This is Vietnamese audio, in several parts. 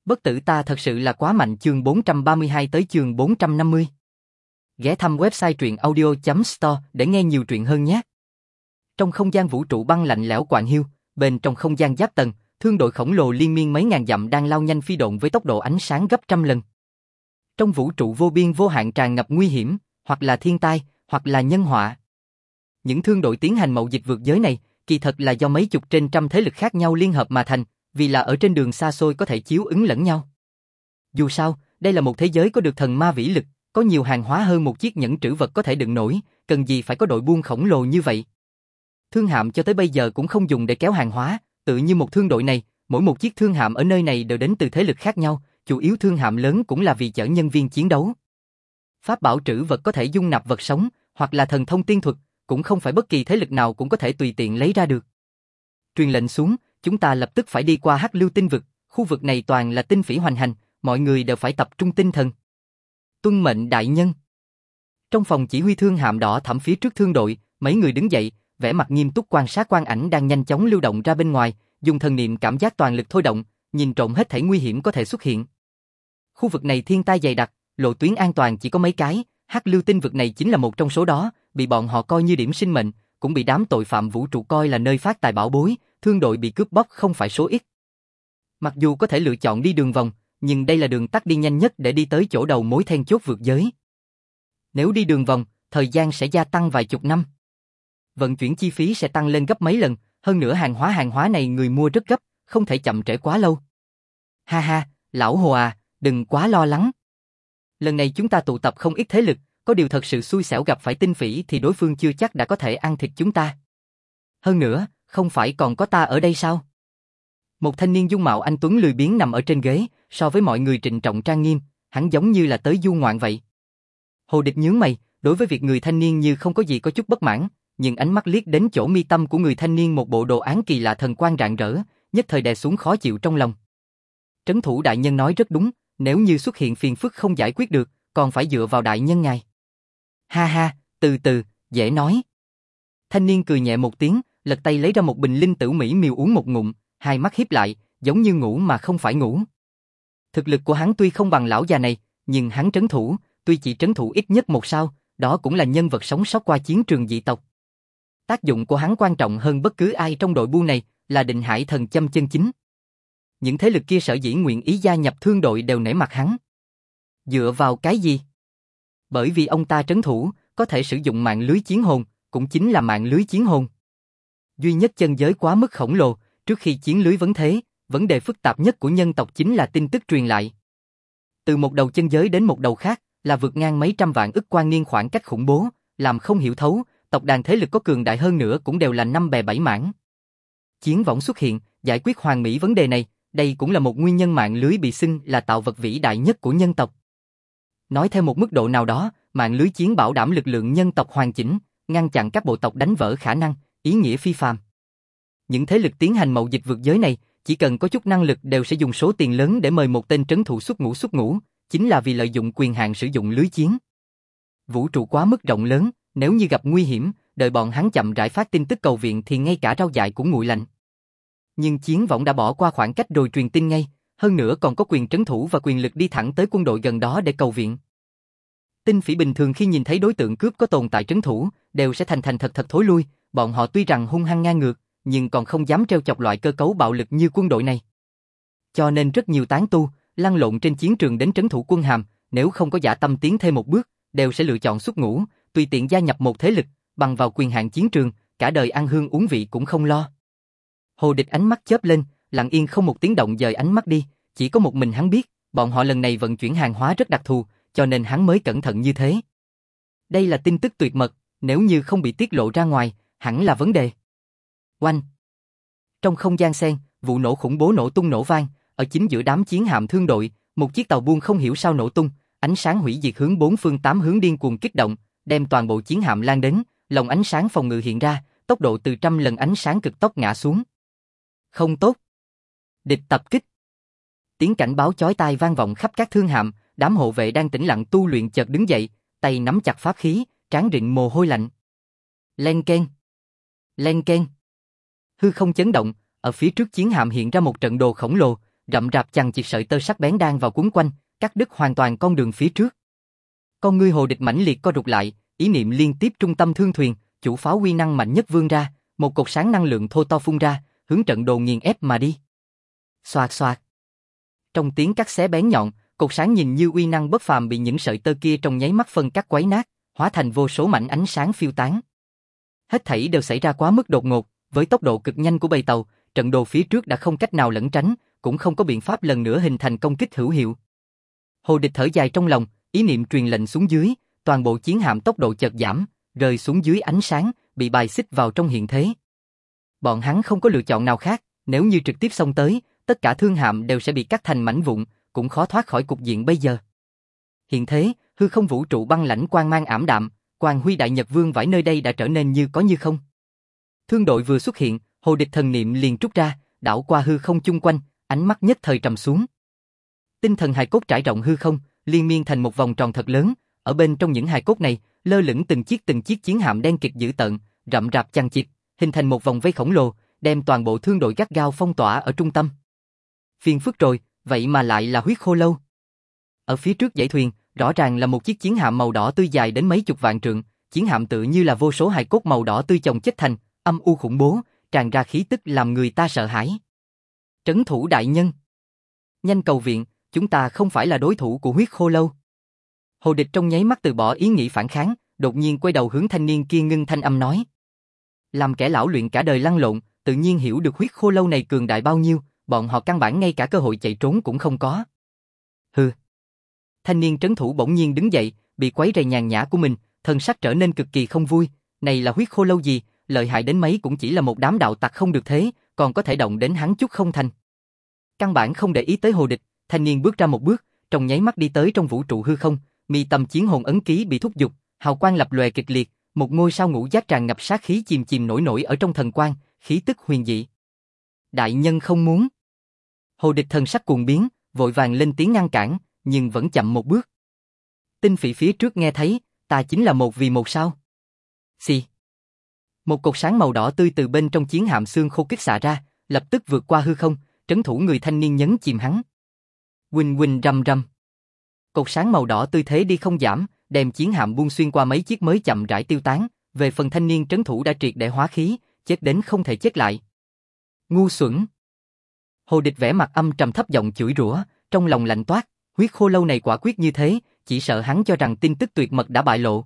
Bất tử ta thật sự là quá mạnh. Chương 432 tới chương 450. Ghé thăm website truyện audio.store để nghe nhiều truyện hơn nhé. Trong không gian vũ trụ băng lạnh lẽo quạng hiu, bên trong không gian giáp tầng, thương đội khổng lồ liên miên mấy ngàn dặm đang lao nhanh phi độn với tốc độ ánh sáng gấp trăm lần. Trong vũ trụ vô biên vô hạn tràn ngập nguy hiểm, hoặc là thiên tai, hoặc là nhân họa. Những thương đội tiến hành mậu dịch vượt giới này, kỳ thật là do mấy chục trên trăm thế lực khác nhau liên hợp mà thành, vì là ở trên đường xa xôi có thể chiếu ứng lẫn nhau. Dù sao, đây là một thế giới có được thần ma vĩ lực, có nhiều hàng hóa hơn một chiếc nhẫn trữ vật có thể đựng nổi, cần gì phải có đội buôn khổng lồ như vậy. Thương hạm cho tới bây giờ cũng không dùng để kéo hàng hóa, tự như một thương đội này, mỗi một chiếc thương hạm ở nơi này đều đến từ thế lực khác nhau, chủ yếu thương hạm lớn cũng là vì chở nhân viên chiến đấu. Pháp bảo trữ vật có thể dung nạp vật sống, hoặc là thần thông tiên thuật, cũng không phải bất kỳ thế lực nào cũng có thể tùy tiện lấy ra được. Truyền lệnh xuống, chúng ta lập tức phải đi qua Hắc Lưu tinh vực, khu vực này toàn là tinh phỉ hoành hành, mọi người đều phải tập trung tinh thần. Tuân mệnh đại nhân. Trong phòng chỉ huy thương hạm đỏ thẳm phía trước thương đội, mấy người đứng dậy, vẻ mặt nghiêm túc quan sát quang ảnh đang nhanh chóng lưu động ra bên ngoài, dùng thần niệm cảm giác toàn lực thôi động, nhìn trộm hết thảy nguy hiểm có thể xuất hiện. Khu vực này thiên tai dày đặc, lộ tuyến an toàn chỉ có mấy cái, Hắc Lưu tinh vực này chính là một trong số đó, bị bọn họ coi như điểm sinh mệnh, cũng bị đám tội phạm vũ trụ coi là nơi phát tài bảo bối, thương đội bị cướp bóc không phải số ít. Mặc dù có thể lựa chọn đi đường vòng, nhưng đây là đường tắt đi nhanh nhất để đi tới chỗ đầu mối then chốt vượt giới. Nếu đi đường vòng, thời gian sẽ gia tăng vài chục năm. Vận chuyển chi phí sẽ tăng lên gấp mấy lần, hơn nữa hàng hóa này người mua rất gấp, không thể chậm trễ quá lâu. Ha ha, lão Hồ à, đừng quá lo lắng. Lần này chúng ta tụ tập không ít thế lực, có điều thật sự xui xẻo gặp phải tinh phỉ thì đối phương chưa chắc đã có thể ăn thịt chúng ta. Hơn nữa, không phải còn có ta ở đây sao? Một thanh niên dung mạo anh tuấn lười biếng nằm ở trên ghế, so với mọi người trịnh trọng trang nghiêm, hắn giống như là tới du ngoạn vậy. Hồ Địch nhướng mày, đối với việc người thanh niên như không có gì có chút bất mãn, nhưng ánh mắt liếc đến chỗ mi tâm của người thanh niên một bộ đồ án kỳ lạ thần quang rạng rỡ, nhất thời đè xuống khó chịu trong lòng. Trấn thủ đại nhân nói rất đúng, nếu như xuất hiện phiền phức không giải quyết được, còn phải dựa vào đại nhân ngài. Ha ha, từ từ, dễ nói. Thanh niên cười nhẹ một tiếng, lật tay lấy ra một bình linh tử mỹ miều uống một ngụm, hai mắt híp lại, giống như ngủ mà không phải ngủ. Thực lực của hắn tuy không bằng lão già này, nhưng hắn trấn thủ, tuy chỉ trấn thủ ít nhất một sao, đó cũng là nhân vật sống sót qua chiến trường dị tộc. Tác dụng của hắn quan trọng hơn bất cứ ai trong đội buôn này, là định hải thần châm chân chính. Những thế lực kia sở dĩ nguyện ý gia nhập thương đội đều nể mặt hắn. Dựa vào cái gì? Bởi vì ông ta trấn thủ, có thể sử dụng mạng lưới chiến hồn, cũng chính là mạng lưới chiến hồn. Duy nhất chân giới quá mức khổng lồ, trước khi chiến lưới vấn thế, vấn đề phức tạp nhất của nhân tộc chính là tin tức truyền lại. Từ một đầu chân giới đến một đầu khác, là vượt ngang mấy trăm vạn ức quang niên khoảng cách khủng bố, làm không hiểu thấu, tộc đàn thế lực có cường đại hơn nữa cũng đều là năm bè bảy mảng. Chiến võng xuất hiện, giải quyết hoàn mỹ vấn đề này, đây cũng là một nguyên nhân mạng lưới bị xưng là tạo vật vĩ đại nhất của nhân tộc. Nói theo một mức độ nào đó, mạng lưới chiến bảo đảm lực lượng nhân tộc hoàn chỉnh, ngăn chặn các bộ tộc đánh vỡ khả năng, ý nghĩa phi phàm. Những thế lực tiến hành mậu dịch vượt giới này, chỉ cần có chút năng lực đều sẽ dùng số tiền lớn để mời một tên trấn thủ xuất ngũ, chính là vì lợi dụng quyền hạn sử dụng lưới chiến. Vũ trụ quá mức rộng lớn, nếu như gặp nguy hiểm, đợi bọn hắn chậm rãi phát tin tức cầu viện thì ngay cả rau dại cũng nguội lạnh. Nhưng chiến võng đã bỏ qua khoảng cách rồi truyền tin ngay, hơn nữa còn có quyền trấn thủ và quyền lực đi thẳng tới quân đội gần đó để cầu viện. Tinh phỉ bình thường khi nhìn thấy đối tượng cướp có tồn tại trấn thủ, đều sẽ thành thật thối lui, bọn họ tuy rằng hung hăng ngang ngược, nhưng còn không dám trêu chọc loại cơ cấu bạo lực như quân đội này. Cho nên rất nhiều tán tu, lăn lộn trên chiến trường đến trấn thủ quân hàm, nếu không có dã tâm tiến thêm một bước, đều sẽ lựa chọn xuất ngũ, tùy tiện gia nhập một thế lực, bằng vào quyền hạn chiến trường, cả đời ăn hương uống vị cũng không lo. Hồ Địch ánh mắt chớp lên, lặng yên không một tiếng động dời ánh mắt đi, chỉ có một mình hắn biết, bọn họ lần này vận chuyển hàng hóa rất đặc thù, cho nên hắn mới cẩn thận như thế. Đây là tin tức tuyệt mật, nếu như không bị tiết lộ ra ngoài, hẳn là vấn đề. Oanh! Trong không gian xen, vụ nổ khủng bố nổ tung nổ vang, ở chính giữa đám chiến hạm thương đội, một chiếc tàu buôn không hiểu sao nổ tung, ánh sáng hủy diệt hướng bốn phương tám hướng điên cuồng kích động, đem toàn bộ chiến hạm lan đến, lồng ánh sáng phòng ngự hiện ra, tốc độ từ 100 lần ánh sáng cực tốc ngã xuống. Không tốt! Địch tập kích! Tiếng cảnh báo chói tai vang vọng khắp các thương hạm, đám hộ vệ đang tĩnh lặng tu luyện chợt đứng dậy, tay nắm chặt pháp khí, trán rịn mồ hôi lạnh. Len keng! Len keng! Hư không chấn động, ở phía trước chiến hạm hiện ra một trận đồ khổng lồ, rậm rạp chằng chịt sợi tơ sắc bén đang vào quấn quanh, cắt đứt hoàn toàn con đường phía trước. Con ngươi Hồ Địch mãnh liệt co rụt lại, ý niệm liên tiếp trung tâm thương thuyền, chủ pháo uy năng mạnh nhất vươn ra, một cột sáng năng lượng thô to phun ra, hướng trận đồ nghiền ép mà đi. Xoạt xoạt. Trong tiếng cắt xé bén nhọn, cột sáng nhìn như uy năng bất phàm bị những sợi tơ kia trong nháy mắt phân cắt quấy nát, hóa thành vô số mảnh ánh sáng phiêu tán. Hết thảy đều xảy ra quá mức đột ngột, với tốc độ cực nhanh của bầy tàu, trận đồ phía trước đã không cách nào lẩn tránh, cũng không có biện pháp lần nữa hình thành công kích hữu hiệu. Hồ Địch thở dài trong lòng, ý niệm truyền lệnh xuống dưới, toàn bộ chiến hạm tốc độ chợt giảm, rơi xuống dưới ánh sáng, bị bài xích vào trong hiện thế. Bọn hắn không có lựa chọn nào khác, nếu như trực tiếp xông tới, tất cả thương hạm đều sẽ bị cắt thành mảnh vụn, cũng khó thoát khỏi cục diện bây giờ. Hiện thế, hư không vũ trụ băng lãnh quang mang ảm đạm, quang huy đại nhật vương vãi nơi đây đã trở nên như có như không. Thương đội vừa xuất hiện, Hồ Địch thần niệm liền trút ra, đảo qua hư không chung quanh, ánh mắt nhất thời trầm xuống. Tinh thần hài cốt trải rộng hư không, liên miên thành một vòng tròn thật lớn, ở bên trong những hài cốt này, lơ lửng từng chiếc chiến hạm đen kịt dữ tợn, rậm rạp chằng chịt, hình thành một vòng vây khổng lồ, đem toàn bộ thương đội gắt gao phong tỏa ở trung tâm. Phiền phức rồi, vậy mà lại là huyết khô lâu. Ở phía trước dãy thuyền, rõ ràng là một chiếc chiến hạm màu đỏ tươi dài đến mấy chục vạn trượng, chiến hạm tự như là vô số hài cốt màu đỏ tươi chồng chất thành, âm u khủng bố, tràn ra khí tức làm người ta sợ hãi. Trấn thủ đại nhân, nhanh cầu viện, chúng ta không phải là đối thủ của huyết khô lâu. Hồ Địch trong nháy mắt từ bỏ ý nghĩ phản kháng, đột nhiên quay đầu hướng thanh niên kia ngưng thanh âm nói. Làm kẻ lão luyện cả đời lăn lộn, tự nhiên hiểu được huyết khô lâu này cường đại bao nhiêu, bọn họ căn bản ngay cả cơ hội chạy trốn cũng không có. Hừ. Thanh niên trấn thủ bỗng nhiên đứng dậy, bị quấy rầy nhàn nhã của mình, thân sắc trở nên cực kỳ không vui, này là huyết khô lâu gì, lợi hại đến mấy cũng chỉ là một đám đạo tặc không được thế, còn có thể động đến hắn chút không thành. Căn bản không để ý tới Hồ Địch, thanh niên bước ra một bước, trong nháy mắt đi tới trong vũ trụ hư không, mi tâm chiến hồn ấn ký bị thúc giục, hào quang lập lòe kịch liệt, một ngôi sao ngũ giác tràn ngập sát khí chìm chìm nổi nổi ở trong thần quang, khí tức huyền dị. Đại nhân không muốn. Hồ Địch thần sắc cuồng biến, vội vàng lên tiếng ngăn cản, nhưng vẫn chậm một bước. Tinh Phỉ phía trước nghe thấy, ta chính là một vì một sao. Xì. Một cột sáng màu đỏ tươi từ bên trong chiến hạm xương khô kích xạ ra, lập tức vượt qua hư không, trấn thủ người thanh niên nhấn chìm hắn. Huỳnh huỳnh rầm rầm. Cột sáng màu đỏ tươi thế đi không giảm, đem chiến hạm buông xuyên qua mấy chiếc mới chậm rãi tiêu tán, về phần thanh niên trấn thủ đã triệt để hóa khí, chết đến không thể chết lại. Ngu xuẩn. Hồ Địch vẻ mặt âm trầm thấp giọng chửi rủa, trong lòng lạnh toát, huyết khô lâu này quả quyết như thế, chỉ sợ hắn cho rằng tin tức tuyệt mật đã bại lộ.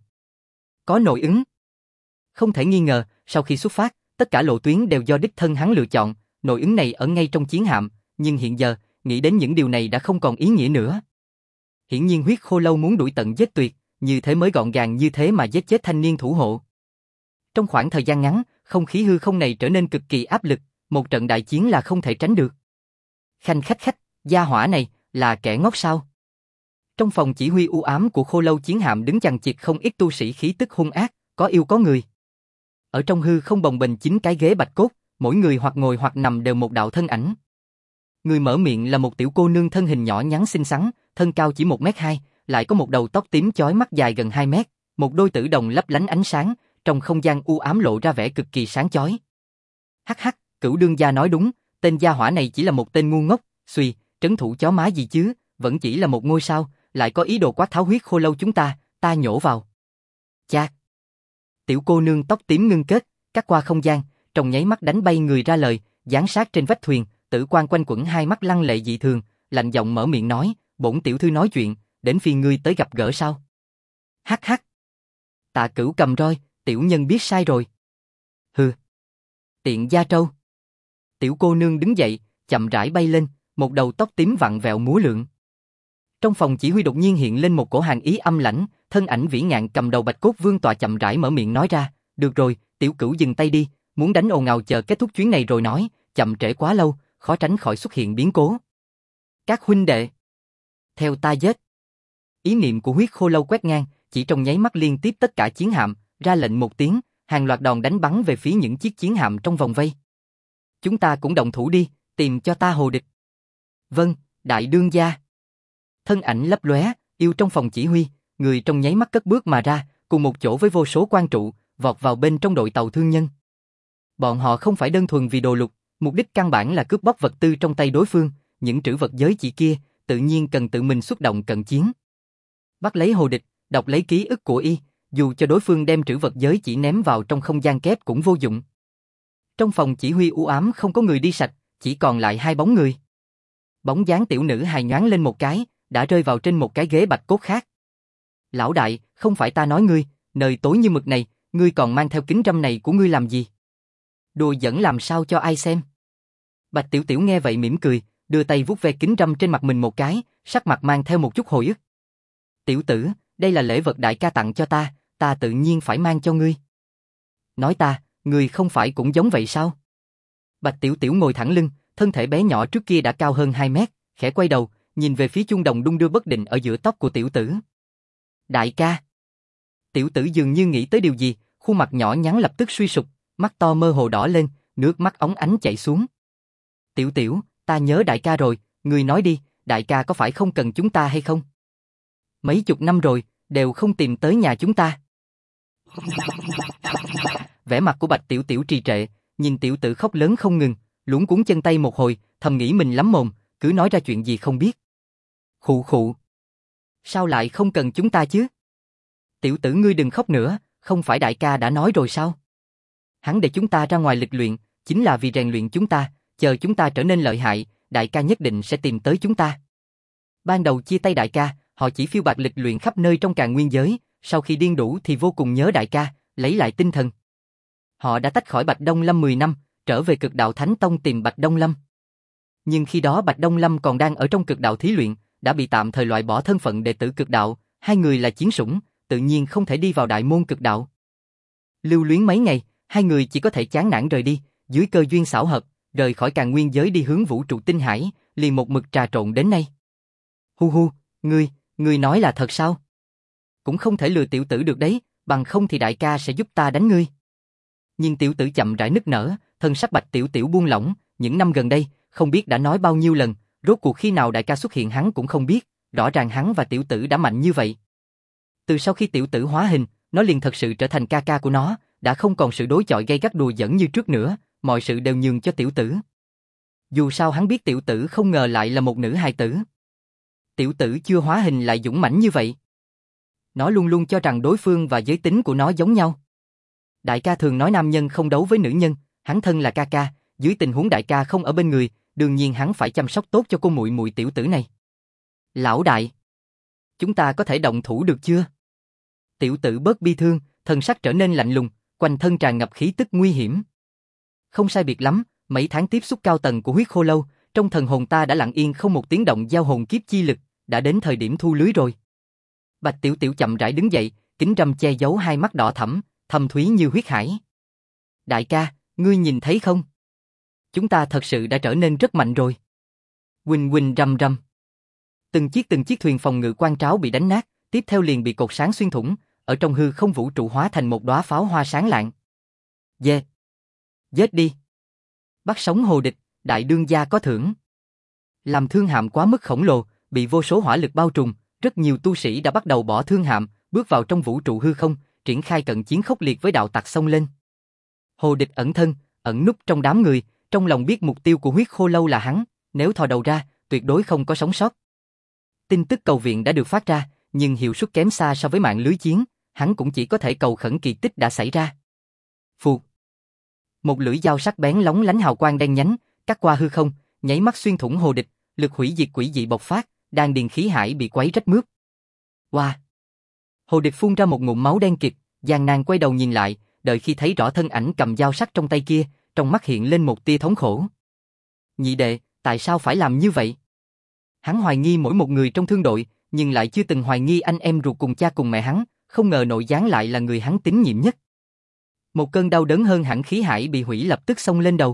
Có nội ứng. Không thể nghi ngờ, sau khi xuất phát, tất cả lộ tuyến đều do đích thân hắn lựa chọn, nội ứng này ở ngay trong chiến hạm, nhưng hiện giờ, nghĩ đến những điều này đã không còn ý nghĩa nữa. Hiển nhiên huyết khô lâu muốn đuổi tận giết tuyệt, như thế mới gọn gàng như thế mà giết chết thanh niên thủ hộ. Trong khoảng thời gian ngắn, không khí hư không này trở nên cực kỳ áp lực, một trận đại chiến là không thể tránh được. Khanh khách, gia hỏa này, là kẻ ngốc sao? Trong phòng chỉ huy u ám của khô lâu chiến hạm đứng chằng chịt không ít tu sĩ khí tức hung ác, có yêu có người. Ở trong hư không bồng bềnh 9 cái ghế bạch cốt, mỗi người hoặc ngồi hoặc nằm đều một đạo thân ảnh. Người mở miệng là một tiểu cô nương thân hình nhỏ nhắn xinh xắn, thân cao chỉ 1m2, lại có một đầu tóc tím chói mắt dài gần 2 mét, một đôi tử đồng lấp lánh ánh sáng, trong không gian u ám lộ ra vẻ cực kỳ sáng chói. Hắc hắc, Cửu đương gia nói đúng, tên gia hỏa này chỉ là một tên ngu ngốc, suy, trấn thủ chó má gì chứ, vẫn chỉ là một ngôi sao, lại có ý đồ quát tháo huyết khô lâu chúng ta nhổ vào. Chát. Tiểu cô nương tóc tím ngưng kết, cắt qua không gian, trong nháy mắt đánh bay người ra lời, giáng sát trên vách thuyền, tử quan quanh quẩn hai mắt lăng lệ dị thường, lạnh giọng mở miệng nói, bổn tiểu thư nói chuyện, đến phiên ngươi tới gặp gỡ sao? Hắc hắc. Tạ Cửu cầm roi, tiểu nhân biết sai rồi. Hừ. Tiện gia trâu. Tiểu cô nương đứng dậy, chậm rãi bay lên, một đầu tóc tím vặn vẹo múa lượn. Trong phòng chỉ huy đột nhiên hiện lên một cổ hàn ý âm lãnh, thân ảnh vĩ ngạn cầm đầu bạch cốt vương tọa chậm rãi mở miệng nói ra, được rồi, tiểu Cửu dừng tay đi, muốn đánh ồn ào chờ kết thúc chuyến này rồi nói, chậm trễ quá lâu, khó tránh khỏi xuất hiện biến cố. Các huynh đệ, theo ta giết. Ý niệm của huyết khô lâu quét ngang, chỉ trong nháy mắt liên tiếp tất cả chiến hạm, ra lệnh một tiếng, hàng loạt đòn đánh bắn về phía những chiếc chiến hạm trong vòng vây. Chúng ta cũng động thủ đi, tìm cho ta Hồ Địch. Vâng, đại đương gia. Thân ảnh lấp lóe, yêu trong phòng chỉ huy, người trong nháy mắt cất bước mà ra, cùng một chỗ với vô số quan trụ, vọt vào bên trong đội tàu thương nhân. Bọn họ không phải đơn thuần vì đồ lục, mục đích căn bản là cướp bóc vật tư trong tay đối phương, những trữ vật giới chỉ kia, tự nhiên cần tự mình xuất động cận chiến. Bắt lấy Hồ Địch, đọc lấy ký ức của y, dù cho đối phương đem trữ vật giới chỉ ném vào trong không gian kép cũng vô dụng. Trong phòng chỉ huy u ám không có người đi sạch, chỉ còn lại hai bóng người. Bóng dáng tiểu nữ hài nhoáng lên một cái, đã rơi vào trên một cái ghế bạch cốt khác. Lão đại, không phải ta nói ngươi, nơi tối như mực này, ngươi còn mang theo kính râm này của ngươi làm gì? Đùa giỡn làm sao cho ai xem? Bạch Tiểu Tiểu nghe vậy mỉm cười, đưa tay vuốt ve kính râm trên mặt mình một cái, sắc mặt mang theo một chút hồi ức. Tiểu tử, đây là lễ vật đại ca tặng cho ta tự nhiên phải mang cho ngươi. Nói ta, ngươi không phải cũng giống vậy sao? Bạch Tiểu Tiểu ngồi thẳng lưng, thân thể bé nhỏ trước kia đã cao hơn 2 mét, khẽ quay đầu, nhìn về phía chuông đồng đung đưa bất định ở giữa tóc của tiểu tử. Đại ca. Tiểu tử dường như nghĩ tới điều gì, khuôn mặt nhỏ nhắn lập tức suy sụp, mắt to mơ hồ đỏ lên, nước mắt óng ánh chảy xuống. Tiểu Tiểu, ta nhớ đại ca rồi, ngươi nói đi, đại ca có phải không cần chúng ta hay không? Mấy chục năm rồi, đều không tìm tới nhà chúng ta. Vẻ mặt của Bạch Tiểu Tiểu trì trệ, nhìn tiểu tử khóc lớn không ngừng, luống cuống chân tay một hồi, thầm nghĩ mình lắm mồm, cứ nói ra chuyện gì không biết. Khụ khụ. Sao lại không cần chúng ta chứ? Tiểu tử ngươi đừng khóc nữa, không phải đại ca đã nói rồi sao? Hắn để chúng ta ra ngoài lịch luyện, chính là vì rèn luyện chúng ta, chờ chúng ta trở nên lợi hại, đại ca nhất định sẽ tìm tới chúng ta. Ban đầu chia tay đại ca, họ chỉ phiêu bạt lịch luyện khắp nơi trong Càn Nguyên giới, sau khi điên đủ thì vô cùng nhớ đại ca, lấy lại tinh thần. Họ đã tách khỏi Bạch Đông Lâm 10 năm, trở về Cực Đạo Thánh Tông tìm Bạch Đông Lâm. Nhưng khi đó Bạch Đông Lâm còn đang ở trong Cực Đạo thí luyện, đã bị tạm thời loại bỏ thân phận đệ tử Cực Đạo, hai người là chiến sủng, tự nhiên không thể đi vào đại môn Cực Đạo. Lưu luyến mấy ngày, hai người chỉ có thể chán nản rời đi, dưới cơ duyên xảo hợp, rời khỏi Càn Nguyên giới đi hướng vũ trụ tinh hải, liền một mực trà trộn đến nay. Hu hu, ngươi nói là thật sao? Cũng không thể lừa tiểu tử được đấy, bằng không thì đại ca sẽ giúp ta đánh ngươi. Nhưng tiểu tử chậm rãi nức nở, thân sắc Bạch Tiểu Tiểu buông lỏng, những năm gần đây, không biết đã nói bao nhiêu lần, rốt cuộc khi nào đại ca xuất hiện hắn cũng không biết, rõ ràng hắn và tiểu tử đã mạnh như vậy. Từ sau khi tiểu tử hóa hình, nó liền thật sự trở thành ca ca của nó, đã không còn sự đối chọi gay gắt đùa giỡn như trước nữa, mọi sự đều nhường cho tiểu tử. Dù sao hắn biết tiểu tử không ngờ lại là một nữ hài tử. Tiểu tử chưa hóa hình lại dũng mãnh như vậy. Nó luôn luôn cho rằng đối phương và giới tính của nó giống nhau. Đại ca thường nói nam nhân không đấu với nữ nhân, hắn thân là ca ca, dưới tình huống đại ca không ở bên người, đương nhiên hắn phải chăm sóc tốt cho cô muội muội tiểu tử này. Lão đại, chúng ta có thể động thủ được chưa? Tiểu tử bớt bi thương, thần sắc trở nên lạnh lùng, quanh thân tràn ngập khí tức nguy hiểm. Không sai biệt lắm, mấy tháng tiếp xúc cao tầng của huyết khô lâu, trong thần hồn ta đã lặng yên không một tiếng động giao hồn kiếp chi lực, đã đến thời điểm thu lưới rồi. Bạch Tiểu Tiểu chậm rãi đứng dậy, kính râm che giấu hai mắt đỏ thẫm, thâm thúy như huyết hải. Đại ca, ngươi nhìn thấy không? Chúng ta thật sự đã trở nên rất mạnh rồi. Huỳnh huỳnh rầm rầm. Từng chiếc thuyền phòng ngự quan tráo bị đánh nát, tiếp theo liền bị cột sáng xuyên thủng, ở trong hư không vũ trụ hóa thành một đóa pháo hoa sáng lạng. Dê! Giết đi! Bắt sống Hồ Địch, đại đương gia có thưởng. Làm thương hạm quá mức khổng lồ, bị vô số hỏa lực bao trùm, rất nhiều tu sĩ đã bắt đầu bỏ thương hạm, bước vào trong vũ trụ hư không, triển khai cận chiến khốc liệt với đạo tặc xông lên. Hồ Địch ẩn thân, ẩn núp trong đám người, trong lòng biết mục tiêu của huyết khô lâu là hắn, nếu thò đầu ra, tuyệt đối không có sống sót. Tin tức cầu viện đã được phát ra, nhưng hiệu suất kém xa so với mạng lưới chiến, hắn cũng chỉ có thể cầu khẩn kỳ tích đã xảy ra. Phụt. Một lưỡi dao sắc bén lóng lánh hào quang đen nhánh, cắt qua hư không, nháy mắt xuyên thủng Hồ Địch, lực hủy diệt quỷ dị bộc phát, đan điền khí hải bị quấy rách mướp. Oa! Hồ Địch phun ra một ngụm máu đen kịt, gian nan quay đầu nhìn lại, đợi khi thấy rõ thân ảnh cầm dao sắc trong tay kia, trong mắt hiện lên một tia thống khổ. Nhị đệ, tại sao phải làm như vậy? Hắn hoài nghi mỗi một người trong thương đội, nhưng lại chưa từng hoài nghi anh em ruột cùng cha cùng mẹ hắn, không ngờ nội gián lại là người hắn tín nhiệm nhất. Một cơn đau đớn hơn hẳn khí hải bị hủy lập tức xông lên đầu.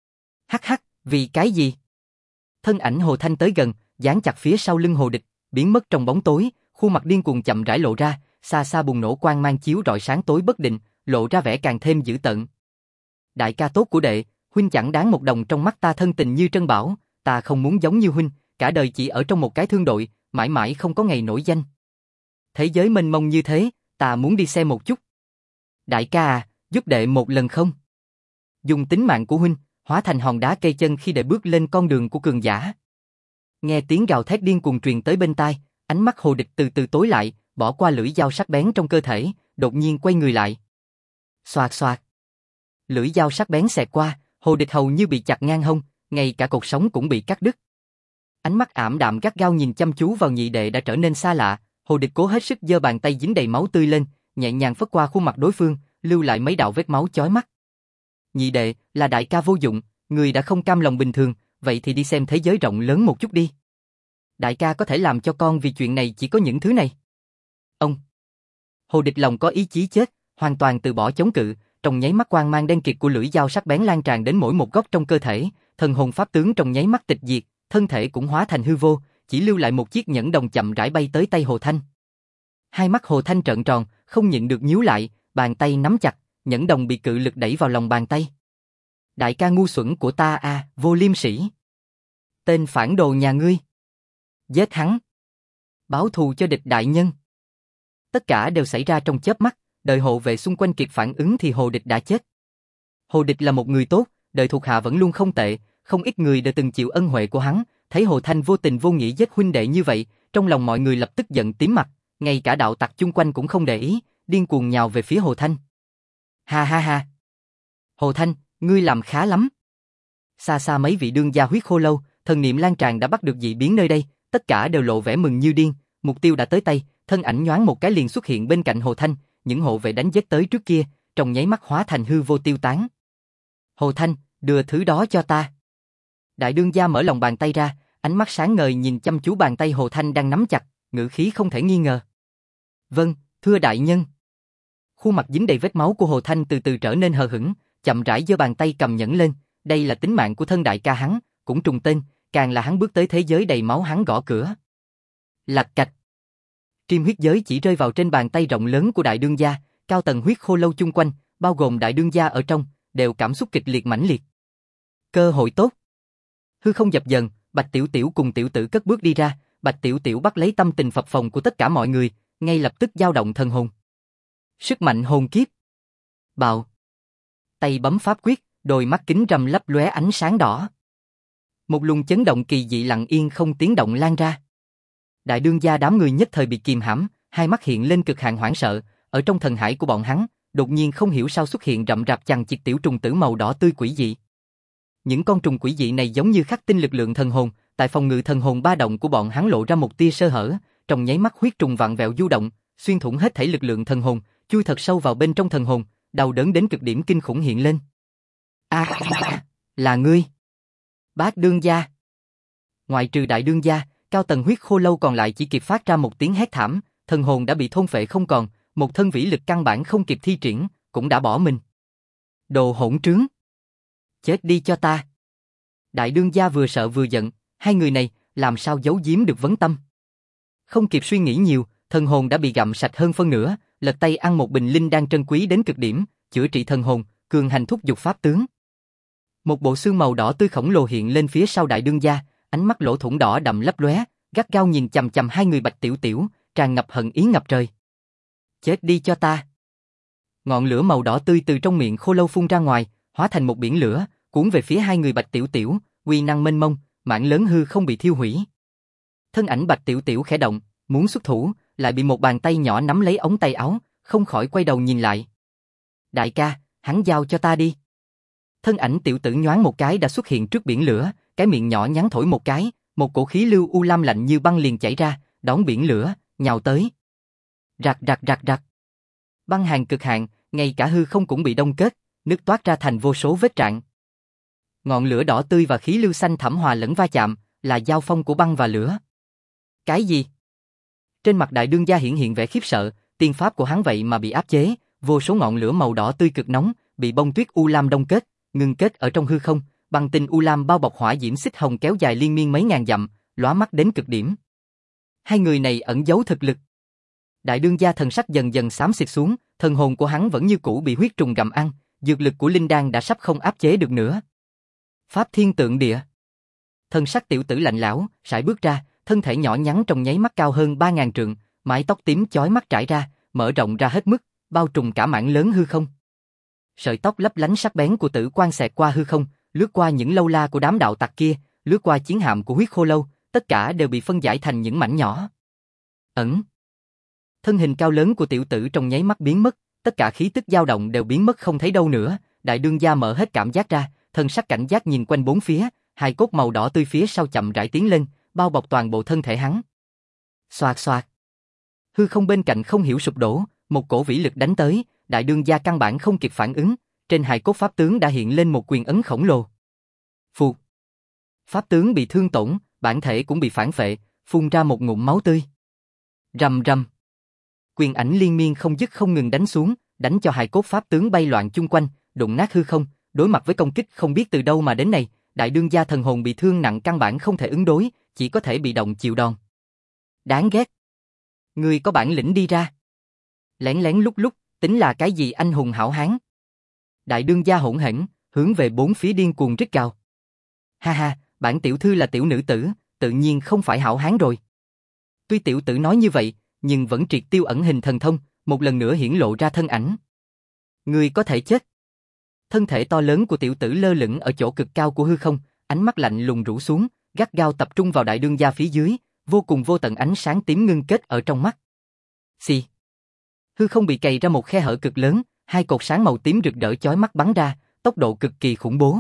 Hắc hắc, vì cái gì? Thân ảnh Hồ Thanh tới gần, dán chặt phía sau lưng Hồ Địch, biến mất trong bóng tối, khuôn mặt điên cuồng chậm rãi lộ ra, xa xa bùng nổ quang mang chiếu rọi sáng tối bất định, lộ ra vẻ càng thêm dữ tợn. Đại ca tốt của đệ, huynh chẳng đáng một đồng trong mắt ta, thân tình như trân bảo, ta không muốn giống như huynh, cả đời chỉ ở trong một cái thương đội, mãi mãi không có ngày nổi danh. Thế giới mênh mông như thế, ta muốn đi xem một chút. Đại ca à, giúp đệ một lần không? Dùng tính mạng của huynh, hóa thành hòn đá cây chân khi đệ bước lên con đường của cường giả. Nghe tiếng gào thét điên cuồng truyền tới bên tai, ánh mắt Hồ Địch từ từ tối lại, bỏ qua lưỡi dao sắc bén trong cơ thể, đột nhiên quay người lại. Xoạt xoạt. Lưỡi dao sắc bén xẹt qua, Hồ Địch hầu như bị chặt ngang hông, ngay cả cột sống cũng bị cắt đứt. Ánh mắt ảm đạm gắt gao nhìn chăm chú vào nhị đệ đã trở nên xa lạ, Hồ Địch cố hết sức giơ bàn tay dính đầy máu tươi lên, nhẹ nhàng phất qua khuôn mặt đối phương, lưu lại mấy đạo vết máu chói mắt. Nhị đệ, là đại ca vô dụng, người đã không cam lòng bình thường, vậy thì đi xem thế giới rộng lớn một chút đi. Đại ca có thể làm cho con vì chuyện này chỉ có những thứ này. Ông. Hồ Địch lòng có ý chí chết, hoàn toàn từ bỏ chống cự, trong nháy mắt quang mang đen kịt của lưỡi dao sắc bén lan tràn đến mỗi một góc trong cơ thể, thần hồn pháp tướng trong nháy mắt tịch diệt, thân thể cũng hóa thành hư vô, chỉ lưu lại một chiếc nhẫn đồng chậm rãi bay tới tay Hồ Thanh. Hai mắt Hồ Thanh trợn tròn, không nhịn được nhíu lại, bàn tay nắm chặt, nhẫn đồng bị cự lực đẩy vào lòng bàn tay. Đại ca ngu xuẩn của ta a, Vô Liêm Sĩ. Tên phản đồ nhà ngươi. Giết hắn. Báo thù cho địch đại nhân. Tất cả đều xảy ra trong chớp mắt, đợi hộ vệ xung quanh kịp phản ứng thì Hồ Địch đã chết. Hồ Địch là một người tốt, đời thuộc hạ vẫn luôn không tệ, không ít người đều từng chịu ân huệ của hắn, thấy Hồ Thanh vô tình vô nghĩa giết huynh đệ như vậy, trong lòng mọi người lập tức giận tím mặt, ngay cả đạo tặc chung quanh cũng không để ý, điên cuồng nhào về phía Hồ Thanh. Ha ha ha. Hồ Thanh, ngươi làm khá lắm. Xa xa mấy vị đương gia huyết khô lâu, thần niệm lan tràn đã bắt được dị biến nơi đây, tất cả đều lộ vẻ mừng như điên, mục tiêu đã tới tay, thân ảnh nhoáng một cái liền xuất hiện bên cạnh Hồ Thanh, những hộ vệ đánh giết tới trước kia, trong nháy mắt hóa thành hư vô tiêu tán. Hồ Thanh, đưa thứ đó cho ta. Đại đương gia mở lòng bàn tay ra, ánh mắt sáng ngời nhìn chăm chú bàn tay Hồ Thanh đang nắm chặt, ngữ khí không thể nghi ngờ. Vâng, thưa đại nhân. Khuôn mặt dính đầy vết máu của Hồ Thanh từ từ trở nên hờ hững, chậm rãi giơ bàn tay cầm nhẫn lên, đây là tính mạng của thân đại ca hắn, cũng trùng tên, càng là hắn bước tới thế giới đầy máu hắn gõ cửa. Lạch cạch. Triêm huyết giới chỉ rơi vào trên bàn tay rộng lớn của đại đương gia, cao tầng huyết khô lâu chung quanh, bao gồm đại đương gia ở trong, đều cảm xúc kịch liệt mãnh liệt. Cơ hội tốt. Hư không dập dần, Bạch Tiểu Tiểu cùng tiểu tử cất bước đi ra, Bạch Tiểu Tiểu bắt lấy tâm tình phập phồng của tất cả mọi người, ngay lập tức dao động thần hồn. Sức mạnh hồn kiếp. Bạo. Tay bấm pháp quyết, đôi mắt kính râm lấp lóe ánh sáng đỏ. Một luồng chấn động kỳ dị lặng yên không tiếng động lan ra. Đại đương gia đám người nhất thời bị kìm hãm, hai mắt hiện lên cực hạn hoảng sợ, ở trong thần hải của bọn hắn, đột nhiên không hiểu sao xuất hiện rậm rạp chằng chịt tiểu trùng tử màu đỏ tươi quỷ dị. Những con trùng quỷ dị này giống như khắc tinh lực lượng thần hồn, tại phòng ngự thần hồn ba động của bọn hắn lộ ra một tia sơ hở, trong nháy mắt huyết trùng vặn vẹo du động, xuyên thủng hết thảy lực lượng thần hồn, chui thật sâu vào bên trong thần hồn, đau đớn đến cực điểm kinh khủng hiện lên. Là ngươi. Bác đương gia. Ngoại trừ đại đương gia, cao tầng huyết khô lâu còn lại chỉ kịp phát ra một tiếng hét thảm, thần hồn đã bị thôn phệ không còn, một thân vĩ lực căn bản không kịp thi triển, cũng đã bỏ mình. Đồ hỗn trướng. Chết đi cho ta. Đại đương gia vừa sợ vừa giận, hai người này làm sao giấu giếm được vấn tâm. Không kịp suy nghĩ nhiều, thần hồn đã bị gặm sạch hơn phân nửa, lật tay ăn một bình linh đan trân quý đến cực điểm, chữa trị thần hồn, cường hành thúc giục pháp tướng. Một bộ xương màu đỏ tươi khổng lồ hiện lên phía sau đại đương gia, ánh mắt lỗ thủng đỏ đậm lấp lóe, gắt gao nhìn chằm chằm hai người Bạch Tiểu Tiểu, tràn ngập hận ý ngập trời. Chết đi cho ta. Ngọn lửa màu đỏ tươi từ trong miệng khô lâu phun ra ngoài, hóa thành một biển lửa, cuốn về phía hai người Bạch Tiểu Tiểu, uy năng mênh mông, mảng lớn hư không bị thiêu hủy. Thân ảnh Bạch Tiểu Tiểu khẽ động, muốn xuất thủ, lại bị một bàn tay nhỏ nắm lấy ống tay áo, không khỏi quay đầu nhìn lại. Đại ca, hắn giao cho ta đi. Thân ảnh tiểu tử nhoáng một cái đã xuất hiện trước biển lửa, cái miệng nhỏ nhắn thổi một cái, một cổ khí lưu u lam lạnh như băng liền chảy ra, đón biển lửa, nhào tới. Rạc rạc rạc rạc. Băng hàn cực hạn, ngay cả hư không cũng bị đông kết, nứt toát ra thành vô số vết rạn. Ngọn lửa đỏ tươi và khí lưu xanh thẳm hòa lẫn va chạm, là giao phong của băng và lửa. Cái gì? Trên mặt đại đương gia hiện vẻ khiếp sợ, tiên pháp của hắn vậy mà bị áp chế, vô số ngọn lửa màu đỏ tươi cực nóng, bị bông tuyết u lam đông kết, ngưng kết ở trong hư không, băng tinh u lam bao bọc hỏa diễm xích hồng kéo dài liên miên mấy ngàn dặm, lóa mắt đến cực điểm. Hai người này ẩn giấu thực lực. Đại đương gia thần sắc dần dần xám xịt xuống, thần hồn của hắn vẫn như cũ bị huyết trùng gặm ăn, dược lực của linh đan đã sắp không áp chế được nữa. Pháp thiên tượng địa. Thần sắc tiểu tử lạnh lẽo, sải bước ra, thân thể nhỏ nhắn trong nháy mắt cao hơn 3000 trượng, mái tóc tím chói mắt trải ra, mở rộng ra hết mức, bao trùm cả mảng lớn hư không. Sợi tóc lấp lánh sắc bén của tử quang xẹt qua hư không, lướt qua những lâu la của đám đạo tặc kia, lướt qua chiến hạm của huyết khô lâu, tất cả đều bị phân giải thành những mảnh nhỏ. Thân hình cao lớn của tiểu tử trong nháy mắt biến mất, tất cả khí tức dao động đều biến mất không thấy đâu nữa, đại đương gia mở hết cảm giác ra, thân sắc cảnh giác nhìn quanh bốn phía, hai cốt màu đỏ tươi phía sau chậm rãi tiến lên, bao bọc toàn bộ thân thể hắn. Xoạt xoạt. Hư không bên cạnh không hiểu sụp đổ, một cổ vĩ lực đánh tới, đại đương gia căn bản không kịp phản ứng, trên hài cốt pháp tướng đã hiện lên một quyền ấn khổng lồ. Phụt. Pháp tướng bị thương tổn, bản thể cũng bị phản phệ, phun ra một ngụm máu tươi. Rầm rầm. Quyền ảnh liên miên không dứt không ngừng đánh xuống, đánh cho hài cốt pháp tướng bay loạn chung quanh, đụng nát hư không, đối mặt với công kích không biết từ đâu mà đến này, đại đương gia thần hồn bị thương nặng căn bản không thể ứng đối, chỉ có thể bị động chịu đòn. Đáng ghét. Ngươi có bản lĩnh đi ra. Lén lén lúc lúc, tính là cái gì anh hùng hảo hán. Đại đương gia hỗn hển, hướng về bốn phía điên cuồng rít gào. Ha ha, bản tiểu thư là tiểu nữ tử, tự nhiên không phải hảo hán rồi. Tuy tiểu tử nói như vậy, nhưng vẫn triệt tiêu ẩn hình thần thông, một lần nữa hiển lộ ra thân ảnh. Ngươi có thể chết. Thân thể to lớn của tiểu tử lơ lửng ở chỗ cực cao của hư không, ánh mắt lạnh lùng rũ xuống, gắt gao tập trung vào đại đương gia phía dưới, vô cùng vô tận ánh sáng tím ngưng kết ở trong mắt. Xì. Hư không bị cày ra một khe hở cực lớn, hai cột sáng màu tím rực rỡ chói mắt bắn ra, tốc độ cực kỳ khủng bố.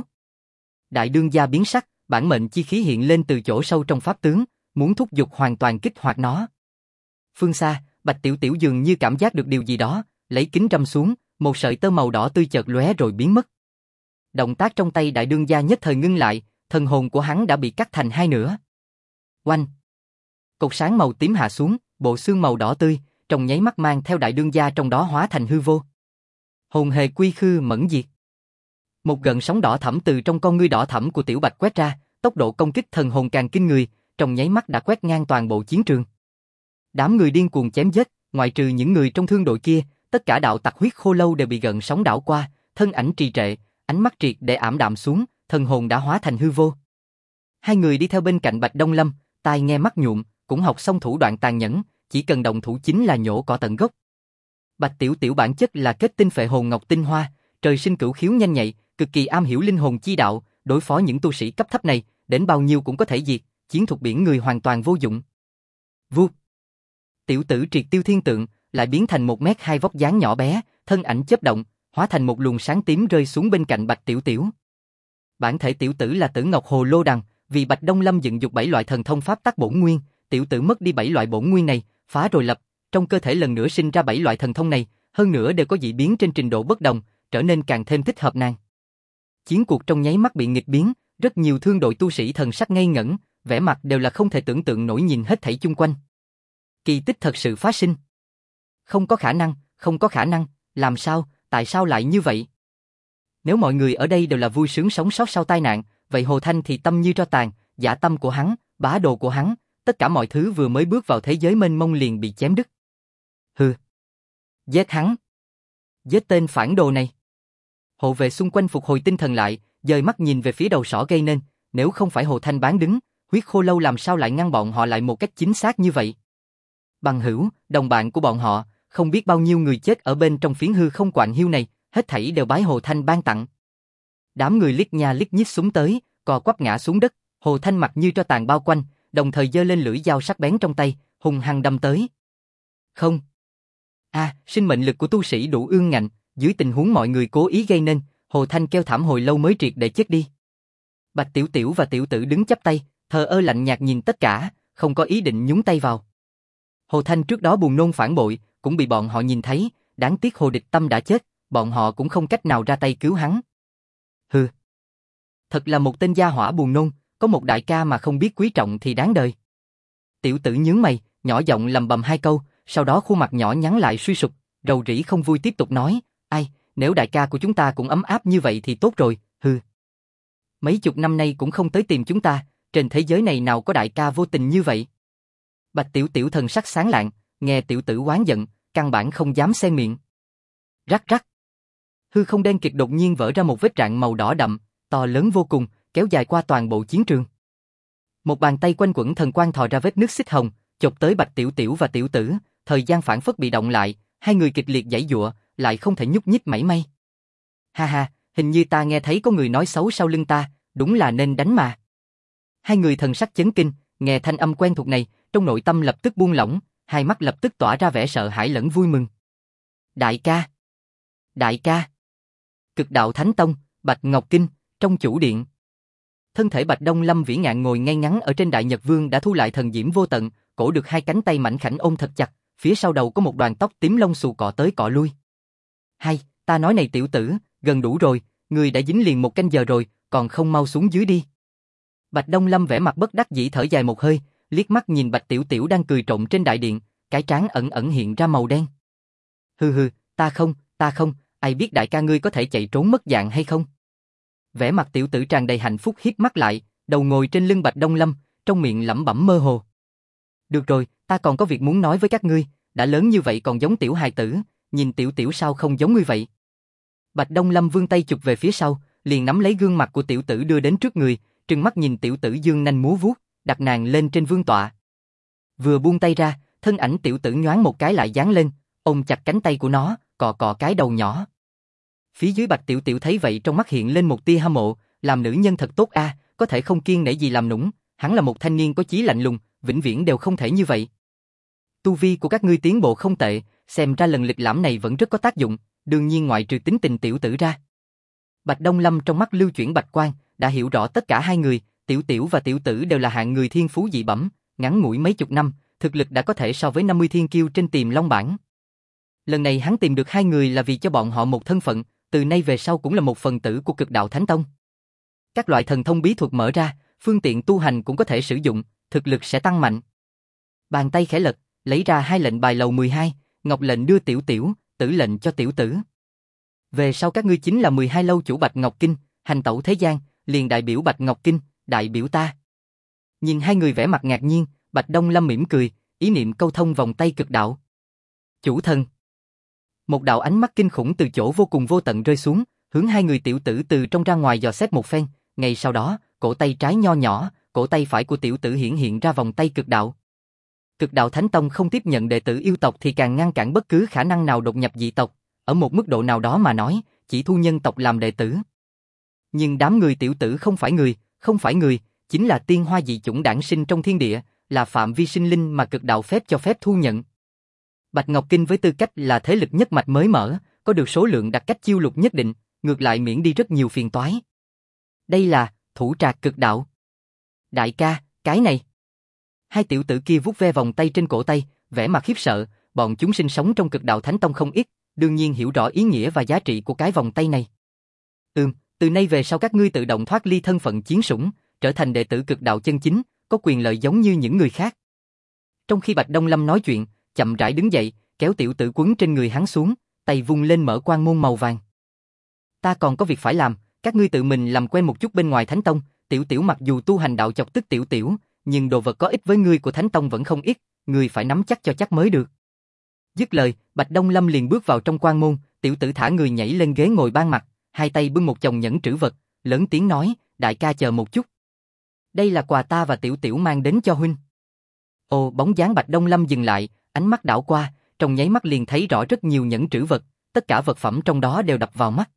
Đại đương gia biến sắc, bản mệnh chi khí hiện lên từ chỗ sâu trong pháp tướng, muốn thúc giục hoàn toàn kích hoạt nó. Phương xa, Bạch Tiểu Tiểu dường như cảm giác được điều gì đó, lấy kính râm xuống, một sợi tơ màu đỏ tươi chợt lóe rồi biến mất. Động tác trong tay đại đương gia nhất thời ngưng lại, thần hồn của hắn đã bị cắt thành hai nửa. Oanh! Cột sáng màu tím hạ xuống, bộ xương màu đỏ tươi, trong nháy mắt mang theo đại đương gia trong đó hóa thành hư vô. Hồn hề quy khư mẫn diệt. Một gợn sóng đỏ thẫm từ trong con ngươi đỏ thẫm của Tiểu Bạch quét ra, tốc độ công kích thần hồn càng kinh người, trong nháy mắt đã quét ngang toàn bộ chiến trường. Đám người điên cuồng chém giết, ngoại trừ những người trong thương đội kia, tất cả đạo tặc huyết khô lâu đều bị gợn sóng đảo qua, thân ảnh trì trệ, ánh mắt triệt để ảm đạm xuống, thần hồn đã hóa thành hư vô. Hai người đi theo bên cạnh Bạch Đông Lâm, tai nghe mắt nhuộm, cũng học xong thủ đoạn tàn nhẫn, chỉ cần động thủ chính là nhổ cỏ tận gốc. Bạch Tiểu Tiểu bản chất là kết tinh phệ hồn ngọc tinh hoa, trời sinh cửu khiếu nhanh nhạy, cực kỳ am hiểu linh hồn chi đạo, đối phó những tu sĩ cấp thấp này, đến bao nhiêu cũng có thể diệt, chiến thuật biển người hoàn toàn vô dụng. Vút. Tiểu tử triệt tiêu thiên tượng, lại biến thành 1m2 vóc dáng nhỏ bé, thân ảnh chớp động, hóa thành một luồng sáng tím rơi xuống bên cạnh Bạch Tiểu Tiểu. Bản thể tiểu tử là Tử Ngọc Hồ Lô Đằng, vì Bạch Đông Lâm dựng dục 7 loại thần thông pháp tắc bổn nguyên, tiểu tử mất đi 7 loại bổn nguyên này, phá rồi lập, trong cơ thể lần nữa sinh ra 7 loại thần thông này, hơn nữa đều có dị biến trên trình độ bất đồng, trở nên càng thêm thích hợp nàng. Chiến cuộc trong nháy mắt bị nghịch biến, rất nhiều thương đội tu sĩ thần sắc ngây ngẩn, vẻ mặt đều là không thể tưởng tượng nổi nhìn hết thảy chung quanh. Kỳ tích thật sự phát sinh. Không có khả năng, không có khả năng, làm sao, tại sao lại như vậy? Nếu mọi người ở đây đều là vui sướng sống sót sau tai nạn, vậy Hồ Thanh thì tâm như tro tàn, dạ tâm của hắn, bá đồ của hắn, tất cả mọi thứ vừa mới bước vào thế giới mênh mông liền bị chém đứt. Hừ. Giết hắn. Giết tên phản đồ này. Hộ vệ xung quanh phục hồi tinh thần lại, dời mắt nhìn về phía đầu sỏ gây nên, nếu không phải Hồ Thanh bán đứng, huyết khô lâu làm sao lại ngăn bọn họ lại một cách chính xác như vậy? Bằng hữu, đồng bạn của bọn họ, không biết bao nhiêu người chết ở bên trong phiến hư không quạnh hiu này, hết thảy đều bái Hồ Thanh ban tặng. Đám người liếc nha liếc nhích xuống tới, cò quắp ngã xuống đất, Hồ Thanh mặt như tro tàn bao quanh, đồng thời giơ lên lưỡi dao sắc bén trong tay, hung hăng đâm tới. Không. Sinh mệnh lực của tu sĩ đủ ương ngạnh, dưới tình huống mọi người cố ý gây nên, Hồ Thanh kêu thảm hồi lâu mới triệt để chết đi. Bạch Tiểu Tiểu và Tiểu Tử đứng chắp tay, thờ ơ lạnh nhạt nhìn tất cả, không có ý định nhúng tay vào. Hồ Thanh trước đó buồn nôn phản bội, cũng bị bọn họ nhìn thấy, đáng tiếc Hồ Địch Tâm đã chết, bọn họ cũng không cách nào ra tay cứu hắn. Hừ. Thật là một tên gia hỏa buồn nôn, có một đại ca mà không biết quý trọng thì đáng đời. Tiểu Tử nhướng mày, nhỏ giọng lầm bầm hai câu, sau đó khuôn mặt nhỏ nhắn lại suy sụp, rầu rĩ không vui tiếp tục nói, ai, nếu đại ca của chúng ta cũng ấm áp như vậy thì tốt rồi, hừ. Mấy chục năm nay cũng không tới tìm chúng ta, trên thế giới này nào có đại ca vô tình như vậy. Bạch Tiểu Tiểu thần sắc sáng lạng, nghe Tiểu Tử oán giận, căn bản không dám xen miệng. Rắc rắc. Hư không đen kịt đột nhiên vỡ ra một vết rạn màu đỏ đậm, to lớn vô cùng, kéo dài qua toàn bộ chiến trường. Một bàn tay quanh quẩn thần quang thò ra vết nước xích hồng, chộp tới Bạch Tiểu Tiểu và Tiểu Tử, thời gian phản phất bị động lại, hai người kịch liệt giãy giụa, lại không thể nhúc nhích mảy may. Ha ha, hình như ta nghe thấy có người nói xấu sau lưng ta, đúng là nên đánh mà. Hai người thần sắc chấn kinh, nghe thanh âm quen thuộc này, trong nội tâm lập tức buông lỏng, hai mắt lập tức tỏa ra vẻ sợ hãi lẫn vui mừng. Đại ca! Đại ca! Cực đạo Thánh Tông, Bạch Ngọc Kinh, trong chủ điện. Thân thể Bạch Đông Lâm vĩ ngạn ngồi ngay ngắn ở trên Đại Nhật Vương đã thu lại thần diễm vô tận, cổ được hai cánh tay mảnh khảnh ôm thật chặt, phía sau đầu có một đoàn tóc tím lông xù cọ tới cọ lui. Hay, ta nói này tiểu tử, gần đủ rồi, người đã dính liền 1 canh giờ rồi, còn không mau xuống dưới đi. Bạch Đông Lâm vẻ mặt bất đắc dĩ thở dài một hơi, liếc mắt nhìn Bạch Tiểu Tiểu đang cười trộm trên đại điện, cái trán ẩn ẩn hiện ra màu đen. Hừ, ta không, ai biết đại ca ngươi có thể chạy trốn mất dạng hay không? Vẻ mặt tiểu tử tràn đầy hạnh phúc hít mắt lại, đầu ngồi trên lưng Bạch Đông Lâm, trong miệng lẩm bẩm mơ hồ. Được rồi, ta còn có việc muốn nói với các ngươi, đã lớn như vậy còn giống tiểu hài tử, nhìn tiểu tiểu sao không giống ngươi vậy? Bạch Đông Lâm vươn tay chụp về phía sau, liền nắm lấy gương mặt của tiểu tử đưa đến trước người, trừng mắt nhìn tiểu tử dương nanh múa vuốt, đặt nàng lên trên vương tọa. Vừa buông tay ra, thân ảnh tiểu tử nhoáng một cái lại giáng lên, ôm chặt cánh tay của nó, cọ cọ cái đầu nhỏ. Phía dưới Bạch Tiểu Tiểu thấy vậy trong mắt hiện lên một tia hâm mộ, làm nữ nhân thật tốt a, có thể không kiêng nể gì làm nũng, hắn là một thanh niên có chí lạnh lùng, vĩnh viễn đều không thể như vậy. Tu vi của các ngươi tiến bộ không tệ, xem ra lần lịch lãm này vẫn rất có tác dụng, đương nhiên ngoại trừ tính tình tiểu tử ra. Bạch Đông Lâm trong mắt lưu chuyển bạch quang, đã hiểu rõ tất cả hai người, tiểu tiểu và tiểu tử đều là hạng người thiên phú dị bẩm, ngắn ngủi mấy chục năm, thực lực đã có thể so với 50 thiên kiêu trên Tiềm Long bảng. Lần này hắn tìm được hai người là vì cho bọn họ một thân phận, từ nay về sau cũng là một phần tử của Cực Đạo Thánh Tông. Các loại thần thông bí thuật mở ra, phương tiện tu hành cũng có thể sử dụng, thực lực sẽ tăng mạnh. Bàn tay khẽ lật, lấy ra 2 lệnh bài lầu 12, ngọc lệnh đưa tiểu tiểu, tử lệnh cho tiểu tử. Về sau các ngươi chính là 12 lâu chủ Bạch Ngọc Kinh, hành tẩu thế gian, liền đại biểu Bạch Ngọc Kinh, đại biểu ta. Nhìn hai người vẻ mặt ngạc nhiên, Bạch Đông Lâm mỉm cười, ý niệm câu thông vòng tay cực đạo. Chủ thần. Một đạo ánh mắt kinh khủng từ chỗ vô cùng vô tận rơi xuống, hướng hai người tiểu tử từ trong ra ngoài dò xét một phen, ngay sau đó, cổ tay trái nho nhỏ, cổ tay phải của tiểu tử hiện ra vòng tay cực đạo. Cực Đạo Thánh Tông không tiếp nhận đệ tử yêu tộc thì càng ngăn cản bất cứ khả năng nào đột nhập dị tộc, ở một mức độ nào đó mà nói, chỉ thu nhân tộc làm đệ tử. Nhưng đám người tiểu tử không phải người, chính là tiên hoa dị chủng đản sinh trong thiên địa, là phạm vi sinh linh mà cực đạo phép cho phép thu nhận. Bạch Ngọc Kinh với tư cách là thế lực nhất mạch mới mở, có được số lượng đặc cách chiêu lục nhất định, ngược lại miễn đi rất nhiều phiền toái. Đây là thủ trạc cực đạo. Đại ca, cái này. Hai tiểu tử kia vuốt ve vòng tay trên cổ tay, vẻ mặt khiếp sợ, bọn chúng sinh sống trong Cực Đạo Thánh Tông không ít, đương nhiên hiểu rõ ý nghĩa và giá trị của cái vòng tay này. Từ nay về sau các ngươi tự động thoát ly thân phận chiến sủng, trở thành đệ tử Cực Đạo chân chính, có quyền lợi giống như những người khác. Trong khi Bạch Đông Lâm nói chuyện, chậm rãi đứng dậy, kéo tiểu tử quấn trên người hắn xuống, tay vung lên mở quan môn màu vàng. Ta còn có việc phải làm, các ngươi tự mình làm quen một chút bên ngoài Thánh Tông, tiểu tiểu mặc dù tu hành đạo chọc tức tiểu tiểu, nhưng đồ vật có ích với ngươi của Thánh Tông vẫn không ít, ngươi phải nắm chắc cho chắc mới được. Dứt lời, Bạch Đông Lâm liền bước vào trong quan môn, tiểu tử thả người nhảy lên ghế ngồi ban mặt, hai tay bưng một chồng nhẫn trữ vật, lớn tiếng nói, đại ca chờ một chút. Đây là quà ta và tiểu tiểu mang đến cho huynh. Ồ, bóng dáng Bạch Đông Lâm dừng lại, ánh mắt đảo qua, trong nháy mắt liền thấy rõ rất nhiều nhẫn trữ vật, tất cả vật phẩm trong đó đều đập vào mắt.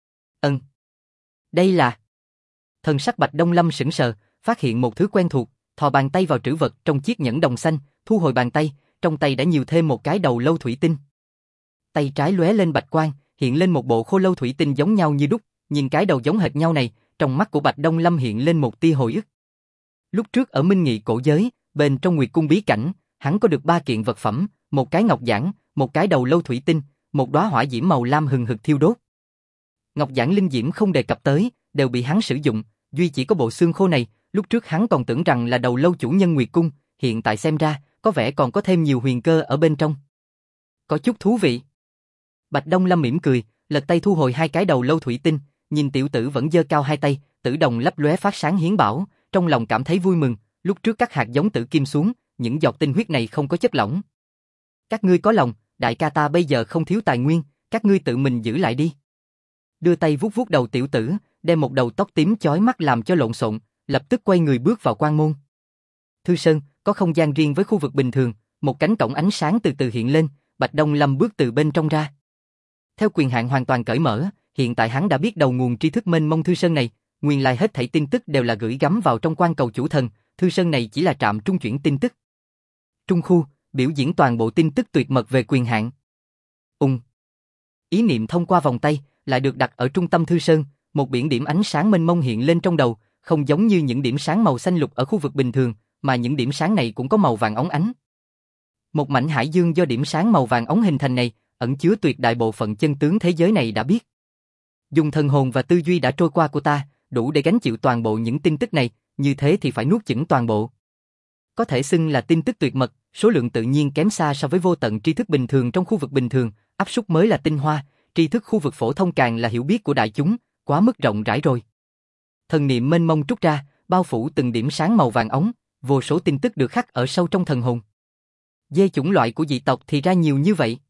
Đây là... Thần sắc Bạch Đông Lâm sững sờ, phát hiện một thứ quen thuộc, thò bàn tay vào trữ vật trong chiếc nhẫn đồng xanh, thu hồi bàn tay, trong tay đã nhiều thêm một cái đầu lâu thủy tinh. Tay trái lóe lên bạch quang, hiện lên một bộ khô lâu thủy tinh giống nhau như đúc, nhìn cái đầu giống hệt nhau này, trong mắt của Bạch Đông Lâm hiện lên một tia hồi ức. Lúc trước ở Minh Nghị cổ giới, bên trong Nguyệt Cung bí cảnh, hắn có được 3 kiện vật phẩm, một cái ngọc giản, một cái đầu lâu thủy tinh, một đóa hỏa diễm màu lam hừng hực thiêu đốt. Ngọc giản linh diễm không đề cập tới, đều bị hắn sử dụng, duy chỉ có bộ xương khô này, lúc trước hắn còn tưởng rằng là đầu lâu chủ nhân Nguyệt Cung, hiện tại xem ra, có vẻ còn có thêm nhiều huyền cơ ở bên trong. Có chút thú vị. Bạch Đông Lâm mỉm cười, lật tay thu hồi 2 cái đầu lâu thủy tinh, nhìn tiểu tử vẫn giơ cao 2 tay, tử đồng lấp lóe phát sáng hiến bảo, trong lòng cảm thấy vui mừng, lúc trước các hạt giống tử kim xuống, những giọt tinh huyết này không có chất lỏng. Các ngươi có lòng, đại ca ta bây giờ không thiếu tài nguyên, các ngươi tự mình giữ lại đi. Đưa tay vuốt vuốt đầu tiểu tử, đem một đầu tóc tím chói mắt làm cho lộn xộn, lập tức quay người bước vào quan môn. Thư Sơn, có không gian riêng với khu vực bình thường, một cánh cổng ánh sáng từ từ hiện lên, Bạch Đông Lâm bước từ bên trong ra. Theo quyền hạn hoàn toàn cởi mở, hiện tại hắn đã biết đầu nguồn tri thức mênh mông Thư Sơn này, nguyên lai hết thảy tin tức đều là gửi gắm vào trong quan cầu chủ thần, Thư Sơn này chỉ là trạm trung chuyển tin tức. Trung khu, biểu diễn toàn bộ tin tức tuyệt mật về quyền hạn. Ý niệm thông qua vòng tay, lại được đặt ở trung tâm Thư Sơn, một biển điểm ánh sáng mênh mông hiện lên trong đầu, không giống như những điểm sáng màu xanh lục ở khu vực bình thường, mà những điểm sáng này cũng có màu vàng óng ánh. Một mảnh hải dương do điểm sáng màu vàng óng hình thành này, ẩn chứa tuyệt đại bộ phận chân tướng thế giới này đã biết. Dùng thần hồn và tư duy đã trôi qua của ta, đủ để gánh chịu toàn bộ những tin tức này, như thế thì phải nuốt chửng toàn bộ. Có thể xưng là tin tức tuyệt mật, số lượng tự nhiên kém xa so với vô tận tri thức bình thường trong khu vực bình thường, áp suất mới là tinh hoa, tri thức khu vực phổ thông càng là hiểu biết của đại chúng, quá mức rộng rãi rồi. Thần niệm mênh mông trút ra, bao phủ từng điểm sáng màu vàng óng, vô số tin tức được khắc ở sâu trong thần hồn. Dê chủng loại của dị tộc thì ra nhiều như vậy.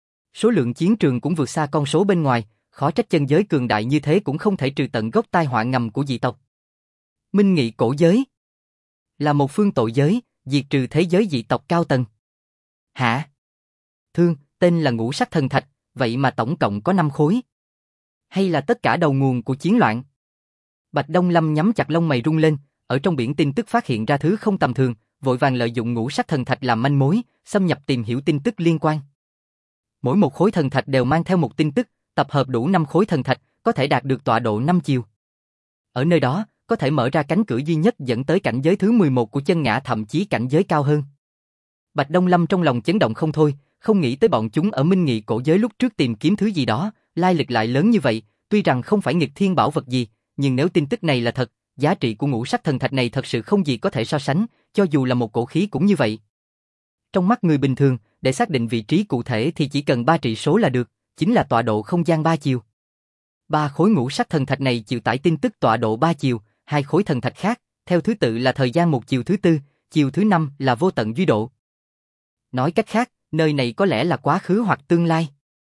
Số lượng chiến trường cũng vượt xa con số bên ngoài, khó trách chân giới cường đại như thế cũng không thể trừ tận gốc tai họa ngầm của dị tộc. Minh nghị cổ giới là một phương tội giới, diệt trừ thế giới dị tộc cao tầng. Hả? Thương, tên là ngũ sắc thần thạch, vậy mà tổng cộng có 5 khối. Hay là tất cả đầu nguồn của chiến loạn? Bạch Đông Lâm nhắm chặt lông mày rung lên, ở trong biển tin tức phát hiện ra thứ không tầm thường, vội vàng lợi dụng ngũ sắc thần thạch làm manh mối, xâm nhập tìm hiểu tin tức liên quan. Mỗi một khối thần thạch đều mang theo một tin tức, tập hợp đủ 5 khối thần thạch, có thể đạt được tọa độ 5 chiều. Ở nơi đó, có thể mở ra cánh cửa duy nhất dẫn tới cảnh giới thứ 11 của chân ngã, thậm chí cảnh giới cao hơn. Bạch Đông Lâm trong lòng chấn động không thôi, không nghĩ tới bọn chúng ở Minh Nghị cổ giới lúc trước tìm kiếm thứ gì đó, lai lịch lại lớn như vậy, tuy rằng không phải nghịch thiên bảo vật gì, nhưng nếu tin tức này là thật, giá trị của ngũ sắc thần thạch này thật sự không gì có thể so sánh, cho dù là một cổ khí cũng như vậy. Trong mắt người bình thường, để xác định vị trí cụ thể thì chỉ cần 3 trị số là được, chính là tọa độ không gian 3 chiều. 3 khối ngũ sắc thần thạch này chịu tải tin tức tọa độ 3 chiều, 2 khối thần thạch khác, theo thứ tự là thời gian 1 chiều thứ 4, chiều thứ 5 là vô tận duy độ. Nói cách khác, nơi này có lẽ là quá khứ hoặc tương lai.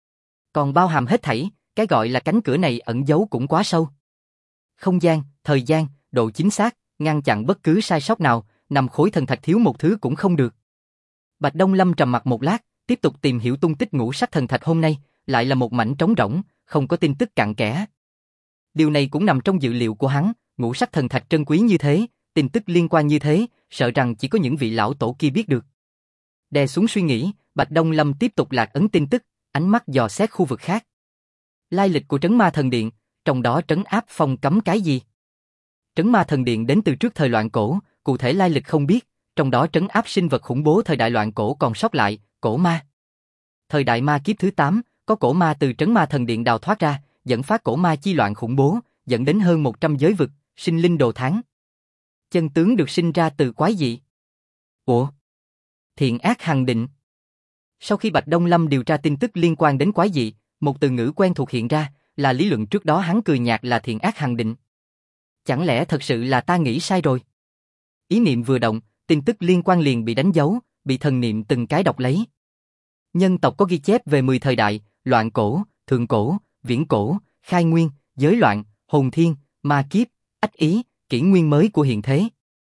Còn bao hàm hết thảy, cái gọi là cánh cửa này ẩn giấu cũng quá sâu. Không gian, thời gian, độ chính xác, ngăn chặn bất cứ sai sót nào, 5 khối thần thạch thiếu một thứ cũng không được. Bạch Đông Lâm trầm mặc một lát, tiếp tục tìm hiểu tung tích ngũ sắc thần thạch hôm nay, lại là một mảnh trống rỗng, không có tin tức cặn kẽ. Điều này cũng nằm trong dự liệu của hắn, ngũ sắc thần thạch trân quý như thế, tin tức liên quan như thế, sợ rằng chỉ có những vị lão tổ kia biết được. Đè xuống suy nghĩ, Bạch Đông Lâm tiếp tục lạc ấn tin tức, ánh mắt dò xét khu vực khác. Lai lịch của Trấn Ma Thần Điện, trong đó trấn áp phong cấm cái gì? Trấn Ma Thần Điện đến từ trước thời loạn cổ, cụ thể lai lịch không biết, trong đó trấn áp sinh vật khủng bố thời đại loạn cổ còn sót lại, cổ ma. Thời đại ma kiếp thứ 8, có cổ ma từ Trấn Ma Thần Điện đào thoát ra, dẫn phát cổ ma chi loạn khủng bố, dẫn đến hơn 100 giới vực, sinh linh đồ thán. Chân tướng được sinh ra từ quái dị. Ủa? Thiện ác hằng định. Sau khi Bạch Đông Lâm điều tra tin tức liên quan đến quái dị, một từ ngữ quen thuộc hiện ra, là lý luận trước đó hắn cười nhạt là thiện ác hằng định. Chẳng lẽ thật sự là ta nghĩ sai rồi? Ý niệm vừa động, tin tức liên quan liền bị đánh dấu, bị thần niệm từng cái đọc lấy. Nhân tộc có ghi chép về 10 thời đại, loạn cổ, thượng cổ, viễn cổ, khai nguyên, giới loạn, hồn thiên, ma kiếp, ách ý, kỷ nguyên mới của hiện thế.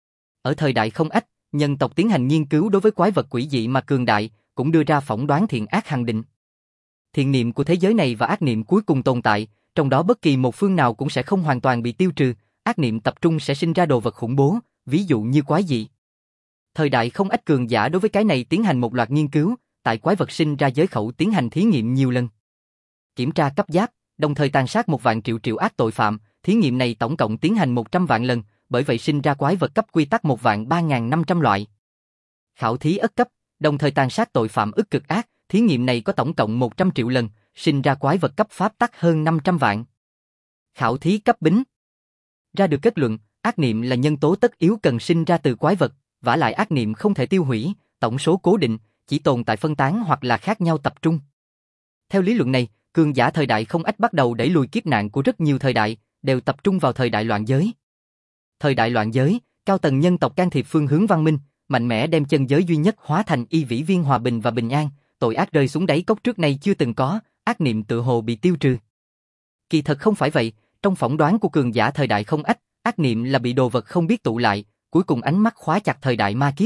Ở thời đại không ách, nhân tộc tiến hành nghiên cứu đối với quái vật quỷ dị mà cường đại, cũng đưa ra phỏng đoán thiện ác hằng định. Thiện niệm của thế giới này và ác niệm cuối cùng tồn tại, trong đó bất kỳ một phương nào cũng sẽ không hoàn toàn bị tiêu trừ, ác niệm tập trung sẽ sinh ra đồ vật khủng bố, ví dụ như quái dị. Thời đại không ách cường giả đối với cái này tiến hành một loạt nghiên cứu, tại quái vật sinh ra giới khẩu tiến hành thí nghiệm nhiều lần. Kiểm tra cấp giáp, đồng thời tàn sát 1 vạn triệu ác tội phạm, thí nghiệm này tổng cộng tiến hành 100 vạn lần, bởi vậy sinh ra quái vật cấp quy tắc 1.3.500 loại. Khảo thí ất cấp, đồng thời tàn sát tội phạm ức cực ác, thí nghiệm này có tổng cộng 100 triệu lần, sinh ra quái vật cấp pháp tắc hơn 500 vạn. Khảo thí cấp bính. Ra được kết luận, ác niệm là nhân tố tất yếu cần sinh ra từ quái vật, vả lại ác niệm không thể tiêu hủy, tổng số cố định, chỉ tồn tại phân tán hoặc là khác nhau tập trung. Theo lý luận này, cường giả thời đại không ách bắt đầu đẩy lùi kiếp nạn của rất nhiều thời đại, đều tập trung vào thời đại loạn giới. Thời đại loạn giới, cao tầng nhân tộc can thiệp phương hướng văn minh, mạnh mẽ đem chân giới duy nhất hóa thành y vĩ viên hòa bình và bình an, tội ác rơi xuống đáy cốc trước nay chưa từng có, ác niệm tự hồ bị tiêu trừ. Kỳ thật không phải vậy, trong phỏng đoán của cường giả thời đại không ách, ác niệm là bị đồ vật không biết tụ lại, cuối cùng ánh mắt khóa chặt thời đại ma kiếp.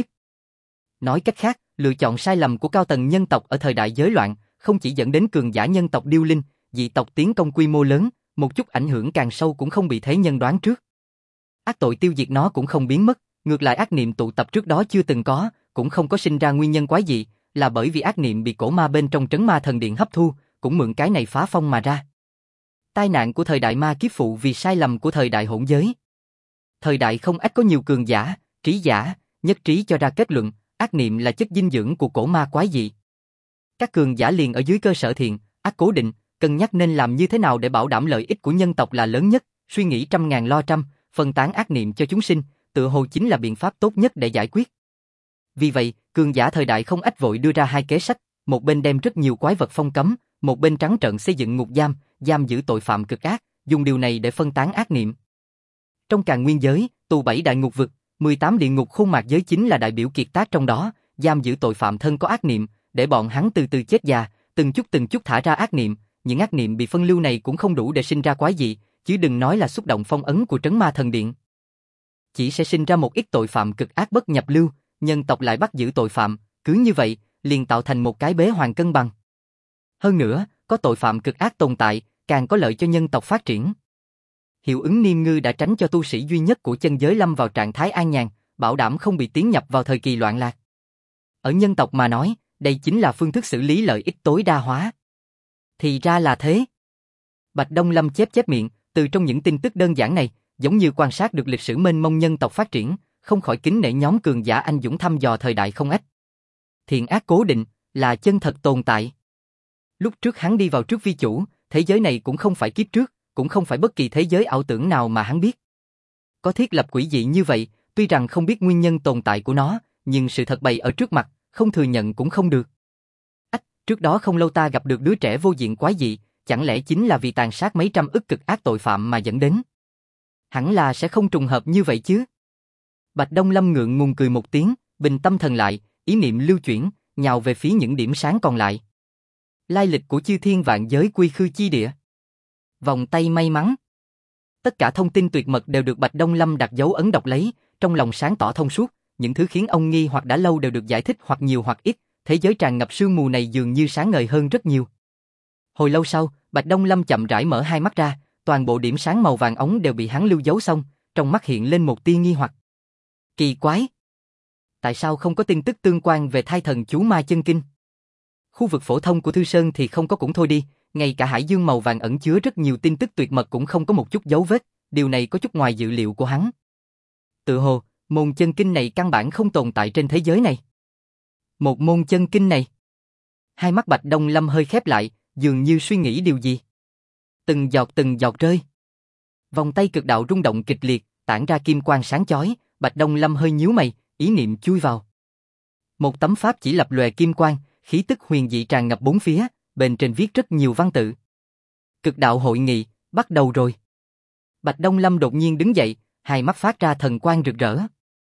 Nói cách khác, lựa chọn sai lầm của cao tầng nhân tộc ở thời đại giới loạn, không chỉ dẫn đến cường giả nhân tộc điêu linh, dị tộc tiến công quy mô lớn, một chút ảnh hưởng càng sâu cũng không bị thế nhân đoán trước. Ác tội tiêu diệt nó cũng không biến mất, Ngược lại ác niệm tụ tập trước đó chưa từng có, cũng không có sinh ra nguyên nhân quái dị, là bởi vì ác niệm bị cổ ma bên trong trấn ma thần điện hấp thu, cũng mượn cái này phá phong mà ra. Tai nạn của thời đại ma kiếp phụ vì sai lầm của thời đại hỗn giới. Thời đại không ít có nhiều cường giả, trí giả, nhất trí cho ra kết luận, ác niệm là chất dinh dưỡng của cổ ma quái dị. Các cường giả liền ở dưới cơ sở thiện, ác cố định, cân nhắc nên làm như thế nào để bảo đảm lợi ích của nhân tộc là lớn nhất, suy nghĩ trăm ngàn lo trăm, phân tán ác niệm cho chúng sinh, tựa hồ chính là biện pháp tốt nhất để giải quyết. Vì vậy, cường giả thời đại không ách vội đưa ra hai kế sách, một bên đem rất nhiều quái vật phong cấm, một bên trắng trợn xây dựng ngục giam, giam giữ tội phạm cực ác, dùng điều này để phân tán ác niệm. Trong Càn Nguyên giới, tù 7 đại ngục vực, 18 địa ngục khuôn mạc giới chính là đại biểu kiệt tác trong đó, giam giữ tội phạm thân có ác niệm, để bọn hắn từ từ chết già, từng chút thả ra ác niệm, những ác niệm bị phân lưu này cũng không đủ để sinh ra quái dị, chứ đừng nói là xúc động phong ấn của trấn ma thần điện. Chỉ sẽ sinh ra một ít tội phạm cực ác bất nhập lưu, nhân tộc lại bắt giữ tội phạm, cứ như vậy, liền tạo thành một cái bế hoàng cân bằng. Hơn nữa, có tội phạm cực ác tồn tại, càng có lợi cho nhân tộc phát triển. Hiệu ứng Niêm Ngư đã tránh cho tu sĩ duy nhất của chân giới lâm vào trạng thái an nhàn, bảo đảm không bị tiến nhập vào thời kỳ loạn lạc. Ở nhân tộc mà nói, đây chính là phương thức xử lý lợi ích tối đa hóa. Thì ra là thế. Bạch Đông Lâm chép miệng, từ trong những tin tức đơn giản này, giống như quan sát được lịch sử mênh mông nhân tộc phát triển, không khỏi kính nể nhóm cường giả anh dũng thăm dò thời đại không ách. Thiện ác cố định, là chân thật tồn tại. Lúc trước hắn đi vào trước vi chủ, thế giới này cũng không phải kiếp trước, cũng không phải bất kỳ thế giới ảo tưởng nào mà hắn biết. Có thiết lập quỷ dị như vậy, tuy rằng không biết nguyên nhân tồn tại của nó, nhưng sự thật bày ở trước mặt, không thừa nhận cũng không được. Trước đó không lâu ta gặp được đứa trẻ vô diện quái dị, chẳng lẽ chính là vì tàn sát mấy trăm ức cực ác tội phạm mà dẫn đến? Hẳn là sẽ không trùng hợp như vậy chứ. Bạch Đông Lâm ngượng ngùng cười một tiếng, bình tâm thần lại, ý niệm lưu chuyển, nhào về phía những điểm sáng còn lại. Lai lịch của chư thiên vạn giới quy khư chi địa. Vòng tay may mắn. Tất cả thông tin tuyệt mật đều được Bạch Đông Lâm đặt dấu ấn đọc lấy, trong lòng sáng tỏ thông suốt, những thứ khiến ông nghi hoặc đã lâu đều được giải thích hoặc nhiều hoặc ít, thế giới tràn ngập sương mù này dường như sáng ngời hơn rất nhiều. Hồi lâu sau, Bạch Đông Lâm chậm rãi mở hai mắt ra, toàn bộ điểm sáng màu vàng ống đều bị hắn lưu dấu xong, trong mắt hiện lên một tia nghi hoặc. Kỳ quái! Tại sao không có tin tức tương quan về thai thần chú ma chân kinh? Khu vực phổ thông của Thư Sơn thì không có cũng thôi đi, ngay cả hải dương màu vàng ẩn chứa rất nhiều tin tức tuyệt mật cũng không có một chút dấu vết, điều này có chút ngoài dự liệu của hắn. Tự hồ, môn chân kinh này căn bản không tồn tại trên thế giới này. Một môn chân kinh này. Hai mắt Bạch Đông Lâm hơi khép lại, dường như suy nghĩ điều gì. Từng giọt rơi. Vòng tay cực đạo rung động kịch liệt, tản ra kim quang sáng chói, Bạch Đông Lâm hơi nhíu mày, ý niệm chui vào. Một tấm pháp chỉ lập lòe kim quang, khí tức huyền dị tràn ngập bốn phía, bên trên viết rất nhiều văn tự. Cực đạo hội nghị, bắt đầu rồi. Bạch Đông Lâm đột nhiên đứng dậy, hai mắt phát ra thần quang rực rỡ.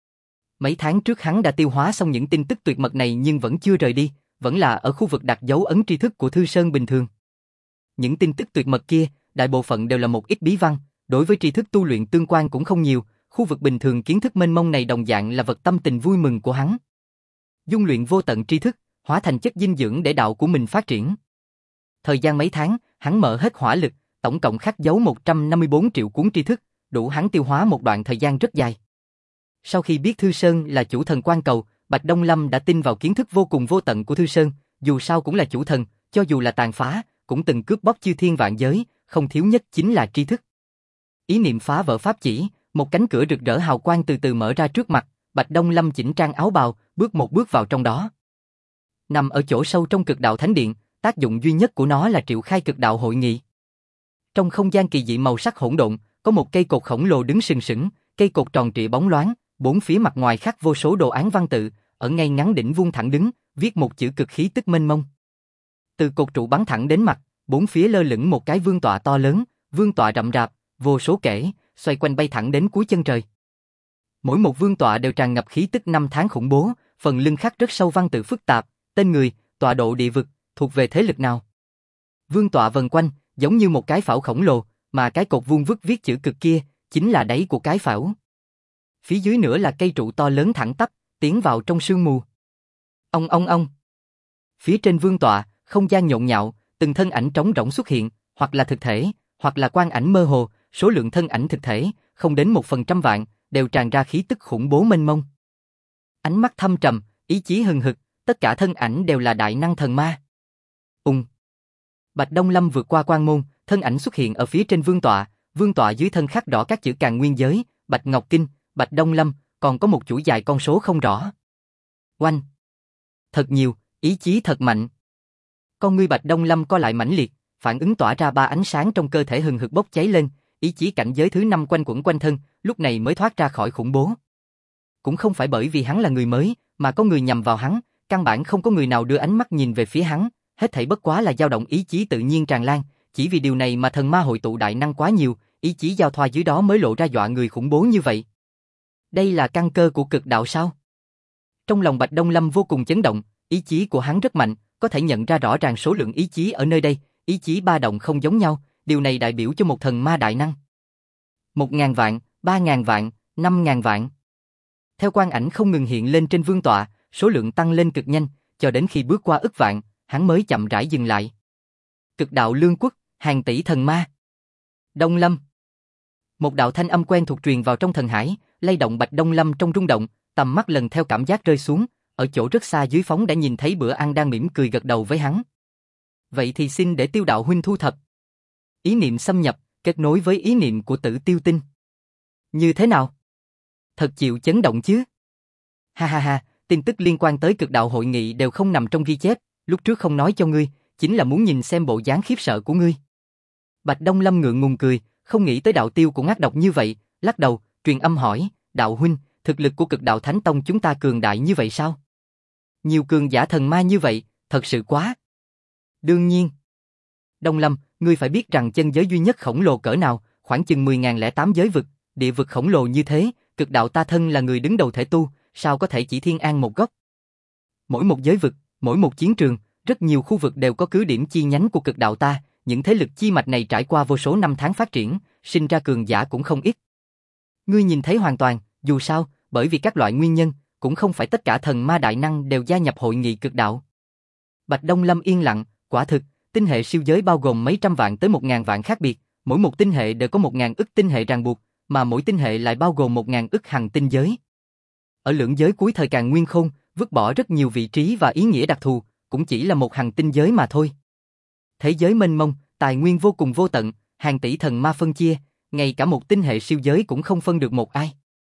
Mấy tháng trước hắn đã tiêu hóa xong những tin tức tuyệt mật này nhưng vẫn chưa rời đi, vẫn là ở khu vực đặt dấu ấn tri thức của Thư Sơn bình thường. Những tin tức tuyệt mật kia, đại bộ phận đều là một ít bí văn, đối với tri thức tu luyện tương quan cũng không nhiều, khu vực bình thường kiến thức mênh mông này đồng dạng là vật tâm tình vui mừng của hắn. Dung luyện vô tận tri thức, hóa thành chất dinh dưỡng để đạo của mình phát triển. Thời gian mấy tháng, hắn mở hết hỏa lực, tổng cộng khắc dấu 154 triệu cuốn tri thức, đủ hắn tiêu hóa một đoạn thời gian rất dài. Sau khi biết Thư Sơn là chủ thần quan cầu, Bạch Đông Lâm đã tin vào kiến thức vô cùng vô tận của Thư Sơn, dù sao cũng là chủ thần, cho dù là tàn phá, cũng từng cướp bóc chư thiên vạn giới, không thiếu nhất chính là tri thức. Ý niệm phá vỡ pháp chỉ, một cánh cửa rực rỡ hào quang từ từ mở ra trước mặt, Bạch Đông Lâm chỉnh trang áo bào, bước một bước vào trong đó. Nằm ở chỗ sâu trong cực đạo thánh điện, tác dụng duy nhất của nó là triệu khai cực đạo hội nghị. Trong không gian kỳ dị màu sắc hỗn độn, có một cây cột khổng lồ đứng sừng sững, cây cột tròn trịa bóng loáng, bốn phía mặt ngoài khắc vô số đồ án văn tự, ở ngay ngắn đỉnh vuông thẳng đứng, viết một chữ cực khí tức mênh mông. Từ cột trụ bắn thẳng đến mặt, bốn phía lơ lửng một cái vương tọa to lớn, vương tọa rậm rạp, vô số kẽ, xoay quanh bay thẳng đến cuối chân trời. Mỗi một vương tọa đều tràn ngập khí tức năm tháng khủng bố, phần lưng khắc rất sâu văn tự phức tạp, tên người, tọa độ địa vực, thuộc về thế lực nào. Vương tọa vần quanh, giống như một cái phảo khổng lồ, mà cái cột vuông vức viết chữ cực kia, chính là đáy của cái phảo. Phía dưới nữa là cây trụ to lớn thẳng tắp, tiến vào trong sương mù. Ông. Phía trên vương tọa, không gian nhộn nhạo, từng thân ảnh trống rỗng xuất hiện, hoặc là thực thể, hoặc là quang ảnh mơ hồ, số lượng thân ảnh thực thể, không đến 1/100 vạn, đều tràn ra khí tức khủng bố mênh mông. Ánh mắt thâm trầm, ý chí hừng hực, tất cả thân ảnh đều là đại năng thần ma. Bạch Đông Lâm vượt qua quan môn, thân ảnh xuất hiện ở phía trên vương tọa dưới thân khắc đỏ các chữ Càn Nguyên Giới, Bạch Ngọc Kinh, Bạch Đông Lâm, còn có một chuỗi dài con số không rõ. Oanh! Thật nhiều, ý chí thật mạnh. Con ngươi Bạch Đông Lâm co lại mãnh liệt, phản ứng tỏa ra ba ánh sáng trong cơ thể hừng hực bốc cháy lên, ý chí cảnh giới thứ 5 quanh quẩn quanh thân, lúc này mới thoát ra khỏi khủng bố. Cũng không phải bởi vì hắn là người mới, mà có người nhằm vào hắn, căn bản không có người nào đưa ánh mắt nhìn về phía hắn, hết thảy bất quá là dao động ý chí tự nhiên tràn lan, chỉ vì điều này mà thần ma hội tụ đại năng quá nhiều, ý chí giao thoa dưới đó mới lộ ra dọa người khủng bố như vậy. Đây là căn cơ của cực đạo sao? Trong lòng Bạch Đông Lâm vô cùng chấn động, ý chí của hắn rất mạnh, có thể nhận ra rõ ràng số lượng ý chí ở nơi đây, ý chí ba động không giống nhau, điều này đại biểu cho một thần ma đại năng. 1.000 vạn, 3.000 vạn, 5.000 vạn. Theo quang ảnh không ngừng hiện lên trên vương tọa, số lượng tăng lên cực nhanh, cho đến khi bước qua ức vạn, hắn mới chậm rãi dừng lại. Cực đạo lương quốc, hàng tỷ thần ma. Đông Lâm. Một đạo thanh âm quen thuộc truyền vào trong thần hải, lay động Bạch Đông Lâm trong rung động, tầm mắt lần theo cảm giác rơi xuống, ở chỗ rất xa dưới phóng đã nhìn thấy Bữa Ăn đang mỉm cười gật đầu với hắn. Vậy thì xin để Tiêu đạo huynh thu thập. Ý niệm xâm nhập, kết nối với ý niệm của Tử Tiêu Tinh. Như thế nào? Thật chịu chấn động chứ? Ha ha ha, tin tức liên quan tới cực đạo hội nghị đều không nằm trong ghi chép, lúc trước không nói cho ngươi, chính là muốn nhìn xem bộ dáng khiếp sợ của ngươi. Bạch Đông Lâm ngượng ngùng cười, không nghĩ tới đạo tiêu cũng ác độc như vậy, lắc đầu, truyền âm hỏi, đạo huynh, thực lực của cực đạo Thánh Tông chúng ta cường đại như vậy sao? Nhiều cường giả thần ma như vậy, thật sự quá. Đương nhiên. Đông Lâm, ngươi phải biết rằng chân giới duy nhất khổng lồ cỡ nào, khoảng chừng 10.008 giới vực, địa vực khổng lồ như thế, cực đạo ta thân là người đứng đầu thể tu, sao có thể chỉ thiên an một góc? Mỗi một giới vực, mỗi một chiến trường, rất nhiều khu vực đều có cứ điểm chi nhánh của cực đạo ta, những thế lực chi mạch này trải qua vô số năm tháng phát triển, sinh ra cường giả cũng không ít. Ngươi nhìn thấy hoàn toàn, dù sao, bởi vì các loại nguyên nhân, cũng không phải tất cả thần ma đại năng đều gia nhập hội nghị cực đạo. Bạch Đông Lâm yên lặng, quả thực, tinh hệ siêu giới bao gồm mấy trăm vạn tới 1.000 vạn khác biệt, mỗi một tinh hệ đều có 1.000 ức tinh hệ ràng buộc, mà mỗi tinh hệ lại bao gồm 1.000 ức hành tinh giới. Ở lưỡng giới cuối thời Càn Nguyên Khôn, vứt bỏ rất nhiều vị trí và ý nghĩa đặc thù, cũng chỉ là một hành tinh giới mà thôi. Thế giới mênh mông, tài nguyên vô cùng vô tận, hàng tỷ thần ma phân chia, ngay cả một tinh hệ siêu giới cũng không phân được một ai.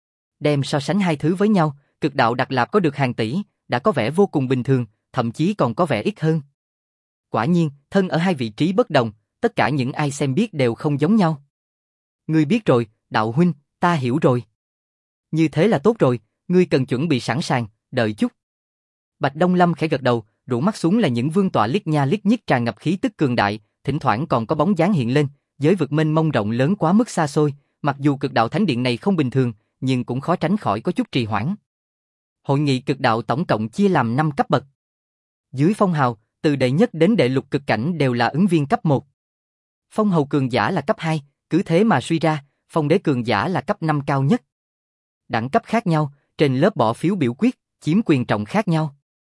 Đem so sánh hai thứ với nhau, cực đạo Đặc Lạp có được hàng tỷ, đã có vẻ vô cùng bình thường, thậm chí còn có vẻ ít hơn. Quả nhiên, thân ở hai vị trí bất đồng, tất cả những ai xem biết đều không giống nhau. Ngươi biết rồi, đạo huynh, ta hiểu rồi. Như thế là tốt rồi, ngươi cần chuẩn bị sẵn sàng, đợi chút. Bạch Đông Lâm khẽ gật đầu, rũ mắt xuống là những vương tọa liếc nha liếc nhích tràn ngập khí tức cường đại, thỉnh thoảng còn có bóng dáng hiện lên, giới vực mênh mông rộng lớn quá mức xa xôi, mặc dù cực đạo thánh điện này không bình thường, nhưng cũng khó tránh khỏi có chút trì hoãn. Hội nghị cực đạo tổng cộng chia làm 5 cấp bậc. Dưới phong hào, từ đệ nhất đến đệ lục cực cảnh đều là ứng viên cấp 1. Phong hầu cường giả là cấp 2, cứ thế mà suy ra, phong đế cường giả là cấp 5 cao nhất. Đẳng cấp khác nhau, trên lớp bỏ phiếu biểu quyết, chiếm quyền trọng khác nhau.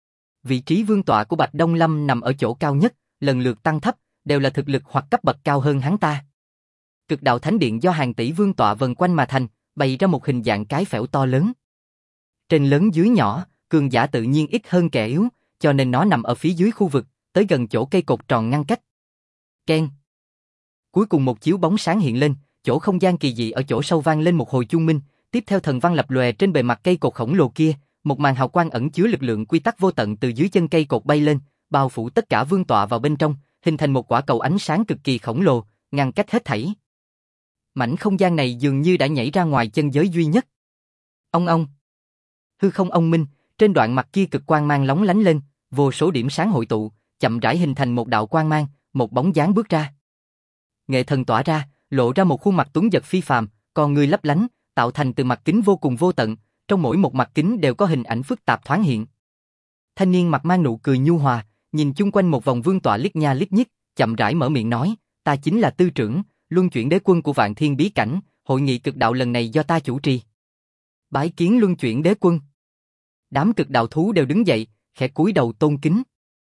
Vị trí vương tọa của Bạch Đông Lâm nằm ở chỗ cao nhất, lần lượt tăng thấp, đều là thực lực hoặc cấp bậc cao hơn hắn ta. Cực đạo thánh điện do hàng tỷ vương tọa vần quanh mà thành, bày ra một hình dạng cái phễu to lớn. Trên lớn dưới nhỏ, cường giả tự nhiên ít hơn kẻ yếu, cho nên nó nằm ở phía dưới khu vực, tới gần chỗ cây cột tròn ngăn cách. Keng. Cuối cùng một chiếu bóng sáng hiện lên, chỗ không gian kỳ dị ở chỗ sâu vang lên một hồi chuông minh, tiếp theo thần văn lập lòe trên bề mặt cây cột khổng lồ kia, một màn hào quang ẩn chứa lực lượng quy tắc vô tận từ dưới chân cây cột bay lên, bao phủ tất cả vương tọa vào bên trong, hình thành một quả cầu ánh sáng cực kỳ khổng lồ, ngăn cách hết thảy. Mảnh không gian này dường như đã nhảy ra ngoài chân giới duy nhất. Ông. Hư không ông minh, trên đoạn mặt kia cực quang mang lóng lánh lên, vô số điểm sáng hội tụ, chậm rãi hình thành một đạo quang mang, một bóng dáng bước ra. Nghệ thần tỏa ra, lộ ra một khuôn mặt tuấn giật phi phàm, con người lấp lánh, tạo thành từ mặt kính vô cùng vô tận, trong mỗi một mặt kính đều có hình ảnh phức tạp thoáng hiện. Thanh niên mặt mang nụ cười nhu hòa, nhìn chung quanh một vòng vương tọa liếc nha liếc nhích, chậm rãi mở miệng nói, ta chính là tư trưởng, luân chuyển đế quân của Vạn Thiên bí cảnh, hội nghị cực đạo lần này do ta chủ trì. Bái kiến luân chuyển đế quân. Đám cực đạo thú đều đứng dậy, khẽ cúi đầu tôn kính.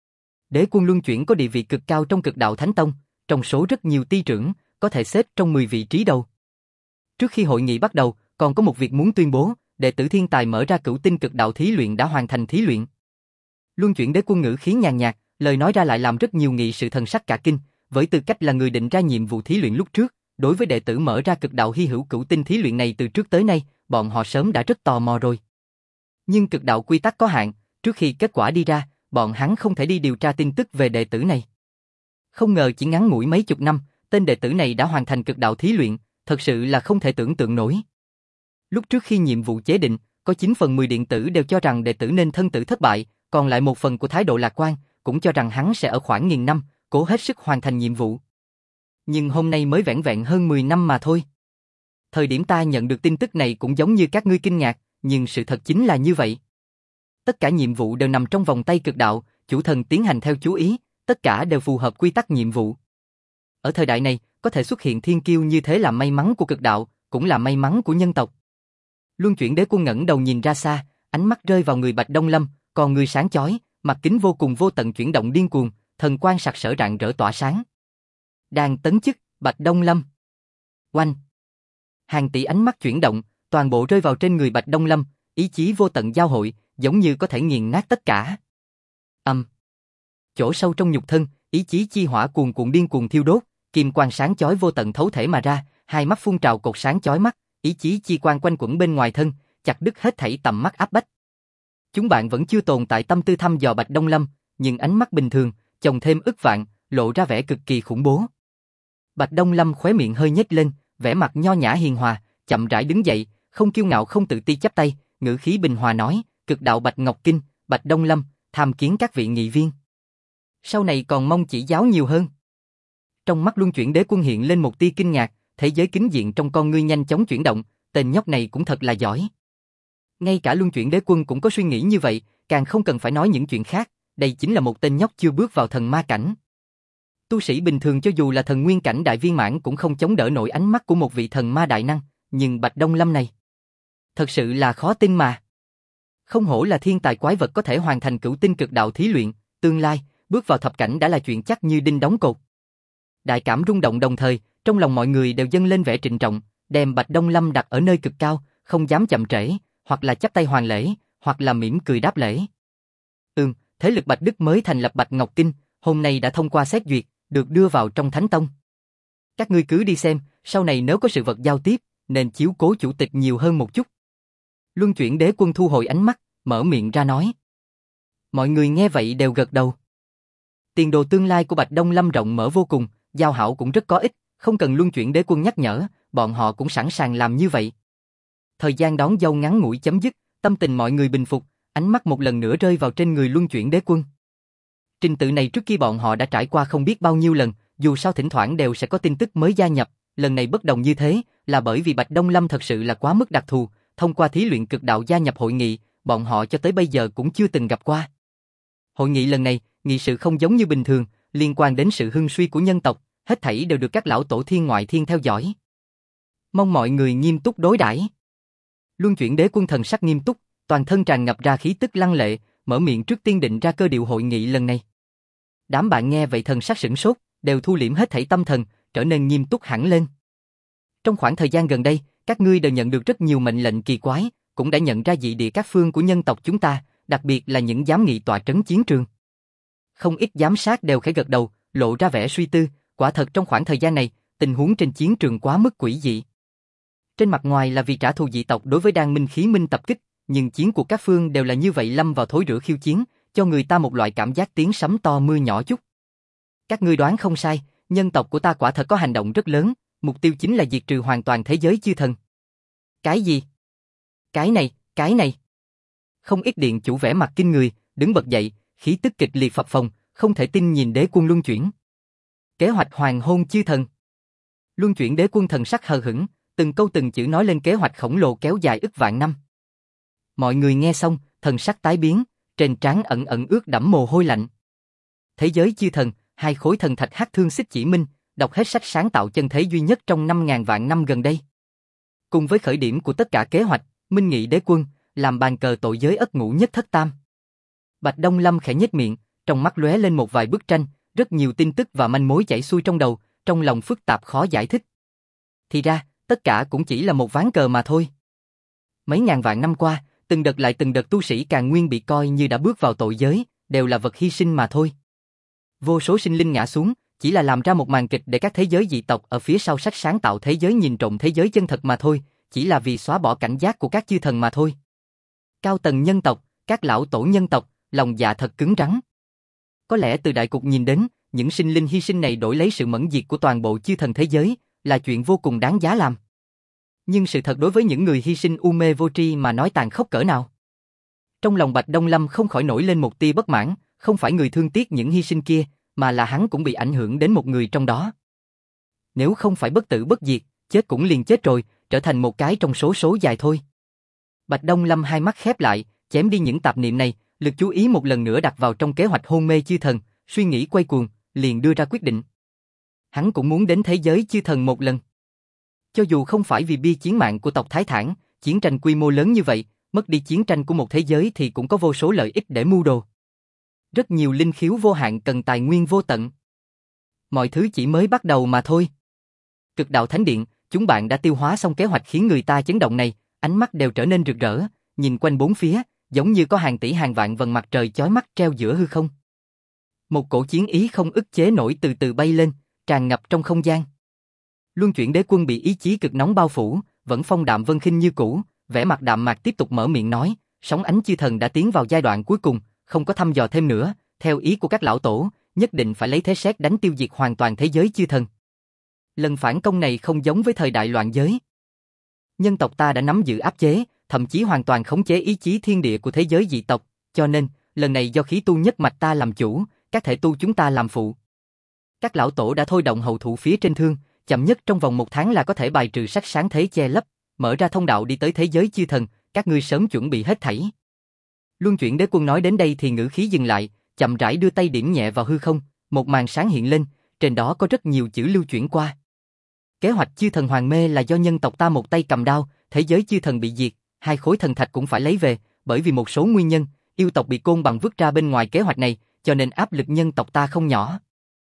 Đế quân luân chuyển có địa vị cực cao trong cực đạo Thánh Tông, trong số rất nhiều ty trưởng, có thể xếp trong 10 vị trí đầu. Trước khi hội nghị bắt đầu, còn có một việc muốn tuyên bố, đệ tử thiên tài mở ra cửu tinh cực đạo thí luyện đã hoàn thành thí luyện. Luân chuyển đế quân ngữ khí nhàn nhạt, lời nói ra lại làm rất nhiều nghị sự thần sắc cả kinh, với tư cách là người định ra nhiệm vụ thí luyện lúc trước, đối với đệ tử mở ra cực đạo hy hữu cửu tinh thí luyện này từ trước tới nay, bọn họ sớm đã rất tò mò rồi. Nhưng cực đạo quy tắc có hạn, trước khi kết quả đi ra, bọn hắn không thể đi điều tra tin tức về đệ tử này. Không ngờ chỉ ngắn ngủi mấy chục năm, tên đệ tử này đã hoàn thành cực đạo thí luyện, thật sự là không thể tưởng tượng nổi. Lúc trước khi nhiệm vụ chế định, có 9 phần 10 điện tử đều cho rằng đệ tử nên thân tử thất bại, còn lại 1 phần của thái độ lạc quan, cũng cho rằng hắn sẽ ở khoảng nghìn năm, cố hết sức hoàn thành nhiệm vụ. Nhưng hôm nay mới vẻn vẹn hơn 10 năm mà thôi. Thời điểm ta nhận được tin tức này cũng giống như các ngươi kinh ngạc, nhưng sự thật chính là như vậy. Tất cả nhiệm vụ đều nằm trong vòng tay cực đạo, chủ thần tiến hành theo chú ý, tất cả đều phù hợp quy tắc nhiệm vụ. Ở thời đại này, có thể xuất hiện thiên kiêu như thế là may mắn của cực đạo, cũng là may mắn của nhân tộc. Luân chuyển đế quân ngẩng đầu nhìn ra xa, ánh mắt rơi vào người Bạch Đông Lâm, còn người sáng chói, mặt kính vô cùng vô tận chuyển động điên cuồng, thần quang sặc sỡ rạng rỡ tỏa sáng. Đang tấn chức, Bạch Đông Lâm. Oanh! Hàng tỷ ánh mắt chuyển động, toàn bộ rơi vào trên người Bạch Đông Lâm, ý chí vô tận giao hội, giống như có thể nghiền nát tất cả. Chỗ sâu trong nhục thân, ý chí chi hỏa cuồn cuộn điên cuồng thiêu đốt, kim quang sáng chói vô tận thấu thể mà ra, hai mắt phun trào cột sáng chói mắt, ý chí chi quang quanh quẩn bên ngoài thân, chặt đứt hết thảy tầm mắt áp bách. Chúng bạn vẫn chưa tồn tại tâm tư thăm dò Bạch Đông Lâm, nhưng ánh mắt bình thường, chồng thêm ức vạn, lộ ra vẻ cực kỳ khủng bố. Bạch Đông Lâm khóe miệng hơi nhếch lên, vẻ mặt nho nhã hiền hòa, chậm rãi đứng dậy, không kiêu ngạo không tự ti chắp tay, ngữ khí bình hòa nói, cực đạo Bạch Ngọc Kinh, Bạch Đông Lâm, tham kiến các vị nghị viên. Sau này còn mong chỉ giáo nhiều hơn. Trong mắt Luân chuyển đế quân hiện lên một tia kinh ngạc, thế giới kính diện trong con ngươi nhanh chóng chuyển động, tên nhóc này cũng thật là giỏi. Ngay cả Luân chuyển đế quân cũng có suy nghĩ như vậy, càng không cần phải nói những chuyện khác, đây chính là một tên nhóc chưa bước vào thần ma cảnh. Tu sĩ bình thường cho dù là thần nguyên cảnh đại viên mãn cũng không chống đỡ nổi ánh mắt của một vị thần ma đại năng, nhưng Bạch Đông Lâm này, thật sự là khó tin mà. Không hổ là thiên tài quái vật có thể hoàn thành cửu tinh cực đạo thí luyện, tương lai, bước vào thập cảnh đã là chuyện chắc như đinh đóng cột. Đại cảm rung động đồng thời, trong lòng mọi người đều dâng lên vẻ trịnh trọng, đem Bạch Đông Lâm đặt ở nơi cực cao, không dám chậm trễ, hoặc là chắp tay hoàn lễ, hoặc là mỉm cười đáp lễ. Thế lực Bạch Đức mới thành lập Bạch Ngọc Kinh, hôm nay đã thông qua xét duyệt, được đưa vào trong Thánh Tông. Các ngươi cứ đi xem, sau này nếu có sự vật giao tiếp, nên chiếu cố chủ tịch nhiều hơn một chút. Luân chuyển đế quân thu hồi ánh mắt, mở miệng ra nói. Mọi người nghe vậy đều gật đầu. Tiền đồ tương lai của Bạch Đông Lâm rộng mở vô cùng, giao hảo cũng rất có ích, không cần Luân chuyển đế quân nhắc nhở, bọn họ cũng sẵn sàng làm như vậy. Thời gian đón dâu ngắn ngủi chấm dứt, tâm tình mọi người bình phục, ánh mắt một lần nữa rơi vào trên người Luân chuyển đế quân. Trình tự này trước khi bọn họ đã trải qua không biết bao nhiêu lần, dù sao thỉnh thoảng đều sẽ có tin tức mới gia nhập, lần này bất đồng như thế, là bởi vì Bạch Đông Lâm thật sự là quá mức đặc thù, thông qua thí luyện cực đạo gia nhập hội nghị, bọn họ cho tới bây giờ cũng chưa từng gặp qua. Hội nghị lần này, nghị sự không giống như bình thường, liên quan đến sự hưng suy của nhân tộc, hết thảy đều được các lão tổ thiên ngoại thiên theo dõi. Mong mọi người nghiêm túc đối đãi. Luân chuyển đế quân thần sắc nghiêm túc, toàn thân tràn ngập ra khí tức lăng lệ, mở miệng trước tiên định ra cơ điệu hội nghị lần này. Đám bạn nghe vậy thần sắc sửng sốt, đều thu liễm hết thảy tâm thần, trở nên nghiêm túc hẳn lên. Trong khoảng thời gian gần đây, các ngươi đều nhận được rất nhiều mệnh lệnh kỳ quái, cũng đã nhận ra dị địa các phương của nhân tộc chúng ta, đặc biệt là những giám nghị tọa trấn chiến trường. Không ít giám sát đều khẽ gật đầu, lộ ra vẻ suy tư, quả thật trong khoảng thời gian này, tình huống trên chiến trường quá mức quỷ dị. Trên mặt ngoài là vì trả thù dị tộc đối với Đan Minh Khí Minh tập kích, nhưng chiến của các phương đều là như vậy lâm vào thối rữa khiêu chiến, cho người ta một loại cảm giác tiếng sấm to mưa nhỏ chút. Các ngươi đoán không sai, nhân tộc của ta quả thật có hành động rất lớn, mục tiêu chính là diệt trừ hoàn toàn thế giới chư thần. Cái gì? Cái này. Không ít điện chủ vẻ mặt kinh người, đứng bật dậy, khí tức kịch liệt phập phồng, không thể tin nhìn đế quân luân chuyển. Kế hoạch hoàng hôn chư thần. Luân chuyển đế quân thần sắc hờ hững, từng câu từng chữ nói lên kế hoạch khổng lồ kéo dài ức vạn năm. Mọi người nghe xong, thần sắc tái biến, trên trán ẩn ẩn ướt đẫm mồ hôi lạnh. Thế giới chư thần, hai khối thần thạch hắc thương xích chỉ minh, đọc hết sách sáng tạo chân thế duy nhất trong 5.000 vạn năm gần đây. Cùng với khởi điểm của tất cả kế hoạch, minh nghị đế quân, làm bàn cờ tội giới ất ngũ nhất thất tam. Bạch Đông Lâm khẽ nhếch miệng, trong mắt lóe lên một vài bức tranh, rất nhiều tin tức và manh mối chảy xuôi trong đầu, trong lòng phức tạp khó giải thích. Thì ra, tất cả cũng chỉ là một ván cờ mà thôi. Mấy ngàn vạn năm qua, từng đợt lại từng đợt tu sĩ Càn Nguyên bị coi như đã bước vào tội giới, đều là vật hy sinh mà thôi. Vô số sinh linh ngã xuống, chỉ là làm ra một màn kịch để các thế giới dị tộc ở phía sau sách sáng tạo thế giới nhìn trộm thế giới chân thật mà thôi, chỉ là vì xóa bỏ cảnh giác của các chư thần mà thôi. Cao tầng nhân tộc, các lão tổ nhân tộc, lòng dạ thật cứng rắn. Có lẽ từ đại cục nhìn đến, những sinh linh hy sinh này đổi lấy sự mẫn diệt của toàn bộ chư thần thế giới, là chuyện vô cùng đáng giá làm. Nhưng sự thật đối với những người hy sinh u mê vô tri mà nói tàn khốc cỡ nào. Trong lòng Bạch Đông Lâm không khỏi nổi lên một tia bất mãn, không phải người thương tiếc những hy sinh kia, mà là hắn cũng bị ảnh hưởng đến một người trong đó. Nếu không phải bất tử bất diệt, chết cũng liền chết rồi, trở thành một cái trong số số dài thôi. Bạch Đông Lâm hai mắt khép lại, chém đi những tạp niệm này, lực chú ý một lần nữa đặt vào trong kế hoạch hôn mê chư thần, suy nghĩ quay cuồng, liền đưa ra quyết định. Hắn cũng muốn đến thế giới chư thần một lần. Cho dù không phải vì bia chiến mạng của tộc Thái Thản, chiến tranh quy mô lớn như vậy, mất đi chiến tranh của một thế giới thì cũng có vô số lợi ích để mưu đồ. Rất nhiều linh khiếu vô hạn cần tài nguyên vô tận. Mọi thứ chỉ mới bắt đầu mà thôi. Cực đạo Thánh Điện, chúng bạn đã tiêu hóa xong kế hoạch khiến người ta chấn động này, ánh mắt đều trở nên rực rỡ, nhìn quanh bốn phía, giống như có hàng tỷ hàng vạn vầng mặt trời chói mắt treo giữa hư không. Một cổ chiến ý không ức chế nổi từ từ bay lên, tràn ngập trong không gian. Luân Chuyển Đế Quân bị ý chí cực nóng bao phủ, vẫn phong đạm vân khinh như cũ, vẻ mặt đạm mạc tiếp tục mở miệng nói, sóng ánh chư thần đã tiến vào giai đoạn cuối cùng, không có thăm dò thêm nữa, theo ý của các lão tổ, nhất định phải lấy thế sét đánh tiêu diệt hoàn toàn thế giới chư thần. Lần phản công này không giống với thời đại loạn giới. Nhân tộc ta đã nắm giữ áp chế, thậm chí hoàn toàn khống chế ý chí thiên địa của thế giới dị tộc, cho nên, lần này do khí tu nhất mạch ta làm chủ, các thể tu chúng ta làm phụ. Các lão tổ đã thôi động hậu thủ phía trên thương, chậm nhất trong vòng 1 tháng là có thể bài trừ sắc sáng thế che lấp, mở ra thông đạo đi tới thế giới chư thần, các ngươi sớm chuẩn bị hết thảy. Luân Chuyển Đế Quân nói đến đây thì ngữ khí dừng lại, chậm rãi đưa tay điểm nhẹ vào hư không, một màn sáng hiện lên, trên đó có rất nhiều chữ lưu chuyển qua. Kế hoạch chư thần hoàng mê là do nhân tộc ta một tay cầm đao, thế giới chư thần bị diệt, 2 khối thần thạch cũng phải lấy về, bởi vì một số nguyên nhân, yêu tộc bị côn bằng vứt ra bên ngoài kế hoạch này, cho nên áp lực nhân tộc ta không nhỏ.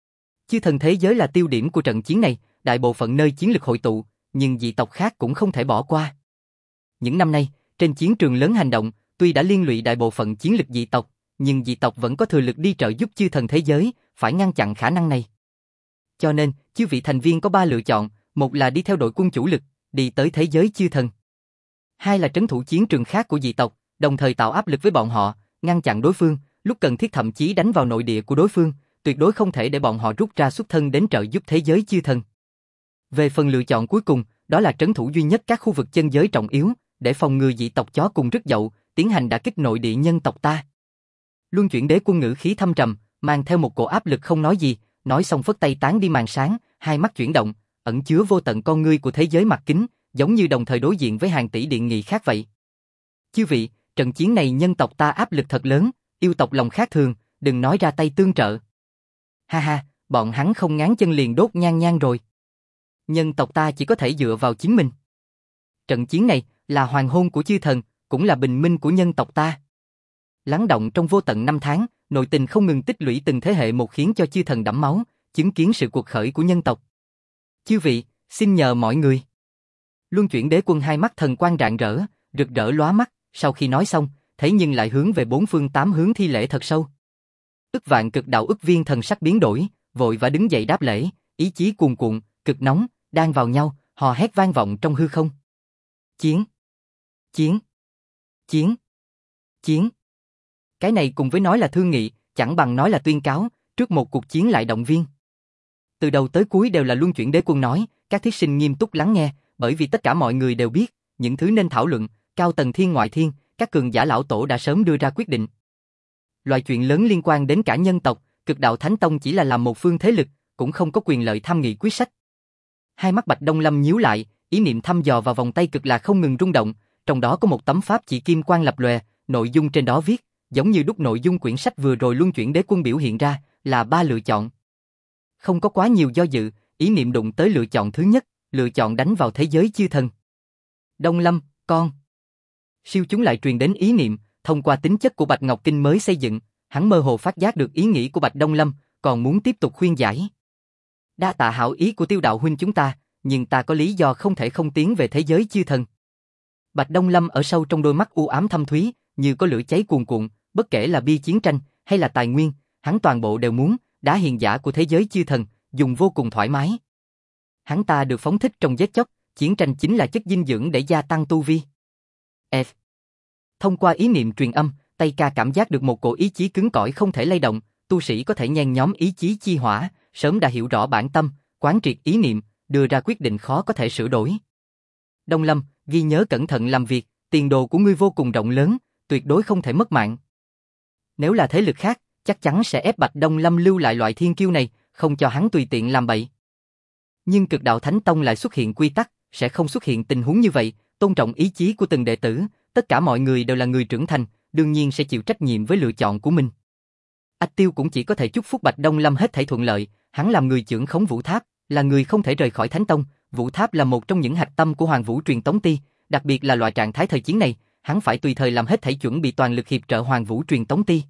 Chư thần thế giới là tiêu điểm của trận chiến này, đại bộ phận nơi chiến lực hội tụ, nhưng dị tộc khác cũng không thể bỏ qua. Những năm nay, trên chiến trường lớn hành động, tuy đã liên lụy đại bộ phận chiến lực dị tộc, nhưng dị tộc vẫn có thừa lực đi trợ giúp chư thần thế giới, phải ngăn chặn khả năng này. Cho nên, chư vị thành viên có 3 lựa chọn, một là đi theo đội quân chủ lực, đi tới thế giới chư thần. 2 là trấn thủ chiến trường khác của dị tộc, đồng thời tạo áp lực với bọn họ, ngăn chặn đối phương, lúc cần thiết thậm chí đánh vào nội địa của đối phương, tuyệt đối không thể để bọn họ rút ra xuất thân đến trợ giúp thế giới chư thần. Về phần lựa chọn cuối cùng, đó là trấn thủ duy nhất các khu vực chân giới trọng yếu, để phòng ngừa dị tộc chó cùng rứt dậu, tiến hành đả kích nội địa nhân tộc ta. Luân Chuyển Đế Quân ngữ khí thâm trầm, mang theo một cổ áp lực không nói gì, nói xong phất tay tán đi màn sáng, hai mắt chuyển động, ẩn chứa vô tận con ngươi của thế giới mặt kính, giống như đồng thời đối diện với hàng tỷ điện nghị khác vậy. Chư vị, trận chiến này nhân tộc ta áp lực thật lớn, yêu tộc lòng khác thường, đừng nói ra tay tương trợ. Ha ha, bọn hắn không ngán chân liền đốt nhang nhang rồi. Nhân tộc ta chỉ có thể dựa vào chính mình. Trận chiến này là hoàng hôn của chư thần, cũng là bình minh của nhân tộc ta. Lắng động trong vô tận 5 tháng, nội tình không ngừng tích lũy từng thế hệ một khiến cho chư thần đẫm máu, chứng kiến sự cuộc khởi của nhân tộc. Chư vị, xin nhờ mọi người. Luân Chuyển Đế Quân hai mắt thần quang rạng rỡ, rực rỡ lóa mắt, sau khi nói xong, thế nhưng lại hướng về 4 phương 8 hướng thi lễ thật sâu. Ức vạn cực đạo ức viên thần sắc biến đổi, vội và đứng dậy đáp lễ, ý chí cuồn cuộn, cực nóng, đan vào nhau, hò hét vang vọng trong hư không. Chiến! Chiến! Chiến! Chiến! Cái này cùng với nói là thương nghị, chẳng bằng nói là tuyên cáo, trước một cuộc chiến lại động viên. Từ đầu tới cuối đều là Luân Chuyển Đế Quân nói, các thí sinh nghiêm túc lắng nghe, bởi vì tất cả mọi người đều biết, những thứ nên thảo luận, cao tầng thiên ngoại thiên, các cường giả lão tổ đã sớm đưa ra quyết định. Loại chuyện lớn liên quan đến cả nhân tộc, Cực Đạo Thánh Tông chỉ là làm một phương thế lực, cũng không có quyền lợi tham nghị quyết sách. Hai mắt Bạch Đông Lâm nhíu lại, ý niệm thăm dò vào vòng tay cực là không ngừng rung động, trong đó có một tấm pháp chỉ kim quang lập lòe, nội dung trên đó viết, giống như đúc nội dung quyển sách vừa rồi Luân Chuyển Đế Quân biểu hiện ra, là 3 lựa chọn. Không có quá nhiều do dự, ý niệm đụng tới lựa chọn thứ nhất, lựa chọn đánh vào thế giới chư thần. Đông Lâm, con. Siêu chúng lại truyền đến ý niệm, thông qua tính chất của Bạch Ngọc Kinh mới xây dựng, hắn mơ hồ phát giác được ý nghĩ của Bạch Đông Lâm, còn muốn tiếp tục khuyên giải. Đa tạ hảo ý của Tiêu đạo huynh chúng ta, nhưng ta có lý do không thể không tiến về thế giới chư thần. Bạch Đông Lâm ở sâu trong đôi mắt u ám thâm thúy, như có lửa cháy cuồn cuộn, bất kể là bia chiến tranh hay là tài nguyên, hắn toàn bộ đều muốn, đá hiền giả của thế giới chư thần, dùng vô cùng thoải mái. Hắn ta được phóng thích trong giết chóc, chiến tranh chính là chất dinh dưỡng để gia tăng tu vi. F. Thông qua ý niệm truyền âm, Tây Ca cảm giác được một cổ ý chí cứng cỏi không thể lay động, tu sĩ có thể nhen nhóm ý chí chi hỏa, sớm đã hiểu rõ bản tâm, quán triệt ý niệm, đưa ra quyết định khó có thể sửa đổi. Đông Lâm, ghi nhớ cẩn thận làm việc, tiền đồ của ngươi vô cùng rộng lớn, tuyệt đối không thể mất mạng. Nếu là thế lực khác, chắc chắn sẽ ép Bạch Đông Lâm lưu lại loại thiên kiêu này, không cho hắn tùy tiện làm bậy. Nhưng Cực Đạo Thánh Tông lại xuất hiện quy tắc, sẽ không xuất hiện tình huống như vậy, tôn trọng ý chí của từng đệ tử, tất cả mọi người đều là người trưởng thành, đương nhiên sẽ chịu trách nhiệm với lựa chọn của mình. Ách Tiêu cũng chỉ có thể chúc phúc Bạch Đông Lâm hết thảy thuận lợi, hắn làm người trưởng khống Vũ Tháp, là người không thể rời khỏi Thánh Tông, Vũ Tháp là một trong những hạch tâm của Hoàng Vũ Truyền Tống Ti, đặc biệt là loại trạng thái thời chiến này, hắn phải tùy thời làm hết thảy chuẩn bị toàn lực hiệp trợ Hoàng Vũ Truyền Tống Ti.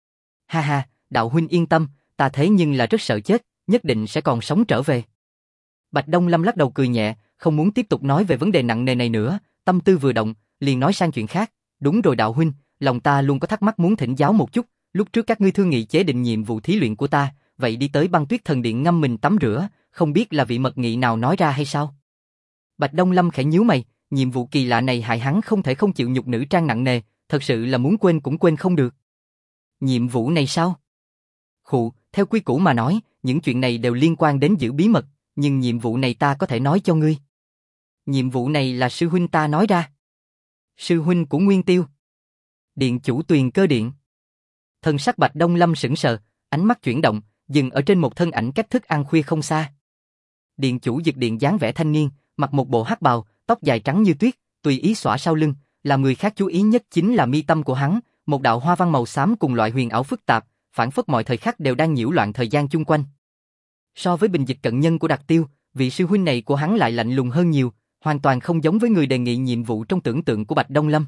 Ha ha, đạo huynh yên tâm, ta thế nhưng là rất sợ chết, nhất định sẽ còn sống trở về. Bạch Đông Lâm lắc đầu cười nhẹ, không muốn tiếp tục nói về vấn đề nặng nề này nữa, tâm tư vừa động, liền nói sang chuyện khác. Đúng rồi đạo huynh, lòng ta luôn có thắc mắc muốn thỉnh giáo một chút, lúc trước các ngươi thương nghị chế định nhiệm vụ thí luyện của ta, vậy đi tới Băng Tuyết Thần Điện ngâm mình tắm rửa, không biết là vị mật nghị nào nói ra hay sao? Bạch Đông Lâm khẽ nhíu mày, nhiệm vụ kỳ lạ này hại hắn không thể không chịu nhục nữ trang nặng nề, thật sự là muốn quên cũng quên không được. Nhiệm vụ này sao? Khụ, theo quy củ mà nói, những chuyện này đều liên quan đến giữ bí mật, nhưng nhiệm vụ này ta có thể nói cho ngươi. Nhiệm vụ này là sư huynh ta nói ra. Sư huynh của Nguyên Tiêu. Điện chủ Tuyền Cơ Điện. Thân sắc Bạch Đông Lâm sững sờ, ánh mắt chuyển động, dừng ở trên một thân ảnh cách thức ăn khuya không xa. Điện chủ Dực Điện dáng vẻ thanh niên, mặc một bộ hắc bào, tóc dài trắng như tuyết, tùy ý xõa sau lưng, làm người khác chú ý nhất chính là mi tâm của hắn, một đạo hoa văn màu xám cùng loại huyền ảo phức tạp, phản phất mọi thời khắc đều đang nhiễu loạn thời gian chung quanh. So với Bình Dịch cận nhân của Đặc Tiêu, vị sư huynh này của hắn lại lạnh lùng hơn nhiều, hoàn toàn không giống với người đề nghị nhiệm vụ trong tưởng tượng của Bạch Đông Lâm.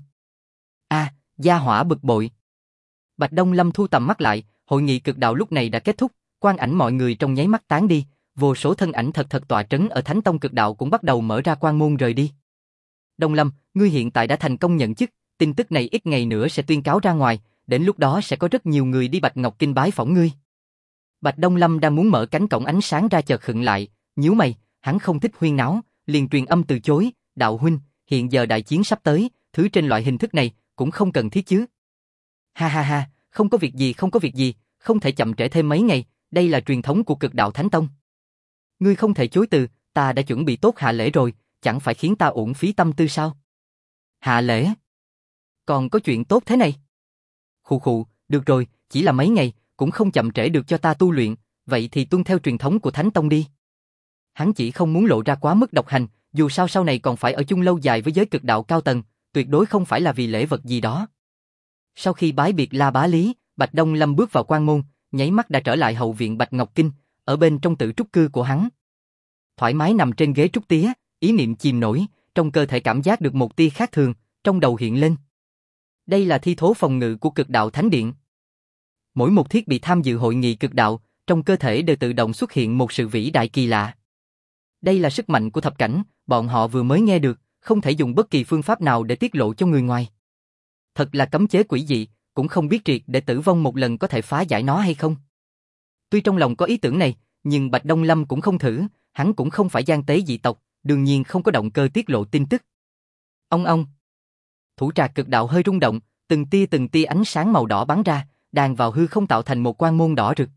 Gia hỏa bực bội. Bạch Đông Lâm thu tầm mắt lại, hội nghị cực đạo lúc này đã kết thúc, quang ảnh mọi người trong nháy mắt tán đi, vô số thân ảnh thật tọa trấn ở Thánh Tông cực đạo cũng bắt đầu mở ra quan môn rời đi. Đông Lâm, ngươi hiện tại đã thành công nhận chức, tin tức này ít ngày nữa sẽ tuyên cáo ra ngoài, đến lúc đó sẽ có rất nhiều người đi Bạch Ngọc Kinh bái phỏng ngươi. Bạch Đông Lâm đang muốn mở cánh cổng ánh sáng ra chợt khựng lại, nhíu mày, hắn không thích huyên náo, liền truyền âm từ chối, đạo huynh, hiện giờ đại chiến sắp tới, thứ trên loại hình thức này cũng không cần thiết chứ. Ha ha ha, không có việc gì, không thể chậm trễ thêm mấy ngày, đây là truyền thống của Cực Đạo Thánh Tông. Ngươi không thể chối từ, ta đã chuẩn bị tốt hạ lễ rồi, chẳng phải khiến ta uổng phí tâm tư sao? Hạ lễ? Còn có chuyện tốt thế này? Khụ, được rồi, chỉ là mấy ngày, cũng không chậm trễ được cho ta tu luyện, vậy thì tuân theo truyền thống của Thánh Tông đi. Hắn chỉ không muốn lộ ra quá mức độc hành, dù sao sau này còn phải ở chung lâu dài với giới cực đạo cao tầng, tuyệt đối không phải là vì lễ vật gì đó. Sau khi bái biệt La Bá Lý, Bạch Đông Lâm bước vào quan môn, nháy mắt đã trở lại hậu viện Bạch Ngọc Kinh, ở bên trong tự trúc cư của hắn. Thoải mái nằm trên ghế trúc tía, ý niệm chìm nổi, trong cơ thể cảm giác được một tia khác thường, trong đầu hiện lên. Đây là thi thố phòng ngự của Cực Đạo Thánh Điện. Mỗi một thiết bị tham dự hội nghị cực đạo, trong cơ thể đều tự động xuất hiện một sự vĩ đại kỳ lạ. Đây là sức mạnh của thập cảnh, bọn họ vừa mới nghe được, không thể dùng bất kỳ phương pháp nào để tiết lộ cho người ngoài. Thật là cấm chế quỷ dị, cũng không biết triệt để tử vong một lần có thể phá giải nó hay không. Tuy trong lòng có ý tưởng này, nhưng Bạch Đông Lâm cũng không thử, hắn cũng không phải gian tế dị tộc, đương nhiên không có động cơ tiết lộ tin tức. Ông. Thủ trạc cực đạo hơi rung động, từng tia ánh sáng màu đỏ bắn ra, đàn vào hư không tạo thành một quan môn đỏ rực.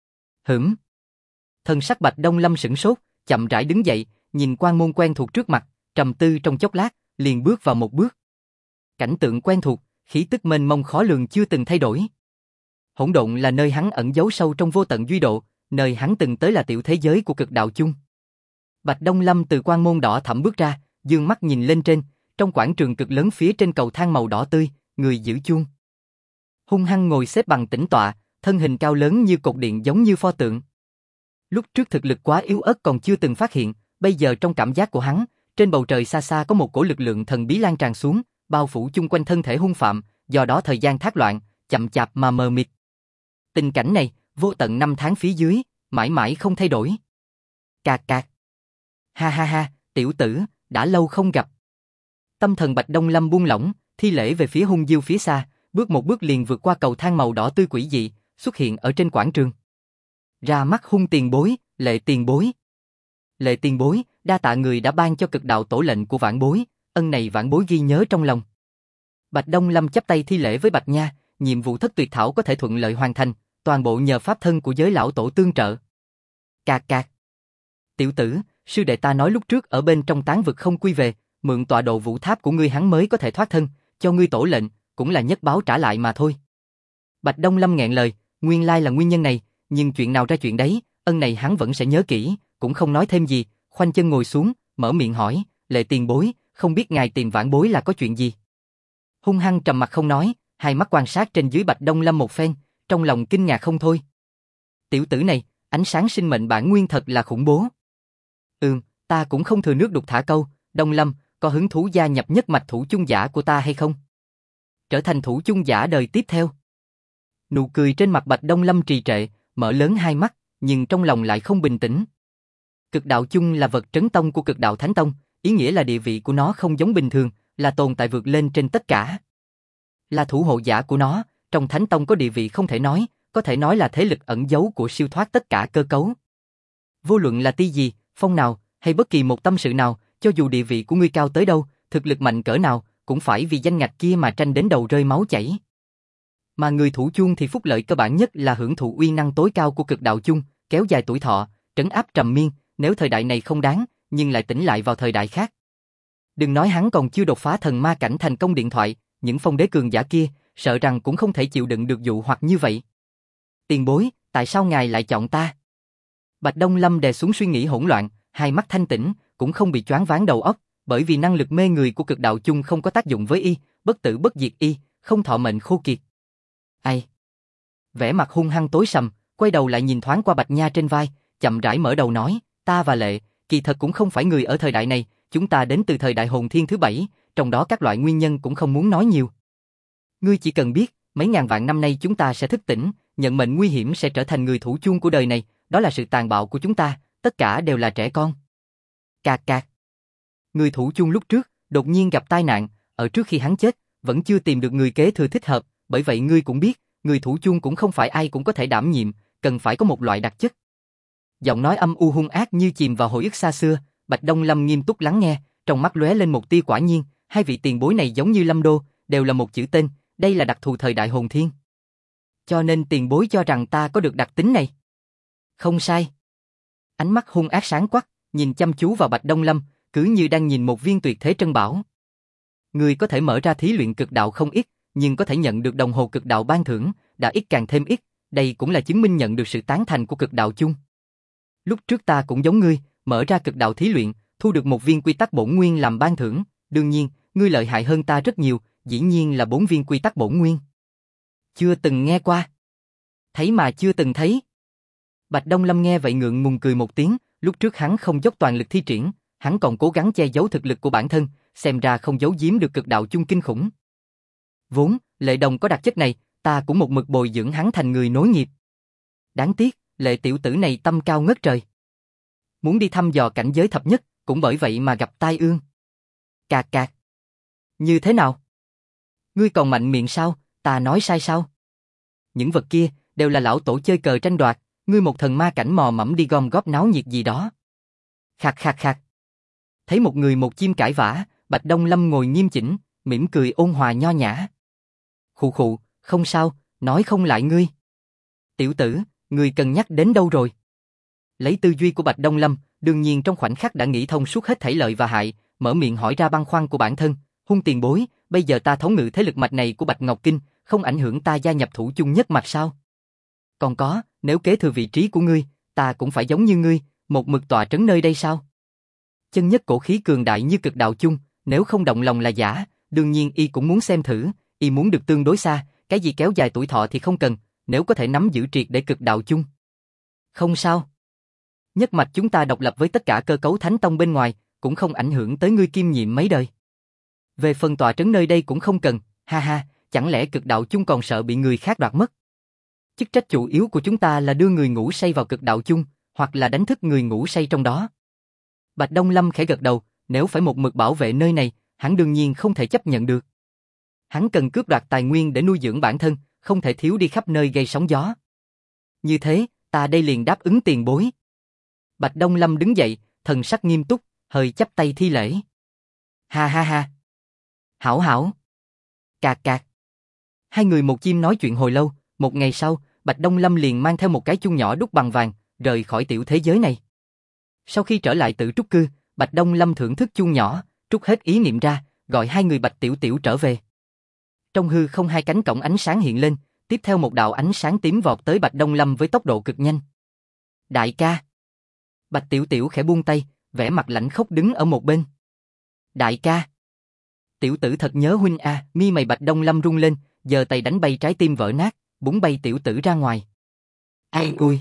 Thân sắc Bạch Đông Lâm sửng sốt, chậm rãi đứng dậy, nhìn quan môn quen thuộc trước mặt, trầm tư trong chốc lát, liền bước vào một bước. Cảnh tượng quen thuộc, khí tức mênh mông khó lường chưa từng thay đổi. Hỗn độn là nơi hắn ẩn giấu sâu trong vô tận duy độ, nơi hắn từng tới là tiểu thế giới của cực đạo chung. Bạch Đông Lâm từ quan môn đỏ thẫm bước ra, dương mắt nhìn lên trên, trong quảng trường cực lớn phía trên cầu thang màu đỏ tươi, người giữ chuông. Hung hăng ngồi xếp bằng tĩnh tọa, thân hình cao lớn như cột điện giống như pho tượng. Lúc trước thực lực quá yếu ớt còn chưa từng phát hiện, bây giờ trong cảm giác của hắn, trên bầu trời xa xa có một cổ lực lượng thần bí lan tràn xuống, bao phủ chung quanh thân thể hung phạm, do đó thời gian thác loạn, chậm chạp mà mờ mịt. Tình cảnh này, vô tận năm tháng phía dưới, mãi mãi không thay đổi. Cạc. Ha, tiểu tử, đã lâu không gặp. Tâm thần Bạch Đông Lâm buông lỏng, thi lễ về phía Hung Diêu phía xa, bước một bước liền vượt qua cầu thang màu đỏ tươi quỷ dị, xuất hiện ở trên quảng trường. Ra mắt Hung tiền bối, Lệ tiền bối. Lệ tiền bối, đa tạ người đã ban cho cực đạo tổ lệnh của vãn bối, ân này vãn bối ghi nhớ trong lòng. Bạch Đông Lâm chắp tay thi lễ với Bạch Nha, nhiệm vụ thất tuyệt thảo có thể thuận lợi hoàn thành, toàn bộ nhờ pháp thân của giới lão tổ tương trợ. Cạc cạc. Tiểu tử, sư đệ ta nói lúc trước ở bên trong tán vực không quy về, mượn tọa độ vũ tháp của ngươi hắn mới có thể thoát thân, cho ngươi tổ lệnh, cũng là nhất báo trả lại mà thôi. Bạch Đông Lâm nghẹn lời, nguyên lai là nguyên nhân này, nhưng chuyện nào ra chuyện đấy, ân này hắn vẫn sẽ nhớ kỹ, cũng không nói thêm gì, khoanh chân ngồi xuống, mở miệng hỏi, Lệ tiền bối, không biết ngài tìm vãn bối là có chuyện gì? Hung hăng trầm mặt không nói, hai mắt quan sát trên dưới Bạch Đông Lâm một phen, trong lòng kinh ngạc không thôi. Tiểu tử này, ánh sáng sinh mệnh bản nguyên thật là khủng bố. Ta cũng không thừa nước đục thả câu, Đông Lâm, có hứng thú gia nhập nhất mạch thủ chung giả của ta hay không? Trở thành thủ chung giả đời tiếp theo. Nụ cười trên mặt Bạch Đông Lâm trì trệ, mở lớn hai mắt, nhưng trong lòng lại không bình tĩnh. Cực đạo chung là vật trấn tông của cực đạo thánh tông, ý nghĩa là địa vị của nó không giống bình thường, là tồn tại vượt lên trên tất cả. Là thủ hộ giả của nó, trong thánh tông có địa vị không thể nói, có thể nói là thế lực ẩn giấu của siêu thoát tất cả cơ cấu. Vô luận là ti gì, phong nào, hay bất kỳ một tâm sự nào, cho dù địa vị của ngươi cao tới đâu, thực lực mạnh cỡ nào, cũng phải vì danh ngạch kia mà tranh đến đầu rơi máu chảy. Mà người thủ chuông thì phúc lợi cơ bản nhất là hưởng thụ uy năng tối cao của cực đạo chung, kéo dài tuổi thọ, trấn áp trầm miên, nếu thời đại này không đáng, nhưng lại tỉnh lại vào thời đại khác. Đừng nói hắn còn chưa đột phá thần ma cảnh thành công điện thoại, những phong đế cường giả kia, sợ rằng cũng không thể chịu đựng được dụ hoặc như vậy. Tiền bối, tại sao ngài lại chọn ta? Bạch Đông Lâm đè xuống suy nghĩ hỗn loạn, hai mắt thanh tĩnh, cũng không bị choáng váng đầu óc, bởi vì năng lực mê người của cực đạo chung không có tác dụng với y, bất tử bất diệt y, không thọ mệnh khô kiệt. Ai? Vẻ mặt hung hăng tối sầm, quay đầu lại nhìn thoáng qua Bạch Nha trên vai, chậm rãi mở đầu nói, ta và Lệ, kỳ thật cũng không phải người ở thời đại này, chúng ta đến từ thời đại hồn thiên thứ 7, trong đó các loại nguyên nhân cũng không muốn nói nhiều. Ngươi chỉ cần biết, mấy ngàn vạn năm nay chúng ta sẽ thức tỉnh, nhận mệnh nguy hiểm sẽ trở thành người thủ chuông của đời này, đó là sự tàn bạo của chúng ta, tất cả đều là trẻ con. Cạc cạc. Người thủ chuông lúc trước, đột nhiên gặp tai nạn, ở trước khi hắn chết, vẫn chưa tìm được người kế thừa thích hợp, bởi vậy ngươi cũng biết, người thủ chuông cũng không phải ai cũng có thể đảm nhiệm, cần phải có một loại đặc chất. Giọng nói âm u hung ác như chìm vào hồi ức xa xưa, Bạch Đông Lâm nghiêm túc lắng nghe, trong mắt lóe lên một tia quả nhiên, hai vị tiền bối này giống như Lâm Đô, đều là một chữ tên, đây là đặc thù thời đại hồn thiên. Cho nên tiền bối cho rằng ta có được đặc tính này. Không sai. Ánh mắt hung ác sáng quắc, nhìn chăm chú vào Bạch Đông Lâm, cứ như đang nhìn một viên tuyệt thế trân bảo. Người có thể mở ra thí luyện cực đạo không ít, nhưng có thể nhận được đồng hồ cực đạo ban thưởng, đã ít càng thêm ít, đây cũng là chứng minh nhận được sự tán thành của cực đạo chung. Lúc trước ta cũng giống ngươi, mở ra cực đạo thí luyện, thu được một viên quy tắc bổn nguyên làm ban thưởng, đương nhiên, ngươi lợi hại hơn ta rất nhiều, dĩ nhiên là 4 viên quy tắc bổn nguyên. Chưa từng nghe qua. Thấy mà chưa từng thấy. Bạch Đông Lâm nghe vậy ngượng ngùng cười một tiếng, lúc trước hắn không dốc toàn lực thi triển, hắn còn cố gắng che giấu thực lực của bản thân, xem ra không giấu giếm được cực đạo chung kinh khủng. Vốn, Lệ Đồng có đặc chất này, ta cũng một mực bồi dưỡng hắn thành người nối nghiệp. Đáng tiếc, Lệ tiểu tử này tâm cao ngất trời. Muốn đi thăm dò cảnh giới thập nhất, cũng bởi vậy mà gặp tai ương. Cạc cạc. Như thế nào? Ngươi còn mạnh miệng sao, ta nói sai sao? Những vật kia, đều là lão tổ chơi cờ tranh đoạt, ngươi một thần ma cảnh mò mẫm đi gom góp náo nhiệt gì đó. Khạc khạc khạc. Thấy một người một chim cãi vã, Bạch Đông Lâm ngồi nghiêm chỉnh, mỉm cười ôn hòa nho nhã. Khụ khụ, không sao, nói không lại ngươi. Tiểu tử, ngươi cần nhắc đến đâu rồi? Lấy tư duy của Bạch Đông Lâm, đương nhiên trong khoảnh khắc đã nghĩ thông suốt hết thảy lợi và hại, mở miệng hỏi ra băn khoăn của bản thân. Hung tiền bối, bây giờ ta thống ngự thế lực mạch này của Bạch Ngọc Kinh, không ảnh hưởng ta gia nhập thủ chung nhất mạch sao? Còn có, nếu kế thừa vị trí của ngươi, ta cũng phải giống như ngươi, một mực tọa trấn nơi đây sao? Chân nhất cổ khí cường đại như cực đạo chung, nếu không động lòng là giả, đương nhiên y cũng muốn xem thử, y muốn được tương đối xa, cái gì kéo dài tuổi thọ thì không cần, nếu có thể nắm giữ triệt để cực đạo chung. Không sao. Nhất mạch chúng ta độc lập với tất cả cơ cấu thánh tông bên ngoài, cũng không ảnh hưởng tới ngươi kiêm nhiệm mấy đời. Về phần tọa trấn nơi đây cũng không cần, ha ha, chẳng lẽ cực đạo chung còn sợ bị người khác đoạt mất? Chức trách chủ yếu của chúng ta là đưa người ngủ say vào cực đạo chung, hoặc là đánh thức người ngủ say trong đó. Bạch Đông Lâm khẽ gật đầu, nếu phải một mực bảo vệ nơi này, hắn đương nhiên không thể chấp nhận được. Hắn cần cướp đoạt tài nguyên để nuôi dưỡng bản thân, không thể thiếu đi khắp nơi gây sóng gió. Như thế, ta đây liền đáp ứng tiền bối. Bạch Đông Lâm đứng dậy, thần sắc nghiêm túc, hơi chắp tay thi lễ. Ha ha ha. Hảo hảo. Cạc cạc. Hai người một chim nói chuyện hồi lâu, một ngày sau, Bạch Đông Lâm liền mang theo một cái chuông nhỏ đúc bằng vàng, rời khỏi tiểu thế giới này. Sau khi trở lại Tử Trúc Cư, Bạch Đông Lâm thưởng thức chuông nhỏ, trút hết ý niệm ra, gọi hai người Bạch Tiểu Tiểu trở về. Trong hư không hai cánh cổng ánh sáng hiện lên, tiếp theo một đạo ánh sáng tím vọt tới Bạch Đông Lâm với tốc độ cực nhanh. Đại ca. Bạch Tiểu Tiểu khẽ buông tay, vẻ mặt lạnh khốc đứng ở một bên. Đại ca. Tiểu tử thật nhớ huynh a, mi mày Bạch Đông Lâm rung lên, giơ tay đánh bay trái tim vỡ nát, búng bay tiểu tử ra ngoài. Ai ui.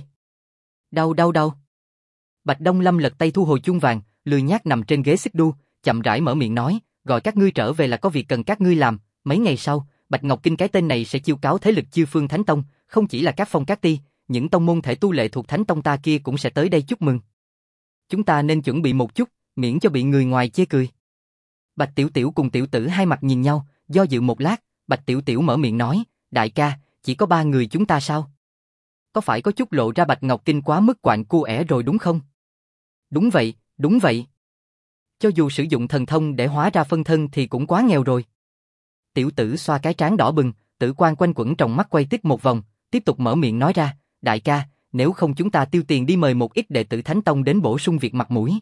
Đau đau đau. Bạch Đông Lâm lật tay thu hồi chuông vàng, lười nhác nằm trên ghế xích đu, chậm rãi mở miệng nói, gọi các ngươi trở về là có việc cần các ngươi làm. Mấy ngày sau, Bạch Ngọc Kinh cái tên này sẽ chiêu cáo thế lực Chư Phương Thánh Tông, không chỉ là các phong các ti, những tông môn thể tu lệ thuộc Thánh Tông ta kia cũng sẽ tới đây chúc mừng. Chúng ta nên chuẩn bị một chút, miễn cho bị người ngoài chê cười. Bạch Tiểu Tiểu cùng tiểu tử hai mặt nhìn nhau, do dự một lát, Bạch Tiểu Tiểu mở miệng nói, đại ca, chỉ có 3 người chúng ta sao? Có phải có chút lộ ra Bạch Ngọc Kinh quá mức quạnh cu ẻ rồi đúng không? Đúng vậy, đúng vậy. Cho dù sử dụng thần thông để hóa ra phân thân thì cũng quá nghèo rồi. Tiểu tử xoa cái trán đỏ bừng, tử quan quanh quẩn trong mắt quay tít một vòng, tiếp tục mở miệng nói ra, đại ca, nếu không chúng ta tiêu tiền đi mời một ít đệ tử Thánh Tông đến bổ sung việc mặt mũi.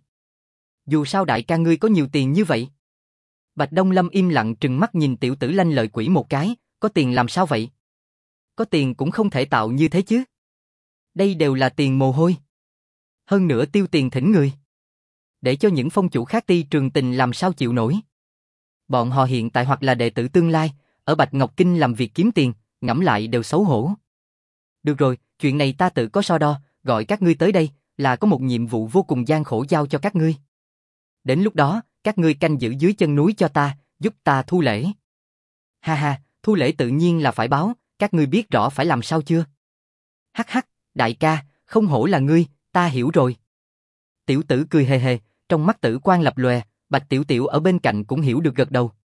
Dù sao đại ca ngươi có nhiều tiền như vậy. Bạch Đông Lâm im lặng trừng mắt nhìn tiểu tử lanh lợi quỷ một cái, có tiền làm sao vậy? Có tiền cũng không thể tạo như thế chứ. Đây đều là tiền mồ hôi. Hơn nữa tiêu tiền thỉnh người. Để cho những phong chủ khác ti Trường Tình làm sao chịu nổi. Bọn họ hiện tại hoặc là đệ tử tương lai, ở Bạch Ngọc Kinh làm việc kiếm tiền, ngẫm lại đều xấu hổ. Được rồi, chuyện này ta tự có so đo, gọi các ngươi tới đây, là có một nhiệm vụ vô cùng gian khổ giao cho các ngươi. Đến lúc đó, các ngươi canh giữ dưới chân núi cho ta, giúp ta thu lễ. Ha ha, thu lễ tự nhiên là phải báo, các ngươi biết rõ phải làm sao chưa? Hắc hắc, đại ca, không hổ là ngươi, ta hiểu rồi. Tiểu tử cười hề hề, trong mắt tử quang lập lòe, Bạch Tiểu Tiểu ở bên cạnh cũng hiểu được gật đầu.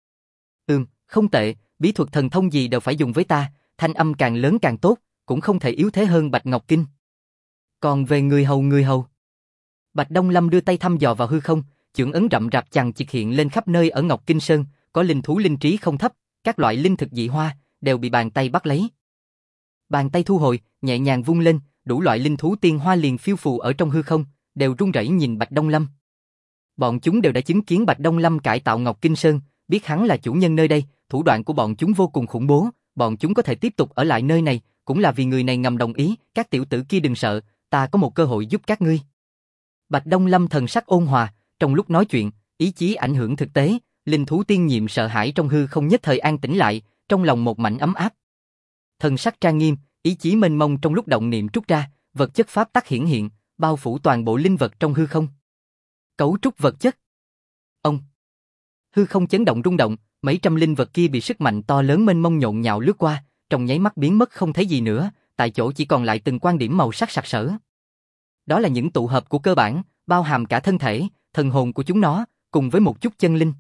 Không tệ, bí thuật thần thông gì đều phải dùng với ta, thanh âm càng lớn càng tốt, cũng không thể yếu thế hơn Bạch Ngọc Kinh. Còn về người hầu. Bạch Đông Lâm đưa tay thăm dò vào hư không, chưởng ấn rậm rạp chằng chịt hiện lên khắp nơi ở Ngọc Kinh Sơn, có linh thú linh trí không thấp, các loại linh thực dị hoa đều bị bàn tay bắt lấy. Bàn tay thu hồi, nhẹ nhàng vung lên, đủ loại linh thú tiên hoa liền phiêu phù ở trong hư không, đều run rẩy nhìn Bạch Đông Lâm. Bọn chúng đều đã chứng kiến Bạch Đông Lâm cải tạo Ngọc Kinh Sơn, biết hắn là chủ nhân nơi đây, thủ đoạn của bọn chúng vô cùng khủng bố, bọn chúng có thể tiếp tục ở lại nơi này, cũng là vì người này ngầm đồng ý, các tiểu tử kia đừng sợ, ta có một cơ hội giúp các ngươi. Bạch Đông Lâm thần sắc ôn hòa, trong lúc nói chuyện, ý chí ảnh hưởng thực tế, linh thú tiên nhiệm sợ hãi trong hư không nhất thời an tĩnh lại, trong lòng một mảnh ấm áp. Thần sắc trang nghiêm, ý chí mênh mông trong lúc động niệm trút ra, vật chất pháp tắc hiển hiện, bao phủ toàn bộ linh vật trong hư không. Cấu trúc vật chất. Ông. Hư không chấn động rung động, mấy trăm linh vật kia bị sức mạnh to lớn mênh mông nhộn nhạo lướt qua, trong nháy mắt biến mất không thấy gì nữa, tại chỗ chỉ còn lại từng quan điểm màu sắc sặc sỡ. Đó là những tụ hợp của cơ bản, bao hàm cả thân thể, thần hồn của chúng nó, cùng với một chút chân linh.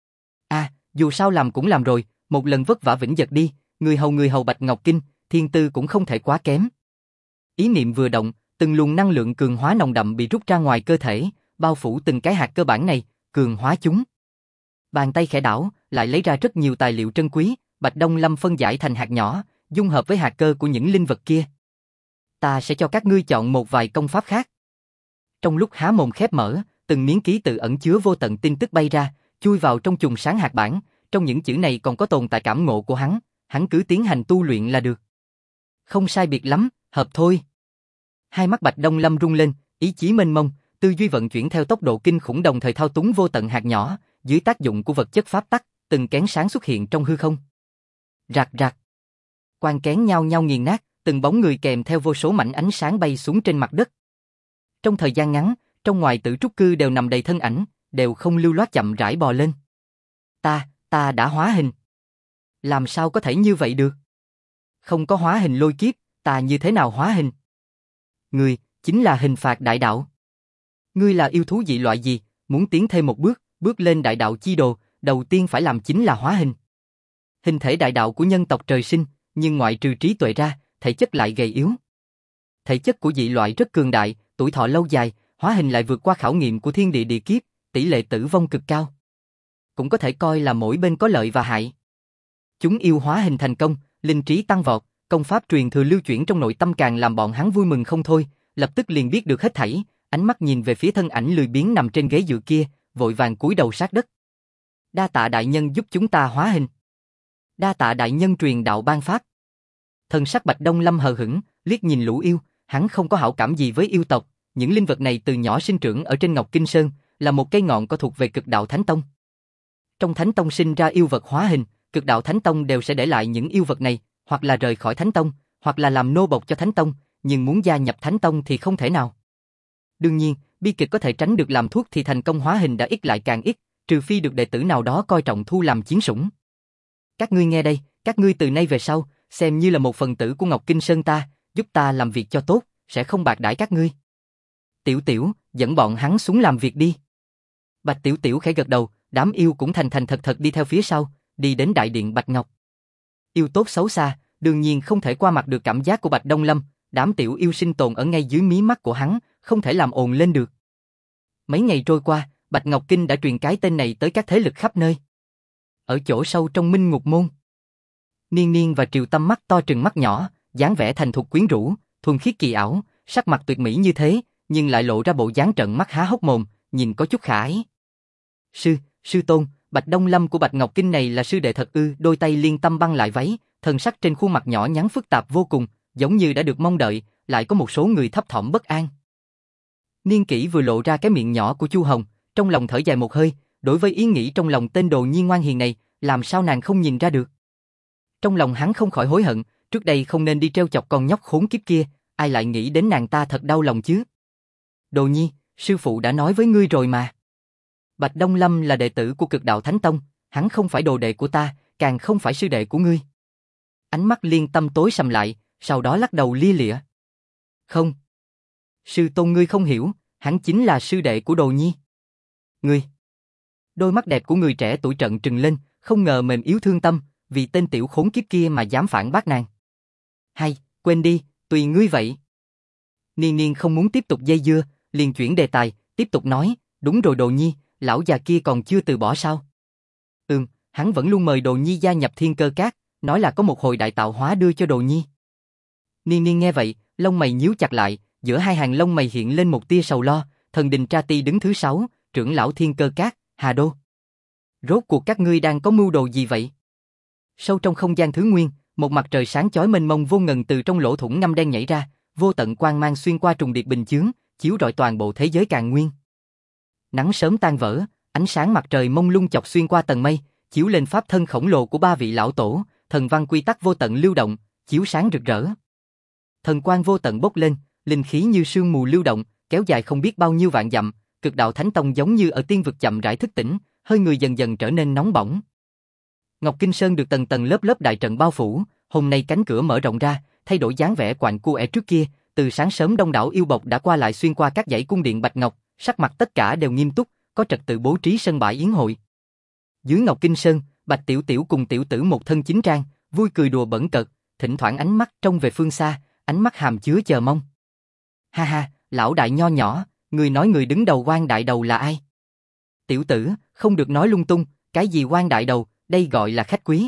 Dù sao làm cũng làm rồi, một lần vất vả vĩnh giật đi, người hầu Bạch Ngọc Kinh, thiên tư cũng không thể quá kém. Ý niệm vừa động, từng luồng năng lượng cường hóa nồng đậm bị rút ra ngoài cơ thể, bao phủ từng cái hạt cơ bản này, cường hóa chúng. Bàn tay khẽ đảo, lại lấy ra rất nhiều tài liệu trân quý, Bạch Đông Lâm phân giải thành hạt nhỏ, dung hợp với hạt cơ của những linh vật kia. Ta sẽ cho các ngươi chọn một vài công pháp khác. Trong lúc há mồm khép mở, từng miếng ký tự ẩn chứa vô tận tin tức bay ra, chui vào trong chùm sáng hạt bản, trong những chữ này còn có tồn tại cảm ngộ của hắn cứ tiến hành tu luyện là được. Không sai biệt lắm, hợp thôi. Hai mắt Bạch Đông Lâm rung lên, ý chí mênh mông, tư duy vận chuyển theo tốc độ kinh khủng đồng thời thao túng vô tận hạt nhỏ, dưới tác dụng của vật chất pháp tắc, từng kén sáng xuất hiện trong hư không. Rạc rạc. Quan kén nhao nhao nghiền nát, từng bóng người kèm theo vô số mảnh ánh sáng bay xuống trên mặt đất. Trong thời gian ngắn, trong ngoài Tử Trúc Cư đều nằm đầy thân ảnh, đều không lưu loát chậm rãi bò lên. Ta đã hóa hình. Làm sao có thể như vậy được? Không có hóa hình lôi kiếp, ta như thế nào hóa hình? Ngươi, chính là hình phạt đại đạo. Ngươi là yêu thú dị loại gì, muốn tiến thêm một bước, bước lên đại đạo chi đồ, đầu tiên phải làm chính là hóa hình. Hình thể đại đạo của nhân tộc trời sinh, nhưng ngoại trừ trí tuệ ra, thể chất lại gầy yếu. Thể chất của dị loại rất cường đại, tuổi thọ lâu dài, hóa hình lại vượt qua khảo nghiệm của thiên địa địa kiếp, tỷ lệ tử vong cực cao. Cũng có thể coi là mỗi bên có lợi và hại. Chúng yêu hóa hình thành công, linh trí tăng vọt, công pháp truyền thừa lưu chuyển trong nội tâm càng làm bọn hắn vui mừng không thôi, lập tức liền biết được hết thảy, ánh mắt nhìn về phía thân ảnh lười biếng nằm trên ghế dựa kia, vội vàng cúi đầu sát đất. Đa tạ đại nhân giúp chúng ta hóa hình. Đa tạ đại nhân truyền đạo ban pháp. Thần sắc Bạch Đông Lâm hờ hững, liếc nhìn lũ yêu, hắn không có hảo cảm gì với yêu tộc, những linh vật này từ nhỏ sinh trưởng ở trên Ngọc Kinh Sơn, là một cây ngọn có thuộc về Cực Đạo Thánh Tông. Trong Thánh Tông sinh ra yêu vật hóa hình, Cực Đạo Thánh Tông đều sẽ để lại những yêu vật này, hoặc là rời khỏi Thánh Tông, hoặc là làm nô bộc cho Thánh Tông, nhưng muốn gia nhập Thánh Tông thì không thể nào. Đương nhiên, bi kịch có thể tránh được làm thuốc thì thành công hóa hình đã ít lại càng ít, trừ phi được đệ tử nào đó coi trọng thu làm chiến sủng. Các ngươi nghe đây, các ngươi từ nay về sau, xem như là một phần tử của Ngọc Kinh Sơn ta, giúp ta làm việc cho tốt, sẽ không bạc đãi các ngươi. Tiểu Tiểu, dẫn bọn hắn xuống làm việc đi. Bạch Tiểu Tiểu khẽ gật đầu, đám yêu cũng thành thành thật thật đi theo phía sau, đi đến đại điện Bạch Ngọc. Yêu tốt xấu xa, đương nhiên không thể qua mặt được cảm giác của Bạch Đông Lâm, đám tiểu yêu sinh tồn ở ngay dưới mí mắt của hắn, không thể làm ồn lên được. Mấy ngày trôi qua, Bạch Ngọc Kinh đã truyền cái tên này tới các thế lực khắp nơi. Ở chỗ sâu trong Minh Ngục Môn, Niên Niên và Triều Tâm mắt to trừng mắt nhỏ, dáng vẻ thành thục quyến rũ, thuần khiết kỳ ảo, sắc mặt tuyệt mỹ như thế, nhưng lại lộ ra bộ dáng trợn mắt há hốc mồm, nhìn có chút khả ái. Sư tôn, Bạch Đông Lâm của Bạch Ngọc Kinh này là sư đệ thật ư? Đôi tay liên tâm băng lại váy, thần sắc trên khuôn mặt nhỏ nhắn phức tạp vô cùng, giống như đã được mong đợi, lại có một số người thấp thỏm bất an. Niên Kỷ vừa lộ ra cái miệng nhỏ của Chu Hồng, trong lòng thở dài một hơi, đối với ý nghĩ trong lòng tên đồ nhi ngoan hiền này, làm sao nàng không nhìn ra được. Trong lòng hắn không khỏi hối hận, trước đây không nên đi trêu chọc con nhóc khốn kiếp kia, ai lại nghĩ đến nàng ta thật đau lòng chứ. Đồ nhi, sư phụ đã nói với ngươi rồi mà. Bạch Đông Lâm là đệ tử của Cực Đạo Thánh Tông, hắn không phải đồ đệ của ta, càng không phải sư đệ của ngươi. Ánh mắt Liên Tâm tối sầm lại, sau đó lắc đầu lia lịa. Không. Sư tôn ngươi không hiểu, hắn chính là sư đệ của đồ nhi. Ngươi. Đôi mắt đẹp của người trẻ tuổi trợn trừng lên, không ngờ mềm yếu thương tâm, vì tên tiểu khốn kiếp kia mà dám phản bác nàng. Hay, quên đi, tùy ngươi vậy. Niên Niên không muốn tiếp tục dây dưa, liền chuyển đề tài, tiếp tục nói, đúng rồi đồ nhi, lão già kia còn chưa từ bỏ sao? Hắn vẫn luôn mời đồ nhi gia nhập Thiên Cơ Các, nói là có một hồi đại tạo hóa đưa cho đồ nhi. Niên Niên nghe vậy, lông mày nhíu chặt lại, giữa hai hàng lông mày hiện lên một tia sầu lo, Thần Đình Tra Ti đứng thứ 6, trưởng lão Thiên Cơ Các, Hà Đô. Rốt cuộc các ngươi đang có mưu đồ gì vậy? Sâu trong không gian thứ nguyên, một mặt trời sáng chói mênh mông vô ngần từ trong lỗ thủng ngăm đen nhảy ra, vô tận quang mang xuyên qua trùng điệp bình chướng, chiếu rọi toàn bộ thế giới càn nguyên. Nắng sớm tan vỡ, ánh sáng mặt trời mông lung chọc xuyên qua tầng mây, chiếu lên pháp thân khổng lồ của ba vị lão tổ, thần văn quy tắc vô tận lưu động, chiếu sáng rực rỡ. Thần quang vô tận bốc lên, linh khí như sương mù lưu động, kéo dài không biết bao nhiêu vạn dặm, Cực Đạo Thánh Tông giống như ở tiên vực chậm rãi thức tỉnh, hơi người dần dần trở nên nóng bỏng. Ngọc Kinh Sơn được tầng tầng lớp lớp đại trận bao phủ, hôm nay cánh cửa mở rộng ra, thay đổi dáng vẻ quạnh cua trước kia, từ sáng sớm đông đảo yêu bộc đã qua lại xuyên qua các dãy cung điện Bạch Ngọc, sắc mặt tất cả đều nghiêm túc, có trật tự bố trí sân bãi yến hội. Dưới Ngọc Kinh Sơn, Bạch Tiểu Tiểu cùng tiểu tử một thân chính trang, vui cười đùa bẩn cợt, thỉnh thoảng ánh mắt trông về phương xa, ánh mắt hàm chứa chờ mong. Ha ha, lão đại nho nhỏ, người nói người đứng đầu quan đại đầu là ai? Tiểu tử, không được nói lung tung, cái gì quan đại đầu, đây gọi là khách quý.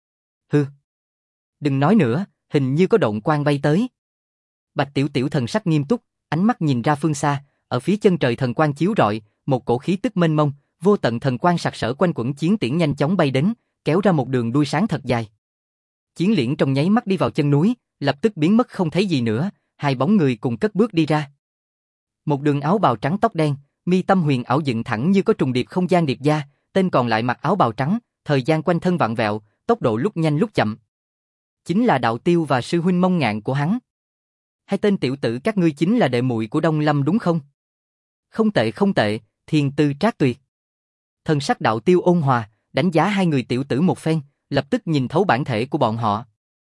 Hừ. Đừng nói nữa, hình như có độn quang bay tới. Bạch Tiểu Tiểu thần sắc nghiêm túc, ánh mắt nhìn ra phương xa, ở phía chân trời thần quang chiếu rọi, một cổ khí tức mênh mông, vô tận thần quang sặc sỡ quanh quẩn chiến tiễn nhanh chóng bay đến, kéo ra một đường đuôi sáng thật dài. Chiến liễn trong nháy mắt đi vào chân núi, lập tức biến mất không thấy gì nữa, hai bóng người cùng cất bước đi ra. Một đường áo bào trắng tóc đen, mi tâm huyền ảo dựng thẳng như có trùng điệp không gian điệp gia, tên còn lại mặc áo bào trắng, thời gian quanh thân vặn vẹo, tốc độ lúc nhanh lúc chậm. Chính là Đạo Tiêu và sư huynh Mông Ngạn của hắn. Hai tên tiểu tử các ngươi chính là đệ muội của Đông Lâm đúng không? Không tệ không tệ, thiên tư trác tuyệt. Thần sắc Đạo Tiêu ôn hòa, đánh giá hai người tiểu tử một phen, lập tức nhìn thấu bản thể của bọn họ.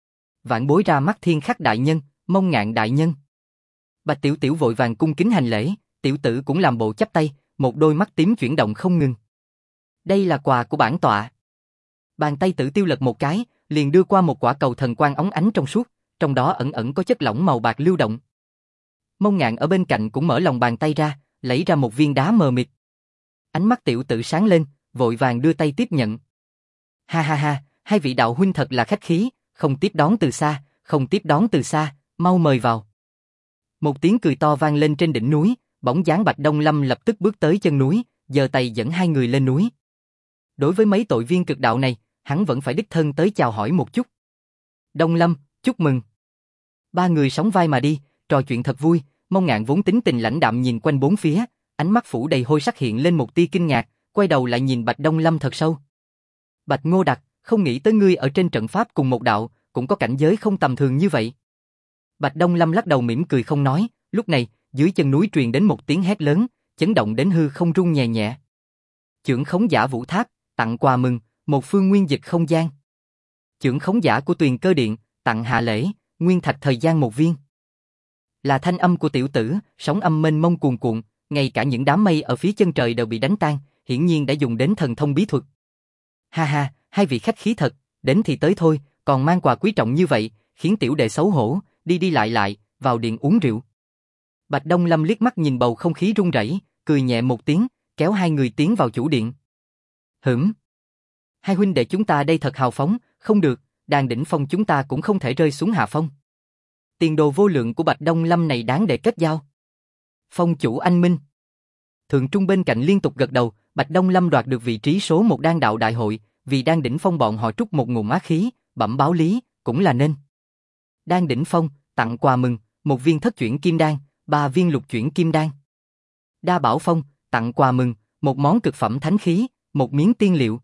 Vạn bối ra mắt Thiên Khắc đại nhân, Mông Ngạn đại nhân. Bạch Tiểu Tiểu vội vàng cung kính hành lễ, tiểu tử cũng làm bộ chắp tay, một đôi mắt tím chuyển động không ngừng. Đây là quà của bản tọa. Bàn tay Tử Tiêu lật một cái, liền đưa qua một quả cầu thần quang óng ánh trong suốt, trong đó ẩn ẩn có chất lỏng màu bạc lưu động. Mông Ngạn ở bên cạnh cũng mở lòng bàn tay ra, lấy ra một viên đá mờ mịt. Ánh mắt tiểu tử sáng lên, vội vàng đưa tay tiếp nhận. Ha ha ha, hai vị đạo huynh thật là khách khí, không tiếp đón từ xa, không tiếp đón từ xa, mau mời vào. Một tiếng cười to vang lên trên đỉnh núi, bóng dáng Bạch Đông Lâm lập tức bước tới chân núi, giơ tay dẫn hai người lên núi. Đối với mấy tội viên cực đạo này, hắn vẫn phải đích thân tới chào hỏi một chút. Đông Lâm, chúc mừng. Ba người sóng vai mà đi, trò chuyện thật vui. Mông Ngạn vốn tính tình lãnh đạm nhìn quanh bốn phía, ánh mắt phủ đầy hôi sắc hiện lên một tia kinh ngạc, quay đầu lại nhìn Bạch Đông Lâm thật sâu. Bạch Ngô Đặc, không nghĩ tới ngươi ở trên trận pháp cùng một đạo, cũng có cảnh giới không tầm thường như vậy. Bạch Đông Lâm lắc đầu mỉm cười không nói, lúc này, dưới chân núi truyền đến một tiếng hét lớn, chấn động đến hư không rung nhẹ nhẹ. Chưởng khống giả Vũ Tháp, tặng quà mừng, một phương nguyên dịch không gian. Chưởng khống giả của Tuyền Cơ Điện, tặng hạ lễ, nguyên thạch thời gian một viên. Là thanh âm của tiểu tử, sóng âm mênh mông cuồn cuộn, ngay cả những đám mây ở phía chân trời đều bị đánh tan, hiển nhiên đã dùng đến thần thông bí thuật. Ha ha, hai vị khách khí thật, đến thì tới thôi, còn mang quà quý trọng như vậy, khiến tiểu đệ xấu hổ, đi đi lại lại, vào điện uống rượu. Bạch Đông Lâm liếc mắt nhìn bầu không khí rung rẩy, cười nhẹ một tiếng, kéo hai người tiến vào chủ điện. Hai huynh đệ chúng ta đây thật hào phóng, không được, đàn đỉnh phong chúng ta cũng không thể rơi xuống hạ phong. Tiền đồ vô lượng của Bạch Đông Lâm này đáng để kết giao. Phong chủ anh minh. Thượng Trung bên cạnh liên tục gật đầu, Bạch Đông Lâm đoạt được vị trí số 1 đan đạo đại hội, vì đan đỉnh phong bọn họ trút một ngụm ác khí, bẩm báo lý, cũng là nên. Đan đỉnh phong, tặng quà mừng, một viên thất chuyển kim đan, 3 viên lục chuyển kim đan. Đa bảo phong, tặng quà mừng, một món cực phẩm thánh khí, một miếng tiên liệu.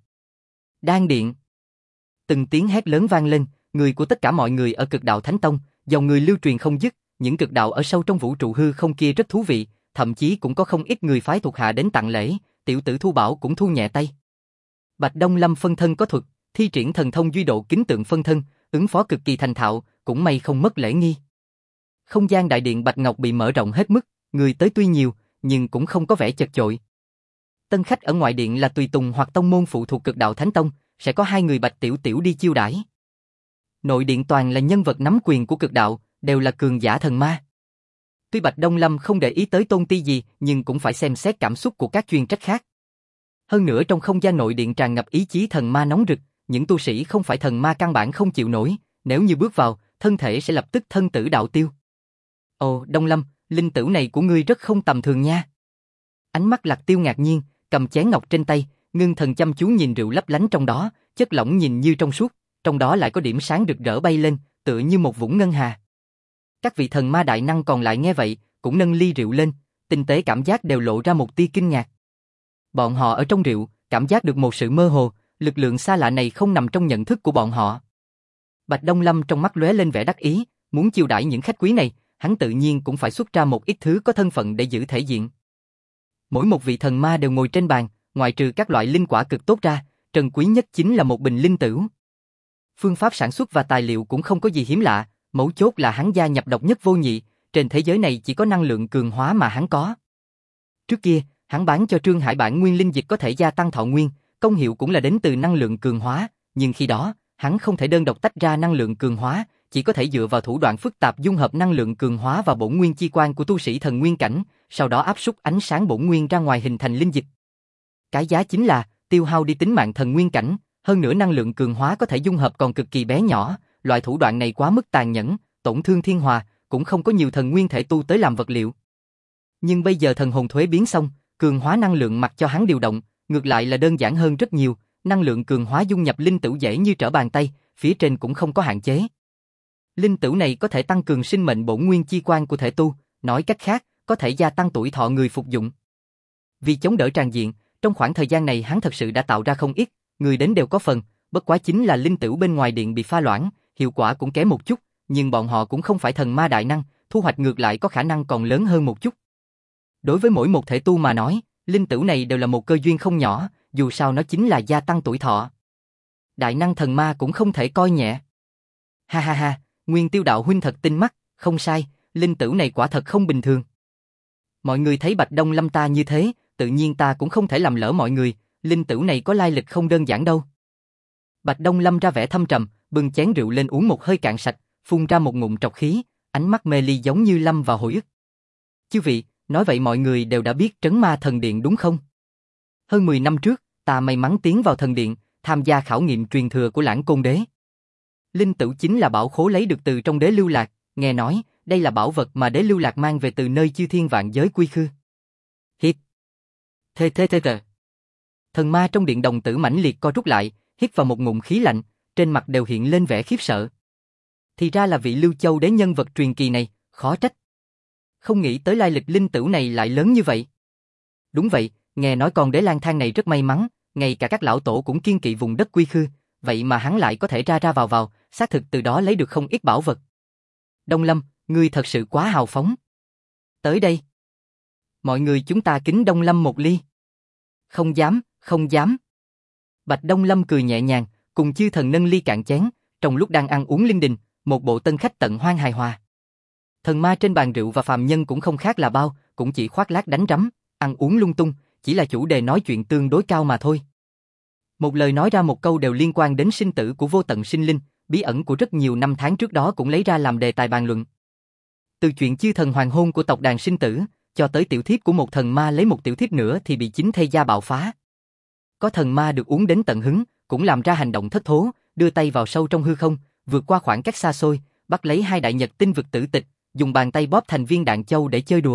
Đan điện. Từng tiếng hét lớn vang lên, người của tất cả mọi người ở Cực Đạo Thánh Tông, dòng người lưu truyền không dứt, những cực đạo ở sâu trong vũ trụ hư không kia rất thú vị, thậm chí cũng có không ít người phái thuộc hạ đến tặng lễ, tiểu tử Thu Bảo cũng thu nhẹ tay. Bạch Đông Lâm phân thân có thuật, thi triển thần thông duy độ kính tượng phân thân, ứng phó cực kỳ thành thạo, cũng may không mất lễ nghi. Không gian đại điện Bạch Ngọc bị mở rộng hết mức, người tới tuy nhiều, nhưng cũng không có vẻ chật chội. Tân khách ở ngoại điện là tùy tùng hoặc tông môn phụ thuộc Cực Đạo Thánh Tông, sẽ có 2 người Bạch Tiểu Tiểu đi chiêu đãi. Nội điện toàn là nhân vật nắm quyền của cực đạo, đều là cường giả thần ma. Tuy Bạch Đông Lâm không để ý tới tôn ti gì, nhưng cũng phải xem xét cảm xúc của các chuyên trách khác. Hơn nữa trong không gian nội điện tràn ngập ý chí thần ma nóng rực, những tu sĩ không phải thần ma căn bản không chịu nổi, nếu như bước vào, thân thể sẽ lập tức thân tử đạo tiêu. Ồ, Đông Lâm, linh tử này của ngươi rất không tầm thường nha. Ánh mắt Lạc Tiêu ngạc nhiên, cầm chén ngọc trên tay, ngưng thần chăm chú nhìn rượu lấp lánh trong đó, chất lỏng nhìn như trong suốt, trong đó lại có điểm sáng rực rỡ bay lên, tựa như một vũng ngân hà. Các vị thần ma đại năng còn lại nghe vậy, cũng nâng ly rượu lên, tinh tế cảm giác đều lộ ra một tia kinh ngạc. Bọn họ ở trong rượu, cảm giác được một sự mơ hồ, lực lượng xa lạ này không nằm trong nhận thức của bọn họ. Bạch Đông Lâm trong mắt lóe lên vẻ đắc ý, muốn chiêu đãi những khách quý này, hắn tự nhiên cũng phải xuất ra một ít thứ có thân phận để giữ thể diện. Mỗi một vị thần ma đều ngồi trên bàn, ngoại trừ các loại linh quả cực tốt ra, trân quý nhất chính là một bình linh tửu. Phương pháp sản xuất và tài liệu cũng không có gì hiếm lạ, mấu chốt là hắn gia nhập độc nhất vô nhị, trên thế giới này chỉ có năng lượng cường hóa mà hắn có. Trước kia, hắn bán cho Trương Hải bản nguyên linh dịch có thể gia tăng thọ nguyên, công hiệu cũng là đến từ năng lượng cường hóa, nhưng khi đó, hắn không thể đơn độc tách ra năng lượng cường hóa, chỉ có thể dựa vào thủ đoạn phức tạp dung hợp năng lượng cường hóa và bổn nguyên chi quan của tu sĩ thần nguyên cảnh, sau đó áp suất ánh sáng bổn nguyên ra ngoài hình thành linh dịch. Cái giá chính là tiêu hao đi tính mạng thần nguyên cảnh, hơn nữa năng lượng cường hóa có thể dung hợp còn cực kỳ bé nhỏ, loại thủ đoạn này quá mức tàn nhẫn, tổn thương thiên hòa, cũng không có nhiều thần nguyên thể tu tới làm vật liệu. Nhưng bây giờ thần hồn thuế biến xong, cường hóa năng lượng mặc cho hắn điều động, ngược lại là đơn giản hơn rất nhiều, năng lượng cường hóa dung nhập linh tửu dễ như trở bàn tay, phía trên cũng không có hạn chế. Linh tửu này có thể tăng cường sinh mệnh bổn nguyên chi quan của thể tu, nói cách khác, có thể gia tăng tuổi thọ người phục dụng. Vì chống đỡ tràn diện, trong khoảng thời gian này hắn thật sự đã tạo ra không ít, người đến đều có phần, bất quá chính là linh tửu bên ngoài điện bị pha loãng, hiệu quả cũng kém một chút, nhưng bọn họ cũng không phải thần ma đại năng, thu hoạch ngược lại có khả năng còn lớn hơn một chút. Đối với mỗi một thể tu mà nói, linh tửu này đều là một cơ duyên không nhỏ, dù sao nó chính là gia tăng tuổi thọ. Đại năng thần ma cũng không thể coi nhẹ. Ha ha ha, Nguyên Tiêu đạo huynh thật tinh mắt, không sai, linh tửu này quả thật không bình thường. Mọi người thấy Bạch Đông Lâm ta như thế, tự nhiên ta cũng không thể làm lỡ mọi người, linh tửu này có lai lịch không đơn giản đâu. Bạch Đông Lâm ra vẻ thâm trầm, bưng chén rượu lên uống một hơi cạn sạch, phun ra một ngụm trọc khí, ánh mắt mê ly giống như lâm vào hồi ức. Chư vị, nói vậy mọi người đều đã biết Trấn Ma Thần Điện đúng không? Hơn 10 năm trước, ta may mắn tiến vào thần điện, tham gia khảo nghiệm truyền thừa của Lãng Côn Đế. Linh tửu chính là bảo khố lấy được từ trong Đế Lưu Lạc, nghe nói, đây là bảo vật mà Đế Lưu Lạc mang về từ nơi chư thiên vạn giới quy khư. Hít. Thê. Thần ma trong điện đồng tử mãnh liệt co rút lại, hít vào một ngụm khí lạnh, trên mặt đều hiện lên vẻ khiếp sợ. Thì ra là vị Lưu Châu Đế nhân vật truyền kỳ này, khó trách. Không nghĩ tới lai lịch linh tửu này lại lớn như vậy. Đúng vậy, nghe nói con đế lang thang này rất may mắn, ngay cả các lão tổ cũng kiêng kỵ vùng đất quy khư, vậy mà hắn lại có thể ra ra vào, xác thực từ đó lấy được không ít bảo vật. Đông Lâm, ngươi thật sự quá hào phóng. Tới đây. Mọi người chúng ta kính Đông Lâm một ly. Không dám, không dám. Bạch Đông Lâm cười nhẹ nhàng, cùng chư thần nâng ly cạn chén, trong lúc đang ăn uống linh đình, một bộ tân khách tận hoan hài hòa. Thần ma trên bàn rượu và phàm nhân cũng không khác là bao, cũng chỉ khoác lác đánh rắm, ăn uống lung tung, chỉ là chủ đề nói chuyện tương đối cao mà thôi. Một lời nói ra một câu đều liên quan đến sinh tử của vô tận sinh linh, bí ẩn của rất nhiều năm tháng trước đó cũng lấy ra làm đề tài bàn luận. Từ chuyện chư thần hoàng hôn của tộc đàn sinh tử, cho tới tiểu thiếp của một thần ma lấy một tiểu thiếp nữa thì bị chính thây gia bạo phá. Có thần ma được uống đến tận hứng, cũng làm ra hành động thất thố, đưa tay vào sâu trong hư không, vượt qua khoảng cách xa xôi, bắt lấy hai đại nhật tinh vực tử tịch, dùng bàn tay bóp thành viên đạn châu để chơi đùa.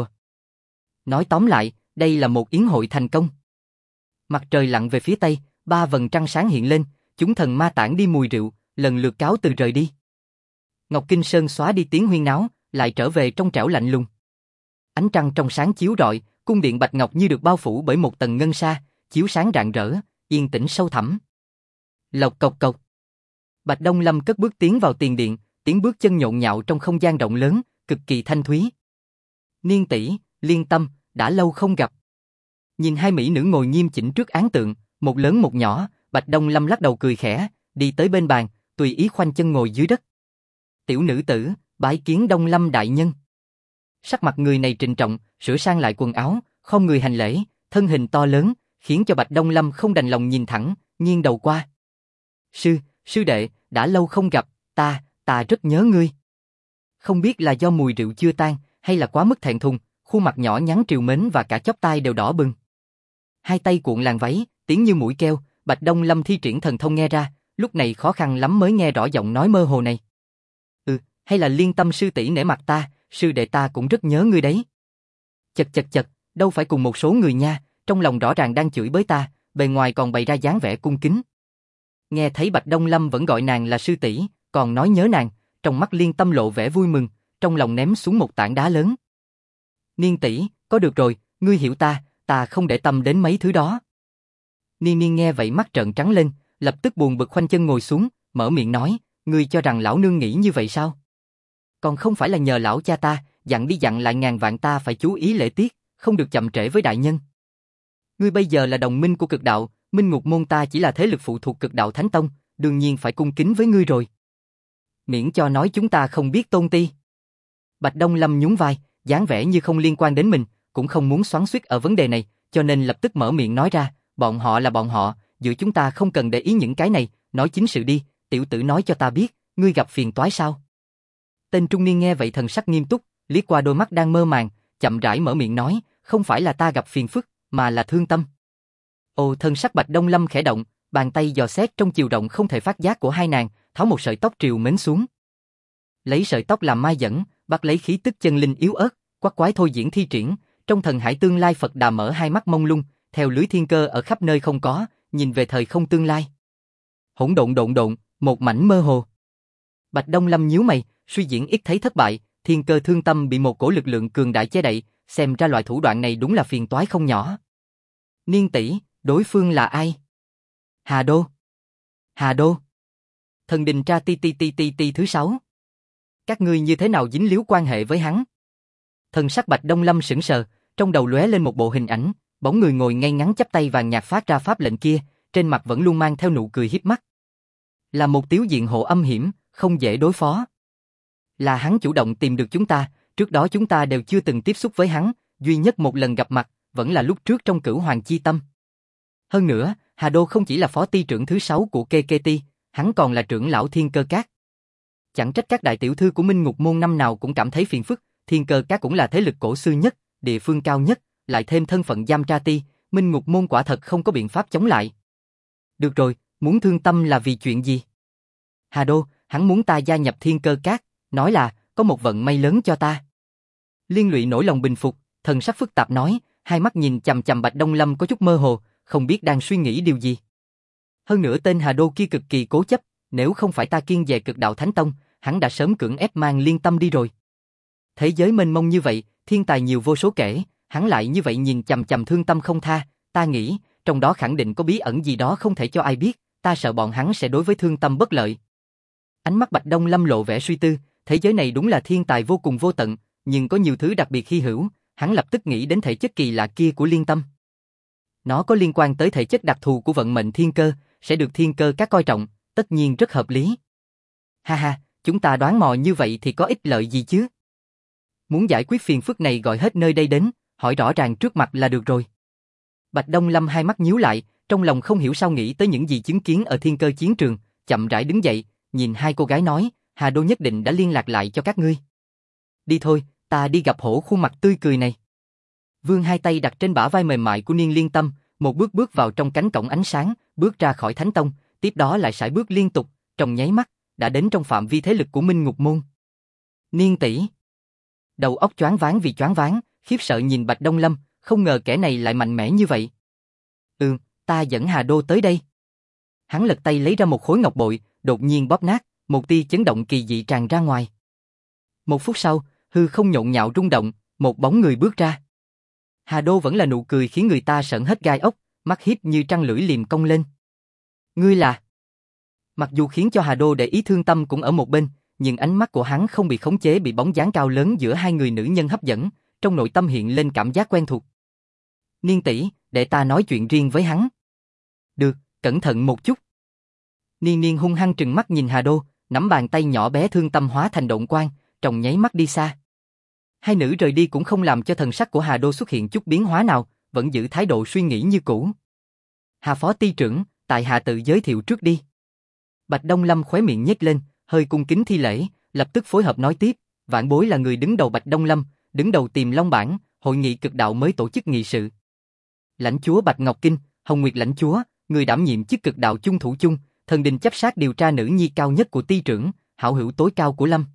Nói tóm lại, đây là một yến hội thành công. Mặt trời lặn về phía tây, 3 vầng trăng sáng hiện lên, chúng thần ma tản đi mùi rượu, lần lượt cáo từ rời đi. Ngọc Kinh Sơn xóa đi tiếng huyên náo, lại trở về trong trẻo lạnh lùng. Ánh trăng trong sáng chiếu rọi, cung điện bạch ngọc như được bao phủ bởi một tầng ngân sa, chiếu sáng rạng rỡ, yên tĩnh sâu thẳm. Lộc cộc cộc. Bạch Đông Lâm cất bước tiến vào tiền điện, tiếng bước chân nhộn nhạo trong không gian rộng lớn, cực kỳ thanh thúy. Niên tỷ, Liên Tâm, đã lâu không gặp. Nhìn hai mỹ nữ ngồi nghiêm chỉnh trước án tượng, một lớn một nhỏ, Bạch Đông Lâm lắc đầu cười khẽ, đi tới bên bàn, tùy ý khoanh chân ngồi dưới đất. Tiểu nữ tử, bái kiến Đông Lâm đại nhân. Sắc mặt người này trịnh trọng, sửa sang lại quần áo, không người hành lễ, thân hình to lớn, khiến cho Bạch Đông Lâm không đành lòng nhìn thẳng, nghiêng đầu qua. Sư đệ, đã lâu không gặp, ta rất nhớ ngươi. Không biết là do mùi rượu chưa tan, hay là quá mức thẹn thùng, khuôn mặt nhỏ nhắn trìu mến và cả chóp tai đều đỏ bừng. Hai tay cuộn làn váy, tiếng như mũi keo, Bạch Đông Lâm thi triển thần thông nghe ra, lúc này khó khăn lắm mới nghe rõ giọng nói mơ hồ này. Hay là Liên Tâm sư tỷ nể mặt ta, sư đệ ta cũng rất nhớ ngươi đấy. Chật, đâu phải cùng một số người nha, trong lòng rõ ràng đang chửi bới ta, bề ngoài còn bày ra dáng vẻ cung kính. Nghe thấy Bạch Đông Lâm vẫn gọi nàng là sư tỷ, còn nói nhớ nàng, trong mắt Liên Tâm lộ vẻ vui mừng, trong lòng ném xuống một tảng đá lớn. Niên tỷ, có được rồi, ngươi hiểu ta không để tâm đến mấy thứ đó. Niên nghe vậy mắt trợn trắng lên, lập tức buồn bực khoanh chân ngồi xuống, mở miệng nói, ngươi cho rằng lão nương nghĩ như vậy sao? Còn không phải là nhờ lão cha ta, dặn đi dặn lại ngàn vạn ta phải chú ý lễ tiết, không được chậm trễ với đại nhân. Ngươi bây giờ là đồng minh của cực đạo, Minh Ngục môn ta chỉ là thế lực phụ thuộc cực đạo Thánh Tông, đương nhiên phải cung kính với ngươi rồi. Miễn cho nói chúng ta không biết tôn ti. Bạch Đông Lâm nhún vai, dáng vẻ như không liên quan đến mình, cũng không muốn xoắn xuýt ở vấn đề này, cho nên lập tức mở miệng nói ra, bọn họ là bọn họ, giữa chúng ta không cần để ý những cái này, nói chính sự đi, tiểu tử nói cho ta biết, ngươi gặp phiền toái sao? Tên trung niên nghe vậy thần sắc nghiêm túc, liếc qua đôi mắt đang mơ màng, chậm rãi mở miệng nói, không phải là ta gặp phiền phức, mà là thương tâm. Ồ, thân sắc Bạch Đông Lâm khẽ động, bàn tay dò xét trong chiều rộng không thể phát giác của hai nàng, tháo một sợi tóc triều mến xuống. Lấy sợi tóc làm mai dẫn, bắt lấy khí tức chân linh yếu ớt, quắc quái thôi diễn thi triển, trong thần hải tương lai Phật Đà mở hai mắt mông lung, theo lưới thiên cơ ở khắp nơi không có, nhìn về thời không tương lai. Hỗn độn, một mảnh mơ hồ. Bạch Đông Lâm nhíu mày, suy diễn ít thấy thất bại, thiên cơ thương tâm bị một cổ lực lượng cường đại che đậy, xem ra loại thủ đoạn này đúng là phiền toái không nhỏ. Niên tỷ, đối phương là ai? Hà Đô. Thần đình tra ti thứ 6. Các ngươi như thế nào dính líu quan hệ với hắn? Thần sắc Bạch Đông Lâm sững sờ, trong đầu lóe lên một bộ hình ảnh, bóng người ngồi ngay ngắn chắp tay vàng nhạt phát ra pháp lệnh kia, trên mặt vẫn luôn mang theo nụ cười hiếp mắt. Là một tiếu diện hộ âm hiểm, không dễ đối phó. Là hắn chủ động tìm được chúng ta, trước đó chúng ta đều chưa từng tiếp xúc với hắn, duy nhất một lần gặp mặt, vẫn là lúc trước trong Cửu Hoàng Chi Tâm. Hơn nữa, Hà Đô không chỉ là phó ty trưởng thứ 6 của KKT, hắn còn là trưởng lão Thiên Cơ Các. Chẳng trách các đại tiểu thư của Minh Ngục Môn năm nào cũng cảm thấy phiền phức, Thiên Cơ Các cũng là thế lực cổ xưa nhất, địa phương cao nhất, lại thêm thân phận giam tra ti, Minh Ngục Môn quả thật không có biện pháp chống lại. Được rồi, muốn thương tâm là vì chuyện gì? Hà Đô, hắn muốn ta gia nhập Thiên Cơ Các, nói là có một vận may lớn cho ta. Liên Lụy nổi lòng bình phục, thần sắc phức tạp nói, hai mắt nhìn chằm chằm Bạch Đông Lâm có chút mơ hồ, không biết đang suy nghĩ điều gì. Hơn nữa tên Hà Đô kia cực kỳ cố chấp, nếu không phải ta kiêng dè Cực Đạo Thánh Tông, hắn đã sớm cưỡng ép mang Liên Tâm đi rồi. Thế giới mênh mông như vậy, thiên tài nhiều vô số kể, hắn lại như vậy nhìn chằm chằm Thương Tâm không tha, ta nghĩ, trong đó khẳng định có bí ẩn gì đó không thể cho ai biết, ta sợ bọn hắn sẽ đối với Thương Tâm bất lợi. Ánh mắt Bạch Đông Lâm lộ vẻ suy tư, thế giới này đúng là thiên tài vô cùng vô tận, nhưng có nhiều thứ đặc biệt hy hữu, hắn lập tức nghĩ đến thể chất kỳ lạ kia của Liên Tâm. Nó có liên quan tới thể chất đặc thù của vận mệnh thiên cơ, sẽ được Thiên Cơ Các coi trọng, tất nhiên rất hợp lý. Ha ha, chúng ta đoán mò như vậy thì có ích lợi gì chứ? Muốn giải quyết phiền phức này gọi hết nơi đây đến, hỏi rõ ràng trước mặt là được rồi. Bạch Đông Lâm hai mắt nhíu lại, trong lòng không hiểu sao nghĩ tới những gì chứng kiến ở Thiên Cơ chiến trường, chậm rãi đứng dậy, nhìn hai cô gái nói, Hà Đô nhất định đã liên lạc lại cho các ngươi. Đi thôi, ta đi gặp hổ khuôn mặt tươi cười này. Vương hai tay đặt trên bả vai mềm mại của Niên Liên Tâm, một bước bước vào trong cánh cổng ánh sáng, bước ra khỏi Thánh Tông, tiếp đó lại sải bước liên tục, trong nháy mắt, đã đến trong phạm vi thế lực của Minh Ngục Môn. Niên tỷ. Đầu óc choáng váng vì choáng váng, khiếp sợ nhìn Bạch Đông Lâm, không ngờ kẻ này lại mạnh mẽ như vậy. Ta dẫn Hà Đô tới đây. Hắn lật tay lấy ra một khối ngọc bội, đột nhiên bóp nát, một tia chấn động kỳ dị tràn ra ngoài. Một phút sau, hư không nhộn nhạo rung động, một bóng người bước ra. Hà Đô vẫn là nụ cười khiến người ta sởn hết gai ốc, mắt hiếp như trăng lưỡi liềm cong lên. Ngươi là... Mặc dù khiến cho Hà Đô để ý Thương Tâm cũng ở một bên, nhưng ánh mắt của hắn không bị khống chế bị bóng dáng cao lớn giữa hai người nữ nhân hấp dẫn, trong nội tâm hiện lên cảm giác quen thuộc. Niên tỷ, để ta nói chuyện riêng với hắn. Được, cẩn thận một chút. Niên hung hăng trừng mắt nhìn Hà Đô, nắm bàn tay nhỏ bé Thương Tâm hóa thành độn quang, trong nháy mắt đi xa. Hai nữ rời đi cũng không làm cho thần sắc của Hà Đô xuất hiện chút biến hóa nào, vẫn giữ thái độ suy nghĩ như cũ. Hà phó ty trưởng, tại hạ tự giới thiệu trước đi. Bạch Đông Lâm khóe miệng nhếch lên, hơi cung kính thi lễ, lập tức phối hợp nói tiếp, vãn bối là người đứng đầu Bạch Đông Lâm, đứng đầu Tiềm Long Bảng, hội nghị cực đạo mới tổ chức nghị sự. Lãnh chúa Bạch Ngọc Kinh, Hồng Nguyệt lãnh chúa, người đảm nhiệm chức cực đạo chung thủ chung, thần đình chấp sát điều tra nữ nhi cao nhất của ty trưởng, hảo hữu tối cao của Lâm.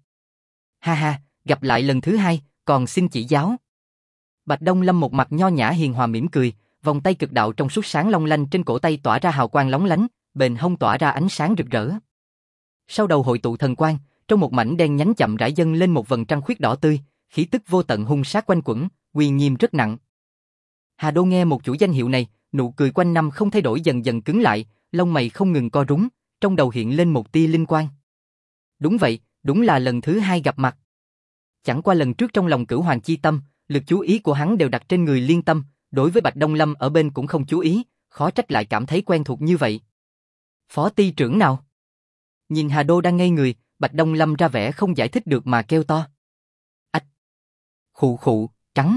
Ha ha, gặp lại lần thứ hai, còn xin chỉ giáo. Bạch Đông Lâm một mặt nho nhã hiền hòa mỉm cười, vòng tay cực đạo trong suốt sáng long lanh trên cổ tay tỏa ra hào quang lóng lánh, bền hông tỏa ra ánh sáng rực rỡ. Sau đầu hội tụ thần quang, trong một mảnh đen nhánh chậm rãi dâng lên một vầng trăng khuyết đỏ tươi, khí tức vô tận hung sát quanh quẩn, uy nghiêm rất nặng. Hà Đô nghe một chủ danh hiệu này, nụ cười quanh năm không thay đổi dần dần cứng lại, lông mày không ngừng co rúm, trong đầu hiện lên một tia linh quang. Đúng vậy, đúng là lần thứ hai gặp mặt. Chẳng qua lần trước trong lòng Cửu Hoàng chi tâm, lực chú ý của hắn đều đặt trên người Liên Tâm, đối với Bạch Đông Lâm ở bên cũng không chú ý, khó trách lại cảm thấy quen thuộc như vậy. Phó ty trưởng nào? Nhìn Hà Đô đang ngây người, Bạch Đông Lâm ra vẻ không giải thích được mà kêu to. Ách! Khụ khụ, trắng!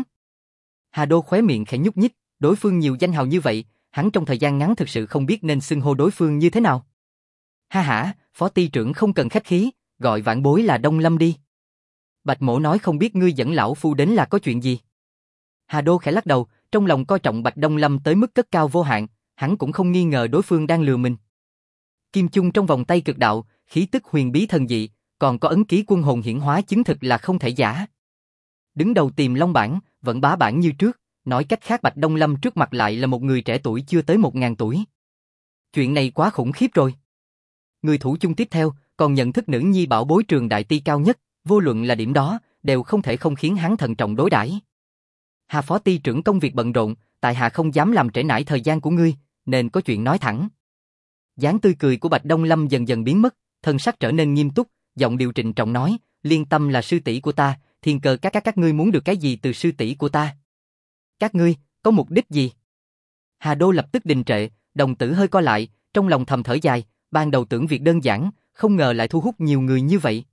Hà Đô khóe miệng khẽ nhúc nhích, đối phương nhiều danh hào như vậy, hắn trong thời gian ngắn thực sự không biết nên xưng hô đối phương như thế nào. Ha hả, phó ty trưởng không cần khách khí, gọi vãn bối là Đông Lâm đi. Bạch mỗ nói không biết ngươi dẫn lão phu đến là có chuyện gì. Hà Đô khẽ lắc đầu, trong lòng coi trọng Bạch Đông Lâm tới mức cất cao vô hạn, hắn cũng không nghi ngờ đối phương đang lừa mình. Kim chung trong vòng tay cực đạo, khí tức huyền bí thần dị, còn có ấn ký quân hồn hiển hóa chứng thực là không thể giả. Đứng đầu Tiềm Long Bảng, vẫn bá bảng như trước, nói cách khác Bạch Đông Lâm trước mặt lại là một người trẻ tuổi chưa tới 1000 tuổi. Chuyện này quá khủng khiếp rồi. Người thủ chung tiếp theo, còn nhận thức nữ nhi bảo bối trường đại ti cao nhất, vô luận là điểm đó, đều không thể không khiến hắn thận trọng đối đãi. Hà phó ty trưởng công việc bận rộn, tại hạ không dám làm trễ nải thời gian của ngươi, nên có chuyện nói thẳng. Dáng tươi cười của Bạch Đông Lâm dần dần biến mất, thân sắc trở nên nghiêm túc, giọng điệu trịnh trọng nói, Liên Tâm là sư tỷ của ta, Thiên Cơ các ngươi muốn được cái gì từ sư tỷ của ta? Các ngươi, có mục đích gì? Hà Đô lập tức đình trệ, đồng tử hơi co lại, trong lòng thầm thở dài, ban đầu tưởng việc đơn giản, không ngờ lại thu hút nhiều người như vậy.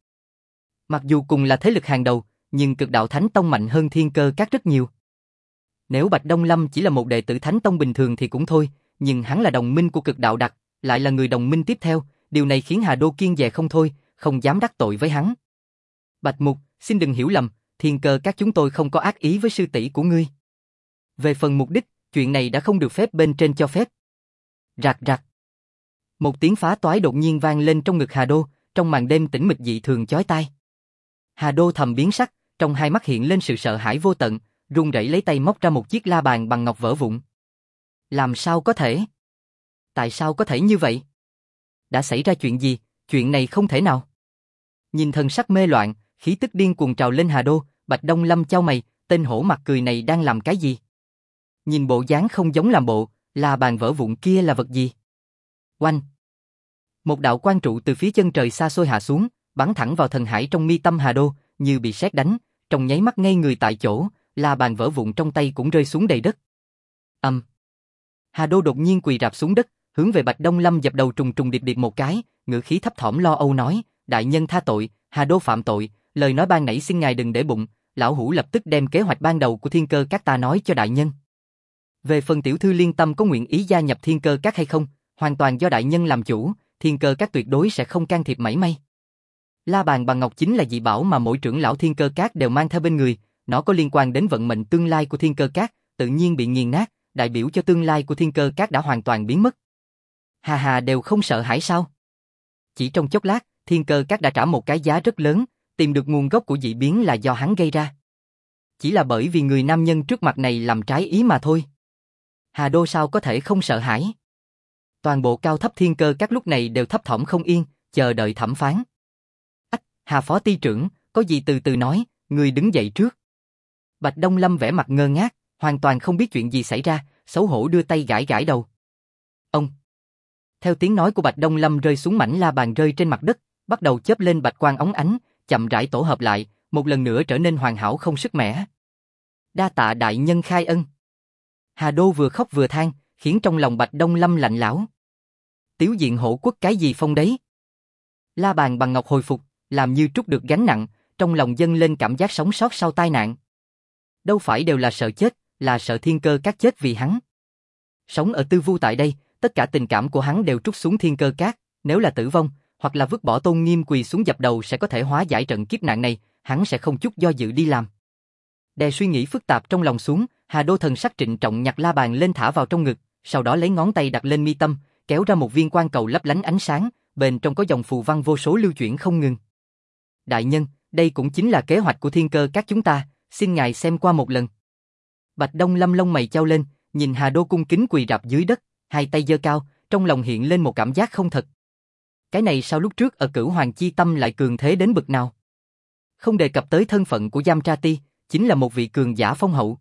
Mặc dù cùng là thế lực hàng đầu, nhưng Cực Đạo Thánh Tông mạnh hơn Thiên Cơ Các rất nhiều. Nếu Bạch Đông Lâm chỉ là một đệ tử Thánh Tông bình thường thì cũng thôi, nhưng hắn là đồng minh của Cực Đạo Đặc, lại là người đồng minh tiếp theo, điều này khiến Hà Đô kiêng dè không thôi, không dám đắc tội với hắn. Bạch Mục, xin đừng hiểu lầm, Thiên Cơ Các chúng tôi không có ác ý với sư tỷ của ngươi. Về phần mục đích, chuyện này đã không được phép bên trên cho phép. Rạc rạc. Một tiếng phá toái đột nhiên vang lên trong ngực Hà Đô, trong màn đêm tĩnh mịch dị thường chói tai. Hà Đô thầm biến sắc, trong hai mắt hiện lên sự sợ hãi vô tận, run rẩy lấy tay móc ra một chiếc la bàn bằng ngọc vỡ vụn. Làm sao có thể? Tại sao có thể như vậy? Đã xảy ra chuyện gì? Chuyện này không thể nào. Nhìn thần sắc mê loạn, khí tức điên cuồng trào lên Hà Đô, Bạch Đông Lâm chau mày, tên hổ mặt cười này đang làm cái gì? Nhìn bộ dáng không giống làm bộ, la bàn vỡ vụn kia là vật gì? Oanh! Một đạo quang trụ từ phía chân trời xa xôi hạ xuống, bắn thẳng vào thần hải trong mi tâm Hà Đô, như bị sét đánh, trong nháy mắt ngây người tại chỗ, la bàn vỡ vụn trong tay cũng rơi xuống đầy đất. Hà Đô đột nhiên quỳ rạp xuống đất, hướng về Bạch Đông Lâm dập đầu trùng trùng điệp điệp một cái, ngữ khí thấp thỏm lo âu nói, đại nhân tha tội, Hà Đô phạm tội, lời nói ban nãy xin ngài đừng để bụng, lão hủ lập tức đem kế hoạch ban đầu của Thiên Cơ Các ta nói cho đại nhân. Về phần tiểu thư Liên Tâm có nguyện ý gia nhập Thiên Cơ Các hay không, hoàn toàn do đại nhân làm chủ, Thiên Cơ Các tuyệt đối sẽ không can thiệp mảy may. La bàn bằng ngọc chính là dị bảo mà mỗi trưởng lão Thiên Cơ Các đều mang theo bên người, nó có liên quan đến vận mệnh tương lai của Thiên Cơ Các, tự nhiên bị nghiền nát, đại biểu cho tương lai của Thiên Cơ Các đã hoàn toàn biến mất. Hà Hà đều không sợ hãi sao? Chỉ trong chốc lát, Thiên Cơ Các đã trả một cái giá rất lớn, tìm được nguồn gốc của dị biến là do hắn gây ra. Chỉ là bởi vì người nam nhân trước mặt này làm trái ý mà thôi. Hà Đô sao có thể không sợ hãi? Toàn bộ cao thấp Thiên Cơ Các lúc này đều thấp thỏm không yên, chờ đợi thẩm phán. Hà phó ty trưởng, có gì từ từ nói, người đứng dậy trước. Bạch Đông Lâm vẻ mặt ngơ ngác, hoàn toàn không biết chuyện gì xảy ra, xấu hổ đưa tay gãi gãi đầu. Ông. Theo tiếng nói của Bạch Đông Lâm rơi xuống mảnh la bàn rơi trên mặt đất, bắt đầu chớp lên bạch quang óng ánh, chậm rãi tổ hợp lại, một lần nữa trở nên hoàn hảo không sức mẻ. Đa tạ đại nhân khai ân. Hà Đô vừa khóc vừa than, khiến trong lòng Bạch Đông Lâm lạnh lẽo. Tiếu diện hổ quốc cái gì phong đấy? La bàn bằng ngọc hồi phục, làm như trút được gánh nặng, trong lòng dâng lên cảm giác sống sót sau tai nạn. Đâu phải đều là sợ chết, là sợ Thiên Cơ Các chết vì hắn. Sống ở Tư Vu tại đây, tất cả tình cảm của hắn đều trút xuống Thiên Cơ Các, nếu là tử vong, hoặc là vứt bỏ tôn nghiêm quỳ xuống dập đầu sẽ có thể hóa giải trận kiếp nạn này, hắn sẽ không chút do dự đi làm. Đè suy nghĩ phức tạp trong lòng xuống, Hà Đô thần sắc trịnh trọng nhặt la bàn lên thả vào trong ngực, sau đó lấy ngón tay đặt lên mi tâm, kéo ra một viên quang cầu lấp lánh ánh sáng, bên trong có dòng phù văn vô số lưu chuyển không ngừng. Đại nhân, đây cũng chính là kế hoạch của Thiên Cơ Các chúng ta, xin ngài xem qua một lần. Bạch Đông Lâm lông mày chau lên, nhìn Hà Đô cung kính quỳ rạp dưới đất, hai tay giơ cao, trong lòng hiện lên một cảm giác không thật. Cái này sao lúc trước ở Cửu Hoàng Chi Tâm lại cường thế đến bực nào? Không đề cập tới thân phận của Giam Tra Ti, chính là một vị cường giả phong hậu.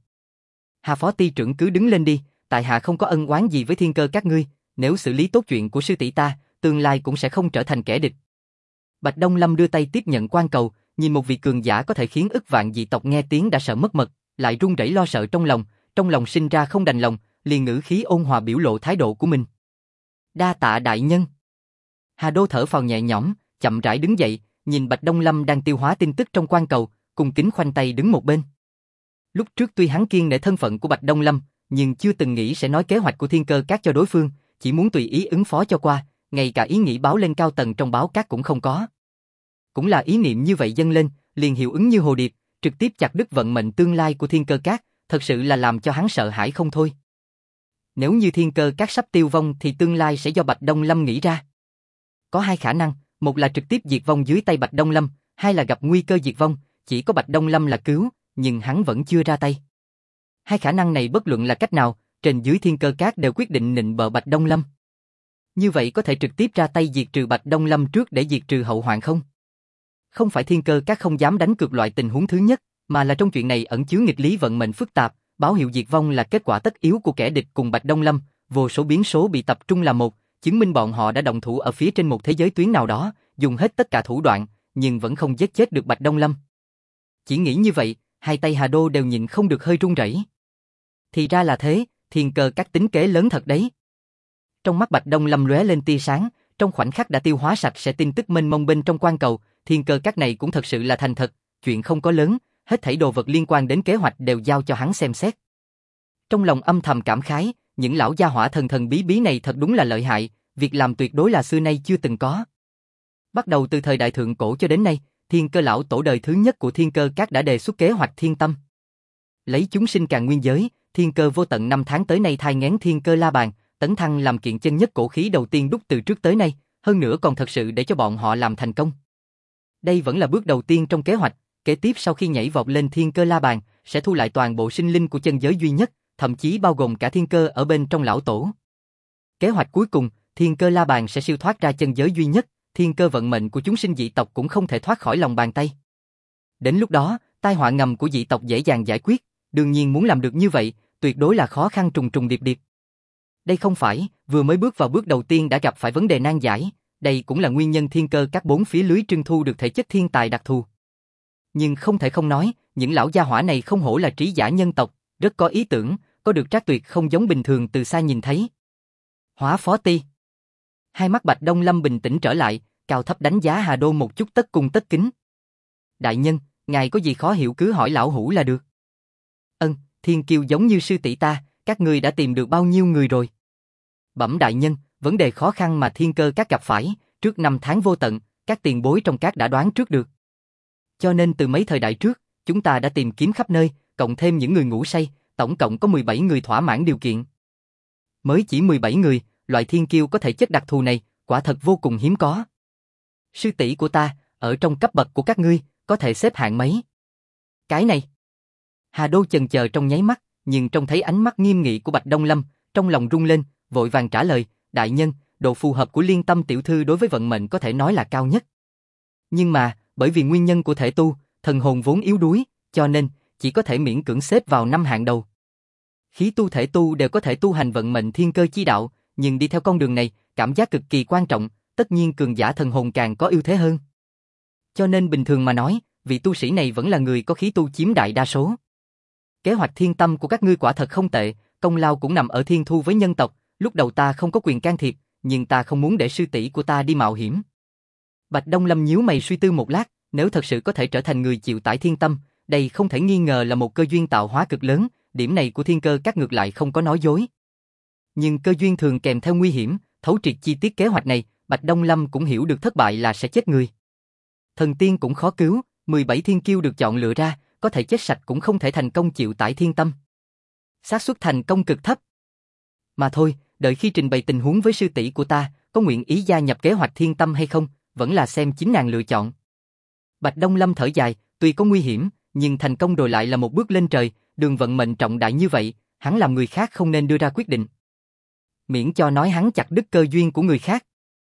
Hà phó ty trưởng cứ đứng lên đi, tại hạ không có ân oán gì với Thiên Cơ Các ngươi, nếu xử lý tốt chuyện của sư tỷ ta, tương lai cũng sẽ không trở thành kẻ địch. Bạch Đông Lâm đưa tay tiếp nhận quan cầu, nhìn một vị cường giả có thể khiến ức vạn dị tộc nghe tiếng đã sợ mất mật, lại run rẩy lo sợ trong lòng sinh ra không đành lòng, liền ngữ khí ôn hòa biểu lộ thái độ của mình. Đa tạ đại nhân. Hà Đô thở phào nhẹ nhõm, chậm rãi đứng dậy, nhìn Bạch Đông Lâm đang tiêu hóa tin tức trong quan cầu, cung kính khoanh tay đứng một bên. Lúc trước tuy hắn kiêng nể thân phận của Bạch Đông Lâm, nhưng chưa từng nghĩ sẽ nói kế hoạch của Thiên Cơ Các cho đối phương, chỉ muốn tùy ý ứng phó cho qua, ngay cả ý nghĩ báo lên cao tầng trong báo các cũng không có. Cũng là ý niệm như vậy dâng lên, liền hiệu ứng như hồ điệp, trực tiếp chặt đứt vận mệnh tương lai của Thiên Cơ Các, thật sự là làm cho hắn sợ hãi không thôi. Nếu như Thiên Cơ Các sắp tiêu vong thì tương lai sẽ do Bạch Đông Lâm nghĩ ra. Có hai khả năng, một là trực tiếp diệt vong dưới tay Bạch Đông Lâm, hai là gặp nguy cơ diệt vong, chỉ có Bạch Đông Lâm là cứu, nhưng hắn vẫn chưa ra tay. Hai khả năng này bất luận là cách nào, trên dưới Thiên Cơ Các đều quyết định nịnh bợ Bạch Đông Lâm. Như vậy có thể trực tiếp ra tay diệt trừ Bạch Đông Lâm trước để diệt trừ hậu hoạn không? Không phải Thiên Cơ Các không dám đánh cược loại tình huống thứ nhất, mà là trong chuyện này ẩn chứa nghịch lý vận mệnh phức tạp, báo hiệu diệt vong là kết quả tất yếu của kẻ địch cùng Bạch Đông Lâm, vô số biến số bị tập trung là một, chứng minh bọn họ đã động thủ ở phía trên một thế giới tuyến nào đó, dùng hết tất cả thủ đoạn, nhưng vẫn không giết chết được Bạch Đông Lâm. Chỉ nghĩ như vậy, hai tay Hà Đô đều nhịn không được hơi run rẩy. Thì ra là thế, Thiên Cơ Các tính kế lớn thật đấy. Trong mắt Bạch Đông Lâm lóe lên tia sáng, trong khoảnh khắc đã tiêu hóa sạch sẽ tin tức mênh mông bên trong quan cầu, Thiên Cơ Các này cũng thật sự là thành thật, chuyện không có lớn, hết thảy đồ vật liên quan đến kế hoạch đều giao cho hắn xem xét. Trong lòng âm thầm cảm khái, những lão gia hỏa thần thần bí bí này thật đúng là lợi hại, việc làm tuyệt đối là xưa nay chưa từng có. Bắt đầu từ thời đại thượng cổ cho đến nay, Thiên Cơ lão tổ đời thứ nhất của Thiên Cơ Các đã đề xuất kế hoạch Thiên Tâm. Lấy chúng sinh càn nguyên giới, Thiên Cơ vô tận 5 tháng tới nay thai nghén Thiên Cơ La Bàn, tấn thăng làm kiện chân nhất cổ khí đầu tiên đúc từ trước tới nay, hơn nữa còn thật sự để cho bọn họ làm thành công. Đây vẫn là bước đầu tiên trong kế hoạch, kế tiếp sau khi nhảy vọt lên Thiên Cơ La Bàn, sẽ thu lại toàn bộ sinh linh của chân giới duy nhất, thậm chí bao gồm cả thiên cơ ở bên trong lão tổ. Kế hoạch cuối cùng, Thiên Cơ La Bàn sẽ siêu thoát ra chân giới duy nhất, thiên cơ vận mệnh của chúng sinh dị tộc cũng không thể thoát khỏi lòng bàn tay. Đến lúc đó, tai họa ngầm của dị tộc dễ dàng giải quyết, đương nhiên muốn làm được như vậy, tuyệt đối là khó khăn trùng trùng điệp điệp. Đây không phải, vừa mới bước vào bước đầu tiên đã gặp phải vấn đề nan giải, đây cũng là nguyên nhân Thiên Cơ Các bốn phía lưới trưng thu được thể chất thiên tài đặc thù. Nhưng không thể không nói, những lão gia hỏa này không hổ là trí giả nhân tộc, rất có ý tưởng, có được trác tuyệt không giống bình thường từ xa nhìn thấy. Hóa Phó Ti. Hai mắt Bạch Đông Lâm bình tĩnh trở lại, cao thấp đánh giá Hà Đô một chút tất cung tất kính. Đại nhân, ngài có gì khó hiểu cứ hỏi lão hủ là được. Thiên kiêu giống như sư tỷ ta, các ngươi đã tìm được bao nhiêu người rồi? Bẩm đại nhân, vấn đề khó khăn mà Thiên Cơ Các gặp phải, trước 5 tháng vô tận, các tiền bối trong các đã đoán trước được. Cho nên từ mấy thời đại trước, chúng ta đã tìm kiếm khắp nơi, cộng thêm những người ngủ say, tổng cộng có 17 người thỏa mãn điều kiện. Mới chỉ 17 người, loại thiên kiêu có thể chất đặc thù này, quả thật vô cùng hiếm có. Sư tỷ của ta, ở trong cấp bậc của các ngươi, có thể xếp hạng mấy? Cái này. Hà Đô chần chờ trong nháy mắt, nhưng trông thấy ánh mắt nghiêm nghị của Bạch Đông Lâm, trong lòng rung lên, vội vàng trả lời, đại nhân, độ phù hợp của Liên Tâm tiểu thư đối với vận mệnh có thể nói là cao nhất. Nhưng mà, bởi vì nguyên nhân của thể tu, thần hồn vốn yếu đuối, cho nên, chỉ có thể miễn cưỡng xếp vào 5 hạng đầu. Khí tu thể tu đều có thể tu hành vận mệnh thiên cơ chi đạo, nhưng đi theo con đường này, cảm giác cực kỳ quan trọng, tất nhiên cường giả thần hồn càng có ưu thế hơn. Cho nên bình thường mà nói, vị tu sĩ này vẫn là người có khí tu chiếm đại đa số. Kế hoạch Thiên Tâm của các ngươi quả thật không tệ, công lao cũng nằm ở thiên thu với nhân tộc, lúc đầu ta không có quyền can thiệp, nhưng ta không muốn để sư tỷ của ta đi mạo hiểm. Bạch Đông Lâm nhíu mày suy tư một lát, nếu thật sự có thể trở thành người chịu tải Thiên Tâm, đây không thể nghi ngờ là một cơ duyên tạo hóa cực lớn, điểm này của Thiên Cơ Các ngược lại không có nói dối. Nhưng cơ duyên thường kèm theo nguy hiểm, thấu triệt chi tiết kế hoạch này, Bạch Đông Lâm cũng hiểu được thất bại là sẽ chết người. Thần tiên cũng khó cứu, 17 thiên kiêu được chọn lựa ra, có thể chết sạch cũng không thể thành công chịu tải Thiên Tâm. Xác suất thành công cực thấp. Mà thôi, đợi khi trình bày tình huống với sư tỷ của ta, có nguyện ý gia nhập kế hoạch Thiên Tâm hay không, vẫn là xem chính nàng lựa chọn. Bạch Đông Lâm thở dài, tuy có nguy hiểm, nhưng thành công rồi lại là một bước lên trời, đường vận mệnh trọng đại như vậy, hắn làm người khác không nên đưa ra quyết định. Miễn cho nói hắn chặt đứt cơ duyên của người khác.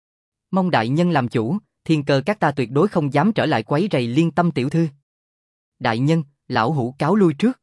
Mong đại nhân làm chủ, Thiên Cơ Các ta tuyệt đối không dám trở lại quấy rầy Liên Tâm tiểu thư. Đại nhân, lão hủ cáo lui trước.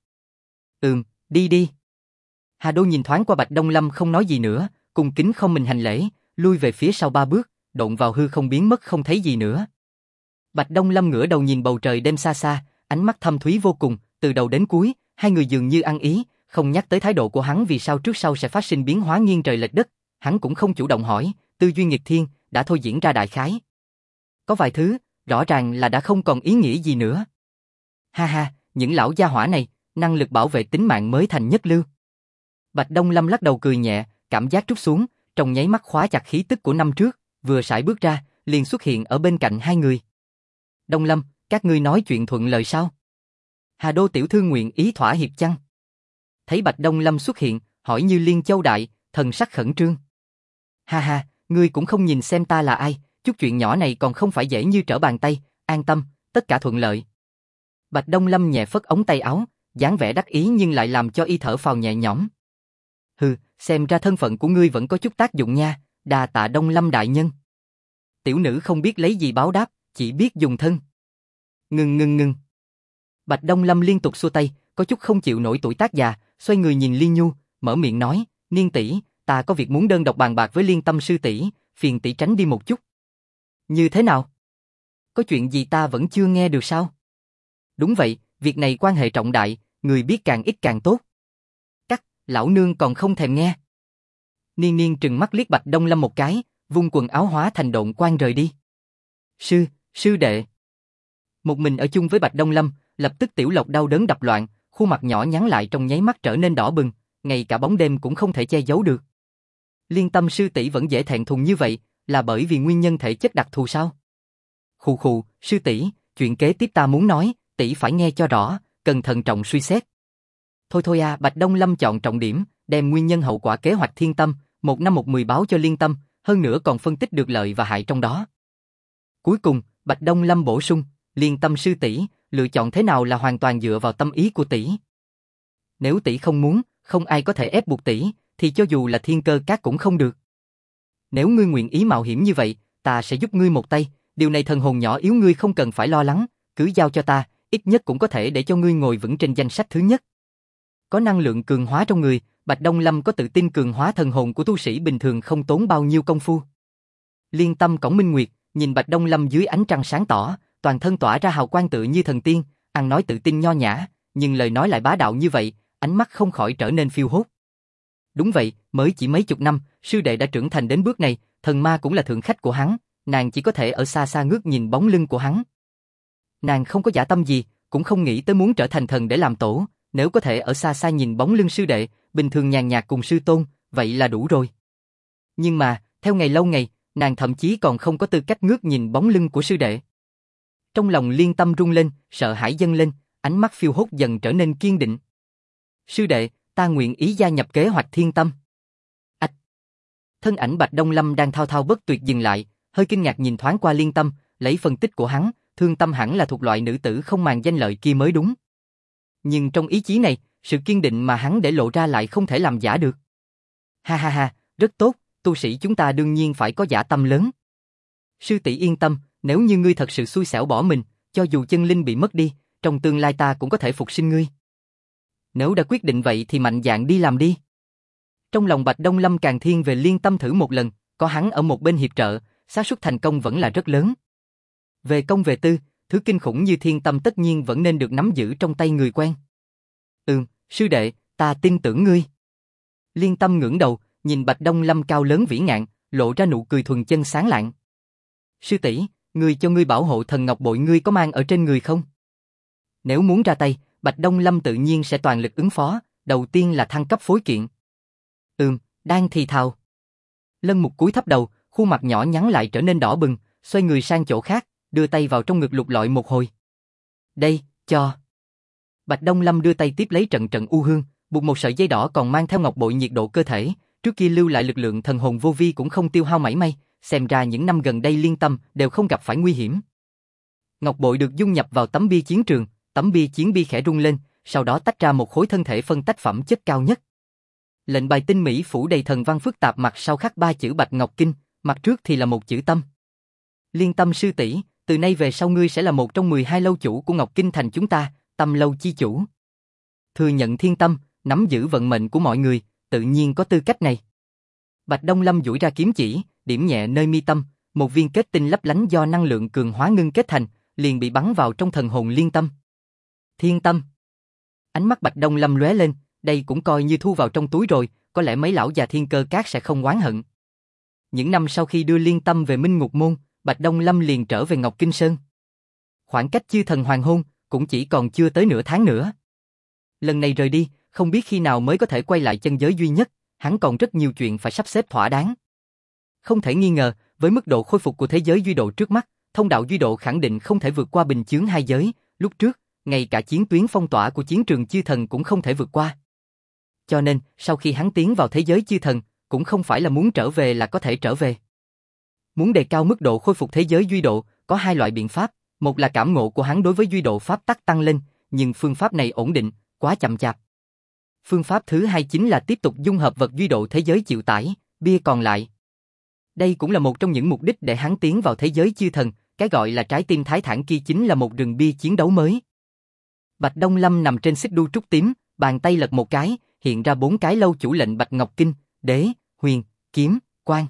Đi đi. Hà Đô nhìn thoáng qua Bạch Đông Lâm không nói gì nữa, cung kính không mình hành lễ, lui về phía sau 3 bước, độn vào hư không biến mất không thấy gì nữa. Bạch Đông Lâm ngửa đầu nhìn bầu trời đêm xa xa, ánh mắt thâm thúy vô cùng, từ đầu đến cuối, hai người dường như ăn ý, không nhắc tới thái độ của hắn vì sao trước sau sẽ phát sinh biến hóa nghiêng trời lệch đất, hắn cũng không chủ động hỏi, tư duy nghịch thiên, đã thôi diễn ra đại khái. Có vài thứ, rõ ràng là đã không còn ý nghĩa gì nữa. Ha ha, những lão gia hỏa này, năng lực bảo vệ tính mạng mới thành nhất lưu. Bạch Đông Lâm lắc đầu cười nhẹ, cảm giác trút xuống, trong nháy mắt khóa chặt khí tức của năm trước, vừa sải bước ra, liền xuất hiện ở bên cạnh hai người. Đông Lâm, các ngươi nói chuyện thuận lời sao? Hà Đô tiểu thư nguyện ý thỏa hiệp chăng? Thấy Bạch Đông Lâm xuất hiện, hỏi như Liên Châu Đại, thần sắc khẩn trương. Ha ha, ngươi cũng không nhìn xem ta là ai, chút chuyện nhỏ này còn không phải dễ như trở bàn tay, an tâm, tất cả thuận lợi. Bạch Đông Lâm nhẹ phất ống tay áo, dáng vẻ đắc ý nhưng lại làm cho y thở phào nhẹ nhõm. Hừ, xem ra thân phận của ngươi vẫn có chút tác dụng nha, đà tạ Đông Lâm đại nhân. Tiểu nữ không biết lấy gì báo đáp, chỉ biết dùng thân. Ngừng. Bạch Đông Lâm liên tục xua tay, có chút không chịu nổi tuổi tác già, xoay người nhìn Liên Nhu, mở miệng nói, Niên tỷ, ta có việc muốn đơn độc bàn bạc với Liên Tâm sư tỷ, phiền tỷ tránh đi một chút. Như thế nào? Có chuyện gì ta vẫn chưa nghe được sao? Đúng vậy, việc này quan hệ trọng đại, người biết càng ít càng tốt. Cắt, lão nương còn không thèm nghe. Niên trừng mắt liếc Bạch Đông Lâm một cái, vung quần áo hóa thành độn quang rời đi. Sư đệ. Một mình ở chung với Bạch Đông Lâm, lập tức Tiểu Lộc đau đớn đập loạn, khuôn mặt nhỏ nhắn lại trong nháy mắt trở nên đỏ bừng, ngay cả bóng đêm cũng không thể che giấu được. Liên Tâm sư tỷ vẫn dễ thẹn thùng như vậy, là bởi vì nguyên nhân thể chất đặc thù sao? Khụ khụ, sư tỷ, chuyện kế tiếp ta muốn nói, tỷ phải nghe cho rõ, cần thận trọng suy xét. Thôi thôi à, Bạch Đông Lâm chọn trọng điểm, đem nguyên nhân hậu quả kế hoạch Thiên Tâm, 1/110 báo cho Liên Tâm, hơn nữa còn phân tích được lợi và hại trong đó. Cuối cùng, Bạch Đông Lâm bổ sung, Liên Tâm sư tỷ, lựa chọn thế nào là hoàn toàn dựa vào tâm ý của tỷ. Nếu tỷ không muốn, không ai có thể ép buộc tỷ, thì cho dù là Thiên Cơ Các cũng không được. Nếu ngươi nguyện ý mạo hiểm như vậy, ta sẽ giúp ngươi một tay, điều này thần hồn nhỏ yếu ngươi không cần phải lo lắng, cứ giao cho ta, ít nhất cũng có thể để cho ngươi ngồi vững trên danh sách thứ nhất. Có năng lượng cường hóa trong người, Bạch Đông Lâm có tự tin cường hóa thần hồn của tu sĩ bình thường không tốn bao nhiêu công phu. Liên Tâm cõng Minh Nguyệt, nhìn Bạch Đông Lâm dưới ánh trăng sáng tỏ, toàn thân tỏa ra hào quang tựa như thần tiên, ăn nói tự tin nho nhã, nhưng lời nói lại bá đạo như vậy, ánh mắt không khỏi trở nên phiêu hốt. Đúng vậy, mới chỉ mấy chục năm, sư đệ đã trưởng thành đến bước này, thần ma cũng là thượng khách của hắn, nàng chỉ có thể ở xa xa ngước nhìn bóng lưng của hắn. Nàng không có dã tâm gì, cũng không nghĩ tới muốn trở thành thần để làm tổ, nếu có thể ở xa xa nhìn bóng lưng sư đệ, bình thường nhàn nhạt cùng sư tôn, vậy là đủ rồi. Nhưng mà, theo ngày lâu ngày, nàng thậm chí còn không có tư cách ngước nhìn bóng lưng của sư đệ. Trong lòng Liên Tâm rung lên, sợ hãi dâng lên, ánh mắt phiêu hốt dần trở nên kiên định. Sư đệ, ta nguyện ý gia nhập kế hoạch Thiên Tâm. Ách! Thân ảnh Bạch Đông Lâm đang thao thao bất tuyệt dừng lại, hơi kinh ngạc nhìn thoáng qua Liên Tâm, lấy phân tích của hắn, Thương Tâm hẳn là thuộc loại nữ tử không màng danh lợi kia mới đúng. Nhưng trong ý chí này, sự kiên định mà hắn để lộ ra lại không thể làm giả được. Ha ha ha, rất tốt, tu sĩ chúng ta đương nhiên phải có dã tâm lớn. Sư tỷ yên tâm, nếu như ngươi thật sự xui xẻo bỏ mình, cho dù chân linh bị mất đi, trong tương lai ta cũng có thể phục sinh ngươi. Nếu đã quyết định vậy thì mạnh dạn đi làm đi. Trong lòng Bạch Đông Lâm càng thiên về Liên Tâm thử một lần, có hắn ở một bên hiệp trợ, xác suất thành công vẫn là rất lớn. Về công về tư, thứ kinh khủng như Thiên Tâm tất nhiên vẫn nên được nắm giữ trong tay người quen. Sư đệ, ta tin tưởng ngươi. Liên Tâm ngẩng đầu, nhìn Bạch Đông Lâm cao lớn vĩ ngạn, lộ ra nụ cười thuần chân sáng lạng. Sư tỷ, ngươi cho ngươi bảo hộ thần ngọc bội ngươi có mang ở trên người không? Nếu muốn ra tay, Bạch Đông Lâm tự nhiên sẽ toàn lực ứng phó, đầu tiên là thăng cấp phối kiện. Đang thì thào. Lân Mục cúi thấp đầu, khuôn mặt nhỏ nhắn lại trở nên đỏ bừng, xoay người sang chỗ khác, đưa tay vào trong ngực lục lọi một hồi. Đây, cho. Bạch Đông Lâm đưa tay tiếp lấy trận trận u hương, buộc một sợi dây đỏ còn mang theo ngọc bội nhiệt độ cơ thể, trước kia lưu lại lực lượng thần hồn vô vi cũng không tiêu hao mảy may, xem ra những năm gần đây Liên Tâm đều không gặp phải nguy hiểm. Ngọc bội được dung nhập vào tấm bia chiến trường, tấm bia chiến bia khẽ rung lên, sau đó tách ra một khối thân thể phân tách phẩm chất cao nhất. Lệnh bài tinh mỹ phủ đầy thần văn phức tạp, mặt sau khắc 3 chữ Bạch Ngọc Kinh, mặt trước thì là một chữ Tâm. Liên Tâm sư tỷ, từ nay về sau ngươi sẽ là một trong 12 lâu chủ của Ngọc Kinh thành chúng ta, Tâm lâu chi chủ. Thừa nhận Thiên Tâm, nắm giữ vận mệnh của mọi người, tự nhiên có tư cách này. Bạch Đông Lâm duỗi ra kiếm chỉ, điểm nhẹ nơi mi tâm, một viên kết tinh lấp lánh do năng lượng cường hóa ngưng kết thành, liền bị bắn vào trong thần hồn Liên Tâm. Thiên Tâm. Ánh mắt Bạch Đông Lâm lóe lên, đây cũng coi như thu vào trong túi rồi, có lẽ mấy lão già Thiên Cơ Các sẽ không oán hận. Những năm sau khi đưa Liên Tâm về Minh Ngục Môn, Bạch Đông Lâm liền trở về Ngọc Kinh Sơn. Khoảng cách chư thần hoàng hôn cũng chỉ còn chưa tới nửa tháng nữa. Lần này rời đi, không biết khi nào mới có thể quay lại chân giới duy nhất, hắn còn rất nhiều chuyện phải sắp xếp thỏa đáng. Không thể nghi ngờ, với mức độ khôi phục của thế giới duy độ trước mắt, thông đạo duy độ khẳng định không thể vượt qua bình chướng hai giới, lúc trước, ngay cả chiến tuyến phong tỏa của chiến trường chư thần cũng không thể vượt qua. Cho nên, sau khi hắn tiến vào thế giới chư thần, cũng không phải là muốn trở về là có thể trở về. Muốn đề cao mức độ khôi phục thế giới duy độ, có hai loại biện pháp, một là cảm ngộ của hắn đối với duy độ pháp tắc tăng lên, nhưng phương pháp này ổn định, quá chậm chạp. Phương pháp thứ hai chính là tiếp tục dung hợp vật duy độ thế giới chịu tải, bia còn lại. Đây cũng là một trong những mục đích để hắn tiến vào thế giới chư thần, cái gọi là trái tim thái thản kia chính là một rừng bia chiến đấu mới. Bạch Đông Lâm nằm trên xích đu trúc tím, bàn tay lật một cái, hiện ra 4 cái lâu chủ lệnh Bạch Ngọc Kinh, Đế, Huyền, Kiếm, Quan.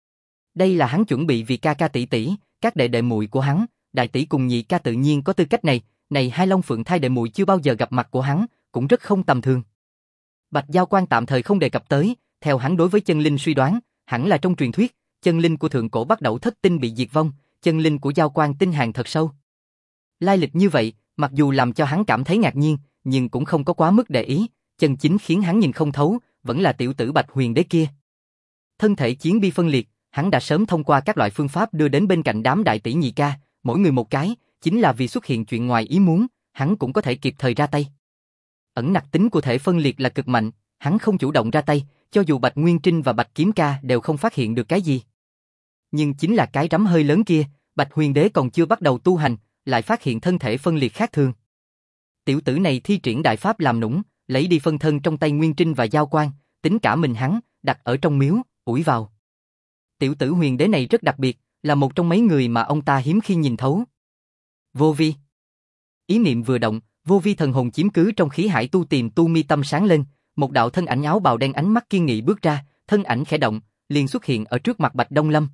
Đây là hắn chuẩn bị vì ca ca tỷ tỷ, các đệ đệ muội của hắn, đại tỷ cùng nhị ca tự nhiên có tư cách này, này hai long phượng thai đệ muội chưa bao giờ gặp mặt của hắn, cũng rất không tầm thường. Bạch Giao Quan tạm thời không đề cập tới, theo hắn đối với chân linh suy đoán, hẳn là trong truyền thuyết, chân linh của thượng cổ bắt đầu thất tinh bị diệt vong, chân linh của Giao Quan tinh hàng thật sâu. Lai lịch như vậy, mặc dù làm cho hắn cảm thấy ngạc nhiên, nhưng cũng không có quá mức để ý, chân chính khiến hắn nhìn không thấu, vẫn là tiểu tử Bạch Huyền Đế kia. Thân thể chiến bi phân liệt, hắn đã sớm thông qua các loại phương pháp đưa đến bên cạnh đám đại tỷ nhị ca, mỗi người một cái, chính là vì xuất hiện chuyện ngoài ý muốn, hắn cũng có thể kịp thời ra tay. Ẩn nặc tính của thể phân liệt là cực mạnh, hắn không chủ động ra tay, cho dù Bạch Nguyên Trinh và Bạch Kiếm Ca đều không phát hiện được cái gì. Nhưng chính là cái rắm hơi lớn kia, Bạch Huyền Đế còn chưa bắt đầu tu hành, lại phát hiện thân thể phân liệt khác thường. Tiểu tử này thi triển đại pháp làm nũng, lấy đi phân thân trong tay Nguyên Trinh và Giao Quang, tính cả mình hắn, đặt ở trong miếu, ủi vào. Tiểu tử Huyền Đế này rất đặc biệt, là một trong mấy người mà ông ta hiếm khi nhìn thấu. Vô vi. Ý niệm vừa động, vô vi thần hồn chiếm cứ trong khí hải tu tìm tu mi tâm sáng lên, một đạo thân ảnh áo bào đen ánh mắt kiên nghị bước ra, thân ảnh khẽ động, liền xuất hiện ở trước mặt Bạch Đông Lâm.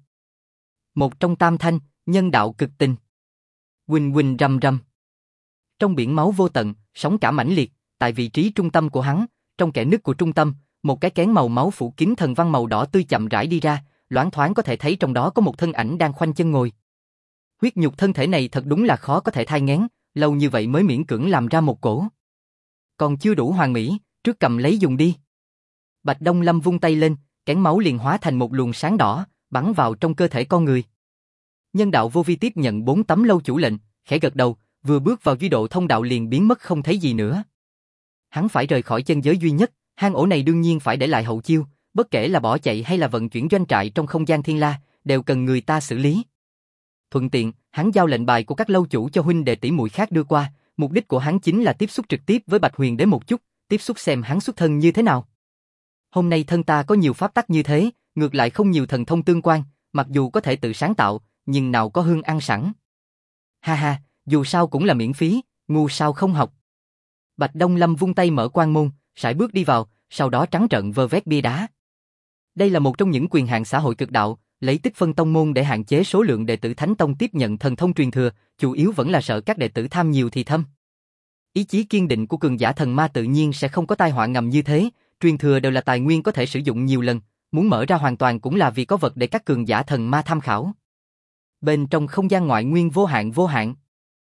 Một trong tam thanh, nhân đạo cực tình. Huỳnh huỳnh rầm rầm. Trong biển máu vô tận, sóng cả mãnh liệt, tại vị trí trung tâm của hắn, trong kẽ nứt của trung tâm, một cái kén màu máu phủ kín thần văn màu đỏ tươi chậm rãi đi ra, loáng thoáng có thể thấy trong đó có một thân ảnh đang khoanh chân ngồi. Huyết nhục thân thể này thật đúng là khó có thể thai nghén, lâu như vậy mới miễn cưỡng làm ra một cổ. Còn chưa đủ hoàn mỹ, trước cầm lấy dùng đi. Bạch Đông Lâm vung tay lên, kén máu liền hóa thành một luồng sáng đỏ, bắn vào trong cơ thể con người. Nhân đạo vô vi tiếp nhận 4 tấm lâu chủ lệnh, khẽ gật đầu, vừa bước vào duy độ thông đạo liền biến mất không thấy gì nữa. Hắn phải rời khỏi chân giới duy nhất, hang ổ này đương nhiên phải để lại hậu chiêu, bất kể là bỏ chạy hay là vận chuyển doanh trại trong không gian thiên la, đều cần người ta xử lý. Thuận tiện, hắn giao lệnh bài của các lâu chủ cho huynh đệ tỷ muội khác đưa qua, mục đích của hắn chính là tiếp xúc trực tiếp với Bạch Huyền Đế một chút, tiếp xúc xem hắn xuất thân như thế nào. Hôm nay thân ta có nhiều pháp tắc như thế, ngược lại không nhiều thần thông tương quan, mặc dù có thể tự sáng tạo, nhưng nào có hương ăn sẵn. Ha ha, dù sao cũng là miễn phí, ngu sao không học. Bạch Đông Lâm vung tay mở quan môn, sải bước đi vào, sau đó trắng trợn vơ vét bia đá. Đây là một trong những quyền hạn xã hội cực đạo, lấy tích phân tông môn để hạn chế số lượng đệ tử Thánh Tông tiếp nhận thần thông truyền thừa, chủ yếu vẫn là sợ các đệ tử tham nhiều thì thâm. Ý chí kiên định của cường giả thần ma tự nhiên sẽ không có tai họa ngầm như thế, truyền thừa đều là tài nguyên có thể sử dụng nhiều lần, muốn mở ra hoàn toàn cũng là vì có vật để các cường giả thần ma tham khảo. Bên trong không gian ngoại nguyên vô hạn.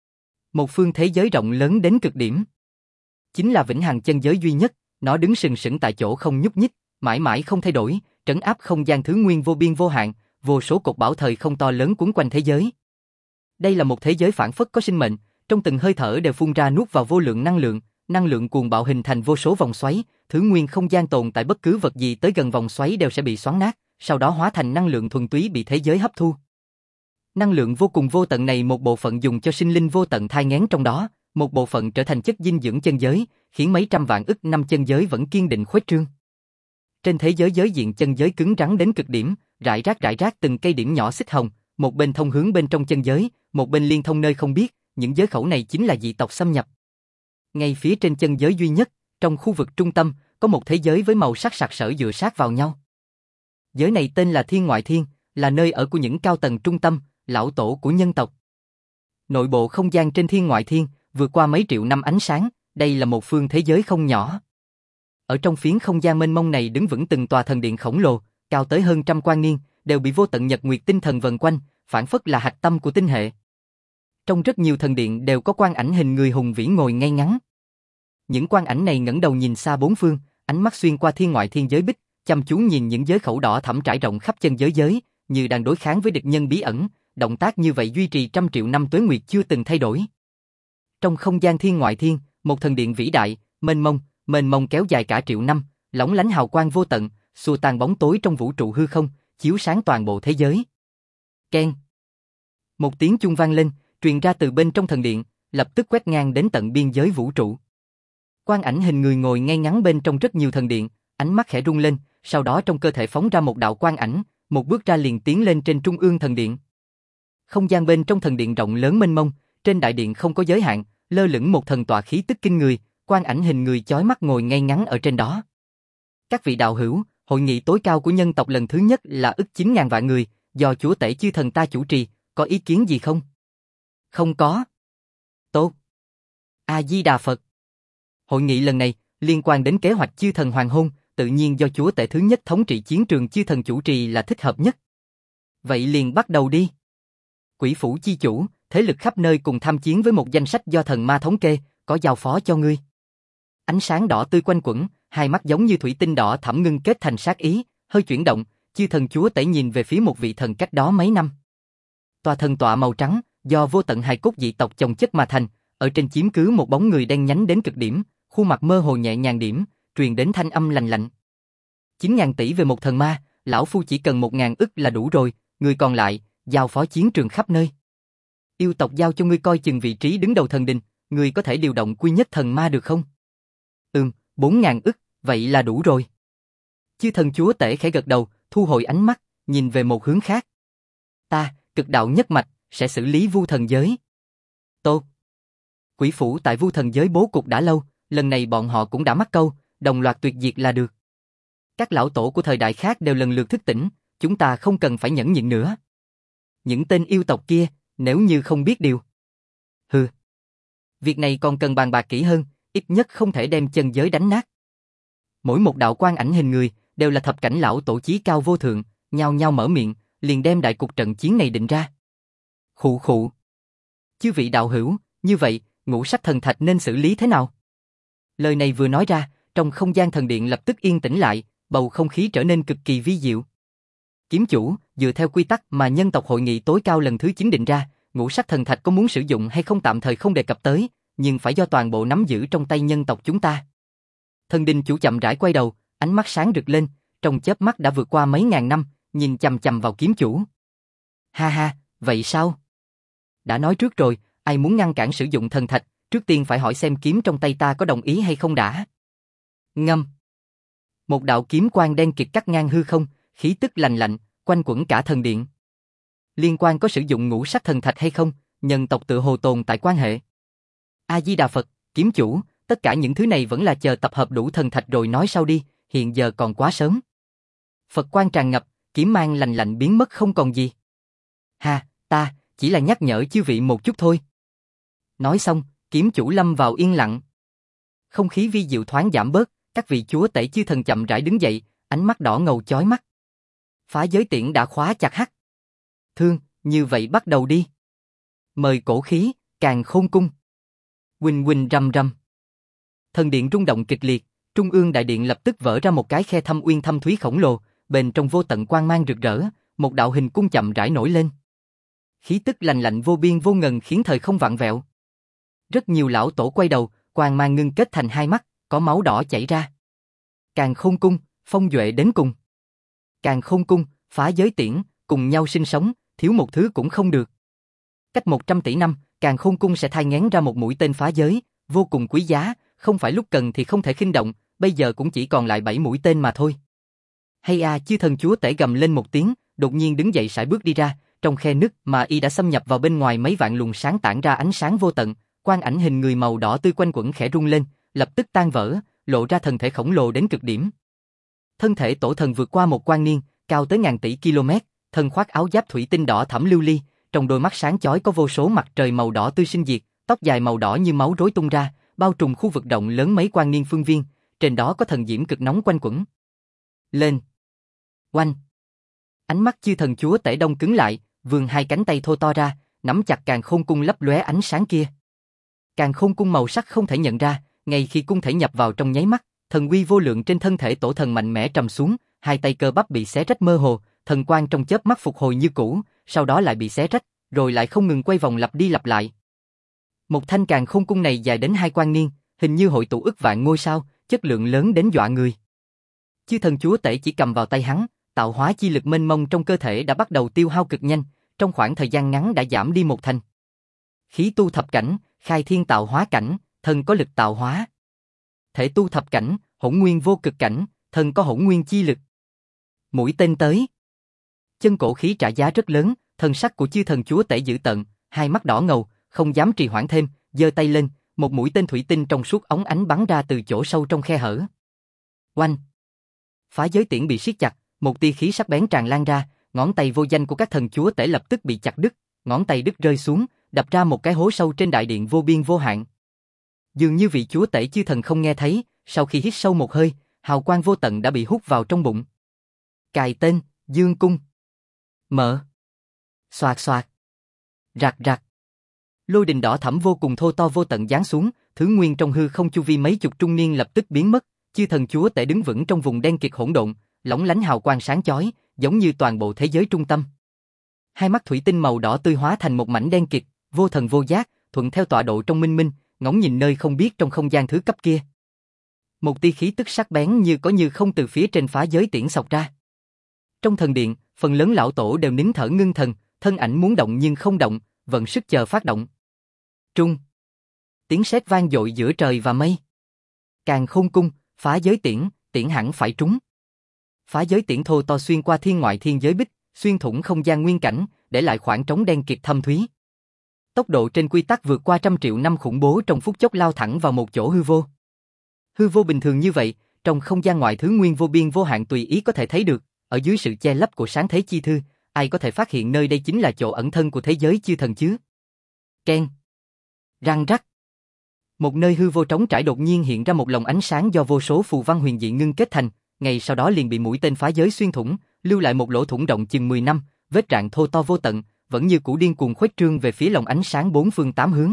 Một phương thế giới rộng lớn đến cực điểm. Chính là vĩnh hằng chân giới duy nhất, nó đứng sừng sững tại chỗ không nhúc nhích, mãi mãi không thay đổi, trấn áp không gian thứ nguyên vô biên vô hạn, vô số cột bảo thời không to lớn quấn quanh thế giới. Đây là một thế giới phảng phất có sinh mệnh, trong từng hơi thở đều phun ra nuốt vào vô lượng năng lượng cuồng bạo hình thành vô số vòng xoáy, thứ nguyên không gian tồn tại bất cứ vật gì tới gần vòng xoáy đều sẽ bị xoắn nát, sau đó hóa thành năng lượng thuần túy bị thế giới hấp thu. Năng lượng vô cùng vô tận này một bộ phận dùng cho sinh linh vô tận thai nghén trong đó, một bộ phận trở thành chất dinh dưỡng chân giới, khiến mấy trăm vạn ức năm chân giới vẫn kiên định khuếch trương. Trên thế giới giới diện chân giới cứng rắn đến cực điểm, rải rác từng cây điểm nhỏ xích hồng, một bên thông hướng bên trong chân giới, một bên liên thông nơi không biết, những giới khẩu này chính là dị tộc xâm nhập. Ngay phía trên chân giới duy nhất, trong khu vực trung tâm, có một thế giới với màu sắc sặc sỡ dựa sát vào nhau. Giới này tên là Thiên Ngoại Thiên, là nơi ở của những cao tầng trung tâm, lão tổ của nhân tộc. Nội bộ không gian trên Thiên Ngoại Thiên, vượt qua mấy triệu năm ánh sáng, đây là một phương thế giới không nhỏ. Ở trong phiến không gian mênh mông này đứng vững từng tòa thần điện khổng lồ, cao tới hơn trăm quan niên, đều bị vô tận nhật nguyệt tinh thần vần quanh, phảng phất là hạch tâm của tinh hệ. Trong rất nhiều thần điện đều có quan ảnh hình người hùng vĩ ngồi ngay ngắn. Những quan ảnh này ngẩng đầu nhìn xa bốn phương, ánh mắt xuyên qua thiên ngoại thiên giới bích, chăm chú nhìn những giới khẩu đỏ thẫm trải rộng khắp chân giới, như đang đối kháng với địch nhân bí ẩn, động tác như vậy duy trì trăm triệu năm tuế nguyệt chưa từng thay đổi. Trong không gian thiên ngoại thiên, một thần điện vĩ đại, mênh mông kéo dài cả triệu năm, lóng lánh hào quang vô tận, xua tan bóng tối trong vũ trụ hư không, chiếu sáng toàn bộ thế giới. Keng. Một tiếng chuông vang lên, truyền ra từ bên trong thần điện, lập tức quét ngang đến tận biên giới vũ trụ. Quan ảnh hình người ngồi ngay ngắn bên trong rất nhiều thần điện, ánh mắt khẽ rung lên, sau đó trong cơ thể phóng ra một đạo quan ảnh, một bước ra liền tiến lên trên trung ương thần điện. Không gian bên trong thần điện rộng lớn mênh mông, trên đại điện không có giới hạn, lơ lửng một thần tọa khí tức kinh người, quan ảnh hình người chói mắt ngồi ngay ngắn ở trên đó. Các vị đạo hữu, hội nghị tối cao của nhân tộc lần thứ nhất là ức 9.000 vạn người, do chúa tể chư thần ta chủ trì, có ý kiến gì không? Không có. Tốt. A-di-đà Phật. Hội nghị lần này liên quan đến kế hoạch chư thần hoàng hôn, tự nhiên do chúa tể thứ nhất thống trị chiến trường chư thần chủ trì là thích hợp nhất. Vậy liền bắt đầu đi. Quỷ phủ chi chủ, thế lực khắp nơi cùng tham chiến với một danh sách do thần ma thống kê, có giao phó cho ngươi. Ánh sáng đỏ tươi quanh quẩn, hai mắt giống như thủy tinh đỏ thẫm ngưng kết thành sát ý, hơi chuyển động, chư thần chúa tể nhìn về phía một vị thần cách đó mấy năm. Tòa thần tọa màu trắng, do vô tận hài cốt dị tộc chồng chất mà thành, ở trên chiếm cứ một bóng người đen nhánh đến cực điểm, khuôn mặt mơ hồ nhẹ nhàng điểm, truyền đến thanh âm lành lạnh. 9.000 tỷ về một thần ma, lão phu chỉ cần 1.000 ức là đủ rồi, người còn lại, giao phó chiến trường khắp nơi. Yêu tộc giao cho ngươi coi chừng vị trí đứng đầu thần đình, ngươi có thể điều động quy nhất thần ma được không? 4.000 ức, vậy là đủ rồi. Chư thần chúa tể khẽ gật đầu, thu hồi ánh mắt, nhìn về một hướng khác. Ta, cực đạo nhất mạch, sẽ xử lý vu thần giới. Tốt. Quỷ phủ tại vu thần giới bố cục đã lâu, lần này bọn họ cũng đã mắc câu, đồng loạt tuyệt diệt là được. Các lão tổ của thời đại khác đều lần lượt thức tỉnh, chúng ta không cần phải nhẫn nhịn nữa. Những tên yêu tộc kia, nếu như không biết điều. Hừ. Việc này còn cần bàn bạc kỹ hơn, ít nhất không thể đem chân giới đánh nát. Mỗi một đạo quan ảnh hình người, đều là thập cảnh lão tổ chí cao vô thượng, nhao nhao mở miệng, liền đem đại cục trận chiến này định ra. Khụ khụ. Chư vị đạo hữu, như vậy, ngũ sắc thần thạch nên xử lý thế nào? Lời này vừa nói ra, trong không gian thần điện lập tức yên tĩnh lại, bầu không khí trở nên cực kỳ vi diệu. Kiếm chủ, dựa theo quy tắc mà nhân tộc hội nghị tối cao lần thứ 9 định ra, ngũ sắc thần thạch có muốn sử dụng hay không tạm thời không đề cập tới, nhưng phải do toàn bộ nắm giữ trong tay nhân tộc chúng ta. Thần đình chủ chậm rãi quay đầu, ánh mắt sáng rực lên, trong chớp mắt đã vượt qua mấy ngàn năm, nhìn chằm chằm vào kiếm chủ. Ha ha, vậy sao? Đã nói trước rồi, ai muốn ngăn cản sử dụng thần thạch, trước tiên phải hỏi xem kiếm trong tay ta có đồng ý hay không đã. Ngâm. Một đạo kiếm quang đen kịt cắt ngang hư không, khí tức lạnh lạnh, quanh quẩn cả thần điện. Liên quan có sử dụng ngũ sắc thần thạch hay không, nhân tộc tự hồ tồn tại quan hệ. A Di Đà Phật, kiếm chủ, tất cả những thứ này vẫn là chờ tập hợp đủ thần thạch rồi nói sau đi, hiện giờ còn quá sớm. Phật quang tràn ngập, kiếm mang lạnh lạnh biến mất không còn gì. Ha, ta chỉ là nhắc nhở chư vị một chút thôi. Nói xong, kiếm chủ lâm vào yên lặng. Không khí vi diệu thoáng giảm bớt, các vị chúa tể chư thần chậm rãi đứng dậy, ánh mắt đỏ ngầu chói mắt. Phá giới tiễn đã khóa chặt hắc. Thương, như vậy bắt đầu đi. Mời cổ khí, càn khôn cung. Huỳnh huỳnh rầm rầm. Thần điện rung động kịch liệt, trung ương đại điện lập tức vỡ ra một cái khe thâm uyên thâm thúy khổng lồ, bên trong vô tận quang mang rực rỡ, một đạo hình cung chậm rãi nổi lên. Khí tức lạnh lạnh vô biên vô ngần khiến thời không vặn vẹo. Rất nhiều lão tổ quay đầu, quang mang ngưng kết thành hai mắt, có máu đỏ chảy ra. Càn khôn cung, phong duệ đến cùng. Càn khôn cung, phá giới tiễn, cùng nhau sinh sống, thiếu một thứ cũng không được. Cách 100 tỷ năm, Càn khôn cung sẽ thai nghén ra một mũi tên phá giới, vô cùng quý giá, không phải lúc cần thì không thể khinh động, bây giờ cũng chỉ còn lại 7 mũi tên mà thôi. Hay à, chư thần chúa tể gầm lên một tiếng, đột nhiên đứng dậy sải bước đi ra, trong khe nứt mà y đã xâm nhập vào bên ngoài mấy vạn luồng sáng tản ra ánh sáng vô tận, quang ảnh hình người màu đỏ tươi quanh quẩn khẽ rung lên, lập tức tan vỡ, lộ ra thân thể khổng lồ đến cực điểm. Thân thể tổ thần vượt qua một quang niên, cao tới ngàn tỷ km, thân khoác áo giáp thủy tinh đỏ thẫm lưu ly, trong đôi mắt sáng chói có vô số mặt trời màu đỏ tươi sinh diệt, tóc dài màu đỏ như máu rối tung ra, bao trùm khu vực rộng lớn mấy quang niên phương viên, trên đó có thần diễm cực nóng quanh quẩn. Lên. Oanh. Ánh mắt chư thần chúa tể đông cứng lại, vươn hai cánh tay thô to ra, nắm chặt càn khôn cung lấp lóe ánh sáng kia. Càn khôn cung màu sắc không thể nhận ra, ngay khi cung thể nhập vào trong nháy mắt, thần uy vô lượng trên thân thể tổ thần mạnh mẽ trầm xuống, hai tay cơ bắp bị xé rách mơ hồ, thần quang trong chớp mắt phục hồi như cũ, sau đó lại bị xé rách, rồi lại không ngừng quay vòng lặp đi lặp lại. Một thanh càn khôn cung này dài đến 2 quang niên, hình như hội tụ ức vạn ngôi sao, chất lượng lớn đến dọa người. Chư thần chúa tể chỉ cầm vào tay hắn, tạo hóa chi lực mênh mông trong cơ thể đã bắt đầu tiêu hao cực nhanh, trong khoảng thời gian ngắn đã giảm đi một thành. Khí tu thập cảnh, khai thiên tạo hóa cảnh, thân có lực tạo hóa. Thể tu thập cảnh, hỗn nguyên vô cực cảnh, thân có hỗn nguyên chi lực. Mũi tên tới. Chân cổ khí trả giá rất lớn, thần sắc của chư thần chúa tể dữ tợn, hai mắt đỏ ngầu, không dám trì hoãn thêm, giơ tay lên, một mũi tên thủy tinh trong suốt óng ánh bắn ra từ chỗ sâu trong khe hở. Oanh! Phá giới tiễn bị siết chặt, một tia khí sắc bén tràn lan ra, ngón tay vô danh của các thần chúa tể lập tức bị chặt đứt, ngón tay đứt rơi xuống, đập ra một cái hố sâu trên đại điện vô biên vô hạn. Dường như vị chúa tể chư thần không nghe thấy, sau khi hít sâu một hơi, hào quang vô tận đã bị hút vào trong bụng. Cài tên, Dương cung. Mở. Xoạt xoạt. Rạc rạc. Lôi đình đỏ thẫm vô cùng thô to vô tận giáng xuống, thứ nguyên trong hư không chu vi mấy chục trung niên lập tức biến mất, chư thần chúa tể đứng vững trong vùng đen kịt hỗn độn, lóng lánh hào quang sáng chói, giống như toàn bộ thế giới trung tâm. Hai mắt thủy tinh màu đỏ tươi hóa thành một mảnh đen kịt, vô thần vô giác, thuận theo tọa độ trong minh minh, ngóng nhìn nơi không biết trong không gian thứ cấp kia. Một tia khí tức sắc bén như có như không từ phía trên phá giới tiễn xộc ra. Trong thần điện, phần lớn lão tổ đều nín thở ngưng thần, thân ảnh muốn động nhưng không động, vận sức chờ phát động. Trung. Tiếng sét vang dội giữa trời và mây. Càn khôn cung, phá giới tiễn, tiễn hẳn phải trúng. Phá giới tiễn thô to xuyên qua thiên ngoại thiên giới bích, xuyên thủng không gian nguyên cảnh, để lại khoảng trống đen kịt thâm thúy. Tốc độ trên quy tắc vượt qua 100 triệu năm khủng bố trong phút chốc lao thẳng vào một chỗ hư vô. Hư vô bình thường như vậy, trong không gian ngoại thứ nguyên vô biên vô hạn tùy ý có thể thấy được, ở dưới sự che lấp của sáng thế chi thư, ai có thể phát hiện nơi đây chính là chỗ ẩn thân của thế giới chư thần chứ? Ken. Răng rắc. Một nơi hư vô trống trải đột nhiên hiện ra một lồng ánh sáng do vô số phù văn huyền dị ngưng kết thành, ngay sau đó liền bị mũi tên phá giới xuyên thủng, lưu lại một lỗ thủng rộng chừng 10 năm, vết rạn thô to vô tận, vẫn như cũ điên cuồng khuếch trương về phía lồng ánh sáng bốn phương tám hướng.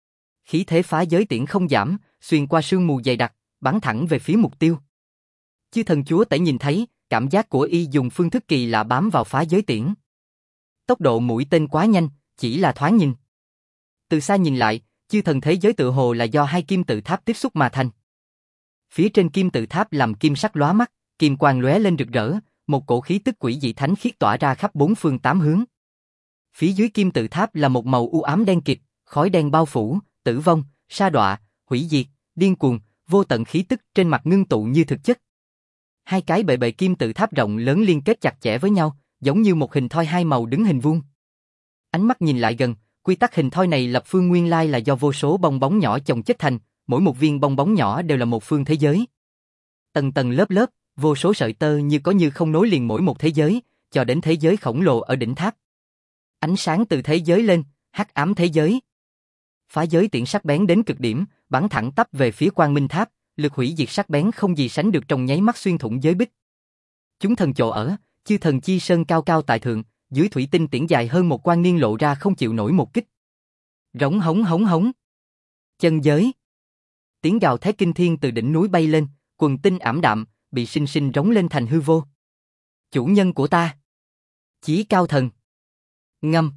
Khí thế phá giới tiễn không giảm, xuyên qua sương mù dày đặc, bắn thẳng về phía mục tiêu. Chư thần chúa tể nhìn thấy, cảm giác của y dùng phương thức kỳ lạ bám vào phá giới tiễn. Tốc độ mũi tên quá nhanh, chỉ là thoáng nhìn. Từ xa nhìn lại, chư thần thế giới tự hồ là do hai kim tự tháp tiếp xúc mà thành. Phía trên kim tự tháp làm kim sắc lóa mắt, kim quang lóe lên rực rỡ, một cổ khí tức quỷ dị thánh khiết tỏa ra khắp bốn phương tám hướng. Phía dưới kim tự tháp là một màu u ám đen kịt, khói đen bao phủ, tử vong, sa đọa, hủy diệt, điên cuồng, vô tận khí tức trên mặt ngưng tụ như thực chất. Hai cái bệ bệ kim tự tháp rộng lớn liên kết chặt chẽ với nhau, giống như một hình thoi hai màu đứng hình vuông. Ánh mắt nhìn lại gần, quy tắc hình thoi này lập phương nguyên lai là do vô số bong bóng nhỏ chồng chất thành, mỗi một viên bong bóng nhỏ đều là một phương thế giới. Tầng tầng lớp lớp, vô số sợi tơ như có như không nối liền mỗi một thế giới, cho đến thế giới khổng lồ ở đỉnh tháp. Ánh sáng từ thế giới lên, hắc ám thế giới. Phá giới tiễn sắc bén đến cực điểm, bắn thẳng tắp về phía Quang Minh Tháp, lực hủy diệt sắc bén không gì sánh được trong nháy mắt xuyên thủng giới bích. Chúng thần chỗ ở, chư thần chi sơn cao cao tại thượng, dưới thủy tinh tiễn dài hơn một quan niên lộ ra không chịu nổi một kích. Rống hống hống hống. Chân giới. Tiếng gào thét kinh thiên từ đỉnh núi bay lên, quần tinh ảm đạm, bị sinh sinh rống lên thành hư vô. Chủ nhân của ta. Chí cao thần. Ngâm.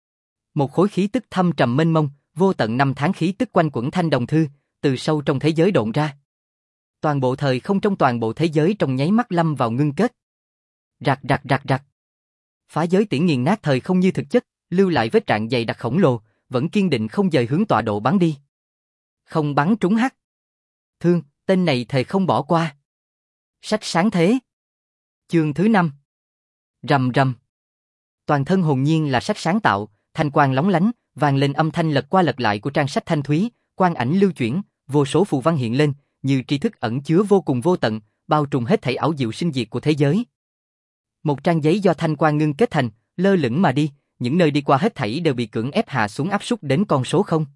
Một khối khí tức thâm trầm mênh mông, vô tận năm tháng khí tức quanh quẩn thanh đồng thư, từ sâu trong thế giới độn ra. Toàn bộ thời không trong toàn bộ thế giới trong nháy mắt lâm vào ngưng kết. Rạc rạc rạc rạc. Phá giới tiễn nghiền nát thời không như thực chất, lưu lại vết rạn dày đặc khổng lồ, vẫn kiên định không dời hướng tọa độ bắn đi. Không bắn trúng hắc. Thương, tên này thề không bỏ qua. Sách sáng thế. Chương thứ 5. Rầm rầm. Toàn thân hồn nhiên là sách sáng tạo, thanh quang lóng lánh, vang lên âm thanh lật qua lật lại của trang sách thanh thúy, quang ảnh lưu chuyển, vô số phù văn hiện lên, như tri thức ẩn chứa vô cùng vô tận, bao trùm hết thảy ảo diệu sinh diệt của thế giới. Một trang giấy do thanh quang ngưng kết thành, lơ lửng mà đi, những nơi đi qua hết thảy đều bị cưỡng ép hạ xuống áp suất đến con số không.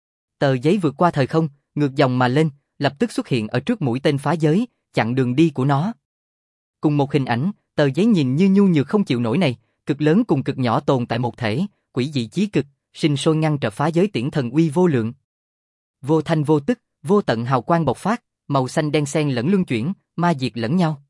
Tờ giấy vượt qua thời không, ngược dòng mà lên, lập tức xuất hiện ở trước mũi tên phá giới, chặn đường đi của nó. Cùng một hình ảnh, tờ giấy nhìn như nhu nhược không chịu nổi này, cực lớn cùng cực nhỏ tồn tại một thể, quỷ dị chí cực, sinh sôi ngăn trở phá giới tiễn thần uy vô lượng. Vô thanh vô tức, vô tận hào quang bộc phát, màu xanh đen xen lẫn luân chuyển, ma diệt lẫn nhau.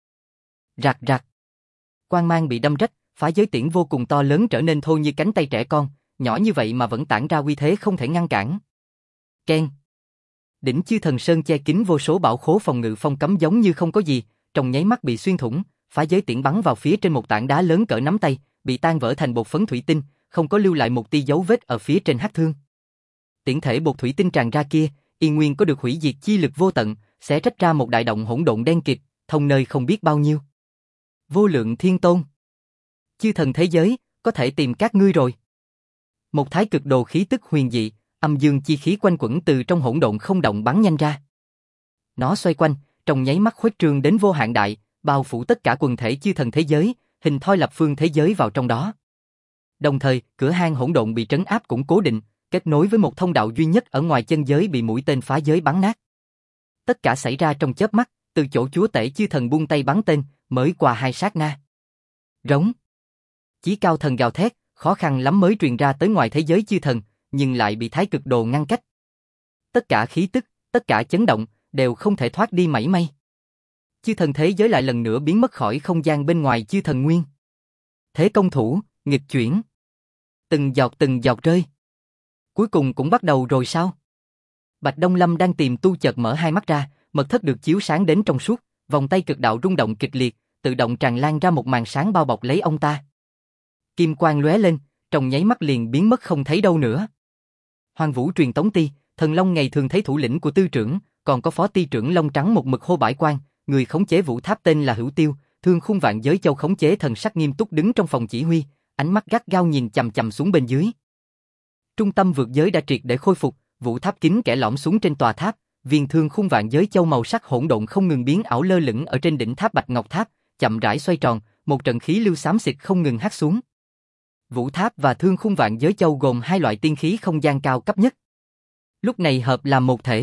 Rạc rạc. Quang mang bị đâm rách, phá giới tiễn vô cùng to lớn trở nên thô như cánh tay trẻ con, nhỏ như vậy mà vẫn tản ra uy thế không thể ngăn cản. Ken. Đỉnh chư thần sơn che kín vô số bảo khố phòng ngự phong cấm giống như không có gì, trong nháy mắt bị xuyên thủng, phá giới tiễn bắn vào phía trên một tảng đá lớn cỡ nắm tay, bị tan vỡ thành bột phấn thủy tinh, không có lưu lại một tia dấu vết ở phía trên hắc thương. Tiễn thể bột thủy tinh tràn ra kia, y nguyên có được hủy diệt chi lực vô tận, sẽ rách ra một đại động hỗn độn đen kịt, thông nơi không biết bao nhiêu. Vô lượng thiên tôn. Chư thần thế giới, có thể tìm các ngươi rồi. Một thái cực đồ khí tức huyền dị, âm dương chi khí quanh quẩn từ trong hỗn độn không động bắn nhanh ra. Nó xoay quanh, trong nháy mắt khuếch trương đến vô hạn đại, bao phủ tất cả quần thể chư thần thế giới, hình thoi lập phương thế giới vào trong đó. Đồng thời, cửa hang hỗn độn bị trấn áp cũng cố định, kết nối với một thông đạo duy nhất ở ngoài chân giới bị mũi tên phá giới bắn nát. Tất cả xảy ra trong chớp mắt, từ chỗ chúa tể chư thần buông tay bắn tên, mới qua hai sát na. Rống. Chí cao thần gào thét, khó khăn lắm mới truyền ra tới ngoài thế giới chư thần, nhưng lại bị Thái Cực Đồ ngăn cách. Tất cả khí tức, tất cả chấn động, đều không thể thoát đi mảy may. Chư thần thế giới lại lần nữa biến mất khỏi không gian bên ngoài chư thần nguyên. Thế công thủ, nghịch chuyển. Từng giọt rơi. Cuối cùng cũng bắt đầu rồi sao? Bạch Đông Lâm đang tìm tu chợt mở hai mắt ra, mật thất được chiếu sáng đến trong suốt, vòng tay cực đạo rung động kịch liệt, tự động tràn lan ra một màn sáng bao bọc lấy ông ta. Kim quang lóe lên, trong nháy mắt liền biến mất không thấy đâu nữa. Hoàng Vũ Truyền Tống Ti, Thần Long ngày thường thấy thủ lĩnh của tư trưởng, còn có phó ti trưởng lông trắng một mực hô bãi quan, người khống chế vũ tháp tên là Hữu Tiêu, Thương Khung Vạn Giới Châu khống chế thần sắc nghiêm túc đứng trong phòng chỉ huy, ánh mắt gắt gao nhìn chằm chằm xuống bên dưới. Trung tâm vượt giới đã triệt để khôi phục, vũ tháp kín kẽ lõm xuống trên tòa tháp, viên Thương Khung Vạn Giới Châu màu sắc hỗn độn không ngừng biến ảo lơ lửng ở trên đỉnh tháp Bạch Ngọc Tháp, chậm rãi xoay tròn, một trận khí lưu xám xịt không ngừng hắt xuống. Vũ tháp và Thương Khung Vạn Giới Châu gồm hai loại tiên khí không gian cao cấp nhất. Lúc này hợp làm một thể.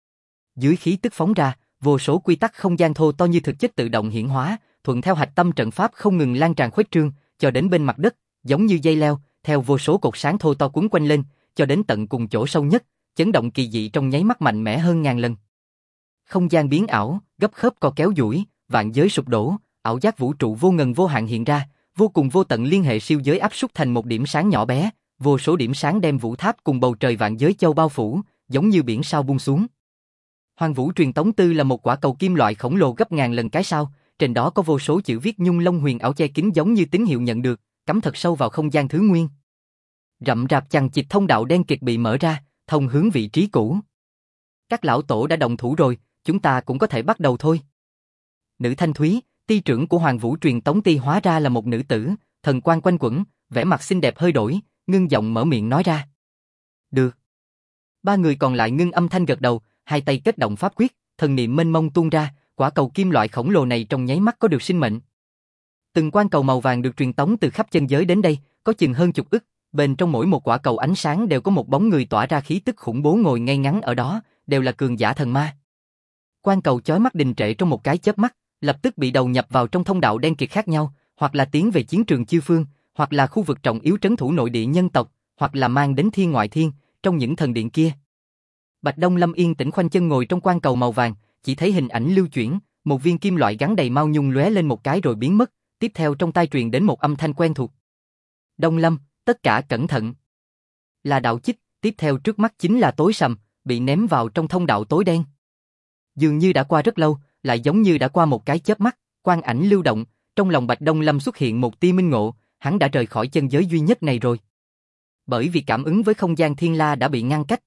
Dưới khí tức phóng ra, vô số quy tắc không gian thô to như thực chất tự động hiển hóa, thuận theo hạch tâm trận pháp không ngừng lan tràn khuếch trương, cho đến bên mặt đất, giống như dây leo, theo vô số cột sáng thô to quấn quanh lên, cho đến tận cùng chỗ sâu nhất, chấn động kỳ dị trong nháy mắt mạnh mẽ hơn ngàn lần. Không gian biến ảo, gấp khớp co kéo duỗi, vạn giới sụp đổ, ảo giác vũ trụ vô ngần vô hạn hiện ra, vô cùng vô tận liên hệ siêu giới áp suất thành một điểm sáng nhỏ bé, vô số điểm sáng đem vũ tháp cùng bầu trời vạn giới châu bao phủ, giống như biển sao buông xuống. Hoàng Vũ Truyền Tống Tư là một quả cầu kim loại khổng lồ gấp ngàn lần cái sao, trên đó có vô số chữ viết nhung lông huyền ảo che kín giống như tín hiệu nhận được, cắm thật sâu vào không gian thứ nguyên. Rậm rạp chằng chịt thông đạo đen kịt bị mở ra, thông hướng vị trí cũ. Các lão tổ đã động thủ rồi, chúng ta cũng có thể bắt đầu thôi. Nữ Thanh Thúy, ti trưởng của Hoàng Vũ Truyền Tống Ti hóa ra là một nữ tử, thần quang quanh quẩn, vẻ mặt xinh đẹp hơi đổi, ngưng giọng mở miệng nói ra. Được. Ba người còn lại ngưng âm thanh gật đầu, hai tay kết động pháp quyết, thần niệm mênh mông tuôn ra, quả cầu kim loại khổng lồ này trong nháy mắt có được sinh mệnh. Từng quang cầu màu vàng được truyền tống từ khắp chân giới đến đây, có chừng hơn chục ức, bên trong mỗi một quả cầu ánh sáng đều có một bóng người tỏa ra khí tức khủng bố ngồi ngay ngắn ở đó, đều là cường giả thần ma. Quang cầu chói mắt đình trệ trong một cái chớp mắt, lập tức bị đầu nhập vào trong thông đạo đen kịt khác nhau, hoặc là tiến về chiến trường chư phương, hoặc là khu vực trọng yếu trấn thủ nội địa nhân tộc, hoặc là mang đến thiên ngoại thiên, trong những thần điện kia. Bạch Đông Lâm yên tĩnh khoanh chân ngồi trong quang cầu màu vàng, chỉ thấy hình ảnh lưu chuyển, một viên kim loại gắn đầy mao nhung lóe lên một cái rồi biến mất, tiếp theo trong tai truyền đến một âm thanh quen thuộc. Đông Lâm, tất cả cẩn thận. Là đạo chích, tiếp theo trước mắt chính là tối sầm, bị ném vào trong thông đạo tối đen. Dường như đã qua rất lâu, lại giống như đã qua một cái chớp mắt, quang ảnh lưu động, trong lòng Bạch Đông Lâm xuất hiện một tia minh ngộ, hắn đã rời khỏi chân giới duy nhất này rồi. Bởi vì cảm ứng với không gian thiên la đã bị ngăn cách.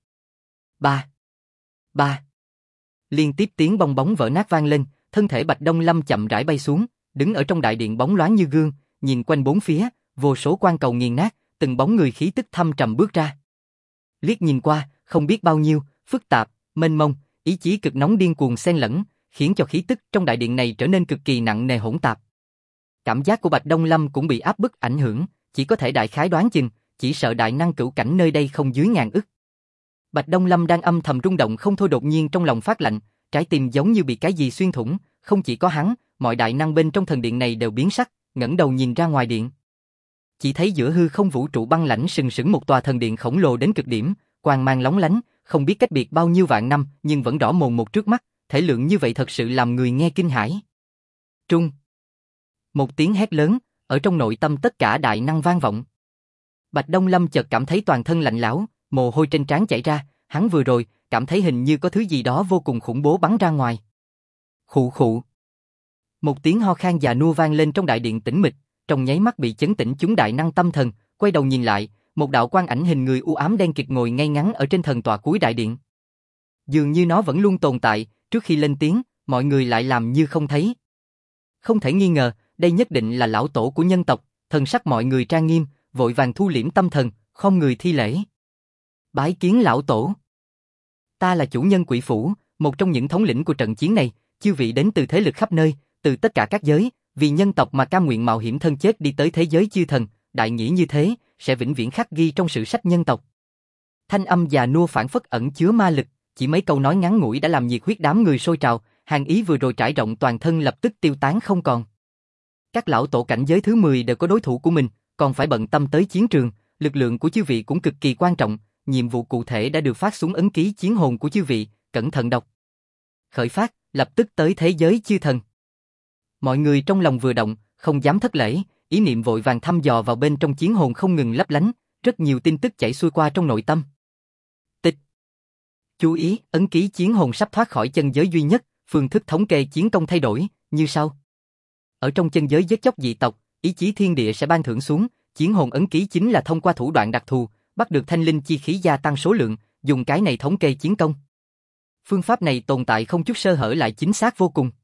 Ba. Liên tiếp tiếng bong bóng vỡ nát vang lên, thân thể Bạch Đông Lâm chậm rãi bay xuống, đứng ở trong đại điện bóng loáng như gương, nhìn quanh bốn phía, vô số quang cầu nghiền nát, từng bóng người khí tức thâm trầm bước ra. Liếc nhìn qua, không biết bao nhiêu, phức tạp, mênh mông, ý chí cực nóng điên cuồng xen lẫn, khiến cho khí tức trong đại điện này trở nên cực kỳ nặng nề hỗn tạp. Cảm giác của Bạch Đông Lâm cũng bị áp bức ảnh hưởng, chỉ có thể đại khái đoán chừng, chỉ sợ đại năng cửu cảnh nơi đây không dưới ngàn ức. Bạch Đông Lâm đang âm thầm rung động không thôi, đột nhiên trong lòng phát lạnh, trái tim giống như bị cái gì xuyên thủng, không chỉ có hắn, mọi đại năng bên trong thần điện này đều biến sắc, ngẩng đầu nhìn ra ngoài điện. Chỉ thấy giữa hư không vũ trụ băng lãnh sừng sững một tòa thần điện khổng lồ đến cực điểm, quang mang lóng lánh, không biết cách biệt bao nhiêu vạn năm, nhưng vẫn rõ mồn một trước mắt, thể lượng như vậy thật sự làm người nghe kinh hãi. Trung. Một tiếng hét lớn, ở trong nội tâm tất cả đại năng vang vọng. Bạch Đông Lâm chợt cảm thấy toàn thân lạnh lẽo, mồ hôi trên trán chảy ra, hắn vừa rồi cảm thấy hình như có thứ gì đó vô cùng khủng bố bắn ra ngoài. Khụ khụ. Một tiếng ho khan già nua vang lên trong đại điện tĩnh mịch, trong nháy mắt bị chấn tĩnh chúng đại năng tâm thần, quay đầu nhìn lại, một đạo quang ảnh hình người u ám đen kịt ngồi ngay ngắn ở trên thần tọa cuối đại điện. Dường như nó vẫn luôn tồn tại, trước khi lên tiếng, mọi người lại làm như không thấy. Không thể nghi ngờ, đây nhất định là lão tổ của nhân tộc, thần sắc mọi người trang nghiêm, vội vàng thu liễm tâm thần, khom người thi lễ. Bái kiến lão tổ. Ta là chủ nhân Quỷ Phủ, một trong những thống lĩnh của trận chiến này, chư vị đến từ thế lực khắp nơi, từ tất cả các giới, vì nhân tộc mà cam nguyện mạo hiểm thân chết đi tới thế giới chư thần, đại nghĩa như thế, sẽ vĩnh viễn khắc ghi trong sử sách nhân tộc. Thanh âm già nua phảng phất ẩn chứa ma lực, chỉ mấy câu nói ngắn ngủi đã làm nhiệt huyết đám người sôi trào, hàn ý vừa rồi trải rộng toàn thân lập tức tiêu tán không còn. Các lão tổ cảnh giới thứ 10 đều có đối thủ của mình, còn phải bận tâm tới chiến trường, lực lượng của chư vị cũng cực kỳ quan trọng, nhiệm vụ cụ thể đã được phát xuống ấn ký chiến hồn của chư vị, cẩn thận đọc. Khởi phát, lập tức tới thế giới chư thần. Mọi người trong lòng vừa động, không dám thất lễ, ý niệm vội vàng thăm dò vào bên trong chiến hồn không ngừng lấp lánh, rất nhiều tin tức chảy xuôi qua trong nội tâm. Tịch. Chú ý, ấn ký chiến hồn sắp thoát khỏi chân giới duy nhất, phương thức thống kê chiến công thay đổi, như sau. Ở trong chân giới giết chóc dị tộc, ý chí thiên địa sẽ ban thưởng xuống, chiến hồn ấn ký chính là thông qua thủ đoạn đặc thù, bắt được thanh linh chi khí gia tăng số lượng, dùng cái này thống kê chiến công. Phương pháp này tồn tại không chút sơ hở lại chính xác vô cùng.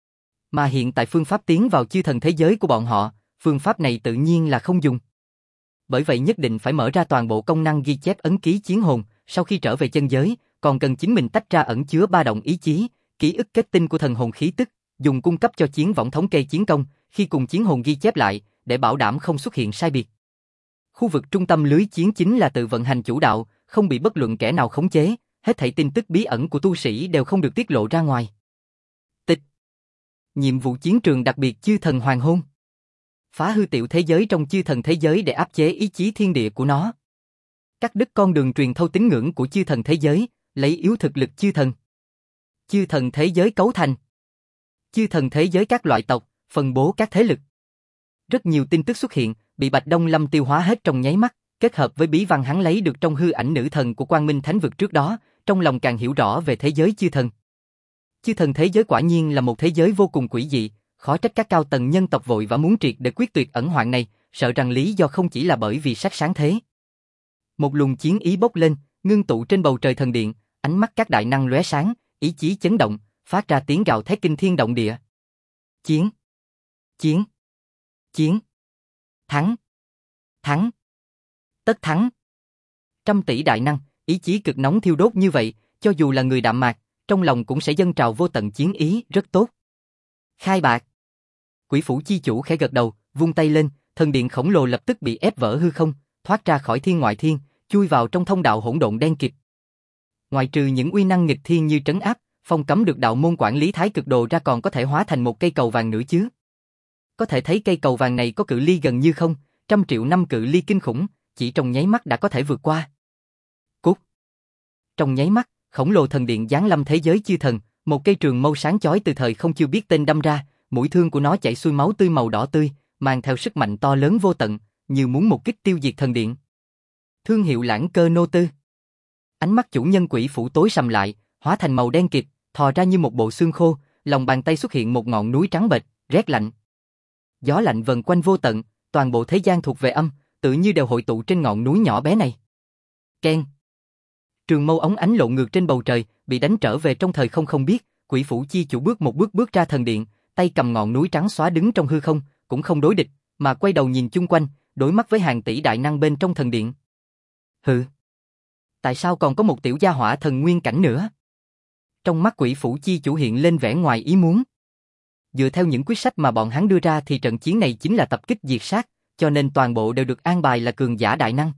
Mà hiện tại phương pháp tiến vào chư thần thế giới của bọn họ, phương pháp này tự nhiên là không dùng. Bởi vậy nhất định phải mở ra toàn bộ công năng ghi chép ấn ký chiến hồn, sau khi trở về chân giới, còn cần chính mình tách ra ẩn chứa ba động ý chí, ký ức kết tinh của thần hồn khí tức, dùng cung cấp cho chiến võng thống kê chiến công, khi cùng chiến hồn ghi chép lại, để bảo đảm không xuất hiện sai biệt. Khu vực trung tâm lưới chiến chính là tự vận hành chủ đạo, không bị bất luận kẻ nào khống chế, hết thảy tin tức bí ẩn của tu sĩ đều không được tiết lộ ra ngoài. Tịch. Nhiệm vụ chiến trường đặc biệt chư thần hoàng hôn. Phá hư tiểu thế giới trong chư thần thế giới để áp chế ý chí thiên địa của nó. Cắt đứt con đường truyền thâu tín ngưỡng của chư thần thế giới, lấy yếu thực lực chư thần. Chư thần thế giới cấu thành. Chư thần thế giới các loại tộc, phân bố các thế lực. Rất nhiều tin tức xuất hiện, bị Bạch Đông Lâm tiêu hóa hết trong nháy mắt, kết hợp với bí văn hắn lấy được trong hư ảnh nữ thần của Quang Minh Thánh vực trước đó, trong lòng càng hiểu rõ về thế giới chư thần. Chư thần thế giới quả nhiên là một thế giới vô cùng quỷ dị, khó trách các cao tầng nhân tộc vội vã muốn triệt để quyết tuyệt ẩn hoạn này, sợ rằng lý do không chỉ là bởi vì sắc sáng thế. Một luồng chiến ý bốc lên, ngưng tụ trên bầu trời thần điện, ánh mắt các đại năng lóe sáng, ý chí chấn động, phát ra tiếng gào thét kinh thiên động địa. Chiến! Chiến! Chiến! Thắng! Thắng! Tất thắng! Trăm tỷ đại năng, ý chí cực nóng thiêu đốt như vậy, cho dù là người đạm mạc, trong lòng cũng sẽ dâng trào vô tận chiến ý, rất tốt. Khai bạc! Quỷ phủ chi chủ khẽ gật đầu, vung tay lên, thần điện khổng lồ lập tức bị ép vỡ hư không, thoát ra khỏi thiên ngoại thiên, chui vào trong thông đạo hỗn độn đen kịt. Ngoại trừ những uy năng nghịch thiên như trấn áp, phong cấm được đạo môn quản lý thái cực đồ ra, còn có thể hóa thành một cây cầu vàng nữa chứ. Có thể thấy cây cầu vàng này có cự ly gần như không, 100 triệu năm cự ly kinh khủng, chỉ trong nháy mắt đã có thể vượt qua. Cút! Trong nháy mắt, khổng lồ thần điện giáng lâm thế giới chư thần, một cây trường mâu sáng chói từ thời không chưa biết tên đâm ra, mũi thương của nó chảy xuôi máu tươi màu đỏ tươi, mang theo sức mạnh to lớn vô tận, như muốn một kích tiêu diệt thần điện. Thương hiệu Lãng Cơ Nô Tư. Ánh mắt chủ nhân quỷ phủ tối sầm lại, hóa thành màu đen kịt, thò ra như một bộ xương khô, lòng bàn tay xuất hiện một ngọn núi trắng bệch, rét lạnh. Gió lạnh vần quanh vô tận, toàn bộ thế gian thuộc về âm, tự như đều hội tụ trên ngọn núi nhỏ bé này. Keng. Trường mâu óng ánh lộn ngược trên bầu trời, bị đánh trở về trong thời không không biết, quỷ phủ chi chủ bước một bước ra thần điện, tay cầm ngọn núi trắng xóa đứng trong hư không, cũng không đối địch, mà quay đầu nhìn chung quanh, đối mắt với hàng tỷ đại năng bên trong thần điện. Hừ. Tại sao còn có một tiểu gia hỏa thần nguyên cảnh nữa? Trong mắt quỷ phủ chi chủ hiện lên vẻ ngoài ý muốn. Dựa theo những quyết sách mà bọn hắn đưa ra thì trận chiến này chính là tập kích diệt sát, cho nên toàn bộ đều được an bài là cường giả đại năng.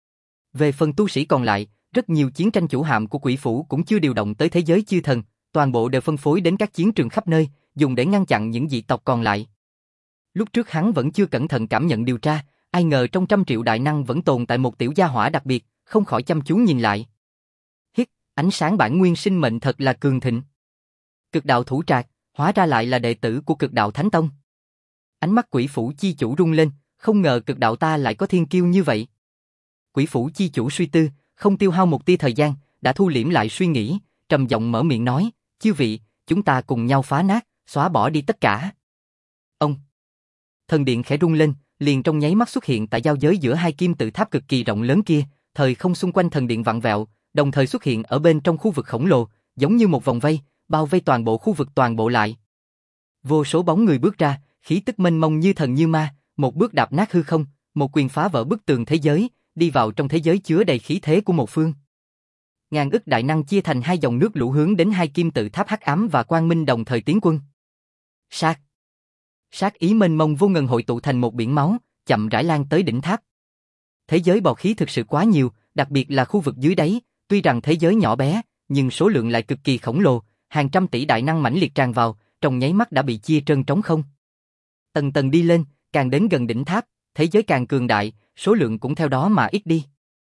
Về phần tu sĩ còn lại, rất nhiều chiến tranh chủ hạm của quỷ phủ cũng chưa điều động tới thế giới chư thần, toàn bộ đều phân phối đến các chiến trường khắp nơi, dùng để ngăn chặn những dị tộc còn lại. Lúc trước hắn vẫn chưa cẩn thận cảm nhận điều tra, ai ngờ trong 100 triệu đại năng vẫn tồn tại một tiểu gia hỏa đặc biệt, không khỏi chăm chú nhìn lại. Hít, ánh sáng bản nguyên sinh mệnh thật là cường thịnh. Cực đạo thủ trạc, hóa ra lại là đệ tử của cực đạo thánh tông. Ánh mắt quỷ phủ chi chủ rung lên, không ngờ cực đạo ta lại có thiên kiêu như vậy. Quỷ phủ chi chủ suy tư, không tiêu hao một tia thời gian, đã thu liễm lại suy nghĩ, trầm giọng mở miệng nói, chư vị, chúng ta cùng nhau phá nát, xóa bỏ đi tất cả. Ông. Thần điện khẽ rung lên, liền trong nháy mắt xuất hiện tại giao giới giữa hai kim tự tháp cực kỳ rộng lớn kia, thời không xung quanh thần điện vặn vẹo, đồng thời xuất hiện ở bên trong khu vực khổng lồ, giống như một vòng vây, bao vây toàn bộ khu vực toàn bộ lại. Vô số bóng người bước ra, khí tức mênh mông như thần như ma, một bước đạp nát hư không, một quyền phá vỡ bức tường thế giới, đi vào trong thế giới chứa đầy khí thế của một phương. Ngàn ức đại năng chia thành hai dòng nước lũ hướng đến hai kim tự tháp hắc ám và quang minh đồng thời tiến quân. Sát. Sát ý mênh mông vô ngần hội tụ thành một biển máu, chậm rãi lan tới đỉnh tháp. Thế giới bào khí thực sự quá nhiều, đặc biệt là khu vực dưới đáy, tuy rằng thế giới nhỏ bé, nhưng số lượng lại cực kỳ khổng lồ, hàng trăm tỷ đại năng mãnh liệt tràn vào, trong nháy mắt đã bị chia trơn trống không. Tầng tầng đi lên, càng đến gần đỉnh tháp, thế giới càng cường đại, số lượng cũng theo đó mà ít đi.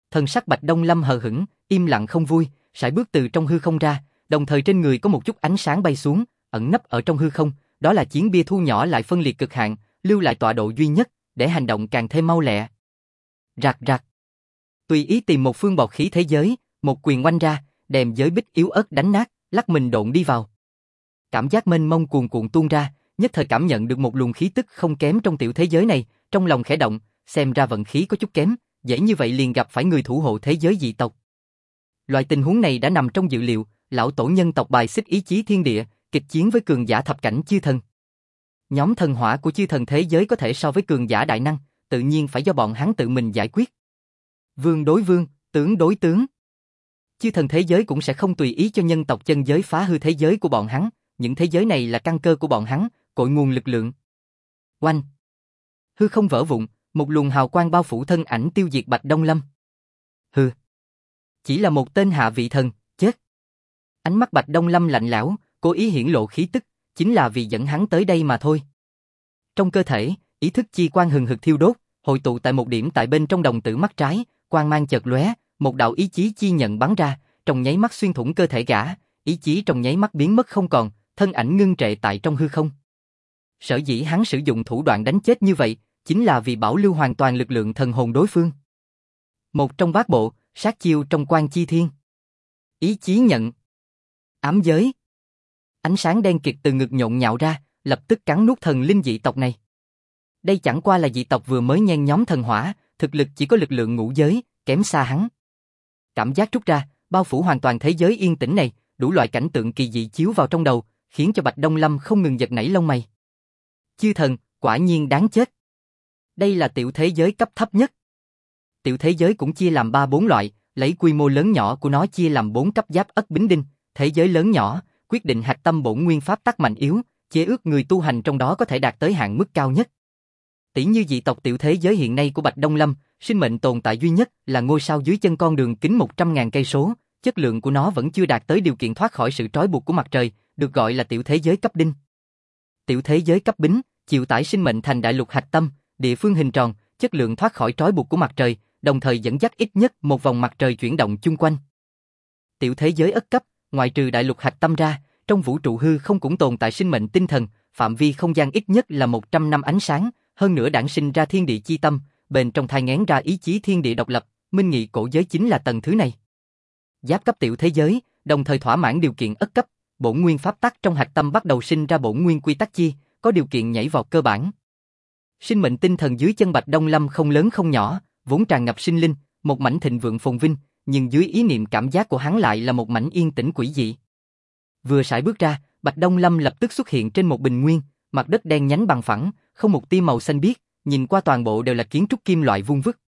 Thần sắc Bạch Đông Lâm hờ hững, im lặng không vui, sải bước từ trong hư không ra, đồng thời trên người có một chút ánh sáng bay xuống, ẩn nấp ở trong hư không, đó là chiến bia thu nhỏ lại phân liệt cực hạn, lưu lại tọa độ duy nhất, để hành động càng thêm mau lẹ. Rạc rạc. Tùy ý tìm một phương bọt khí thế giới, một quyền oanh ra, đem giới bích yếu ớt đánh nát, lắc mình độn đi vào. Cảm giác mênh mông cuồn cuộn tuôn ra, nhất thời cảm nhận được một luồng khí tức không kém trong tiểu thế giới này, trong lòng khẽ động, xem ra vận khí có chút kém, dễ như vậy liền gặp phải người thủ hộ thế giới dị tộc. Loại tình huống này đã nằm trong dự liệu, lão tổ nhân tộc bài xích ý chí thiên địa, kịch chiến với cường giả thập cảnh chư thần. Nhóm thần hỏa của chư thần thế giới có thể so với cường giả đại năng, tự nhiên phải do bọn hắn tự mình giải quyết. Vương đối vương, tướng đối tướng. Chư thần thế giới cũng sẽ không tùy ý cho nhân tộc chân giới phá hư thế giới của bọn hắn, những thế giới này là căn cơ của bọn hắn, cội nguồn lực lượng. Oanh! Hư không vỡ vụn, một luồng hào quang bao phủ thân ảnh tiêu diệt Bạch Đông Lâm. Hừ! Chỉ là một tên hạ vị thần, chết! Ánh mắt Bạch Đông Lâm lạnh lẽo, cố ý hiển lộ khí tức, chính là vì dẫn hắn tới đây mà thôi. Trong cơ thể, ý thức chi quang hừng hực thiêu đốt, hội tụ tại một điểm tại bên trong đồng tử mắt trái, quang mang chợt lóe, một đạo ý chí chi nhận bắn ra, trong nháy mắt xuyên thủng cơ thể gã, ý chí trong nháy mắt biến mất không còn, thân ảnh ngưng trệ tại trong hư không. Sở dĩ hắn sử dụng thủ đoạn đánh chết như vậy, chính là vì bảo lưu hoàn toàn lực lượng thần hồn đối phương. Một trong bát bộ, sát chiêu trong Quan Chi Thiên. Ý chí nhận. Ám giới. Ánh sáng đen kịt từ ngực nhộn nhạo ra, lập tức cắn nuốt thần linh dị tộc này. Đây chẳng qua là dị tộc vừa mới nhen nhóm thần hỏa, thực lực chỉ có lực lượng ngũ giới, kém xa hắn. Cảm giác trút ra, bao phủ hoàn toàn thế giới yên tĩnh này, đủ loại cảnh tượng kỳ dị chiếu vào trong đầu, khiến cho Bạch Đông Lâm không ngừng giật nảy lông mày. Chư thần, quả nhiên đáng chết. Đây là tiểu thế giới cấp thấp nhất. Tiểu thế giới cũng chia làm 3-4 loại, lấy quy mô lớn nhỏ của nó chia làm 4 cấp giáp ất bính đinh, thế giới lớn nhỏ, quyết định hạch tâm bổn nguyên pháp tắc mạnh yếu, chế ước người tu hành trong đó có thể đạt tới hạn mức cao nhất. Tỷ như dị tộc tiểu thế giới hiện nay của Bạch Đông Lâm, sinh mệnh tồn tại duy nhất là ngôi sao dưới chân con đường kính 100.000 cây số, chất lượng của nó vẫn chưa đạt tới điều kiện thoát khỏi sự trói buộc của mặt trời, được gọi là tiểu thế giới cấp đinh. Tiểu thế giới cấp bính, chịu tải sinh mệnh thành đại lục hạch tâm, địa phương hình tròn, chất lượng thoát khỏi trói buộc của mặt trời, đồng thời dẫn dắt ít nhất một vòng mặt trời chuyển động chung quanh. Tiểu thế giới ất cấp, ngoại trừ đại lục hạch tâm ra, trong vũ trụ hư không cũng tồn tại sinh mệnh tinh thần, phạm vi không gian ít nhất là 100 năm ánh sáng, hơn nữa đản sinh ra thiên địa chi tâm, bên trong thai nghén ra ý chí thiên địa độc lập, minh nghị cổ giới chính là tầng thứ này. Giáp cấp tiểu thế giới, đồng thời thỏa mãn điều kiện ất cấp, bổn nguyên pháp tắc trong hạch tâm bắt đầu sinh ra bổn nguyên quy tắc chi, có điều kiện nhảy vọt cơ bản. Sinh mệnh tinh thần dưới chân Bạch Đông Lâm không lớn không nhỏ, vốn tràn ngập sinh linh, một mảnh thịnh vượng phồn vinh, nhưng dưới ý niệm cảm giác của hắn lại là một mảnh yên tĩnh quỷ dị. Vừa sải bước ra, Bạch Đông Lâm lập tức xuất hiện trên một bình nguyên, mặt đất đen nhánh bằng phẳng, không một tia màu xanh biếc, nhìn qua toàn bộ đều là kiến trúc kim loại vuông vức.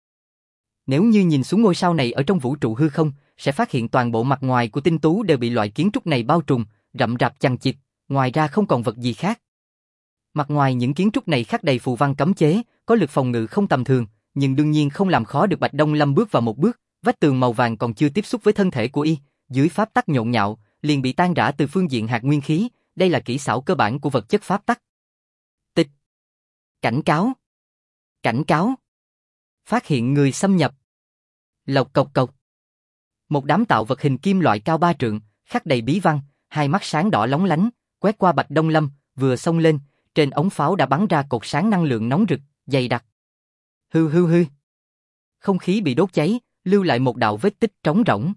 Nếu như nhìn xuống ngôi sao này ở trong vũ trụ hư không, sẽ phát hiện toàn bộ mặt ngoài của tinh tú đều bị loại kiến trúc này bao trùm, rậm rạp chằng chịt, ngoài ra không còn vật gì khác. Mặt ngoài những kiến trúc này khắc đầy phù văn cấm chế, có lực phòng ngự không tầm thường, nhưng đương nhiên không làm khó được Bạch Đông Lâm bước vào một bước, vách tường màu vàng còn chưa tiếp xúc với thân thể của y, dưới pháp tắc nhộn nhạo, liền bị tan rã từ phương diện hạt nguyên khí, đây là kỹ xảo cơ bản của vật chất pháp tắc. Tịch. Cảnh cáo. Cảnh cáo. Phát hiện người xâm nhập. Lộc cộc cộc. Một đám tạo vật hình kim loại cao 3 trượng, khắc đầy bí văn, hai mắt sáng đỏ lóng lánh, quét qua Bạch Đông Lâm, vừa xông lên, trên ống pháo đã bắn ra cột sáng năng lượng nóng rực, dày đặc. Hư hư hư. Không khí bị đốt cháy, lưu lại một đạo vết tích trống rỗng.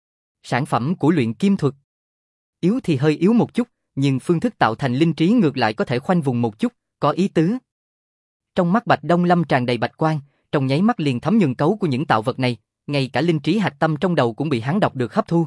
Sản phẩm của luyện kim thuật. Yếu thì hơi yếu một chút, nhưng phương thức tạo thành linh trí ngược lại có thể khoanh vùng một chút, có ý tứ. Trong mắt Bạch Đông Lâm tràn đầy bạch quang, trong nháy mắt liền thấm nhuần cấu của những tạo vật này, ngay cả linh trí hạch tâm trong đầu cũng bị hắn đọc được hấp thu.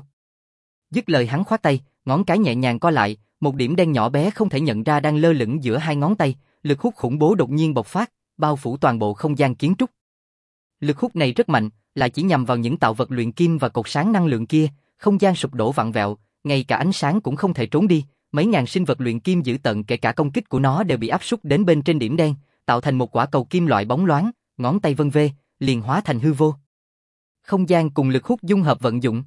Dứt lời hắn khoát tay, ngón cái nhẹ nhàng co lại, một điểm đen nhỏ bé không thể nhận ra đang lơ lửng giữa hai ngón tay, lực hút khủng bố đột nhiên bộc phát, bao phủ toàn bộ không gian kiến trúc. Lực hút này rất mạnh, lại chỉ nhằm vào những tạo vật luyện kim và cột sáng năng lượng kia, không gian sụp đổ vặn vẹo, ngay cả ánh sáng cũng không thể trốn đi, mấy ngàn sinh vật luyện kim dữ tợn kể cả công kích của nó đều bị áp súc đến bên trên điểm đen, tạo thành một quả cầu kim loại bóng loáng, ngón tay vân vê, liền hóa thành hư vô. Không gian cùng lực hút dung hợp vận dụng.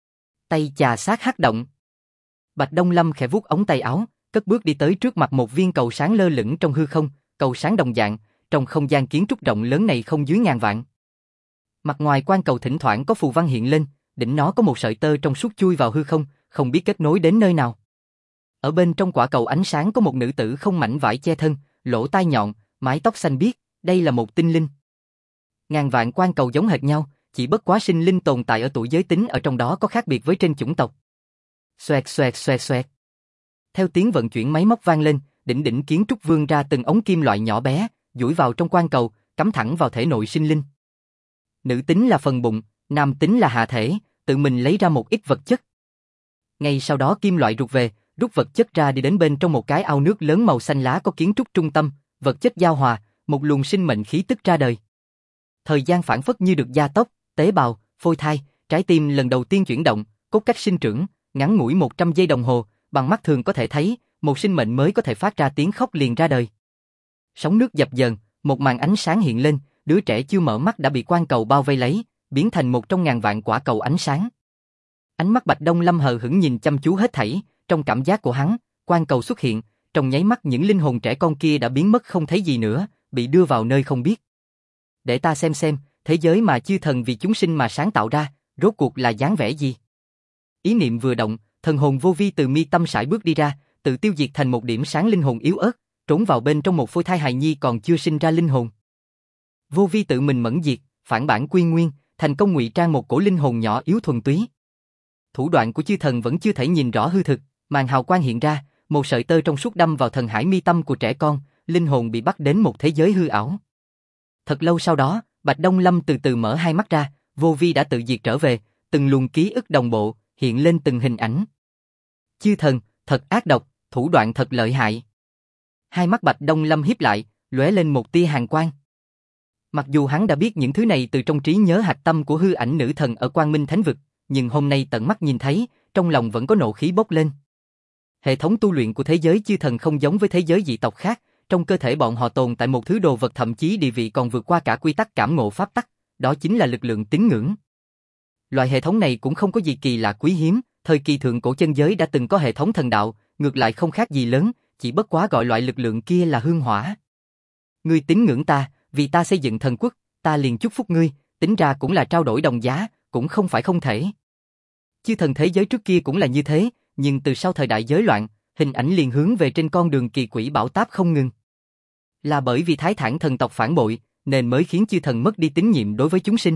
Tay chà sát hắc động. Bạch Đông Lâm khẽ vuốt ống tay áo, cất bước đi tới trước mặt một viên cầu sáng lơ lửng trong hư không, cầu sáng đồng dạng, trong không gian kiến trúc rộng lớn này không dưới ngàn vạn. Mặt ngoài quan cầu thỉnh thoảng có phù văn hiện lên, đỉnh nó có một sợi tơ trong suốt chui vào hư không, không biết kết nối đến nơi nào. Ở bên trong quả cầu ánh sáng có một nữ tử không mảnh vải che thân, lỗ tai nhọn, mái tóc xanh biếc, đây là một tinh linh. Ngàn vạn quan cầu giống hệt nhau, chỉ bất quá sinh linh tồn tại ở tuổi giới tính ở trong đó có khác biệt với trên chủng tộc. Xoẹt xoẹt xoẹt xoẹt. Theo tiếng vận chuyển máy móc vang lên, đỉnh kiến trúc vươn ra từng ống kim loại nhỏ bé, duỗi vào trong quan cầu, cắm thẳng vào thể nội sinh linh. Nữ tính là phần bụng, nam tính là hạ thể, tự mình lấy ra một ít vật chất. Ngay sau đó kim loại rụt về, rút vật chất ra đi đến bên trong một cái ao nước lớn màu xanh lá có kiến trúc trung tâm, vật chất giao hòa, một luồng sinh mệnh khí tức ra đời. Thời gian phản phất như được gia tốc, tế bào, phôi thai, trái tim lần đầu tiên chuyển động, cốt cách sinh trưởng, ngắn ngủi 100 giây đồng hồ, bằng mắt thường có thể thấy, một sinh mệnh mới có thể phát ra tiếng khóc liền ra đời. Sóng nước dập dờn, một màn ánh sáng hiện lên, đứa trẻ chưa mở mắt đã bị quan cầu bao vây lấy, biến thành một trong ngàn vạn quả cầu ánh sáng. Ánh mắt Bạch Đông Lâm hờ hững nhìn chăm chú hết thảy, trong cảm giác của hắn, quan cầu xuất hiện, trong nháy mắt những linh hồn trẻ con kia đã biến mất không thấy gì nữa, bị đưa vào nơi không biết. Để ta xem, thế giới mà chư thần vì chúng sinh mà sáng tạo ra, rốt cuộc là dáng vẻ gì? Ý niệm vừa động, thần hồn vô vi từ mi tâm sải bước đi ra, tự tiêu diệt thành một điểm sáng linh hồn yếu ớt, trốn vào bên trong một phôi thai hài nhi còn chưa sinh ra linh hồn. Vô vi tự mình mẫn diệt, phản bản quy nguyên, thành công ngụy trang một cổ linh hồn nhỏ yếu thuần túy. Thủ đoạn của chư thần vẫn chưa thể nhìn rõ hư thực, màn hào quang hiện ra, một sợi tơ trong suốt đâm vào thần hải mi tâm của trẻ con, linh hồn bị bắt đến một thế giới hư ảo. Thật lâu sau đó, Bạch Đông Lâm từ từ mở hai mắt ra, vô vi đã tự diệt trở về, từng luồng ký ức đồng bộ, hiện lên từng hình ảnh. Chư thần, thật ác độc, thủ đoạn thật lợi hại. Hai mắt Bạch Đông Lâm híp lại, lóe lên một tia hàn quang. Mặc dù hắn đã biết những thứ này từ trong trí nhớ hạch tâm của hư ảnh nữ thần ở Quang Minh Thánh Vực, nhưng hôm nay tận mắt nhìn thấy, trong lòng vẫn có nộ khí bốc lên. Hệ thống tu luyện của thế giới chư thần không giống với thế giới dị tộc khác, trong cơ thể bọn họ tồn tại một thứ đồ vật thậm chí địa vị còn vượt qua cả quy tắc cảm ngộ pháp tắc, đó chính là lực lượng tín ngưỡng. Loại hệ thống này cũng không có gì kỳ lạ quý hiếm, thời kỳ thượng cổ chân giới đã từng có hệ thống thần đạo, ngược lại không khác gì lớn, chỉ bất quá gọi loại lực lượng kia là hương hỏa. Ngươi tín ngưỡng ta, vì ta xây dựng thần quốc, ta liền chúc phúc ngươi, tính ra cũng là trao đổi đồng giá, cũng không phải không thể. Chư thần thế giới trước kia cũng là như thế, nhưng từ sau thời đại giới loạn, hình ảnh liền hướng về trên con đường kỳ quỷ bão táp không ngừng. Là bởi vì Thái Thản thần tộc phản bội, nên mới khiến chư thần mất đi tín nhiệm đối với chúng sinh.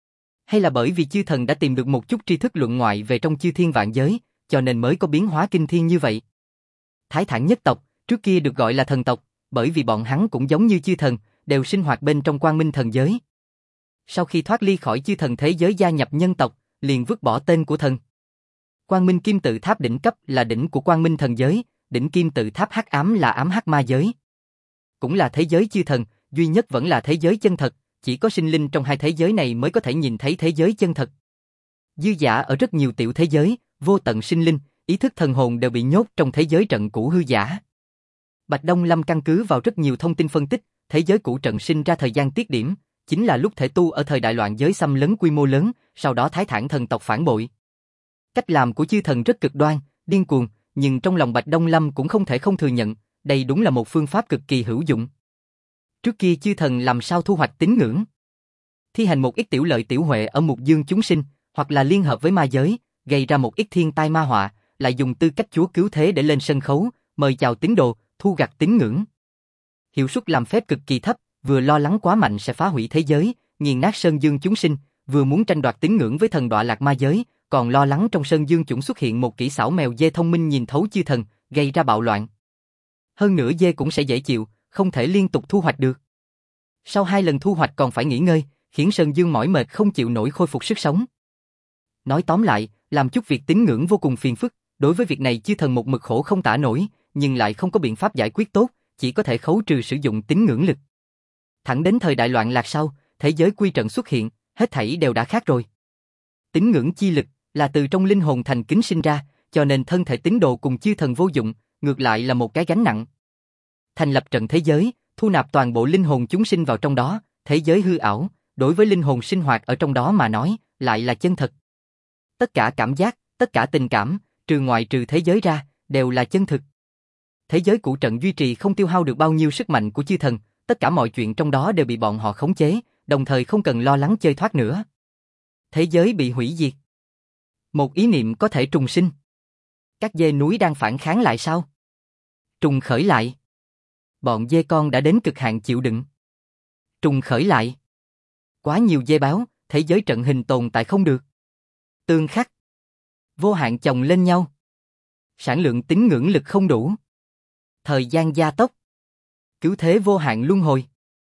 Hay là bởi vì chư thần đã tìm được một chút tri thức luận ngoại về trong chư thiên vạn giới, cho nên mới có biến hóa kinh thiên như vậy. Thái Thản nhất tộc, trước kia được gọi là thần tộc, bởi vì bọn hắn cũng giống như chư thần, đều sinh hoạt bên trong quang minh thần giới. Sau khi thoát ly khỏi chư thần thế giới gia nhập nhân tộc, liền vứt bỏ tên của thần. Quang Minh Kim Tự Tháp đỉnh cấp là đỉnh của Quang Minh thần giới, đỉnh Kim Tự Tháp hắc ám là ám hắc ma giới. Cũng là thế giới chư thần, duy nhất vẫn là thế giới chân thật, chỉ có sinh linh trong hai thế giới này mới có thể nhìn thấy thế giới chân thật. Dư giả ở rất nhiều tiểu thế giới, vô tận sinh linh, ý thức thần hồn đều bị nhốt trong thế giới trận cũ hư giả. Bạch Đông Lâm căn cứ vào rất nhiều thông tin phân tích, thế giới cũ trận sinh ra thời gian tiết điểm, chính là lúc thể tu ở thời đại loạn giới xâm lấn quy mô lớn, sau đó Thái Thản thần tộc phản bội. Cách làm của chư thần rất cực đoan, điên cuồng, nhưng trong lòng Bạch Đông Lâm cũng không thể không thừa nhận, đây đúng là một phương pháp cực kỳ hữu dụng. Trước kia chư thần làm sao thu hoạch tín ngưỡng? Thi hành một ít tiểu lợi tiểu huệ ở mục dương chúng sinh, hoặc là liên hợp với ma giới, gây ra một ít thiên tai ma họa, lại dùng tư cách chúa cứu thế để lên sân khấu, mời chào tín đồ, thu gặt tín ngưỡng. Hiệu suất làm phép cực kỳ thấp, vừa lo lắng quá mạnh sẽ phá hủy thế giới, nghiền nát sơn dương chúng sinh, vừa muốn tranh đoạt tín ngưỡng với thần đọa lạc ma giới, còn lo lắng trong sơn dương chủng xuất hiện một kỹ xảo mèo dê thông minh nhìn thấu chư thần, gây ra bạo loạn. Hơn nữa dê cũng sẽ dễ chịu, không thể liên tục thu hoạch được. Sau 2 lần thu hoạch còn phải nghỉ ngơi, khiến sơn dương mỏi mệt không chịu nổi khôi phục sức sống. Nói tóm lại, làm chút việc tín ngưỡng vô cùng phiền phức, đối với việc này chư thần một mực khổ không tả nổi, nhưng lại không có biện pháp giải quyết tốt, chỉ có thể khấu trừ sử dụng tín ngưỡng lực. Thẳng đến thời đại loạn lạc sau, thế giới quy trận xuất hiện, hết thảy đều đã khác rồi. Tín ngưỡng chi lực là từ trong linh hồn thành kính sinh ra, cho nên thân thể tín đồ cùng chư thần vô dụng, ngược lại là một cái gánh nặng. Thành lập trận thế giới, thu nạp toàn bộ linh hồn chúng sinh vào trong đó, thế giới hư ảo, đối với linh hồn sinh hoạt ở trong đó mà nói, lại là chân thật. Tất cả cảm giác, tất cả tình cảm, ngoại trừ thế giới ra, đều là chân thực. Thế giới cũ trận duy trì không tiêu hao được bao nhiêu sức mạnh của chư thần, tất cả mọi chuyện trong đó đều bị bọn họ khống chế, đồng thời không cần lo lắng chơi thoát nữa. Thế giới bị hủy diệt. Một ý niệm có thể trùng sinh. Các dê núi đang phản kháng lại sao? Trùng khởi lại. Bọn dê con đã đến cực hạn chịu đựng. Trùng khởi lại. Quá nhiều dê báo, thế giới trận hình tồn tại không được. Tương khắc. Vô hạn chồng lên nhau. Sản lượng tín ngưỡng lực không đủ. Thời gian gia tốc. Cứu thế vô hạn luân hồi.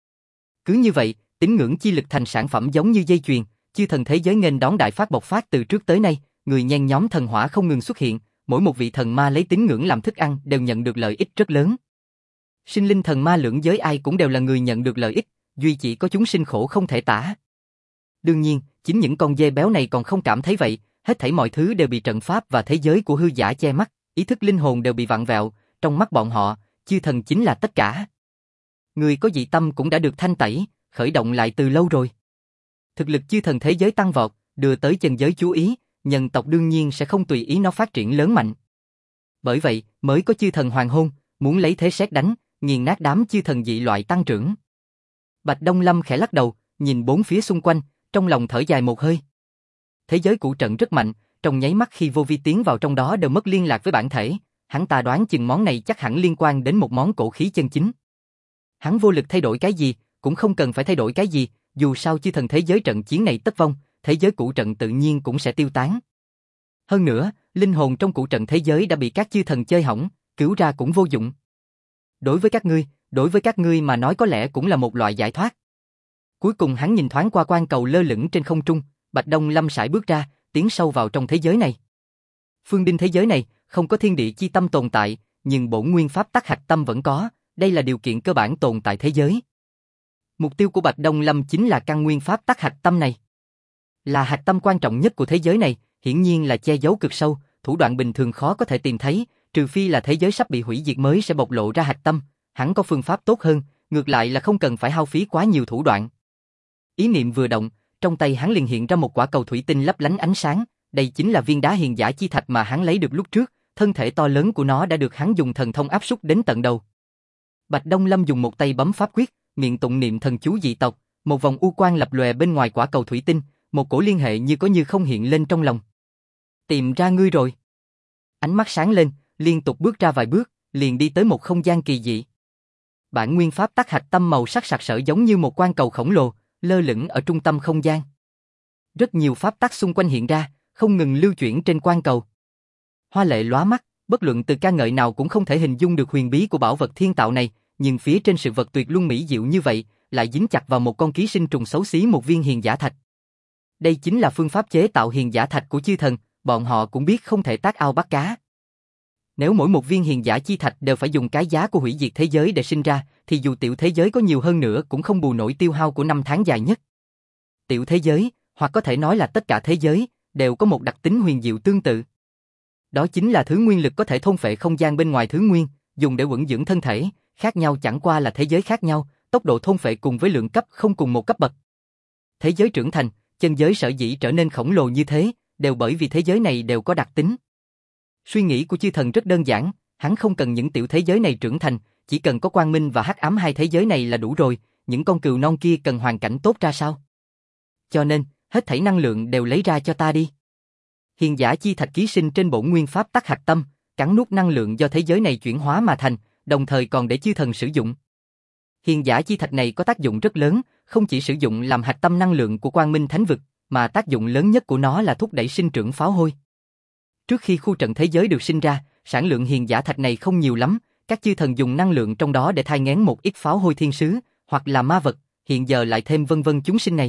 Cứ như vậy, tín ngưỡng chi lực thành sản phẩm giống như dây chuyền, chư thần thế giới nghênh đón đại phát bộc phát từ trước tới nay, người nhen nhóm thần hỏa không ngừng xuất hiện, mỗi một vị thần ma lấy tín ngưỡng làm thức ăn đều nhận được lợi ích rất lớn. Sinh linh thần ma lưỡng giới ai cũng đều là người nhận được lợi ích, duy chỉ có chúng sinh khổ không thể tả. Đương nhiên, chính những con dê béo này còn không cảm thấy vậy, hết thảy mọi thứ đều bị trận pháp và thế giới của hư giả che mắt, ý thức linh hồn đều bị vặn vẹo, trong mắt bọn họ, chư thần chính là tất cả. Người có dị tâm cũng đã được thanh tẩy, khởi động lại từ lâu rồi. Thực lực chư thần thế giới tăng vọt, đưa tới chân giới chú ý, nhân tộc đương nhiên sẽ không tùy ý nó phát triển lớn mạnh. Bởi vậy, mới có chư thần hoàng hôn, muốn lấy thế sét đánh, nghiền nát đám chư thần dị loại tăng trưởng. Bạch Đông Lâm khẽ lắc đầu, nhìn bốn phía xung quanh, trong lòng thở dài một hơi. Thế giới cũ trận rất mạnh, trong nháy mắt khi vô vi tiến vào trong đó đều mất liên lạc với bản thể, hắn ta đoán chừng món này chắc hẳn liên quan đến một món cổ khí chân chính. Hắn vô lực thay đổi cái gì, cũng không cần phải thay đổi cái gì, dù sao chư thần thế giới trận chiến này tất vong, thế giới cũ trận tự nhiên cũng sẽ tiêu tán. Hơn nữa, linh hồn trong cũ trận thế giới đã bị các chư thần chơi hỏng, cứu ra cũng vô dụng. Đối với các ngươi mà nói có lẽ cũng là một loại giải thoát. Cuối cùng hắn nhìn thoáng qua quan cầu lơ lửng trên không trung, Bạch Đông Lâm sải bước ra, tiến sâu vào trong thế giới này. Phương đinh thế giới này không có thiên địa chi tâm tồn tại, nhưng bổn nguyên pháp tắc hạch tâm vẫn có, đây là điều kiện cơ bản tồn tại thế giới. Mục tiêu của Bạch Đông Lâm chính là căn nguyên pháp tắc hạch tâm này. Là hạch tâm quan trọng nhất của thế giới này, hiển nhiên là che giấu cực sâu, thủ đoạn bình thường khó có thể tìm thấy, trừ phi là thế giới sắp bị hủy diệt mới sẽ bộc lộ ra hạch tâm, hắn có phương pháp tốt hơn, ngược lại là không cần phải hao phí quá nhiều thủ đoạn. Ý niệm vừa động, trong tay hắn liền hiện ra một quả cầu thủy tinh lấp lánh ánh sáng, đây chính là viên đá hiền giả chi thạch mà hắn lấy được lúc trước, thân thể to lớn của nó đã được hắn dùng thần thông áp xúc đến tận đầu. Bạch Đông Lâm dùng một tay bấm pháp quyết, miệng tụng niệm thần chú dị tộc, một vòng u quang lập lòe bên ngoài quả cầu thủy tinh, một cổ liên hệ như có như không hiện lên trong lòng. Tìm ra ngươi rồi. Ánh mắt sáng lên, liên tục bước ra vài bước, liền đi tới một không gian kỳ dị. Bản nguyên pháp tắc hạch tâm màu sắc sặc sỡ giống như một quan cầu khổng lồ, lơ lửng ở trung tâm không gian. Rất nhiều pháp tắc xung quanh hiện ra, không ngừng lưu chuyển trên quan cầu. Hoa lệ lóa mắt, bất luận từ ca ngợi nào cũng không thể hình dung được huyền bí của bảo vật thiên tạo này, nhưng phía trên sự vật tuyệt luân mỹ diệu như vậy, lại dính chặt vào một con ký sinh trùng xấu xí một viên hiền giả thạch. Đây chính là phương pháp chế tạo hiền giả thạch của chư thần, bọn họ cũng biết không thể tác ao bắt cá. Nếu mỗi một viên hiền giả chi thạch đều phải dùng cái giá của hủy diệt thế giới để sinh ra, thì dù tiểu thế giới có nhiều hơn nữa cũng không bù nổi tiêu hao của năm tháng dài nhất. Tiểu thế giới, hoặc có thể nói là tất cả thế giới, đều có một đặc tính huyền diệu tương tự. Đó chính là thứ nguyên lực có thể thôn phệ không gian bên ngoài thứ nguyên, dùng để quẩn dưỡng thân thể, khác nhau chẳng qua là thế giới khác nhau, tốc độ thôn phệ cùng với lượng cấp không cùng một cấp bậc. Thế giới trưởng thành, chân giới sở dĩ trở nên khổng lồ như thế, đều bởi vì thế giới này đều có đặc tính. Suy nghĩ của chư thần rất đơn giản, hắn không cần những tiểu thế giới này trưởng thành, chỉ cần có quang minh và hắc ám hai thế giới này là đủ rồi, những con cừu non kia cần hoàn cảnh tốt ra sao? Cho nên, hết thảy năng lượng đều lấy ra cho ta đi. Hiền giả chi thạch ký sinh trên bổn nguyên pháp tắc hạch tâm, cắn nuốt năng lượng do thế giới này chuyển hóa mà thành, đồng thời còn để chư thần sử dụng. Hiền giả chi thạch này có tác dụng rất lớn, không chỉ sử dụng làm hạch tâm năng lượng của quang minh thánh vực, mà tác dụng lớn nhất của nó là thúc đẩy sinh trưởng pháo hôi. Trước khi khu trận thế giới được sinh ra, sản lượng hiền giả thạch này không nhiều lắm, các chư thần dùng năng lượng trong đó để thai nghén một ít pháo hôi thiên sứ, hoặc là ma vật, hiện giờ lại thêm vân vân chúng sinh này.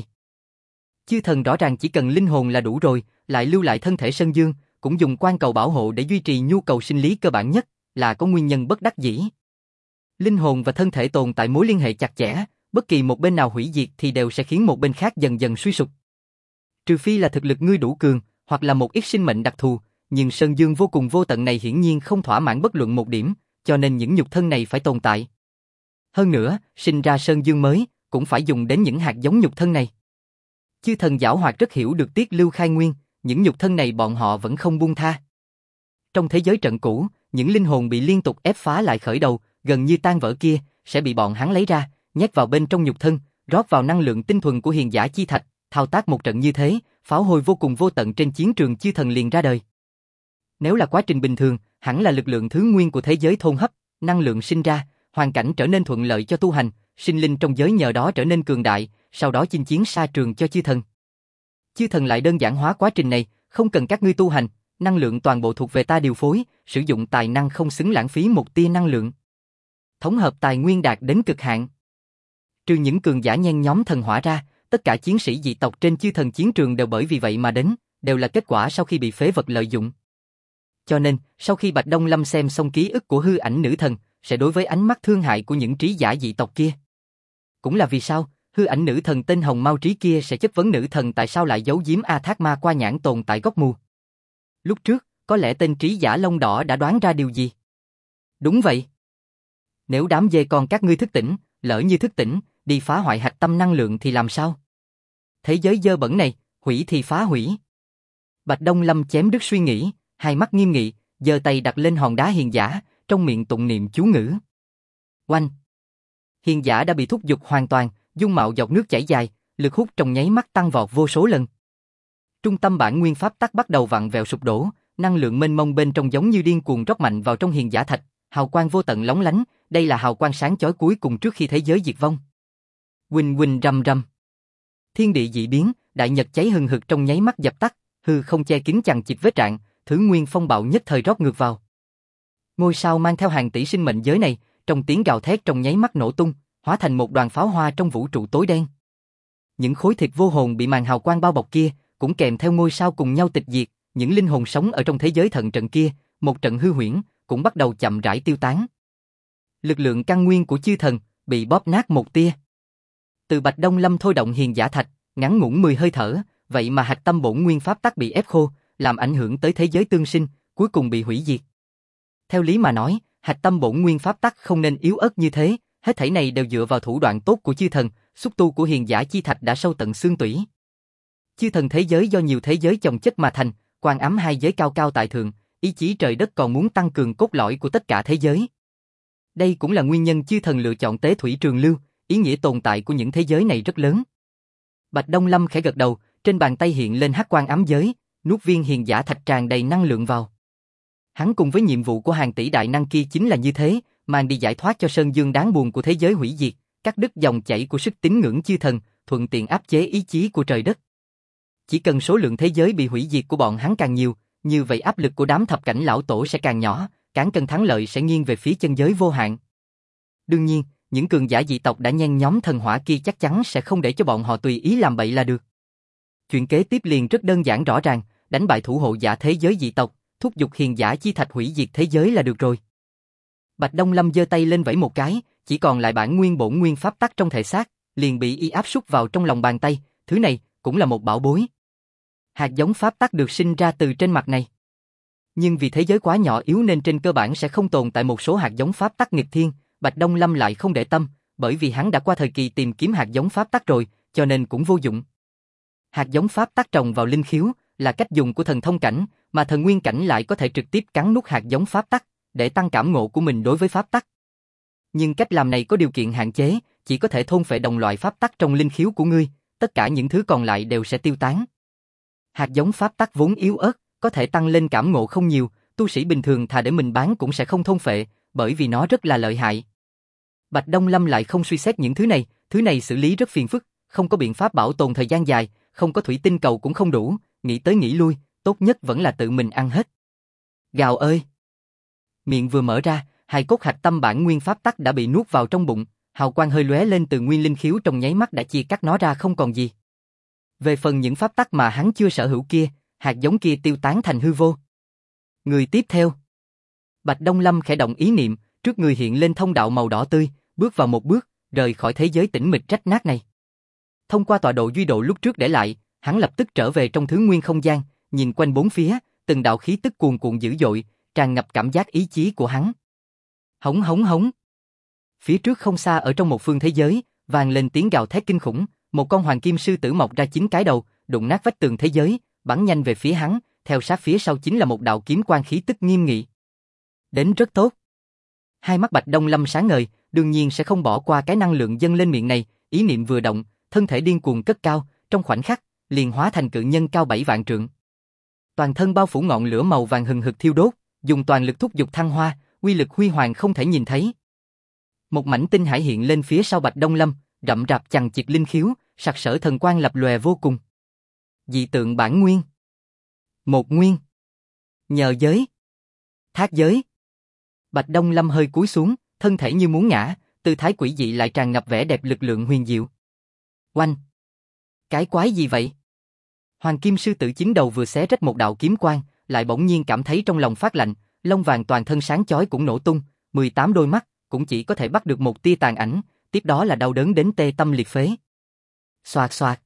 Chư thần rõ ràng chỉ cần linh hồn là đủ rồi, lại lưu lại thân thể Sơn Dương, cũng dùng quan cầu bảo hộ để duy trì nhu cầu sinh lý cơ bản nhất, là có nguyên nhân bất đắc dĩ. Linh hồn và thân thể tồn tại mối liên hệ chặt chẽ, bất kỳ một bên nào hủy diệt thì đều sẽ khiến một bên khác dần dần suy sụp. Trừ phi là thực lực ngươi đủ cường, hoặc là một ít sinh mệnh đặc thù, nhưng Sơn Dương vô cùng vô tận này hiển nhiên không thỏa mãn bất luận một điểm, cho nên những nhục thân này phải tồn tại. Hơn nữa, sinh ra Sơn Dương mới, cũng phải dùng đến những hạt giống nhục thân này. Chư thần giảo hoạt rất hiểu được tiết lưu khai nguyên, những nhục thân này bọn họ vẫn không buông tha. Trong thế giới trận cũ, những linh hồn bị liên tục ép phá lại khởi đầu, gần như tan vỡ kia, sẽ bị bọn hắn lấy ra, nhét vào bên trong nhục thân, rót vào năng lượng tinh thuần của hiền giả chi thạch, thao tác một trận như thế, pháo hôi vô cùng vô tận trên chiến trường chư thần liền ra đời. Nếu là quá trình bình thường, hẳn là lực lượng thứ nguyên của thế giới thôn hấp, năng lượng sinh ra, hoàn cảnh trở nên thuận lợi cho tu hành, sinh linh trong giới nhờ đó trở nên cường đại, sau đó chinh chiến xa trường cho chư thần. Chư thần lại đơn giản hóa quá trình này, không cần các ngươi tu hành, năng lượng toàn bộ thuộc về ta điều phối, sử dụng tài năng không xứng lãng phí một tia năng lượng. Thống hợp tài nguyên đạt đến cực hạn. Trừ những cường giả nhen nhóm thần hỏa ra, tất cả chiến sĩ dị tộc trên chư thần chiến trường đều bởi vì vậy mà đến, đều là kết quả sau khi bị phế vật lợi dụng. Cho nên, sau khi Bạch Đông Lâm xem xong ký ức của hư ảnh nữ thần, sẽ đối với ánh mắt thương hại của những trí giả dị tộc kia. Cũng là vì sao, hư ảnh nữ thần tên Hồng Mao Trí kia sẽ chất vấn nữ thần tại sao lại giấu giếm A Thác Ma qua nhãn tồn tại góc mù. Lúc trước, có lẽ tên trí giả lông đỏ đã đoán ra điều gì? Đúng vậy. Nếu đám dê con các ngươi thức tỉnh, lỡ như thức tỉnh, đi phá hoại hạch tâm năng lượng thì làm sao? Thế giới dơ bẩn này, hủy thì phá hủy. Bạch Đông Lâm chém đứt suy nghĩ, hai mắt nghiêm nghị, giơ tay đặt lên hòn đá hiền giả, trong miệng tụng niệm chú ngữ. Oanh! Hiền giả đã bị thúc giục hoàn toàn, dung mạo dọc nước chảy dài, lực hút trong nháy mắt tăng vọt vô số lần. Trung tâm bản nguyên pháp tắc bắt đầu vặn vẹo sụp đổ, năng lượng mênh mông bên trong giống như điên cuồng rót mạnh vào trong hiền giả thạch, hào quang vô tận lóng lánh, đây là hào quang sáng chói cuối cùng trước khi thế giới diệt vong. Huỳnh huỳnh rầm rầm. Thiên địa dị biến, đại nhật cháy hừng hực trong nháy mắt dập tắt, hư không che kín chằng chịt vết rạn, thứ nguyên phong bạo nhất thời rót ngược vào. Ngôi sao mang theo hàng tỷ sinh mệnh giới này, trong tiếng gào thét trong nháy mắt nổ tung, hóa thành một đoàn pháo hoa trong vũ trụ tối đen. Những khối thịt vô hồn bị màn hào quang bao bọc kia, cũng kèm theo ngôi sao cùng nhau tịch diệt, những linh hồn sống ở trong thế giới thần trận kia, một trận hư huyễn, cũng bắt đầu chậm rãi tiêu tán. Lực lượng căn nguyên của chư thần bị bóp nát một tia. Từ Bạch Đông Lâm thôi động hiền giả thạch, ngắn ngủn 10 hơi thở, vậy mà hạch tâm bổn nguyên pháp tắc bị ép khô, làm ảnh hưởng tới thế giới tương sinh, cuối cùng bị hủy diệt. Theo lý mà nói, hạch tâm bổn nguyên pháp tắc không nên yếu ớt như thế, hết thảy này đều dựa vào thủ đoạn tốt của chư thần, xúc tu của hiền giả chi thạch đã sâu tận xương tủy. Chư thần thế giới do nhiều thế giới chồng chất mà thành, quan ám hai giới cao cao tại thượng, ý chí trời đất còn muốn tăng cường cốt lõi của tất cả thế giới. Đây cũng là nguyên nhân chư thần lựa chọn tế thủy trường lưu, ý nghĩa tồn tại của những thế giới này rất lớn. Bạch Đông Lâm khẽ gật đầu, trên bàn tay hiện lên hắc quang ám giới, nuốt viên hiền giả thạch tràn đầy năng lượng vào. Hắn cùng với nhiệm vụ của hàng tỷ đại năng kia chính là như thế, mang đi giải thoát cho sơn dương đáng buồn của thế giới hủy diệt, cắt đứt dòng chảy của sức tín ngưỡng chư thần, thuận tiện áp chế ý chí của trời đất. Chỉ cần số lượng thế giới bị hủy diệt của bọn hắn càng nhiều, như vậy áp lực của đám thập cảnh lão tổ sẽ càng nhỏ, cán cân thắng lợi sẽ nghiêng về phía chân giới vô hạn. Đương nhiên, những cường giả dị tộc đã nhen nhóm thần hỏa kia chắc chắn sẽ không để cho bọn họ tùy ý làm bậy là được. Chuyện kế tiếp liền rất đơn giản rõ ràng, đánh bại thủ hộ giả thế giới dị tộc, thúc giục hiền giả chi thạch hủy diệt thế giới là được rồi. Bạch Đông Lâm giơ tay lên vẫy một cái, chỉ còn lại bản nguyên bổn nguyên pháp tắc trong thể xác, liền bị y áp súc vào trong lòng bàn tay, thứ này cũng là một bảo bối. Hạt giống pháp tắc được sinh ra từ trên mặt này. Nhưng vì thế giới quá nhỏ yếu nên trên cơ bản sẽ không tồn tại một số hạt giống pháp tắc nghịch thiên, Bạch Đông Lâm lại không để tâm, bởi vì hắn đã qua thời kỳ tìm kiếm hạt giống pháp tắc rồi, cho nên cũng vô dụng. Hạt giống pháp tắc trồng vào linh khiếu là cách dùng của thần thông cảnh, mà thần nguyên cảnh lại có thể trực tiếp cắn nuốt hạt giống pháp tắc để tăng cảm ngộ của mình đối với pháp tắc. Nhưng cách làm này có điều kiện hạn chế, chỉ có thể thôn phệ đồng loại pháp tắc trong linh khiếu của ngươi, tất cả những thứ còn lại đều sẽ tiêu tán. Hạt giống pháp tắc vốn yếu ớt, có thể tăng lên cảm ngộ không nhiều, tu sĩ bình thường thà để mình bán cũng sẽ không thôn phệ, bởi vì nó rất là lợi hại. Bạch Đông Lâm lại không suy xét những thứ này xử lý rất phiền phức, không có biện pháp bảo tồn thời gian dài, không có thủy tinh cầu cũng không đủ, nghĩ tới nghĩ lui, tốt nhất vẫn là tự mình ăn hết. Gào ơi! Miệng vừa mở ra, hai cốt hạch tâm bản nguyên pháp tắc đã bị nuốt vào trong bụng, hào quang hơi lóe lên từ nguyên linh khiếu trong nháy mắt đã chia cắt nó ra không còn gì. Về phần những pháp tắc mà hắn chưa sở hữu kia, hạt giống kia tiêu tán thành hư vô. Người tiếp theo. Bạch Đông Lâm khẽ động ý niệm, trước người hiện lên thông đạo màu đỏ tươi, bước vào một bước, rời khỏi thế giới tĩnh mịch rách nát này. Thông qua tọa độ duy độ lúc trước để lại, hắn lập tức trở về trong thứ nguyên không gian, nhìn quanh bốn phía, từng đạo khí tức cuồn cuộn dữ dội, tràn ngập cảm giác ý chí của hắn. Hống hống hống. Phía trước không xa ở trong một phương thế giới, vang lên tiếng gào thét kinh khủng, một con hoàng kim sư tử mọc ra 9 cái đầu, đụng nát vách tường thế giới, bắn nhanh về phía hắn, theo sát phía sau chính là một đạo kiếm quang khí tức nghiêm nghị. Đến rất tốt. Hai mắt Bạch Đông Lâm sáng ngời, đương nhiên sẽ không bỏ qua cái năng lượng dâng lên miệng này, ý niệm vừa động, thân thể điên cuồng cất cao, trong khoảnh khắc, liền hóa thành cự nhân cao 7 vạn trượng. Toàn thân bao phủ ngọn lửa màu vàng hừng hực thiêu đốt, dùng toàn lực thúc giục thăng hoa, uy lực huy hoàng không thể nhìn thấy. Một mảnh tinh hải hiện lên phía sau Bạch Đông Lâm, rậm rạp chằng chịt linh khiếu, sặc sỡ thần quang lập lòe vô cùng. Dị tượng bản nguyên. Một nguyên. Nhờ giới. Thác giới. Bạch Đông Lâm hơi cúi xuống, thân thể như muốn ngã, tư thái quỷ dị lại tràn ngập vẻ đẹp lực lượng huyền diệu. Oanh! Cái quái gì vậy? Hoàng Kim Sư Tử chính đầu vừa xé rách một đạo kiếm quang, lại bỗng nhiên cảm thấy trong lòng phát lạnh, lông vàng toàn thân sáng chói cũng nổ tung, 18 đôi mắt cũng chỉ có thể bắt được một tia tàn ảnh, tiếp đó là đau đớn đến tê tâm liệt phế. Xoạt xoạt.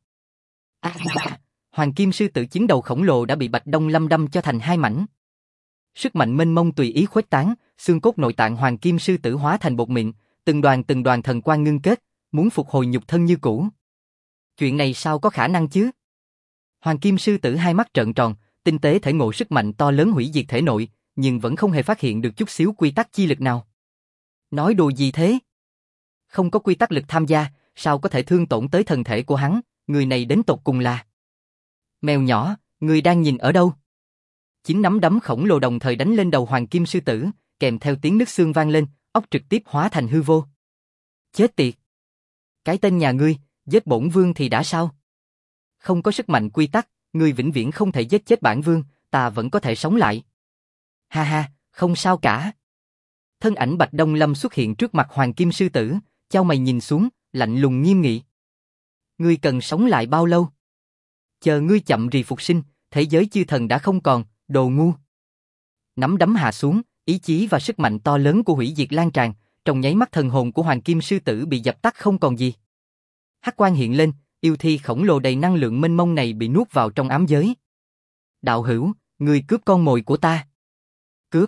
Hoàng Kim Sư Tử chính đầu khổng lồ đã bị Bạch Đông Lâm đâm cho thành hai mảnh. Sức mạnh mênh mông tùy ý khuếch tán, xương cốt nội tạng Hoàng Kim Sư Tử hóa thành bột mịn, từng đoàn thần quang ngưng kết, muốn phục hồi nhục thân như cũ. Chuyện này sao có khả năng chứ? Hoàng Kim Sư Tử hai mắt trợn tròn, tinh tế thể ngộ sức mạnh to lớn hủy diệt thể nội, nhưng vẫn không hề phát hiện được chút xíu quy tắc chi lực nào. Nói đùa gì thế? Không có quy tắc lực tham gia, sao có thể thương tổn tới thân thể của hắn, người này đến tột cùng là... Mèo nhỏ, người đang nhìn ở đâu? 9 nắm đấm khổng lồ đồng thời đánh lên đầu Hoàng Kim Sư Tử, kèm theo tiếng nứt xương vang lên, óc trực tiếp hóa thành hư vô. Chết tiệt! Cái tên nhà ngươi, giết bổn vương thì đã sao? Không có sức mạnh quy tắc, ngươi vĩnh viễn không thể giết chết bản vương, ta vẫn có thể sống lại. Ha ha, không sao cả. Thân ảnh Bạch Đông Lâm xuất hiện trước mặt Hoàng Kim Sư Tử, chau mày nhìn xuống, lạnh lùng nghiêm nghị. Ngươi cần sống lại bao lâu? Chờ ngươi chậm rì phục sinh, thế giới chư thần đã không còn, đồ ngu. Nắm đấm hạ xuống, ý chí và sức mạnh to lớn của hủy diệt lan tràn, trong nháy mắt thần hồn của Hoàng Kim Sư Tử bị dập tắt không còn gì. Hắc quang hiện lên, yêu thi khổng lồ đầy năng lượng mênh mông này bị nuốt vào trong ám giới. Đạo hữu, ngươi cướp con mồi của ta. Cướp?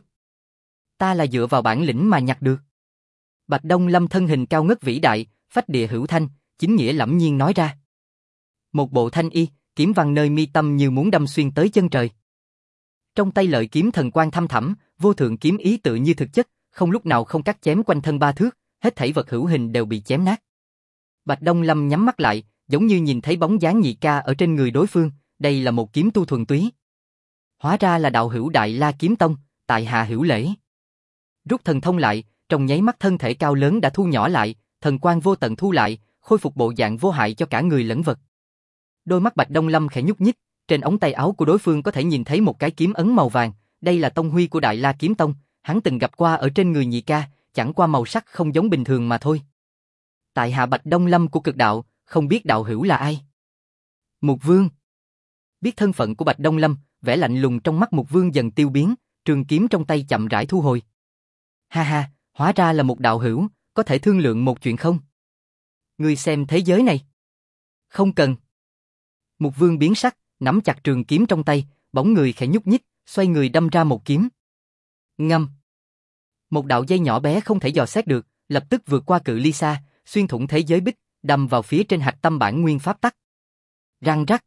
Ta là dựa vào bản lĩnh mà nhặt được. Bạch Đông Lâm thân hình cao ngất vĩ đại, phách địa hữu thanh, chính nghĩa lẫm nhiên nói ra. Một bộ thanh y, kiếm văn nơi mi tâm như muốn đâm xuyên tới chân trời. Trong tay lợi kiếm thần quang thâm thẳm, vô thượng kiếm ý tự như thực chất, không lúc nào không cắt chém quanh thân 3 thước, hết thảy vật hữu hình đều bị chém nát. Bạch Đông Lâm nhắm mắt lại, giống như nhìn thấy bóng dáng nhị ca ở trên người đối phương, đây là một kiếm tu thuần túy. Hóa ra là đạo hữu Đại La Kiếm Tông, tại hạ hữu lễ. Rút thần thông lại, trong nháy mắt thân thể cao lớn đã thu nhỏ lại, thần quang vô tận thu lại, khôi phục bộ dạng vô hại cho cả người lẫn vật. Đôi mắt Bạch Đông Lâm khẽ nhúc nhích, trên ống tay áo của đối phương có thể nhìn thấy một cái kiếm ấn màu vàng, đây là tông huy của Đại La Kiếm Tông, hắn từng gặp qua ở trên người nhị ca, chẳng qua màu sắc không giống bình thường mà thôi. Tại hạ Bạch Đông Lâm của Cực Đạo, không biết đạo hữu là ai? Mục Vương. Biết thân phận của Bạch Đông Lâm, vẻ lạnh lùng trong mắt Mục Vương dần tiêu biến, trường kiếm trong tay chậm rãi thu hồi. Ha ha, hóa ra là một đạo hữu, có thể thương lượng một chuyện không? Ngươi xem thế giới này. Không cần. Mục Vương biến sắc, nắm chặt trường kiếm trong tay, bóng người khẽ nhúc nhích, xoay người đâm ra một kiếm. Ngâm. Một đạo dây nhỏ bé không thể dò xét được, lập tức vượt qua cự ly xa, xuyên thủng thế giới bích, đâm vào phía trên hạch tâm bản nguyên pháp tắc. Răng rắc.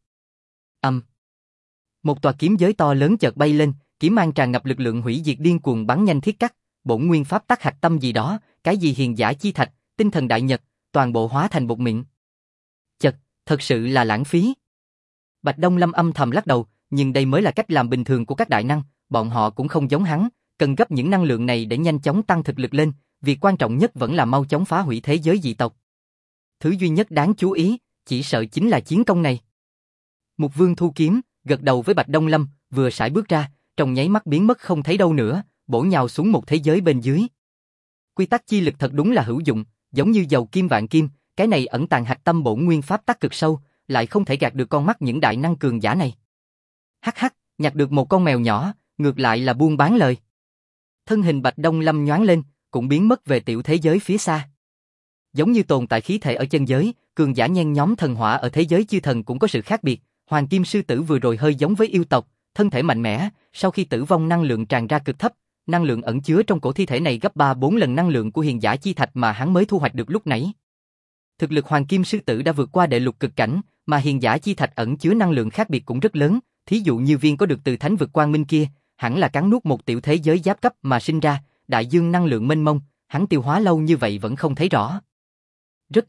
Một tòa kiếm giới to lớn chợt bay lên, kiếm mang tràn ngập lực lượng hủy diệt điên cuồng bắn nhanh thiết cắt, bổn nguyên pháp tắc hạch tâm gì đó, cái gì hiền giả chi thạch, tinh thần đại nhật, toàn bộ hóa thành bột mịn. Chật, thật sự là lãng phí. Bạch Đông Lâm âm thầm lắc đầu, nhưng đây mới là cách làm bình thường của các đại năng, bọn họ cũng không giống hắn, cần gấp những năng lượng này để nhanh chóng tăng thực lực lên, việc quan trọng nhất vẫn là mau chóng phá hủy thế giới dị tộc. Thứ duy nhất đáng chú ý, chỉ sợ chính là chiến công này. Mục Vương thu kiếm, gật đầu với Bạch Đông Lâm, vừa sải bước ra, trong nháy mắt biến mất không thấy đâu nữa, bổ nhào xuống một thế giới bên dưới. Quy tắc chi lực thật đúng là hữu dụng, giống như dầu kim vạn kim, cái này ẩn tàng hạch tâm bổn nguyên pháp tắc cực sâu, lại không thể gạt được con mắt những đại năng cường giả này. Hắc hắc, nhặt được một con mèo nhỏ, ngược lại là buôn bán lời. Thân hình Bạch Đông Lâm nhoáng lên, cũng biến mất về tiểu thế giới phía xa. Giống như tồn tại khí thể ở chân giới, cường giả nhen nhóm thần hỏa ở thế giới chư thần cũng có sự khác biệt. Hoàng Kim Sư Tử vừa rồi hơi giống với yêu tộc, thân thể mạnh mẽ, sau khi tử vong năng lượng tràn ra cực thấp, năng lượng ẩn chứa trong cổ thi thể này gấp 3-4 lần năng lượng của hiền giả chi thạch mà hắn mới thu hoạch được lúc nãy. Thực lực Hoàng Kim Sư Tử đã vượt qua đệ lục cực cảnh, mà hiền giả chi thạch ẩn chứa năng lượng khác biệt cũng rất lớn, thí dụ như viên có được từ thánh vực quang minh kia, hẳn là cắn nuốt một tiểu thế giới giáp cấp mà sinh ra, đại dương năng lượng mênh mông, hắn tiêu hóa lâu như vậy vẫn không thấy rõ. Rất nhanh,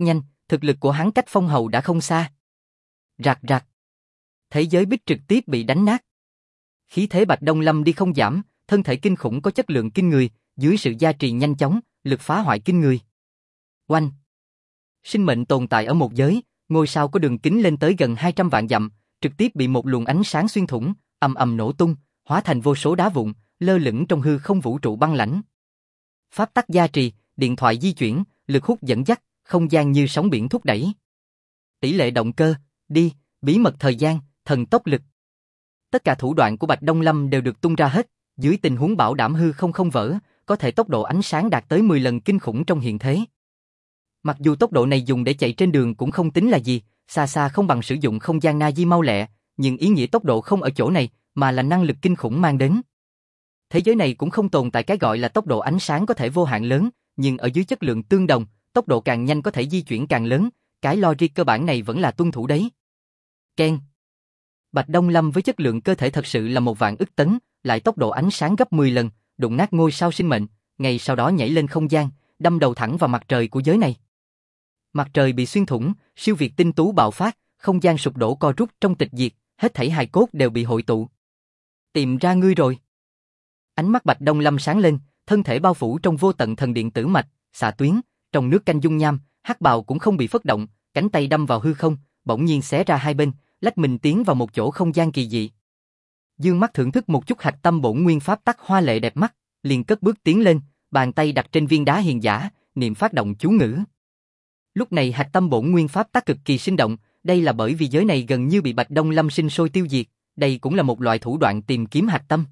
thực lực của hắn cách phong hầu đã không xa. Rạc rạc. Thế giới bích trực tiếp bị đánh nát. Khí thế Bạch Đông Lâm đi không giảm, thân thể kinh khủng có chất lượng kinh người, dưới sự gia trì nhanh chóng, lực phá hoại kinh người. Oanh! Sinh mệnh tồn tại ở một giới, ngôi sao có đường kính lên tới gần 200 vạn dặm, trực tiếp bị một luồng ánh sáng xuyên thủng, ầm ầm nổ tung, hóa thành vô số đá vụn, lơ lửng trong hư không vũ trụ băng lãnh. Pháp tắc gia trì, điện thoại di chuyển, lực hút dẫn dắt, không gian như sóng biển thúc đẩy. Tỷ lệ động cơ, đi, bí mật thời gian, thần tốc lực. Tất cả thủ đoạn của Bạch Đông Lâm đều được tung ra hết, dưới tình huống bảo đảm hư không không vỡ, có thể tốc độ ánh sáng đạt tới 10 lần kinh khủng trong hiện thế. Mặc dù tốc độ này dùng để chạy trên đường cũng không tính là gì, xa xa không bằng sử dụng không gian na di mau lẹ, nhưng ý nghĩa tốc độ không ở chỗ này, mà là năng lực kinh khủng mang đến. Thế giới này cũng không tồn tại cái gọi là tốc độ ánh sáng có thể vô hạn lớn, nhưng ở dưới chất lượng tương đồng, tốc độ càng nhanh có thể di chuyển càng lớn, cái logic cơ bản này vẫn là tuân thủ đấy. Ken. Bạch Đông Lâm với chất lượng cơ thể thật sự là 1.000.000 tấn, lại tốc độ ánh sáng gấp 10 lần, đụng nát ngôi sao sinh mệnh, ngay sau đó nhảy lên không gian, đâm đầu thẳng vào mặt trời của giới này. Mặt trời bị xuyên thủng, siêu việt tinh tú bạo phát, không gian sụp đổ co rút trong tịch diệt, hết thảy hài cốt đều bị hội tụ. Tìm ra ngươi rồi. Ánh mắt Bạch Đông Lâm sáng lên, thân thể bao phủ trong vô tận thần điện tử mạch, xạ tuyến, trong nước canh dung nham, hắc bào cũng không bị phất động, cánh tay đâm vào hư không, bỗng nhiên xé ra hai bên, lách mình tiến vào một chỗ không gian kỳ dị. Dương mắt thưởng thức một chút hạch tâm bổn nguyên pháp tắc hoa lệ đẹp mắt, liền cất bước tiến lên, bàn tay đặt trên viên đá hiền giả, niệm phát động chú ngữ. Lúc này hạch tâm bổn nguyên pháp tắc cực kỳ sinh động, đây là bởi vì giới này gần như bị Bạch Đông Lâm sinh sôi tiêu diệt, đây cũng là một loại thủ đoạn tìm kiếm hạch tâm.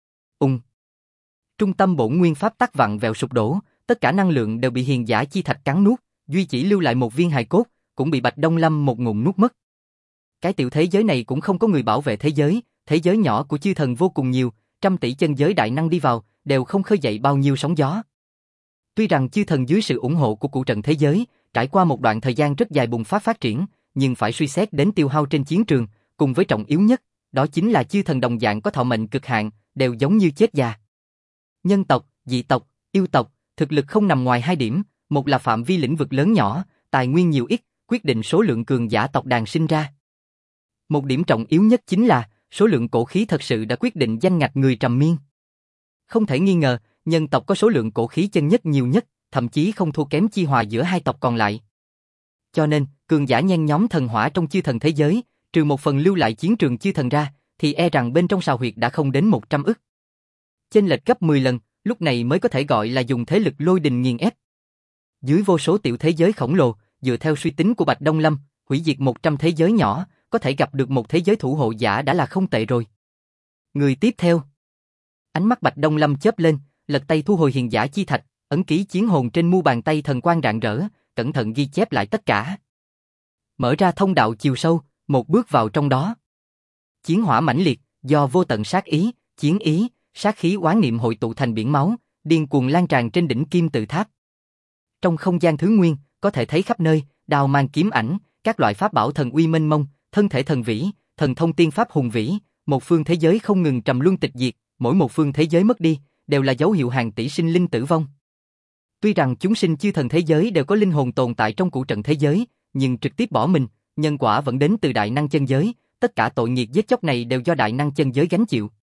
Trung tâm bổn nguyên pháp tắc vặn vẹo sụp đổ, tất cả năng lượng đều bị hiền giả chi thạch cắn nuốt, duy chỉ lưu lại một viên hài cốt, cũng bị Bạch Đông Lâm một ngụm nuốt mất. Cái tiểu thế giới này cũng không có người bảo vệ thế giới nhỏ của chư thần vô cùng nhiều, trăm tỷ chân giới đại năng đi vào, đều không khơi dậy bao nhiêu sóng gió. Tuy rằng chư thần dưới sự ủng hộ của cụ trận thế giới, trải qua một đoạn thời gian rất dài bùng phát triển, nhưng phải suy xét đến tiêu hao trên chiến trường, cùng với trọng yếu nhất, đó chính là chư thần đồng dạng có thọ mệnh cực hạn, đều giống như chết già. Nhân tộc, dị tộc, yêu tộc, thực lực không nằm ngoài hai điểm, một là phạm vi lĩnh vực lớn nhỏ, tài nguyên nhiều ít, quyết định số lượng cường giả tộc đàn sinh ra. Một điểm trọng yếu nhất chính là, số lượng cổ khí thật sự đã quyết định danh ngạch người trầm miên. Không thể nghi ngờ, nhân tộc có số lượng cổ khí chân nhất nhiều nhất, thậm chí không thua kém chi hòa giữa hai tộc còn lại. Cho nên, cường giả nhen nhóm thần hỏa trong chư thần thế giới, trừ một phần lưu lại chiến trường chư thần ra, thì e rằng bên trong sào huyệt đã không đến 100 ức. Chênh lệch gấp 10 lần, lúc này mới có thể gọi là dùng thế lực lôi đình nghiền ép. Dưới vô số tiểu thế giới khổng lồ, dựa theo suy tính của Bạch Đông Lâm, hủy diệt 100 thế giới nhỏ, có thể gặp được một thế giới thủ hộ giả đã là không tệ rồi. Người tiếp theo. Ánh mắt Bạch Đông Lâm chớp lên, lật tay thu hồi hiền giả chi thạch, ấn ký chiến hồn trên mu bàn tay thần quang rạng rỡ, cẩn thận ghi chép lại tất cả. Mở ra thông đạo chiều sâu, một bước vào trong đó. Chiến hỏa mãnh liệt, do vô tận sát ý, chiến ý, sát khí oán niệm hội tụ thành biển máu, điên cuồng lan tràn trên đỉnh kim tự tháp. Trong không gian thứ nguyên, có thể thấy khắp nơi, đao mang kiếm ảnh, các loại pháp bảo thần uy mênh mông, thân thể thần vĩ, thần thông tiên pháp hùng vĩ, một phương thế giới không ngừng trầm luân tịch diệt, mỗi một phương thế giới mất đi, đều là dấu hiệu hàng tỷ sinh linh tử vong. Tuy rằng chúng sinh chư thần thế giới đều có linh hồn tồn tại trong cụ trận thế giới, nhưng trực tiếp bỏ mình, nhân quả vẫn đến từ đại năng chân giới, tất cả tội nghiệp giết chóc này đều do đại năng chân giới gánh chịu.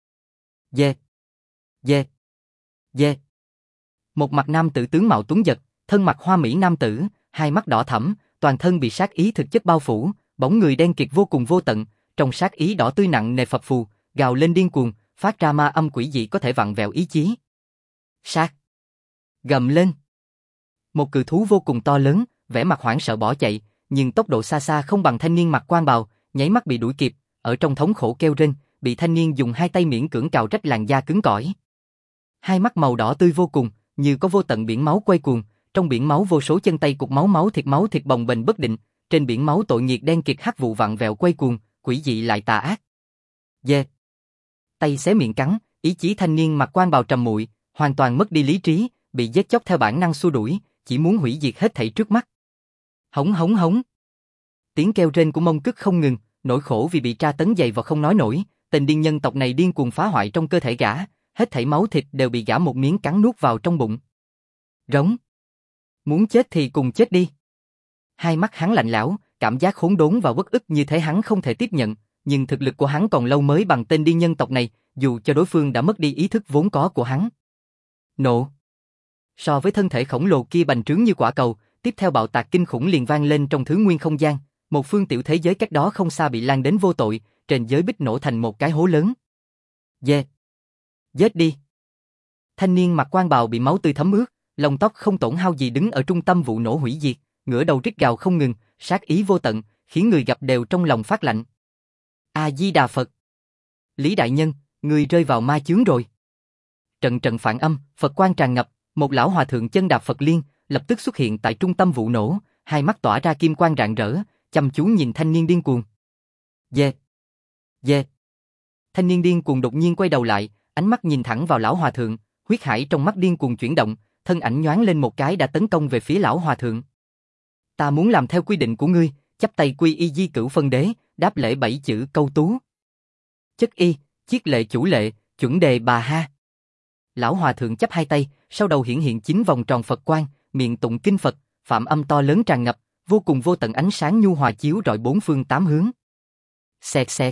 Một mặt nam tử tướng mạo tuấn giật, thân mặc hoa mỹ nam tử, hai mắt đỏ thẫm, toàn thân bị sát ý thực chất bao phủ, bóng người đen kịt vô cùng vô tận, trong sát ý đỏ tươi nặng nề phập phù, gào lên điên cuồng, phát ra ma âm quỷ dị có thể vặn vẹo ý chí. Sát! Gầm lên! Một cự thú vô cùng to lớn, vẻ mặt hoảng sợ bỏ chạy, nhưng tốc độ xa xa không bằng thanh niên mặc quan bào, nháy mắt bị đuổi kịp, ở trong thống khổ kêu rên, bị thanh niên dùng hai tay miễn cưỡng cào rách làn da cứng cỏi. Hai mắt màu đỏ tươi vô cùng, như có vô tận biển máu quay cuồng, trong biển máu vô số chân tay cục máu thịt bồng bềnh bất định, trên biển máu tội nghiệt đen kịt hắc vụ vặn vẹo quay cuồng, quỷ dị lại tà ác. Tay xé miệng cắn, ý chí thanh niên mặc quan bào trầm muội, hoàn toàn mất đi lý trí, bị giết chóc theo bản năng xua đuổi, chỉ muốn hủy diệt hết thảy trước mắt. Hống hống hống. Tiếng kêu rên của mông cức không ngừng, nỗi khổ vì bị tra tấn dày vào không nói nổi, tên điên nhân tộc này điên cuồng phá hoại trong cơ thể gã, hết thảy máu thịt đều bị gã một miếng cắn nuốt vào trong bụng. Rống. Muốn chết thì cùng chết đi. Hai mắt hắn lạnh lẽo, cảm giác khốn đốn và uất ức như thế hắn không thể tiếp nhận, nhưng thực lực của hắn còn lâu mới bằng tên điên nhân tộc này, dù cho đối phương đã mất đi ý thức vốn có của hắn. Nộ. So với thân thể khổng lồ kia bành trướng như quả cầu, tiếp theo bạo tạc kinh khủng liền vang lên trong thứ nguyên không gian, một phương tiểu thế giới cách đó không xa bị lan đến vô tội, trên giới bích nổ thành một cái hố lớn. Dê. Giết đi. Thanh niên mặc quan bào bị máu tươi thấm ướt, lông tóc không tổn hao gì đứng ở trung tâm vụ nổ hủy diệt, ngửa đầu rít gào không ngừng, sát ý vô tận, khiến người gặp đều trong lòng phát lạnh. A Di Đà Phật. Lý đại nhân, người rơi vào ma chướng rồi. Trận trận phản âm, Phật quang tràn ngập, một lão hòa thượng chân đạp Phật liên, lập tức xuất hiện tại trung tâm vụ nổ, hai mắt tỏa ra kim quang rạng rỡ, chăm chú nhìn thanh niên điên cuồng. Dê. Dê. Thanh niên điên cuồng đột nhiên quay đầu lại, ánh mắt nhìn thẳng vào lão hòa thượng, huyết hải trong mắt điên cuồng chuyển động, thân ảnh nhoáng lên một cái đã tấn công về phía lão hòa thượng. Ta muốn làm theo quy định của ngươi, chắp tay quy y di cửu phân đế, đáp lễ 7 chữ câu tú. Chất y, chiết lệ chủ lệ, chuẩn đề bà ha. Lão hòa thượng chắp hai tay, sau đầu hiển hiện 9 vòng tròn Phật quang, miệng tụng kinh Phật, phạm âm to lớn tràn ngập, vô cùng vô tận ánh sáng nhu hòa chiếu rọi bốn phương tám hướng. Xẹt xẹt.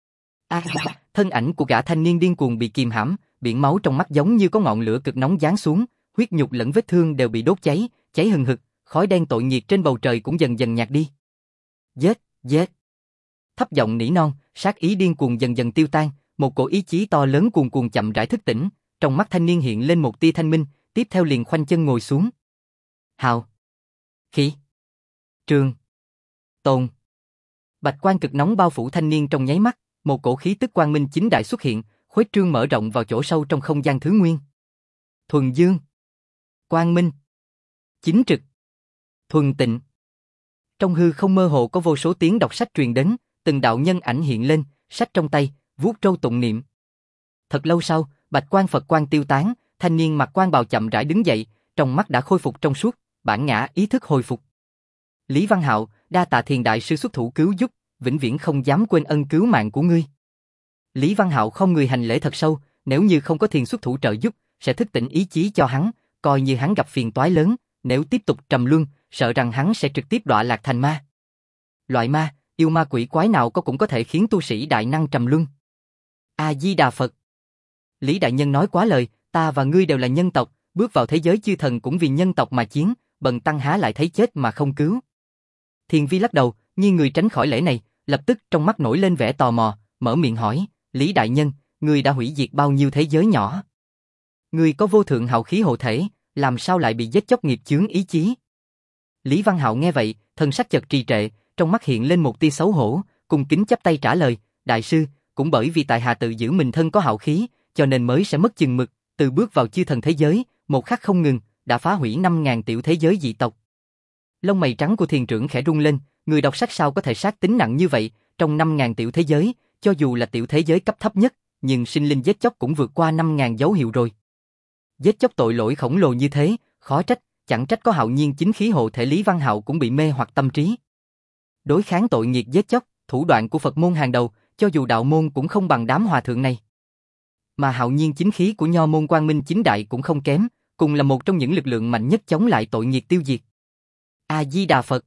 Thân ảnh của gã thanh niên điên cuồng bị kìm hãm, biển máu trong mắt giống như có ngọn lửa cực nóng giáng xuống, huyết nhục lẫn vết thương đều bị đốt cháy, cháy hừng hực, khói đen tội nghiệp trên bầu trời cũng dần dần nhạt đi. Giết, giết. Thấp giọng nỉ non, sát ý điên cuồng dần dần tiêu tan, một cổ ý chí to lớn cuồn cuộn chậm rãi thức tỉnh, trong mắt thanh niên hiện lên một tia thanh minh, tiếp theo liền khoanh chân ngồi xuống. Hào. Khí. Trường. Tồn. Bạch quang cực nóng bao phủ thanh niên trong nháy mắt, một cổ khí tức quang minh chính đại xuất hiện, khuếch trương mở rộng vào chỗ sâu trong không gian thứ nguyên. Thuần dương. Quang minh. Chính trực. Thuần tịnh. Trong hư không mơ hồ có vô số tiếng đọc sách truyền đến, từng đạo nhân ảnh hiện lên, sách trong tay, vuốt trâu tụng niệm. Thật lâu sau, bạch quang Phật quang tiêu tán, thanh niên mặc quan bào chậm rãi đứng dậy, trong mắt đã khôi phục trong suốt, bản ngã ý thức hồi phục. Lý Văn Hạo, đa tạ Thiền đại sư xuất thủ cứu giúp, vĩnh viễn không dám quên ân cứu mạng của ngươi. Lý Văn Hạo không người hành lễ thật sâu, nếu như không có Thiền xuất thủ trợ giúp, sẽ thức tỉnh ý chí cho hắn, coi như hắn gặp phiền toái lớn, nếu tiếp tục trầm luân, sợ rằng hắn sẽ trực tiếp đọa lạc thành ma. Loại ma, yêu ma quỷ quái nào cũng có thể khiến tu sĩ đại năng trầm luân. A Di Đà Phật. Lý đại nhân nói quá lời, ta và ngươi đều là nhân tộc, bước vào thế giới chư thần cũng vì nhân tộc mà chiến, bần tăng há lại thấy chết mà không cứu. Thiền Vi lắc đầu, nghiêng người tránh khỏi lễ này, lập tức trong mắt nổi lên vẻ tò mò, mở miệng hỏi, Lý đại nhân, ngươi đã hủy diệt bao nhiêu thế giới nhỏ? Ngươi có vô thượng hào khí hộ thể, làm sao lại bị giết chóc nghiệp chướng ý chí? Lý Văn Hạo nghe vậy, thân sắc chợt trì trệ, trong mắt hiện lên một tia xấu hổ, cung kính chắp tay trả lời, đại sư, cũng bởi vì tại hạ tự giữ mình thân có hào khí, cho nên mới sẽ mất chừng mực, từ bước vào chư thần thế giới, một khắc không ngừng, đã phá hủy 5.000 tiểu thế giới dị tộc. Lông mày trắng của thiền trưởng khẽ rung lên, người đọc sách sao có thể sát tính nặng như vậy, trong 5.000 tiểu thế giới, cho dù là tiểu thế giới cấp thấp nhất, nhưng sinh linh giết chóc cũng vượt qua 5.000 dấu hiệu rồi. Giết chóc tội lỗi khổng lồ như thế, khó trách, chẳng trách có hạo nhiên chính khí hộ thể Lý Văn Hạo cũng bị mê hoặc tâm trí. Đối kháng tội nghiệp giết chóc, thủ đoạn của Phật môn hàng đầu, cho dù đạo môn cũng không bằng đám hòa thượng này. Mà hạo nhiên chính khí của nho môn quang minh chính đại cũng không kém, cùng là một trong những lực lượng mạnh nhất chống lại tội nghiệp tiêu diệt. A Di Đà Phật.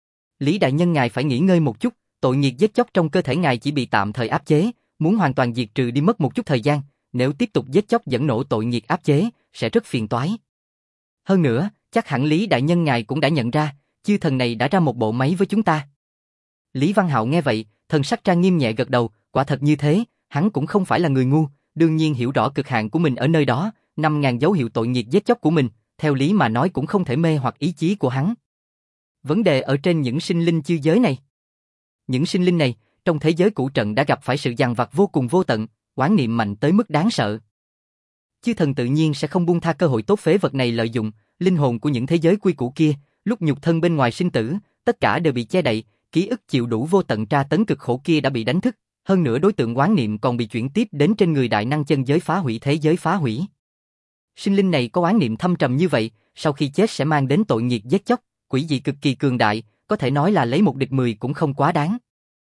Lý đại nhân ngài phải nghỉ ngơi một chút, tội nghiệp giết chóc trong cơ thể ngài chỉ bị tạm thời áp chế, muốn hoàn toàn diệt trừ đi mất một chút thời gian, nếu tiếp tục giết chóc dẫn nổ tội nghiệp áp chế, sẽ rất phiền toái. Hơn nữa, chắc hẳn Lý đại nhân ngài cũng đã nhận ra, chư thần này đã ra một bộ máy với chúng ta. Lý Văn Hạo nghe vậy, thần sắc trang nghiêm nhẹ gật đầu, quả thật như thế, hắn cũng không phải là người ngu, đương nhiên hiểu rõ cực hạn của mình ở nơi đó, 5.000 dấu hiệu tội nghiệp giết chóc của mình, theo lý mà nói cũng không thể mê hoặc ý chí của hắn. Vấn đề ở trên những sinh linh chư giới này. Những sinh linh này, trong thế giới cũ trận đã gặp phải sự dằn vặt vô cùng vô tận, oán niệm mạnh tới mức đáng sợ. Chư thần tự nhiên sẽ không buông tha cơ hội tốt phế vật này lợi dụng, linh hồn của những thế giới quy củ kia, lúc nhục thân bên ngoài sinh tử, tất cả đều bị che đậy, ký ức chịu đủ vô tận tra tấn cực khổ kia đã bị đánh thức, hơn nữa đối tượng oán niệm còn bị chuyển tiếp đến trên người đại năng chân giới phá hủy thế giới phá hủy. Sinh linh này có oán niệm thâm trầm như vậy, sau khi chết sẽ mang đến tội nghiệp giết chóc, quỷ dị cực kỳ cường đại, có thể nói là lấy một địch 10 cũng không quá đáng.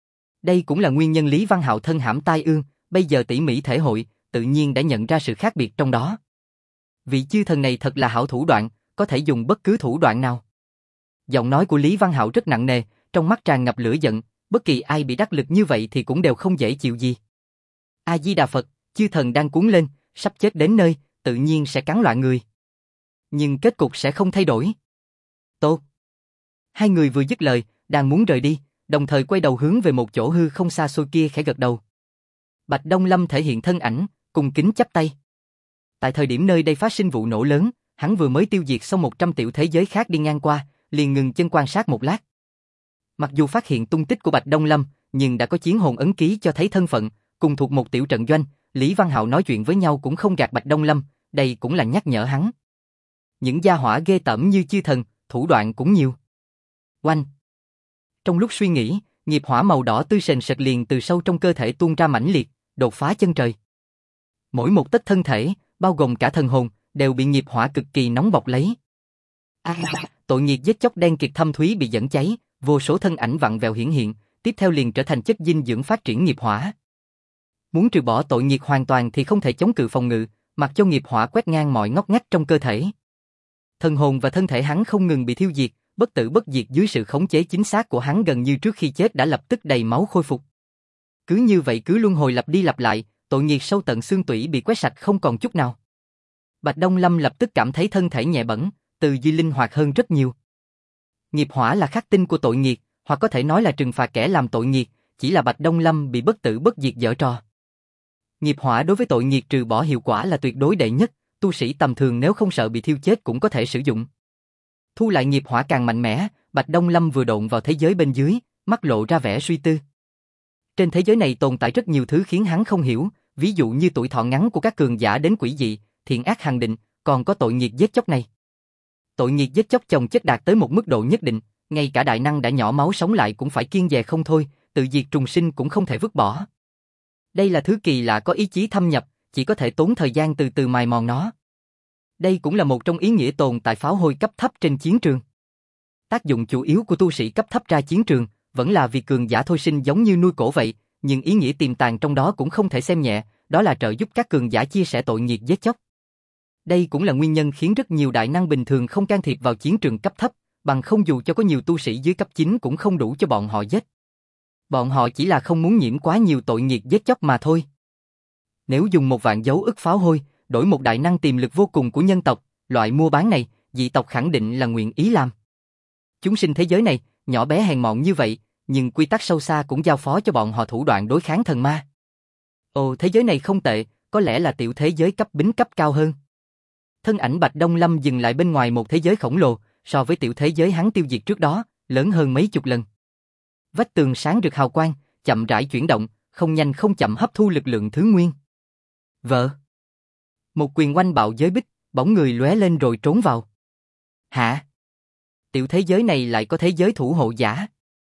Đây cũng là nguyên nhân Lý Văn Hạo thân hãm tai ương, bây giờ tỉ mỉ thể hội, tự nhiên đã nhận ra sự khác biệt trong đó. Vị chư thần này thật là hảo thủ đoạn, có thể dùng bất cứ thủ đoạn nào. Giọng nói của Lý Văn Hạo rất nặng nề, trong mắt tràn ngập lửa giận, bất kỳ ai bị đắc lực như vậy thì cũng đều không dễ chịu gì. A Di Đà Phật, chư thần đang cuốn lên, sắp chết đến nơi, tự nhiên sẽ cắn loạn người. Nhưng kết cục sẽ không thay đổi. Tốt. Hai người vừa dứt lời, đang muốn rời đi, đồng thời quay đầu hướng về một chỗ hư không xa xôi kia khẽ gật đầu. Bạch Đông Lâm thể hiện thân ảnh, cung kính chắp tay. Tại thời điểm nơi đây phát sinh vụ nổ lớn, hắn vừa mới tiêu diệt xong 100 tiểu thế giới khác đi ngang qua, liền ngừng chân quan sát một lát. Mặc dù phát hiện tung tích của Bạch Đông Lâm, nhưng đã có chiến hồn ấn ký cho thấy thân phận, cùng thuộc một tiểu trận doanh, Lý Văn Hạo nói chuyện với nhau cũng không gạt Bạch Đông Lâm, đây cũng là nhắc nhở hắn. Những gia hỏa ghê tởm như chư thần, thủ đoạn cũng nhiều. Oanh! Trong lúc suy nghĩ, nghiệp hỏa màu đỏ tươi sền sệt liền từ sâu trong cơ thể tuôn ra mãnh liệt, đột phá chân trời. Mỗi một tấc thân thể, bao gồm cả thần hồn, đều bị nghiệp hỏa cực kỳ nóng bọc lấy. Tội nghiệp giết chóc đen kịt thâm thúy bị dẫn cháy, vô số thân ảnh vặn vẹo hiển hiện, tiếp theo liền trở thành chất dinh dưỡng phát triển nghiệp hỏa. Muốn trừ bỏ tội nghiệp hoàn toàn thì không thể chống cự phòng ngự, mặc cho nghiệp hỏa quét ngang mọi ngóc ngách trong cơ thể. Thần hồn và thân thể hắn không ngừng bị thiêu diệt, bất tử bất diệt dưới sự khống chế chính xác của hắn gần như trước khi chết đã lập tức đầy máu khôi phục. Cứ như vậy cứ luân hồi lặp đi lặp lại, tội nghiệp sâu tận xương tủy bị quét sạch không còn chút nào. Bạch Đông Lâm lập tức cảm thấy thân thể nhẹ bẫng, từ duy linh hoạt hơn rất nhiều. Nghiệp hỏa là khắc tinh của tội nghiệp, hoặc có thể nói là trừng phạt kẻ làm tội nghiệp, chỉ là Bạch Đông Lâm bị bất tử bất diệt giở trò. Nghiệp hỏa đối với tội nghiệp trừ bỏ hiệu quả là tuyệt đối đệ nhất, tu sĩ tầm thường nếu không sợ bị thiêu chết cũng có thể sử dụng. Thu lại nghiệp hỏa càng mạnh mẽ, Bạch Đông Lâm vừa độn vào thế giới bên dưới, mắt lộ ra vẻ suy tư. Trên thế giới này tồn tại rất nhiều thứ khiến hắn không hiểu, ví dụ như tuổi thọ ngắn của các cường giả đến quỷ dị, thiện ác hằng định, còn có tội nghiệp giết chóc này. Tội nghiệp giết chóc chồng chất đạt tới một mức độ nhất định, ngay cả đại năng đã nhỏ máu sống lại cũng phải kiêng dè không thôi, tự diệt trùng sinh cũng không thể vứt bỏ. Đây là thứ kỳ lạ có ý chí thâm nhập, chỉ có thể tốn thời gian từ từ mài mòn nó. Đây cũng là một trong ý nghĩa tồn tại pháo hôi cấp thấp trên chiến trường. Tác dụng chủ yếu của tu sĩ cấp thấp ra chiến trường vẫn là vì cường giả thôi sinh giống như nuôi cổ vậy, nhưng ý nghĩa tiềm tàng trong đó cũng không thể xem nhẹ, đó là trợ giúp các cường giả chia sẻ tội nghiệp giết chóc. Đây cũng là nguyên nhân khiến rất nhiều đại năng bình thường không can thiệp vào chiến trường cấp thấp, bằng không dù cho có nhiều tu sĩ dưới cấp 9 cũng không đủ cho bọn họ giết. Bọn họ chỉ là không muốn nhiễm quá nhiều tội nghiệp giết chóc mà thôi. Nếu dùng 1.000 dấu ức pháo hôi, đổi một đại năng tiềm lực vô cùng của nhân tộc, loại mua bán này, dị tộc khẳng định là nguyện ý làm. Chúng sinh thế giới này, nhỏ bé hèn mọn như vậy, nhưng quy tắc sâu xa cũng giao phó cho bọn họ thủ đoạn đối kháng thần ma. Ồ, thế giới này không tệ, có lẽ là tiểu thế giới cấp bính cấp cao hơn. Thân ảnh Bạch Đông Lâm dừng lại bên ngoài một thế giới khổng lồ, so với tiểu thế giới hắn tiêu diệt trước đó, lớn hơn mấy chục lần. Vách tường sáng rực hào quang, chậm rãi chuyển động, không nhanh không chậm hấp thu lực lượng thứ nguyên. Vợ. Một quyền oanh bạo giới bích, bóng người lóe lên rồi trốn vào. Hả? Tiểu thế giới này lại có thế giới thủ hộ giả.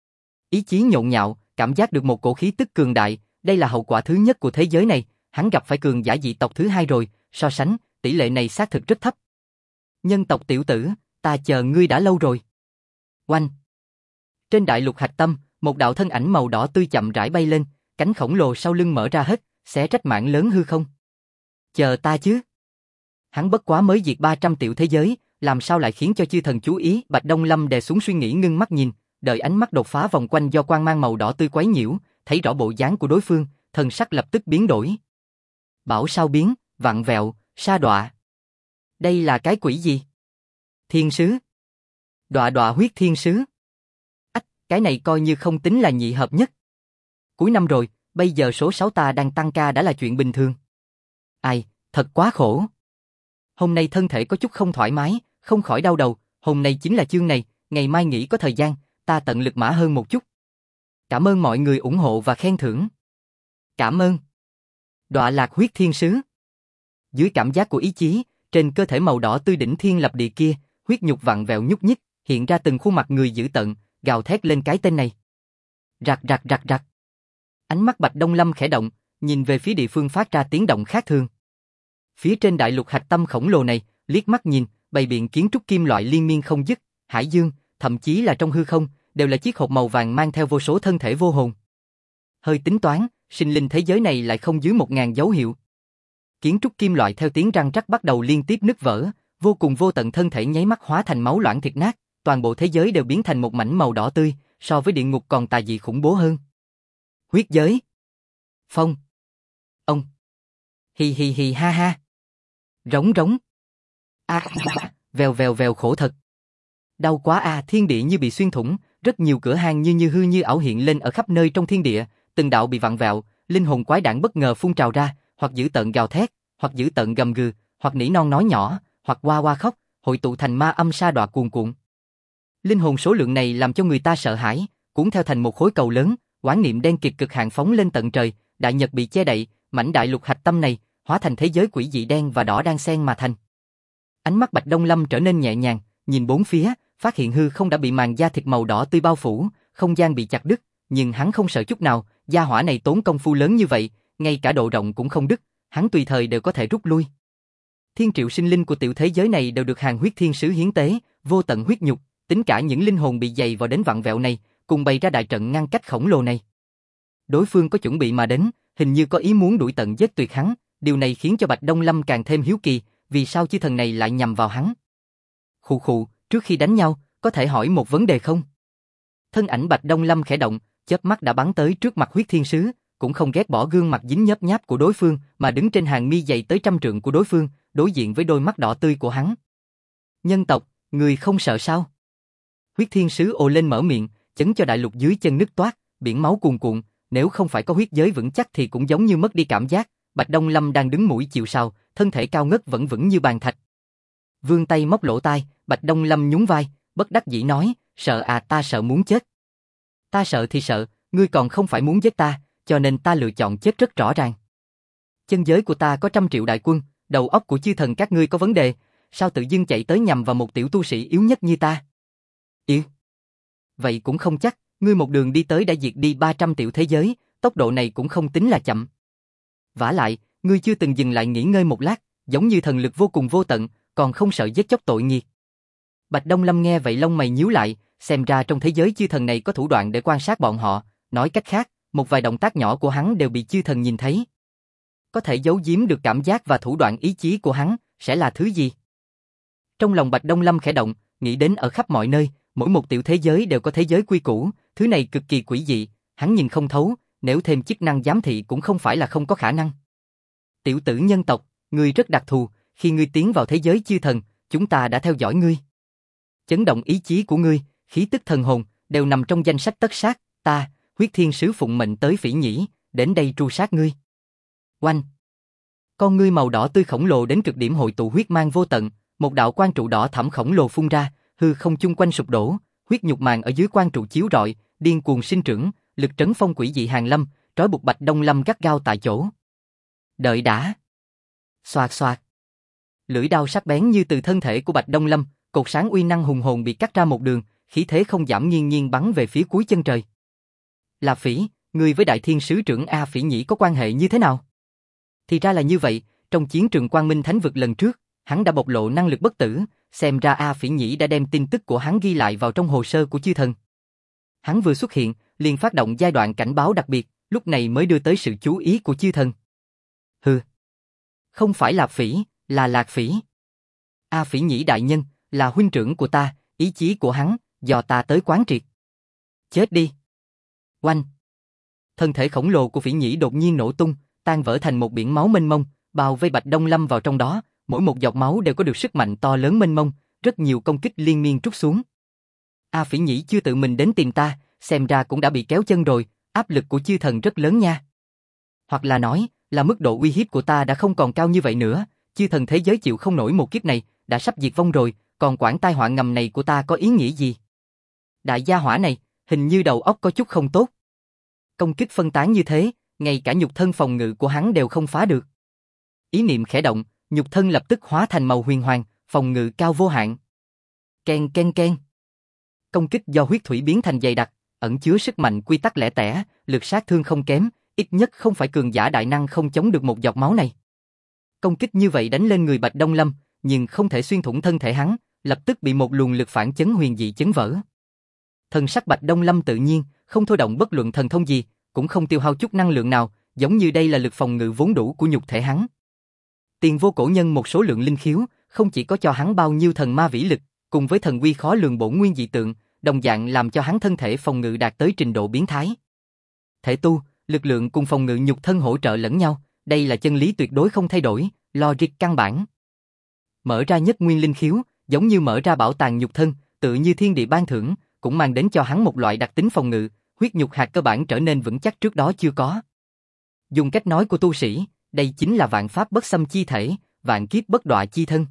Ý chí nhộn nhạo, cảm giác được một cổ khí tức cường đại, đây là hậu quả thứ nhất của thế giới này, hắn gặp phải cường giả dị tộc thứ hai rồi, so sánh, tỷ lệ này xác thực rất thấp. Nhân tộc tiểu tử, ta chờ ngươi đã lâu rồi. Oanh. Trên đại lục hạch tâm, một đạo thân ảnh màu đỏ tươi chậm rãi bay lên, cánh khổng lồ sau lưng mở ra hết, xé rách mảng lớn hư không. Chờ ta chứ. Hắn bất quá mới diệt 300 tiểu thế giới, làm sao lại khiến cho chư thần chú ý? Bạch Đông Lâm đè xuống suy nghĩ ngưng mắt nhìn, đợi ánh mắt đột phá vòng quanh do quang mang màu đỏ tươi quấy nhiễu, thấy rõ bộ dáng của đối phương, thần sắc lập tức biến đổi. Bảo sao biến, vặn vẹo, sa đọa. Đây là cái quỷ gì? Thiên sứ. Đọa đọa huyết thiên sứ. Ách, cái này coi như không tính là nhị hợp nhất. Cuối năm rồi, bây giờ số 6 ta đang tăng ca đã là chuyện bình thường. Ai, thật quá khổ. Hôm nay thân thể có chút không thoải mái, không khỏi đau đầu, hôm nay chính là chương này, ngày mai nghỉ có thời gian, ta tận lực mã hơn một chút. Cảm ơn mọi người ủng hộ và khen thưởng. Cảm ơn. Đọa lạc huyết thiên sứ. Dưới cảm giác của ý chí, trên cơ thể màu đỏ tươi đỉnh thiên lập địa kia, huyết nhục vặn vẹo nhúc nhích, hiện ra từng khuôn mặt người dữ tợn, gào thét lên cái tên này. Rạc rạc rạc rạc. Ánh mắt Bạch Đông Lâm khẽ động, nhìn về phía địa phương phát ra tiếng động khác thường. Phía trên đại lục hạch tâm khổng lồ này, liếc mắt nhìn, bày biện kiến trúc kim loại liên miên không dứt, hải dương, thậm chí là trong hư không, đều là chiếc hộp màu vàng mang theo vô số thân thể vô hồn. Hơi tính toán, sinh linh thế giới này lại không dưới 1.000 dấu hiệu. Kiến trúc kim loại theo tiếng răng rắc bắt đầu liên tiếp nứt vỡ, vô cùng vô tận thân thể nháy mắt hóa thành máu loãng thịt nát, toàn bộ thế giới đều biến thành một mảnh màu đỏ tươi, so với địa ngục còn tà dị khủng bố hơn. Huyết giới. Phong. Ông. Hì hì hì ha ha. Rống rống. Vèo vèo vèo khổ thật. Đau quá à, thiên địa như bị xuyên thủng, rất nhiều cửa hang như hư như ảo hiện lên ở khắp nơi trong thiên địa, từng đạo bị vặn vẹo, linh hồn quái đản bất ngờ phun trào ra, hoặc dữ tợn gào thét, hoặc dữ tợn gầm gừ, hoặc nỉ non nói nhỏ, hoặc oa oa khóc, hội tụ thành ma âm sa đọa cuồn cuộn. Linh hồn số lượng này làm cho người ta sợ hãi, cuốn theo thành một khối cầu lớn, oán niệm đen kịt cực hạn phóng lên tận trời, đại nhật bị che đậy, mảnh đại lục hạch tâm này hóa thành thế giới quỷ dị đen và đỏ đan xen mà thành. Ánh mắt Bạch Đông Lâm trở nên nhẹ nhàng, nhìn bốn phía, phát hiện hư không đã bị màn da thịt màu đỏ tươi bao phủ, không gian bị chặt đứt, nhưng hắn không sợ chút nào, gia hỏa này tốn công phu lớn như vậy, ngay cả độ rộng cũng không đứt, hắn tùy thời đều có thể rút lui. Thiên triệu sinh linh của tiểu thế giới này đều được hàng huyết thiên sứ hiến tế, vô tận huyết nhục, tính cả những linh hồn bị dày vào đến vặn vẹo này, cùng bày ra đại trận ngăn cách khổng lồ này. Đối phương có chuẩn bị mà đến, hình như có ý muốn đuổi tận giết tuyệt hắn, điều này khiến cho Bạch Đông Lâm càng thêm hiếu kỳ, vì sao chư thần này lại nhằm vào hắn. Khụ khụ, trước khi đánh nhau, có thể hỏi một vấn đề không? Thân ảnh Bạch Đông Lâm khẽ động, chớp mắt đã bắn tới trước mặt huyết thiên sứ, cũng không ghét bỏ gương mặt dính nhớp nháp của đối phương, mà đứng trên hàng mi dày tới 100 trượng của đối phương, đối diện với đôi mắt đỏ tươi của hắn. Nhân tộc, người không sợ sao? Huyết thiên sứ ồ lên mở miệng, chấn cho đại lục dưới chân nứt toát, biển máu cuồn cuộn, nếu không phải có huyết giới vững chắc thì cũng giống như mất đi cảm giác. Bạch Đông Lâm đang đứng mũi chịu sào, thân thể cao ngất vẫn vững như bàn thạch. Vươn tay móc lỗ tai, Bạch Đông Lâm nhún vai, bất đắc dĩ nói, sợ à, ta sợ muốn chết. Ta sợ thì sợ, ngươi còn không phải muốn giết ta, cho nên ta lựa chọn chết rất rõ ràng. Chân giới của ta có 100 triệu đại quân, đầu óc của chư thần các ngươi có vấn đề, sao tự dưng chạy tới nhằm vào một tiểu tu sĩ yếu nhất như ta? Yếu? Vậy cũng không chắc, ngươi một đường đi tới đã diệt đi 300 tiểu thế giới, tốc độ này cũng không tính là chậm. Vả lại, ngươi chưa từng dừng lại nghỉ ngơi một lát, giống như thần lực vô cùng vô tận, còn không sợ giết chóc tội nghiệt. Bạch Đông Lâm nghe vậy lông mày nhíu lại, xem ra trong thế giới chư thần này có thủ đoạn để quan sát bọn họ, nói cách khác, một vài động tác nhỏ của hắn đều bị chư thần nhìn thấy. Có thể giấu giếm được cảm giác và thủ đoạn ý chí của hắn, sẽ là thứ gì? Trong lòng Bạch Đông Lâm khẽ động, nghĩ đến ở khắp mọi nơi, mỗi một tiểu thế giới đều có thế giới quy củ, thứ này cực kỳ quỷ dị, hắn nhìn không thấu, nếu thêm chức năng giám thị cũng không phải là không có khả năng. Tiểu tử nhân tộc, ngươi rất đặc thù, khi ngươi tiến vào thế giới chư thần, chúng ta đã theo dõi ngươi. Chấn động ý chí của ngươi, khí tức thần hồn, đều nằm trong danh sách tất sát, ta, huyết thiên sứ phụng mệnh tới Phỉ Nhĩ, đến đây tru sát ngươi. Oanh! Con ngươi màu đỏ tươi khổng lồ đến cực điểm hội tụ huyết mang vô tận, một đạo quang trụ đỏ thẫm khổng lồ phun ra, hư không chung quanh sụp đổ, huyết nhục màng ở dưới quang trụ chiếu rọi, điên cuồng sinh trưởng, lực trấn phong quỷ dị hàng lâm, trói buộc Bạch Đông Lâm gắt gao tại chỗ. Đợi đã. Xoạt xoạt. Lưỡi đao sắc bén như từ thân thể của Bạch Đông Lâm, cột sáng uy năng hùng hồn bị cắt ra một đường, khí thế không giảm nghiêng nghiêng bắn về phía cuối chân trời. Là Phỉ, ngươi với Đại Thiên sứ trưởng A Phỉ Nhĩ có quan hệ như thế nào? Thì ra là như vậy, trong chiến trường Quang Minh Thánh vực lần trước, hắn đã bộc lộ năng lực bất tử, xem ra A Phỉ Nhĩ đã đem tin tức của hắn ghi lại vào trong hồ sơ của chư thần. Hắn vừa xuất hiện, liền phát động giai đoạn cảnh báo đặc biệt, lúc này mới đưa tới sự chú ý của chư thần. Hừ, không phải là Phỉ, là Lạc Phỉ. A Phỉ Nhĩ đại nhân, là huynh trưởng của ta, ý chí của hắn, do ta tới quán triệt. Chết đi. Oanh. Thân thể khổng lồ của Phỉ Nhĩ đột nhiên nổ tung, tan vỡ thành một biển máu mênh mông, bao vây Bạch Đông Lâm vào trong đó, mỗi một giọt máu đều có được sức mạnh to lớn mênh mông, rất nhiều công kích liên miên trút xuống. A Phỉ Nhĩ chưa tự mình đến tìm ta, xem ra cũng đã bị kéo chân rồi, áp lực của chư thần rất lớn nha. Hoặc là nói, là mức độ uy hiếp của ta đã không còn cao như vậy nữa, chư thần thế giới chịu không nổi một kiếp này, đã sắp diệt vong rồi, còn quản tai họa ngầm này của ta có ý nghĩa gì? Đại gia hỏa này, hình như đầu óc có chút không tốt. Công kích phân tán như thế, ngay cả nhục thân phòng ngự của hắn đều không phá được. Ý niệm khẽ động, nhục thân lập tức hóa thành màu huyền hoàng, phòng ngự cao vô hạn. Ken ken ken. Công kích do huyết thủy biến thành dày đặc, ẩn chứa sức mạnh quy tắc lẻ tẻ, lực sát thương không kém, ít nhất không phải cường giả đại năng không chống được một giọt máu này. Công kích như vậy đánh lên người Bạch Đông Lâm, nhưng không thể xuyên thủng thân thể hắn, lập tức bị một luồng lực phản chấn huyền dị chấn vỡ. Thần sắc Bạch Đông Lâm tự nhiên, không thôi động bất luận thần thông gì, cũng không tiêu hao chút năng lượng nào, giống như đây là lực phòng ngự vốn đủ của nhục thể hắn. Tiền vô cổ nhân một số lượng linh khiếu, không chỉ có cho hắn bao nhiêu thần ma vĩ lực, cùng với thần uy khó lường bổn nguyên dị tượng, đồng dạng làm cho hắn thân thể phòng ngự đạt tới trình độ biến thái. Thể tu, lực lượng cùng phòng ngự nhục thân hỗ trợ lẫn nhau, đây là chân lý tuyệt đối không thay đổi, logic căn bản. Mở ra nhất nguyên linh khiếu, giống như mở ra bảo tàng nhục thân, tự như thiên địa ban thưởng, cũng mang đến cho hắn một loại đặc tính phòng ngự, huyết nhục hạt cơ bản trở nên vững chắc trước đó chưa có. Dùng cách nói của tu sĩ, đây chính là vạn pháp bất xâm chi thể, vạn kiếp bất đọa chi thân.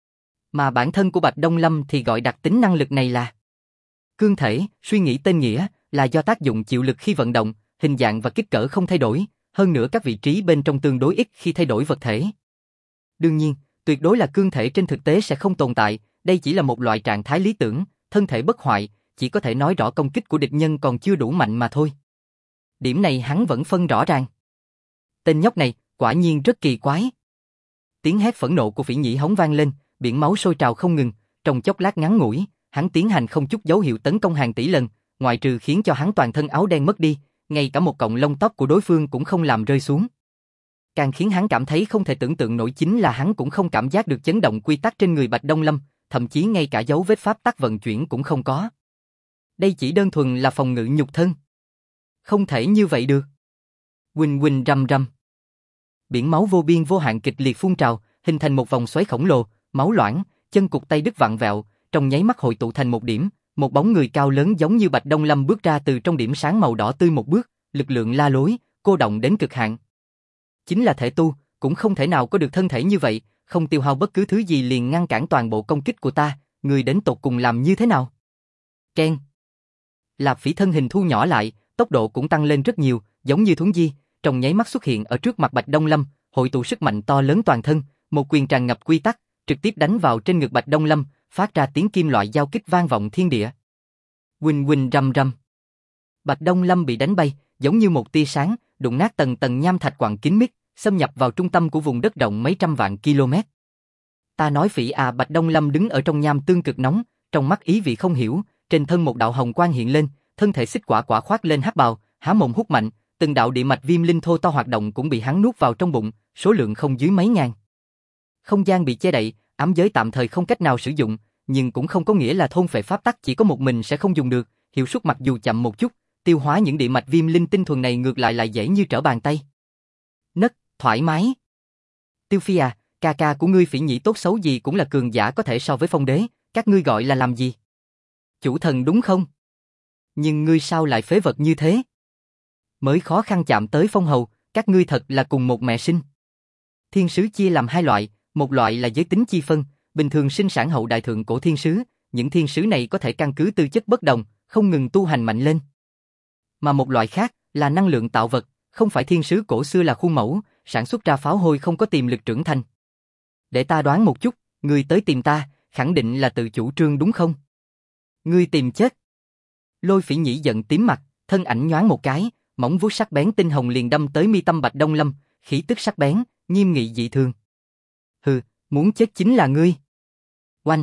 Mà bản thân của Bạch Đông Lâm thì gọi đặc tính năng lực này là cương thể, suy nghĩ tên nghĩa, là do tác dụng chịu lực khi vận động, hình dạng và kích cỡ không thay đổi, hơn nữa các vị trí bên trong tương đối ít khi thay đổi vật thể. Đương nhiên, tuyệt đối là cương thể trên thực tế sẽ không tồn tại, đây chỉ là một loại trạng thái lý tưởng, thân thể bất hoại, chỉ có thể nói rõ công kích của địch nhân còn chưa đủ mạnh mà thôi. Điểm này hắn vẫn phân rõ ràng. Tên nhóc này, quả nhiên rất kỳ quái. Tiếng hét phẫn nộ của Phỉ Nhĩ hống vang lên, biển máu sôi trào không ngừng, trong chốc lát ngắn ngủi, hắn tiến hành không chút dấu hiệu tấn công hàng tỷ lần, ngoại trừ khiến cho hắn toàn thân áo đen mất đi, ngay cả một cọng lông tóc của đối phương cũng không làm rơi xuống. Càng khiến hắn cảm thấy không thể tưởng tượng nổi chính là hắn cũng không cảm giác được chấn động quy tắc trên người Bạch Đông Lâm, thậm chí ngay cả dấu vết pháp tắc vận chuyển cũng không có. Đây chỉ đơn thuần là phòng ngự nhục thân. Không thể như vậy được. Huỳnh huỳnh rầm rầm. Biển máu vô biên vô hạn kịch liệt phun trào, hình thành một vòng xoáy khổng lồ, máu loãng, chân cụt tay đứt vặn vẹo, trong nháy mắt hội tụ thành một điểm, một bóng người cao lớn giống như Bạch Đông Lâm bước ra từ trong điểm sáng màu đỏ tươi một bước, lực lượng la lối, cô động đến cực hạn. Chính là thể tu, cũng không thể nào có được thân thể như vậy, không tiêu hao bất cứ thứ gì liền ngăn cản toàn bộ công kích của ta, người đến tột cùng làm như thế nào? Keng. Lạp Phỉ thân hình thu nhỏ lại, tốc độ cũng tăng lên rất nhiều, giống như thuấn di, trong nháy mắt xuất hiện ở trước mặt Bạch Đông Lâm, hội tụ sức mạnh to lớn toàn thân, một quyền tràn ngập quy tắc, trực tiếp đánh vào trên ngực Bạch Đông Lâm, phát ra tiếng kim loại giao kích vang vọng thiên địa. Huỳnh huỳnh rầm rầm. Bạch Đông Lâm bị đánh bay, giống như một tia sáng, đụng nát tầng tầng nham thạch quặng kín mít, xâm nhập vào trung tâm của vùng đất rộng mấy trăm vạn km. Ta nói Phỉ à, Bạch Đông Lâm đứng ở trong nham tương cực nóng, trong mắt ý vị không hiểu, trên thân một đạo hồng quang hiện lên, thân thể xích quả quả khoác lên hắc bào, há mồm hút mạnh, từng đạo địa mạch viêm linh thô to hoạt động cũng bị hắn nuốt vào trong bụng, số lượng không dưới mấy ngàn. Không gian bị che đậy, ám giới tạm thời không cách nào sử dụng, nhưng cũng không có nghĩa là thôn phệ pháp tắc chỉ có một mình sẽ không dùng được, hiệu suất mặc dù chậm một chút, tiêu hóa những địa mạch viêm linh tinh thuần này ngược lại dễ như trở bàn tay. Nấc, thoải mái. Tiêu Phi à, ca ca của ngươi Phỉ Nhĩ tốt xấu gì cũng là cường giả có thể so với Phong Đế, các ngươi gọi là làm gì? Chủ thần đúng không? Nhưng ngươi sao lại phế vật như thế? Mới khó khăn chạm tới Phong Hầu, các ngươi thật là cùng một mẹ sinh. Thiên sứ chia làm hai loại, một loại là giới tính chi phân, bình thường sinh sản hậu đại thượng cổ thiên sứ, những thiên sứ này có thể căn cứ tư chất bất đồng, không ngừng tu hành mạnh lên. Mà một loại khác là năng lượng tạo vật, không phải thiên sứ cổ xưa là khuôn mẫu, sản xuất ra pháo hôi không có tiềm lực trưởng thành. Để ta đoán một chút, ngươi tới tìm ta, khẳng định là tự chủ trương đúng không? Ngươi tìm chết. Lôi Phỉ Nhĩ giận tím mặt, thân ảnh nhoáng một cái, móng vuốt sắc bén tinh hồng liền đâm tới mi tâm Bạch Đông Lâm, khí tức sắc bén, nghiêm nghị dị thường. Hừ, muốn chết chính là ngươi. Oanh.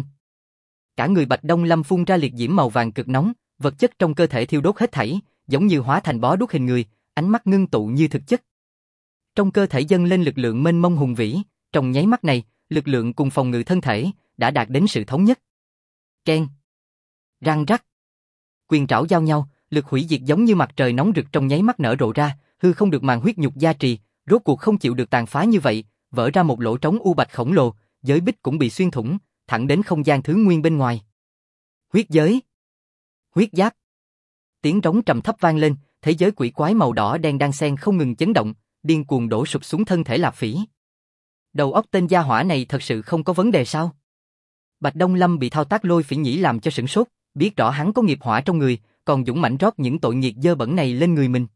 Cả người Bạch Đông Lâm phun ra liệt diễm màu vàng cực nóng, vật chất trong cơ thể thiêu đốt hết thảy, giống như hóa thành bó đuốc hình người, ánh mắt ngưng tụ như thực chất. Trong cơ thể dâng lên lực lượng mênh mông hùng vĩ, trong nháy mắt này, lực lượng cùng phòng ngự thân thể đã đạt đến sự thống nhất. Keng. Răng rắc. Quyền trảo giao nhau, lực hủy diệt giống như mặt trời nóng rực trong nháy mắt nở rộ ra, hư không được màn huyết nhục gia trì, rốt cuộc không chịu được tàn phá như vậy, vỡ ra một lỗ trống u bạch khổng lồ, giới bích cũng bị xuyên thủng, thẳng đến không gian thứ nguyên bên ngoài. Huyết giới. Huyết giáp. Tiếng rống trầm thấp vang lên, thế giới quỷ quái màu đỏ đen đang xen không ngừng chấn động, điên cuồng đổ sụp xuống thân thể Lạp Phỉ. Đầu óc tên gia hỏa này thật sự không có vấn đề sao? Bạch Đông Lâm bị thao tác Lôi Phỉ Nhĩ làm cho sửng sốt, biết rõ hắn có nghiệp hỏa trong người, còn dũng mãnh rót những tội nghiệt dơ bẩn này lên người mình.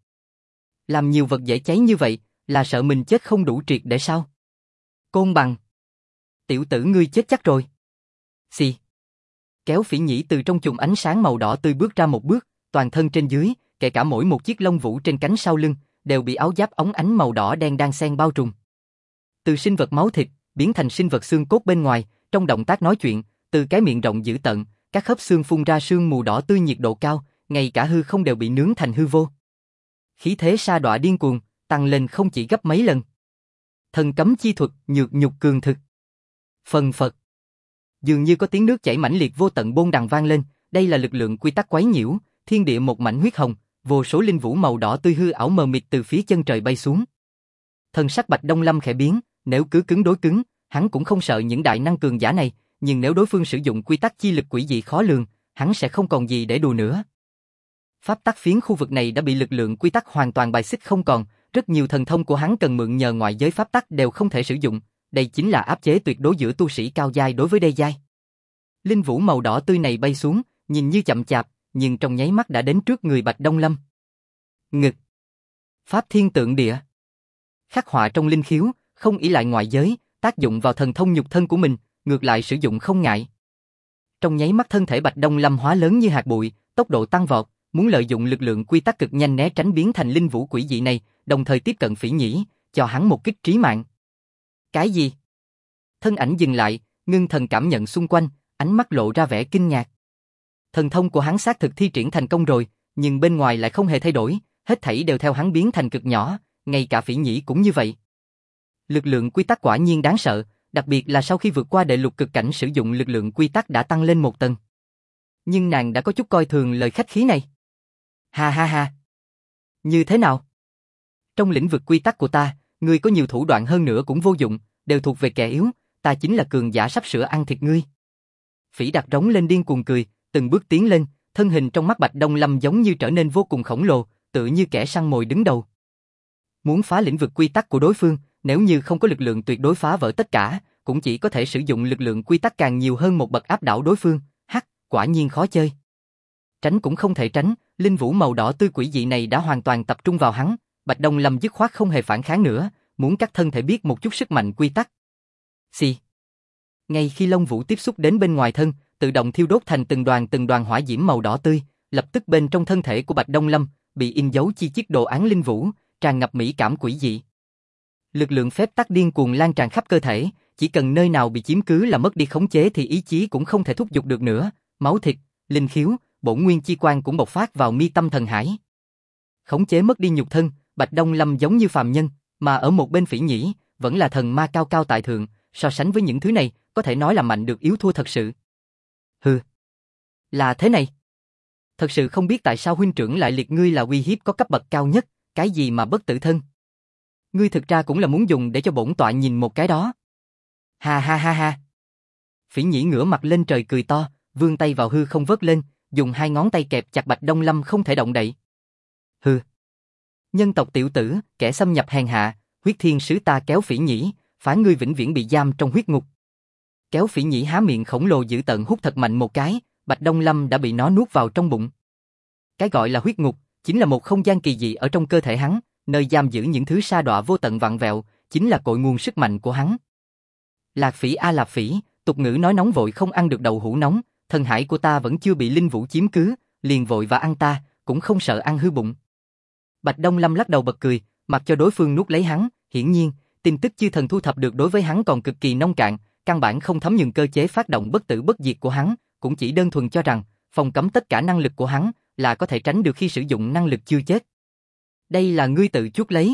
Làm nhiều vật dễ cháy như vậy, là sợ mình chết không đủ triệt để sao? Côn bằng. Tiểu tử ngươi chết chắc rồi. Xì. Kéo Phỉ Nhĩ từ trong chùm ánh sáng màu đỏ tươi bước ra một bước, toàn thân trên dưới, kể cả mỗi một chiếc lông vũ trên cánh sau lưng, đều bị áo giáp óng ánh màu đỏ đen đang xen bao trùm. Từ sinh vật máu thịt, biến thành sinh vật xương cốt bên ngoài, trong động tác nói chuyện, từ cái miệng rộng dữ tợn, các khớp xương phun ra sương mù đỏ tươi nhiệt độ cao, ngay cả hư không đều bị nướng thành hư vô. Khí thế sa đọa điên cuồng, tăng lên không chỉ gấp mấy lần. Thần cấm chi thuật, nhược nhục cường thực. Phần phật. Dường như có tiếng nước chảy mãnh liệt vô tận bôn đằng vang lên, đây là lực lượng quy tắc quấy nhiễu, thiên địa một mảnh huyết hồng, vô số linh vũ màu đỏ tươi hư ảo mờ mịt từ phía chân trời bay xuống. Thân sắc Bạch Đông Lâm khẽ biến, nếu cứ cứng đối cứng, hắn cũng không sợ những đại năng cường giả này, nhưng nếu đối phương sử dụng quy tắc chi lực quỷ dị khó lường, hắn sẽ không còn gì để đùa nữa. Pháp tắc phiến khu vực này đã bị lực lượng quy tắc hoàn toàn bài xích không còn, rất nhiều thần thông của hắn cần mượn nhờ ngoại giới pháp tắc đều không thể sử dụng, đây chính là áp chế tuyệt đối giữa tu sĩ cao giai đối với đê giai. Linh vũ màu đỏ tươi này bay xuống, nhìn như chậm chạp, nhưng trong nháy mắt đã đến trước người Bạch Đông Lâm. Ngực. Pháp thiên tượng địa. Khắc họa trong linh khiếu, không ỷ lại ngoại giới, tác dụng vào thần thông nhục thân của mình, ngược lại sử dụng không ngại. Trong nháy mắt thân thể Bạch Đông Lâm hóa lớn như hạt bụi, tốc độ tăng vọt, muốn lợi dụng lực lượng quy tắc cực nhanh né tránh biến thành linh vũ quỷ dị này, đồng thời tiếp cận Phỉ Nhĩ, cho hắn một kích trí mạng. Cái gì? Thân ảnh dừng lại, ngưng thần cảm nhận xung quanh, ánh mắt lộ ra vẻ kinh ngạc. Thần thông của hắn xác thực thi triển thành công rồi, nhưng bên ngoài lại không hề thay đổi, hết thảy đều theo hắn biến thành cực nhỏ, ngay cả Phỉ Nhĩ cũng như vậy. Lực lượng quy tắc quả nhiên đáng sợ, đặc biệt là sau khi vượt qua đệ lục cực cảnh sử dụng lực lượng quy tắc đã tăng lên một tầng. Nhưng nàng đã có chút coi thường lời khách khí này. Ha ha ha. Như thế nào? Trong lĩnh vực quy tắc của ta, ngươi có nhiều thủ đoạn hơn nữa cũng vô dụng, đều thuộc về kẻ yếu, ta chính là cường giả sắp sửa ăn thịt ngươi. Phỉ Đặc rống lên điên cuồng cười, từng bước tiến lên, thân hình trong mắt Bạch Đông Lâm giống như trở nên vô cùng khổng lồ, tựa như kẻ săn mồi đứng đầu. Muốn phá lĩnh vực quy tắc của đối phương, nếu như không có lực lượng tuyệt đối phá vỡ tất cả, cũng chỉ có thể sử dụng lực lượng quy tắc càng nhiều hơn một bậc áp đảo đối phương, quả nhiên khó chơi. Tránh cũng không thể tránh, linh vũ màu đỏ tươi quỷ dị này đã hoàn toàn tập trung vào hắn, Bạch Đông Lâm dứt khoát không hề phản kháng nữa, muốn cắt thân thể biết một chút sức mạnh quy tắc. Xì. Ngay khi lông vũ tiếp xúc đến bên ngoài thân, tự động thiêu đốt thành từng đoàn hỏa diễm màu đỏ tươi, lập tức bên trong thân thể của Bạch Đông Lâm bị in dấu chi chít đồ án linh vũ, tràn ngập mỹ cảm quỷ dị. Lực lượng phép tắc điên cuồng lan tràn khắp cơ thể, chỉ cần nơi nào bị chiếm cứ là mất đi khống chế thì ý chí cũng không thể thúc giục được nữa, máu thịt, linh khiếu, bổn nguyên chi quang cũng bộc phát vào mi tâm thần hải. Khống chế mất đi nhục thân, Bạch Đông Lâm giống như phàm nhân, mà ở một bên Phỉ Nhĩ vẫn là thần ma cao cao tại thượng, so sánh với những thứ này, có thể nói là mạnh được yếu thua thật sự. Hừ, là thế này. Thật sự không biết tại sao huynh trưởng lại liệt ngươi là uy hiếp có cấp bậc cao nhất, cái gì mà bất tử thân. Ngươi thực ra cũng là muốn dùng để cho bổn tọa nhìn một cái đó. Ha ha ha ha. Phỉ Nhĩ ngửa mặt lên trời cười to, vươn tay vào hư không vớt lên, dùng hai ngón tay kẹp chặt Bạch Đông Lâm không thể động đậy. Hừ. Nhân tộc tiểu tử, kẻ xâm nhập hèn hạ, huyết thiên sứ ta kéo Phỉ Nhĩ, phá ngươi vĩnh viễn bị giam trong huyết ngục. Kéo Phỉ Nhĩ há miệng khổng lồ dữ tợn hút thật mạnh một cái, Bạch Đông Lâm đã bị nó nuốt vào trong bụng. Cái gọi là huyết ngục, chính là một không gian kỳ dị ở trong cơ thể hắn, nơi giam giữ những thứ sa đọa vô tận vặn vẹo, chính là cội nguồn sức mạnh của hắn. Lạc Phỉ a Lạc Phỉ, tục ngữ nói nóng vội không ăn được đậu hũ nóng, thần hải của ta vẫn chưa bị linh vũ chiếm cứ, liền vội và ăn ta, cũng không sợ ăn hư bụng. Bạch Đông Lâm lắc đầu bật cười, mặc cho đối phương nuốt lấy hắn, hiển nhiên, tin tức chư thần thu thập được đối với hắn còn cực kỳ nông cạn, căn bản không thấm nhuần cơ chế phát động bất tử bất diệt của hắn, cũng chỉ đơn thuần cho rằng, phòng cấm tất cả năng lực của hắn, là có thể tránh được khi sử dụng năng lực chưa chết. Đây là ngươi tự chuốc lấy.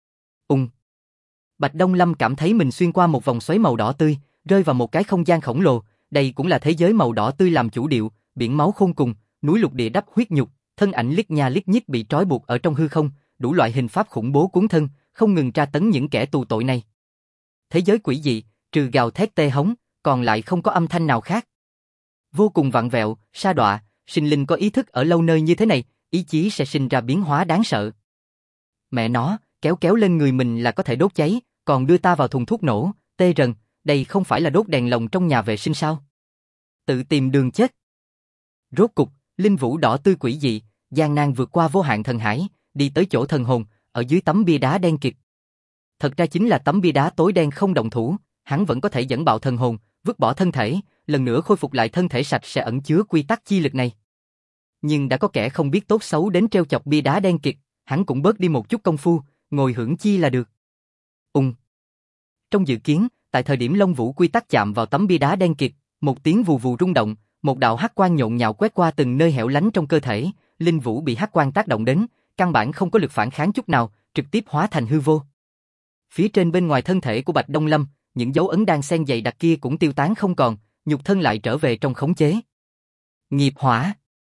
Bạch Đông Lâm cảm thấy mình xuyên qua một vòng xoáy màu đỏ tươi, rơi vào một cái không gian khổng lồ, đây cũng là thế giới màu đỏ tươi làm chủ điệu, biển máu khôn cùng, núi lục địa đắp huyết nhục, thân ảnh lít nha lít nhít bị trói buộc ở trong hư không, đủ loại hình pháp khủng bố cuốn thân, không ngừng tra tấn những kẻ tù tội này. Thế giới quỷ dị, trừ gào thét tê hống, còn lại không có âm thanh nào khác. Vô cùng vặn vẹo, sa đọa, sinh linh có ý thức ở lâu nơi như thế này, ý chí sẽ sinh ra biến hóa đáng sợ. Mẹ nó, kéo lên người mình là có thể đốt cháy, còn đưa ta vào thùng thuốc nổ, tê rần, đây không phải là đốt đèn lồng trong nhà vệ sinh sao? Tự tìm đường chết. Rốt cục, linh vũ đỏ tươi quỷ dị, gian nan vượt qua vô hạn thần hải, đi tới chỗ thần hồn, ở dưới tấm bia đá đen kịt. Thật ra chính là tấm bia đá tối đen không động thủ, hắn vẫn có thể dẫn bạo thần hồn, vứt bỏ thân thể, lần nữa khôi phục lại thân thể sạch sẽ ẩn chứa quy tắc chi lực này. Nhưng đã có kẻ không biết tốt xấu đến treo chọc bia đá đen kịt, hắn cũng bớt đi một chút công phu, ngồi hưởng chi là được. Trong dự kiến, tại thời điểm Long Vũ quy tắc chạm vào tấm bia đá đen kịt, một tiếng vù vù rung động, một đạo hắc quang nhộn nhạo quét qua từng nơi hẻo lánh trong cơ thể, linh vũ bị hắc quang tác động đến, căn bản không có lực phản kháng chút nào, trực tiếp hóa thành hư vô. Phía trên bên ngoài thân thể của Bạch Đông Lâm, những dấu ấn đan xen dày đặc kia cũng tiêu tán không còn, nhục thân lại trở về trong khống chế. Nghiệp hỏa.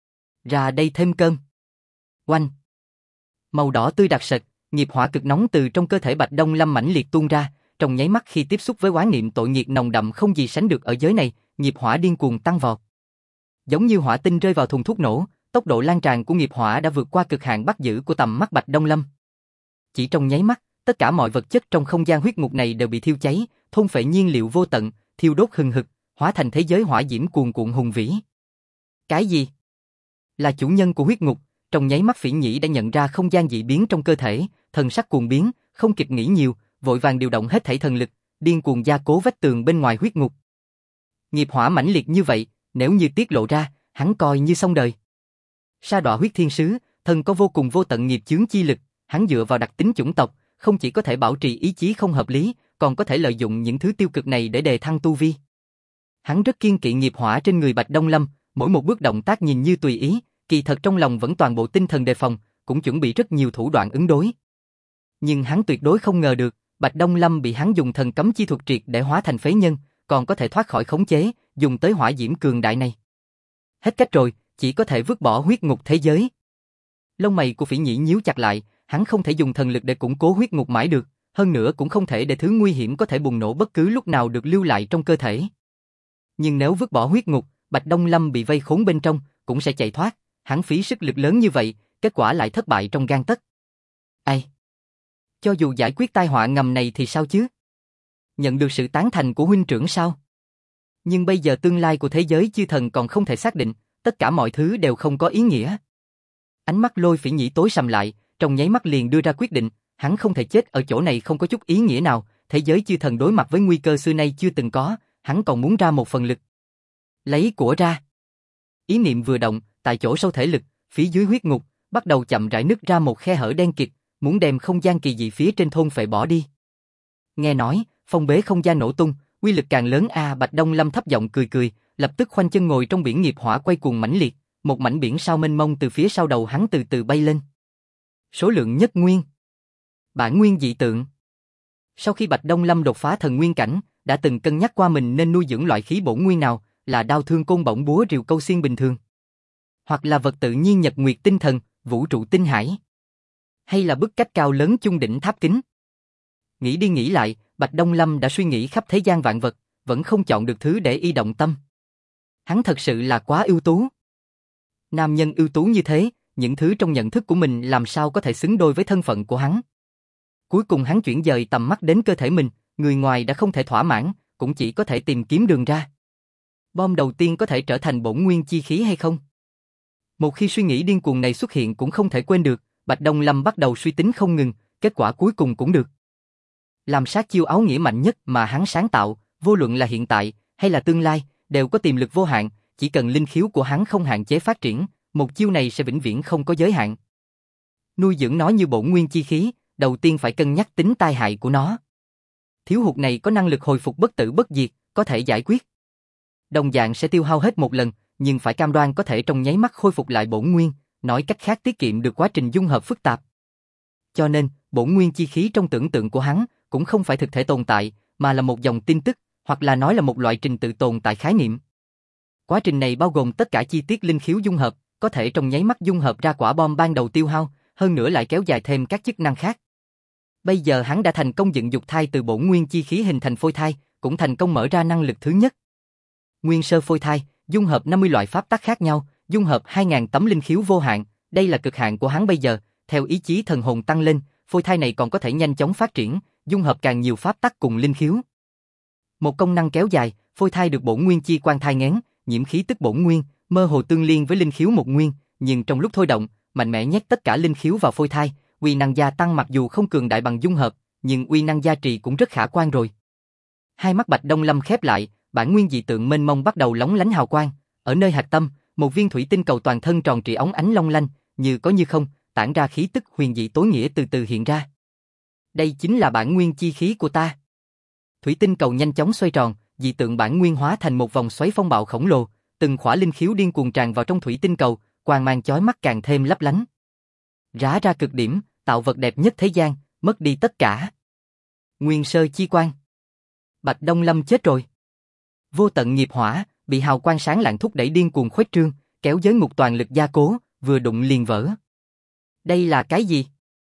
Ra đây thêm cơm. Oanh. Màu đỏ tươi đặc sệt, nghiệp hỏa cực nóng từ trong cơ thể Bạch Đông Lâm mãnh liệt tuôn ra, trong nháy mắt khi tiếp xúc với oán niệm tội nghiệp nồng đậm không gì sánh được ở giới này, nghiệp hỏa điên cuồng tăng vọt. Giống như hỏa tinh rơi vào thùng thuốc nổ, tốc độ lan tràn của nghiệp hỏa đã vượt qua cực hạn bắt giữ của tầm mắt Bạch Đông Lâm. Chỉ trong nháy mắt, tất cả mọi vật chất trong không gian huyết ngục này đều bị thiêu cháy, thôn phệ nhiên liệu vô tận, thiêu đốt hừng hực, hóa thành thế giới hỏa diễm cuồn cuộn hùng vĩ. Cái gì? Là chủ nhân của huyết ngục, trong nháy mắt Phỉ Nhĩ đã nhận ra không gian dị biến trong cơ thể, thần sắc cuồng biến, không kịp nghĩ nhiều, vội vàng điều động hết thảy thần lực, điên cuồng gia cố vách tường bên ngoài huyết ngục. Nghiệp hỏa mãnh liệt như vậy, nếu như tiết lộ ra, hắn coi như xong đời. Sa Đọa huyết thiên sứ, thân có vô cùng vô tận nghiệp chướng chi lực, hắn dựa vào đặc tính chủng tộc, không chỉ có thể bảo trì ý chí không hợp lý, còn có thể lợi dụng những thứ tiêu cực này để đề thăng tu vi. Hắn rất kiêng kỵ nghiệp hỏa trên người Bạch Đông Lâm, mỗi một bước động tác nhìn như tùy ý, kỳ thật trong lòng vẫn toàn bộ tinh thần đề phòng, cũng chuẩn bị rất nhiều thủ đoạn ứng đối. Nhưng hắn tuyệt đối không ngờ được, Bạch Đông Lâm bị hắn dùng thần cấm chi thuật triệt để hóa thành phế nhân, còn có thể thoát khỏi khống chế, dùng tới hỏa diễm cường đại này. Hết cách rồi, chỉ có thể vứt bỏ huyết ngục thế giới. Lông mày của Phỉ Nhĩ nhíu chặt lại, hắn không thể dùng thần lực để củng cố huyết ngục mãi được, hơn nữa cũng không thể để thứ nguy hiểm có thể bùng nổ bất cứ lúc nào được lưu lại trong cơ thể. Nhưng nếu vứt bỏ huyết ngục, Bạch Đông Lâm bị vây khốn bên trong, cũng sẽ chạy thoát, hắn phí sức lực lớn như vậy, kết quả lại thất bại trong gang tấc. Ai? Cho dù giải quyết tai họa ngầm này thì sao chứ? Nhận được sự tán thành của huynh trưởng sao? Nhưng bây giờ tương lai của thế giới chư thần còn không thể xác định, tất cả mọi thứ đều không có ý nghĩa. Ánh mắt Lôi Phỉ Nhĩ tối sầm lại, trong nháy mắt liền đưa ra quyết định, hắn không thể chết ở chỗ này không có chút ý nghĩa nào, thế giới chư thần đối mặt với nguy cơ xưa nay chưa từng có, hắn còn muốn ra một phần lực. Lấy của ra. Ý niệm vừa động, tại chỗ sâu thể lực, phía dưới huyết ngục, bắt đầu chậm rãi nứt ra một khe hở đen kịt, muốn đem không gian kỳ dị phía trên thôn phệ bỏ đi. Nghe nói, phong bế không gian nổ tung, uy lực càng lớn Bạch Đông Lâm thấp giọng cười cười, lập tức khoanh chân ngồi trong biển nghiệp hỏa quay cuồng mãnh liệt, một mảnh biển sao mênh mông từ phía sau đầu hắn từ từ bay lên. Số lượng nhất nguyên. Bản nguyên dị tượng. Sau khi Bạch Đông Lâm đột phá thần nguyên cảnh, đã từng cân nhắc qua mình nên nuôi dưỡng loại khí bổn nguyên nào, là đao thương côn bổng búa rìu câu xiên bình thường, hoặc là vật tự nhiên nhật nguyệt tinh thần, vũ trụ tinh hải, hay là bức cách cao lớn chung đỉnh tháp kính. Nghĩ đi nghĩ lại, Bạch Đông Lâm đã suy nghĩ khắp thế gian vạn vật, vẫn không chọn được thứ để y động tâm. Hắn thật sự là quá ưu tú. Nam nhân ưu tú như thế, những thứ trong nhận thức của mình làm sao có thể xứng đôi với thân phận của hắn. Cuối cùng hắn chuyển dời tầm mắt đến cơ thể mình, người ngoài đã không thể thỏa mãn, cũng chỉ có thể tìm kiếm đường ra. Bom đầu tiên có thể trở thành bổn nguyên chi khí hay không? Một khi suy nghĩ điên cuồng này xuất hiện cũng không thể quên được, Bạch Đông Lâm bắt đầu suy tính không ngừng, kết quả cuối cùng cũng được. Làm sát chiêu áo nghĩa mạnh nhất mà hắn sáng tạo, vô luận là hiện tại hay là tương lai, đều có tiềm lực vô hạn, chỉ cần linh khiếu của hắn không hạn chế phát triển, một chiêu này sẽ vĩnh viễn không có giới hạn. Nuôi dưỡng nó như bổn nguyên chi khí, đầu tiên phải cân nhắc tính tai hại của nó. Thiếu hụt này có năng lực hồi phục bất tử bất diệt, có thể giải quyết. Đồng dạng sẽ tiêu hao hết một lần, nhưng phải cam đoan có thể trong nháy mắt khôi phục lại bổn nguyên, nói cách khác tiết kiệm được quá trình dung hợp phức tạp. Cho nên, bổn nguyên chi khí trong tưởng tượng của hắn cũng không phải thực thể tồn tại, mà là một dòng tin tức, hoặc là nói là một loại trình tự tồn tại khái niệm. Quá trình này bao gồm tất cả chi tiết linh khiếu dung hợp, có thể trong nháy mắt dung hợp ra quả bom ban đầu tiêu hao, hơn nữa lại kéo dài thêm các chức năng khác. Bây giờ hắn đã thành công dựng dục thai từ bổn nguyên chi khí hình thành phôi thai, cũng thành công mở ra năng lực thứ nhất. Nguyên sơ phôi thai, dung hợp 50 loại pháp tắc khác nhau, dung hợp 2000 tấm linh khiếu vô hạn, đây là cực hạn của hắn bây giờ, theo ý chí thần hồn tăng lên, phôi thai này còn có thể nhanh chóng phát triển, dung hợp càng nhiều pháp tắc cùng linh khiếu. Một công năng kéo dài, phôi thai được bổn nguyên chi quan thai nghén, nhiễm khí tức bổn nguyên, mơ hồ tương liên với linh khiếu một nguyên, nhưng trong lúc thôi động, mạnh mẽ nhét tất cả linh khiếu vào phôi thai, uy năng gia tăng mặc dù không cường đại bằng dung hợp, nhưng uy năng gia trì cũng rất khả quan rồi. Hai mắt Bạch Đông Lâm khép lại, bản nguyên dị tượng mênh mông bắt đầu lóng lánh hào quang, ở nơi hạch tâm, một viên thủy tinh cầu toàn thân tròn trịa óng ánh long lanh, như có như không, tản ra khí tức huyền dị tối nghĩa từ từ hiện ra. Đây chính là bản nguyên chi khí của ta. Thủy tinh cầu nhanh chóng xoay tròn, dị tượng bản nguyên hóa thành một vòng xoáy phong bạo khổng lồ, từng khỏa linh khiếu điên cuồng tràn vào trong thủy tinh cầu, quang mang chói mắt càng thêm lấp lánh. Rã ra cực điểm, tạo vật đẹp nhất thế gian, mất đi tất cả. Nguyên sơ chi quan. Bạch Đông Lâm chết rồi. Vô tận nghiệp hỏa, bị hào quang sáng lạng thúc đẩy điên cuồng khuếch trương, kéo giới ngục toàn lực gia cố, vừa đụng liền vỡ. Đây là cái gì?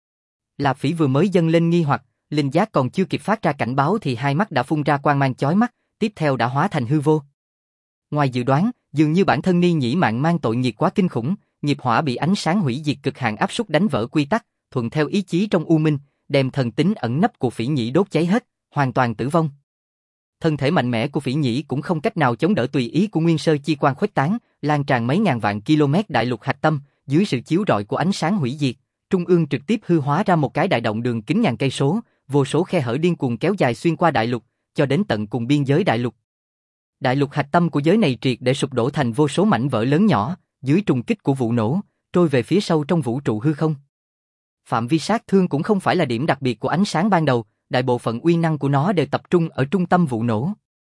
Lạp Phỉ vừa mới dâng lên nghi hoặc, linh giác còn chưa kịp phát ra cảnh báo thì hai mắt đã phun ra quang mang chói mắt, tiếp theo đã hóa thành hư vô. Ngoài dự đoán, dường như bản thân Ni Nhĩ Mạn mang tội nghiệt quá kinh khủng, nghiệp hỏa bị ánh sáng hủy diệt cực hạn áp suất đánh vỡ quy tắc, thuận theo ý chí trong u minh, đem thần tính ẩn nấp của Phỉ Nhĩ đốt cháy hết, hoàn toàn tử vong. Thân thể mạnh mẽ của Phỉ Nhĩ cũng không cách nào chống đỡ tùy ý của nguyên sơ chi quang khuếch tán, lan tràn mấy ngàn vạn km đại lục hạch tâm, dưới sự chiếu rọi của ánh sáng hủy diệt, trung ương trực tiếp hư hóa ra một cái đại động đường kính ngàn cây số, vô số khe hở điên cuồng kéo dài xuyên qua đại lục, cho đến tận cùng biên giới đại lục. Đại lục hạch tâm của giới này triệt để sụp đổ thành vô số mảnh vỡ lớn nhỏ, dưới trùng kích của vụ nổ, trôi về phía sâu trong vũ trụ hư không. Phạm vi sát thương cũng không phải là điểm đặc biệt của ánh sáng ban đầu, đại bộ phận uy năng của nó đều tập trung ở trung tâm vụ nổ.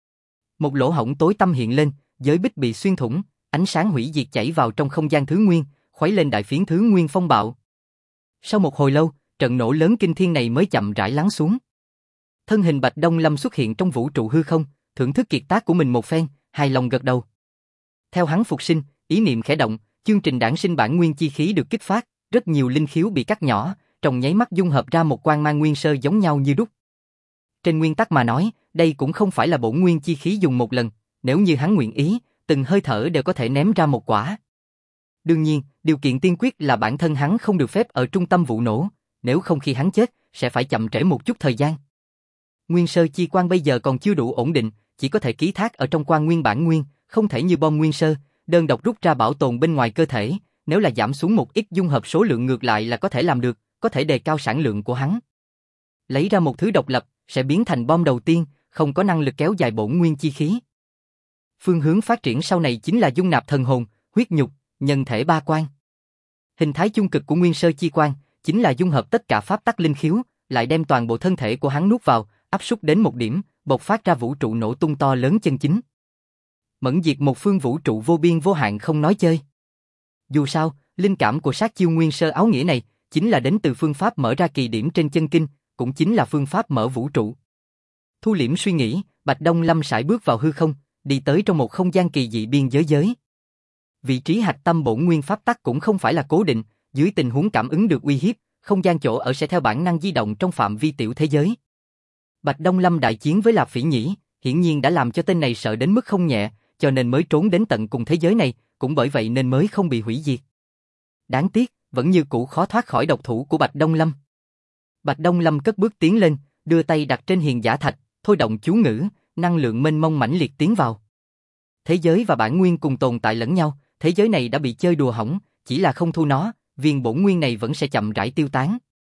Một lỗ hổng tối tăm hiện lên, giới bích bị xuyên thủng, ánh sáng hủy diệt chảy vào trong không gian thứ nguyên, khuấy lên đại phiến thứ nguyên phong bạo. Sau một hồi lâu, trận nổ lớn kinh thiên này mới chậm rãi lắng xuống. Thân hình Bạch Đông Lâm xuất hiện trong vũ trụ hư không, thưởng thức kiệt tác của mình một phen, hài lòng gật đầu. Theo hắn phục sinh, ý niệm khẽ động, chương trình đản sinh bản nguyên chi khí được kích phát, rất nhiều linh khiếu bị cắt nhỏ, trong nháy mắt dung hợp ra một quang mang nguyên sơ giống nhau như đúc. Trên nguyên tắc mà nói, đây cũng không phải là bổn nguyên chi khí dùng một lần, nếu như hắn nguyện ý, từng hơi thở đều có thể ném ra một quả. Đương nhiên, điều kiện tiên quyết là bản thân hắn không được phép ở trung tâm vụ nổ, nếu không khi hắn chết, sẽ phải chậm trễ một chút thời gian. Nguyên sơ chi quang bây giờ còn chưa đủ ổn định, chỉ có thể ký thác ở trong quang nguyên bản nguyên, không thể như bom nguyên sơ, đơn độc rút ra bảo tồn bên ngoài cơ thể, nếu là giảm xuống một ít dung hợp số lượng ngược lại là có thể làm được, có thể đề cao sản lượng của hắn. Lấy ra một thứ độc lập, sẽ biến thành bom đầu tiên, không có năng lực kéo dài bổn nguyên chi khí. Phương hướng phát triển sau này chính là dung nạp thần hồn, huyết nhục, nhân thể ba quan. Hình thái chung cực của nguyên sơ chi quan chính là dung hợp tất cả pháp tắc linh khiếu, lại đem toàn bộ thân thể của hắn nuốt vào, áp suất đến một điểm, bộc phát ra vũ trụ nổ tung to lớn chân chính. Mẫn diệt một phương vũ trụ vô biên vô hạn không nói chơi. Dù sao, linh cảm của sát chiêu nguyên sơ áo nghĩa này chính là đến từ phương pháp mở ra kỳ điểm trên chân kinh, cũng chính là phương pháp mở vũ trụ. Thu liễm suy nghĩ, Bạch Đông Lâm sải bước vào hư không, đi tới trong một không gian kỳ dị biên giới. Vị trí hạch tâm bổn nguyên pháp tắc cũng không phải là cố định, dưới tình huống cảm ứng được uy hiếp, không gian chỗ ở sẽ theo bản năng di động trong phạm vi tiểu thế giới. Bạch Đông Lâm đại chiến với Lạp Phỉ Nhĩ, hiển nhiên đã làm cho tên này sợ đến mức không nhẹ, cho nên mới trốn đến tận cùng thế giới này, cũng bởi vậy nên mới không bị hủy diệt. Đáng tiếc, vẫn như cũ khó thoát khỏi độc thủ của Bạch Đông Lâm. Bạch Đông Lâm cất bước tiến lên, đưa tay đặt trên hiền giả thạch, thôi động chú ngữ, năng lượng mênh mông mãnh liệt tiến vào. Thế giới và bản nguyên cùng tồn tại lẫn nhau, thế giới này đã bị chơi đùa hỏng, chỉ là không thu nó, viên bổn nguyên này vẫn sẽ chậm rãi tiêu tán.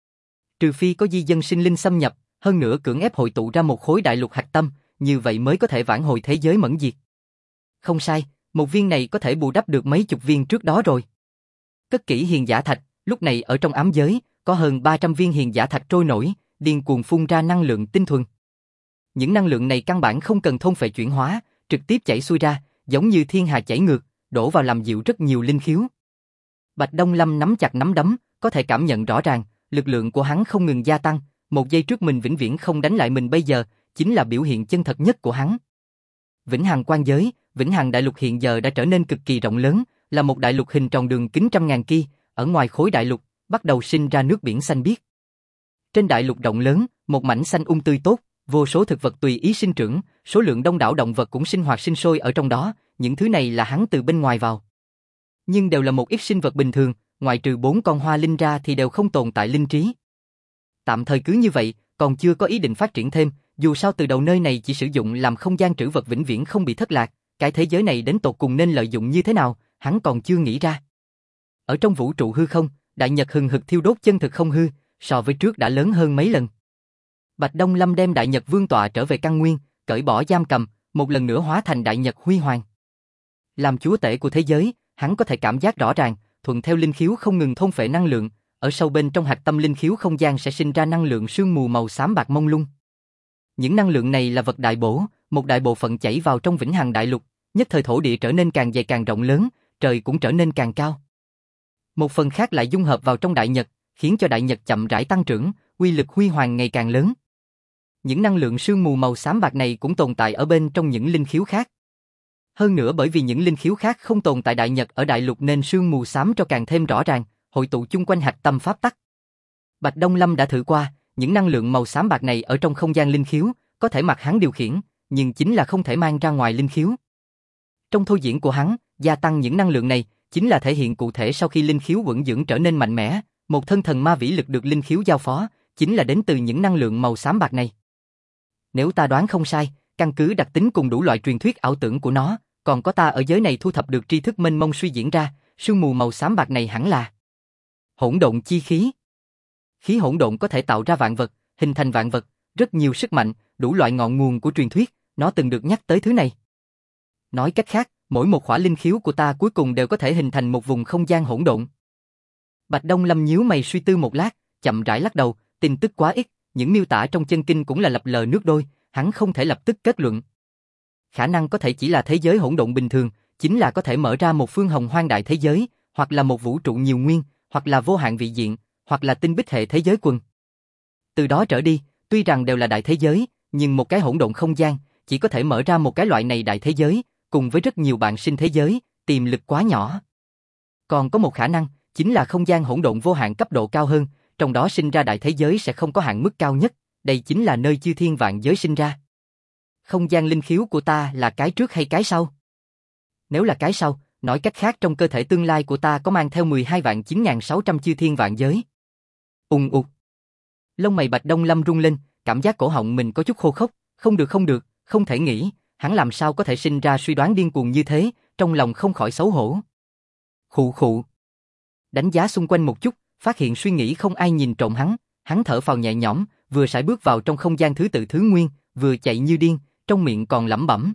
Trừ phi có di dân sinh linh xâm nhập, hơn nữa cưỡng ép hội tụ ra một khối đại lục hạch tâm, như vậy mới có thể vãn hồi thế giới mẫn diệt. Không sai, một viên này có thể bù đắp được mấy chục viên trước đó rồi. Cất kỹ hiền giả thạch, lúc này ở trong ám giới, có hơn 300 viên hiền giả thạch trôi nổi, điên cuồng phun ra năng lượng tinh thuần. Những năng lượng này căn bản không cần thôn phệ chuyển hóa, trực tiếp chảy xuôi ra, giống như thiên hà chảy ngược, đổ vào làm dịu rất nhiều linh khiếu. Bạch Đông Lâm nắm chặt nắm đấm, có thể cảm nhận rõ ràng, lực lượng của hắn không ngừng gia tăng, một giây trước mình vĩnh viễn không đánh lại mình bây giờ, chính là biểu hiện chân thật nhất của hắn. Vĩnh Hằng quan giới, Vĩnh Hằng đại lục hiện giờ đã trở nên cực kỳ rộng lớn, là một đại lục hình tròn đường kính trăm ngàn ki, ở ngoài khối đại lục, bắt đầu sinh ra nước biển xanh biếc. Trên đại lục rộng lớn, một mảnh xanh tươi tốt, vô số thực vật tùy ý sinh trưởng, số lượng đông đảo động vật cũng sinh hoạt sinh sôi ở trong đó, những thứ này là hắn từ bên ngoài vào. Nhưng đều là một ít sinh vật bình thường, ngoại trừ 4 con hoa linh ra thì đều không tồn tại linh trí. Tạm thời cứ như vậy, còn chưa có ý định phát triển thêm, dù sao từ đầu nơi này chỉ sử dụng làm không gian trữ vật vĩnh viễn không bị thất lạc, cái thế giới này đến tột cùng nên lợi dụng như thế nào, hắn còn chưa nghĩ ra. Ở trong vũ trụ hư không, đại nhật hừng hực thiêu đốt chân thực không hư, so với trước đã lớn hơn mấy lần. Bạch Đông Lâm đem đại nhật vương tọa trở về căn nguyên, cởi bỏ giam cầm, một lần nữa hóa thành đại nhật huy hoàng. Làm chúa tể của thế giới, hắn có thể cảm giác rõ ràng, thuận theo linh khiếu không ngừng thôn phệ năng lượng, ở sâu bên trong hạch tâm linh khiếu không gian sẽ sinh ra năng lượng sương mù màu xám bạc mông lung. Những năng lượng này là vật đại bổ, một đại bộ phận chảy vào trong Vĩnh Hằng đại lục, nhất thời thổ địa trở nên càng dày càng rộng lớn, trời cũng trở nên càng cao. Một phần khác lại dung hợp vào trong đại nhật, khiến cho đại nhật chậm rãi tăng trưởng, uy lực huy hoàng ngày càng lớn. những năng lượng sương mù màu xám bạc này cũng tồn tại ở bên trong những linh khiếu khác. Hơn nữa bởi vì những linh khiếu khác không tồn tại đại nhật ở đại lục nên sương mù xám cho càng thêm rõ ràng, hội tụ chung quanh hạch tâm pháp tắc. Bạch Đông Lâm đã thử qua, những năng lượng màu xám bạc này ở trong không gian linh khiếu, có thể mặc hắn điều khiển, nhưng chính là không thể mang ra ngoài linh khiếu. Trong thôi diễn của hắn, gia tăng những năng lượng này, chính là thể hiện cụ thể sau khi linh khiếu vững dưỡng trở nên mạnh mẽ, một thân thần ma vĩ lực được linh khiếu giao phó, chính là đến từ những năng lượng màu xám bạc này. Nếu ta đoán không sai, căn cứ đặc tính cùng đủ loại truyền thuyết ảo tưởng của nó, còn có ta ở giới này thu thập được tri thức mênh mông suy diễn ra, sương mù màu xám bạc này hẳn là hỗn độn chi khí. Khí hỗn độn có thể tạo ra vạn vật, hình thành vạn vật, rất nhiều sức mạnh, đủ loại ngọn nguồn của truyền thuyết, nó từng được nhắc tới thứ này. Nói cách khác, mỗi một khỏa linh khiếu của ta cuối cùng đều có thể hình thành một vùng không gian hỗn độn. Bạch Đông Lâm nhíu mày suy tư một lát, chậm rãi lắc đầu, tin tức quá ít, những miêu tả trong chân kinh cũng là lập lờ nước đôi, hắn không thể lập tức kết luận. Khả năng có thể chỉ là thế giới hỗn độn bình thường, chính là có thể mở ra một phương hồng hoang đại thế giới, hoặc là một vũ trụ nhiều nguyên, hoặc là vô hạn vị diện, hoặc là tinh bích hệ thế giới quần. Từ đó trở đi, tuy rằng đều là đại thế giới, nhưng một cái hỗn độn không gian chỉ có thể mở ra một cái loại này đại thế giới, cùng với rất nhiều bạn sinh thế giới, tiềm lực quá nhỏ. Còn có một khả năng, chính là không gian hỗn độn vô hạn cấp độ cao hơn, trong đó sinh ra đại thế giới sẽ không có hạn mức cao nhất, đây chính là nơi chư thiên vạn giới sinh ra. Không gian linh khiếu của ta là cái trước hay cái sau? Nếu là cái sau, nói cách khác trong cơ thể tương lai của ta có mang theo 12.9600 chư thiên vạn giới. Ục. Lông mày Bạch Đông Lâm rung lên, cảm giác cổ họng mình có chút khô khốc, không được, không thể nghĩ, hắn làm sao có thể sinh ra suy đoán điên cuồng như thế, trong lòng không khỏi xấu hổ. Khụ. Đánh giá xung quanh một chút, phát hiện suy nghĩ không ai nhìn trộm hắn thở phào nhẹ nhõm, vừa sải bước vào trong không gian thứ tự thứ nguyên, vừa chạy như điên, trong miệng còn lẩm bẩm.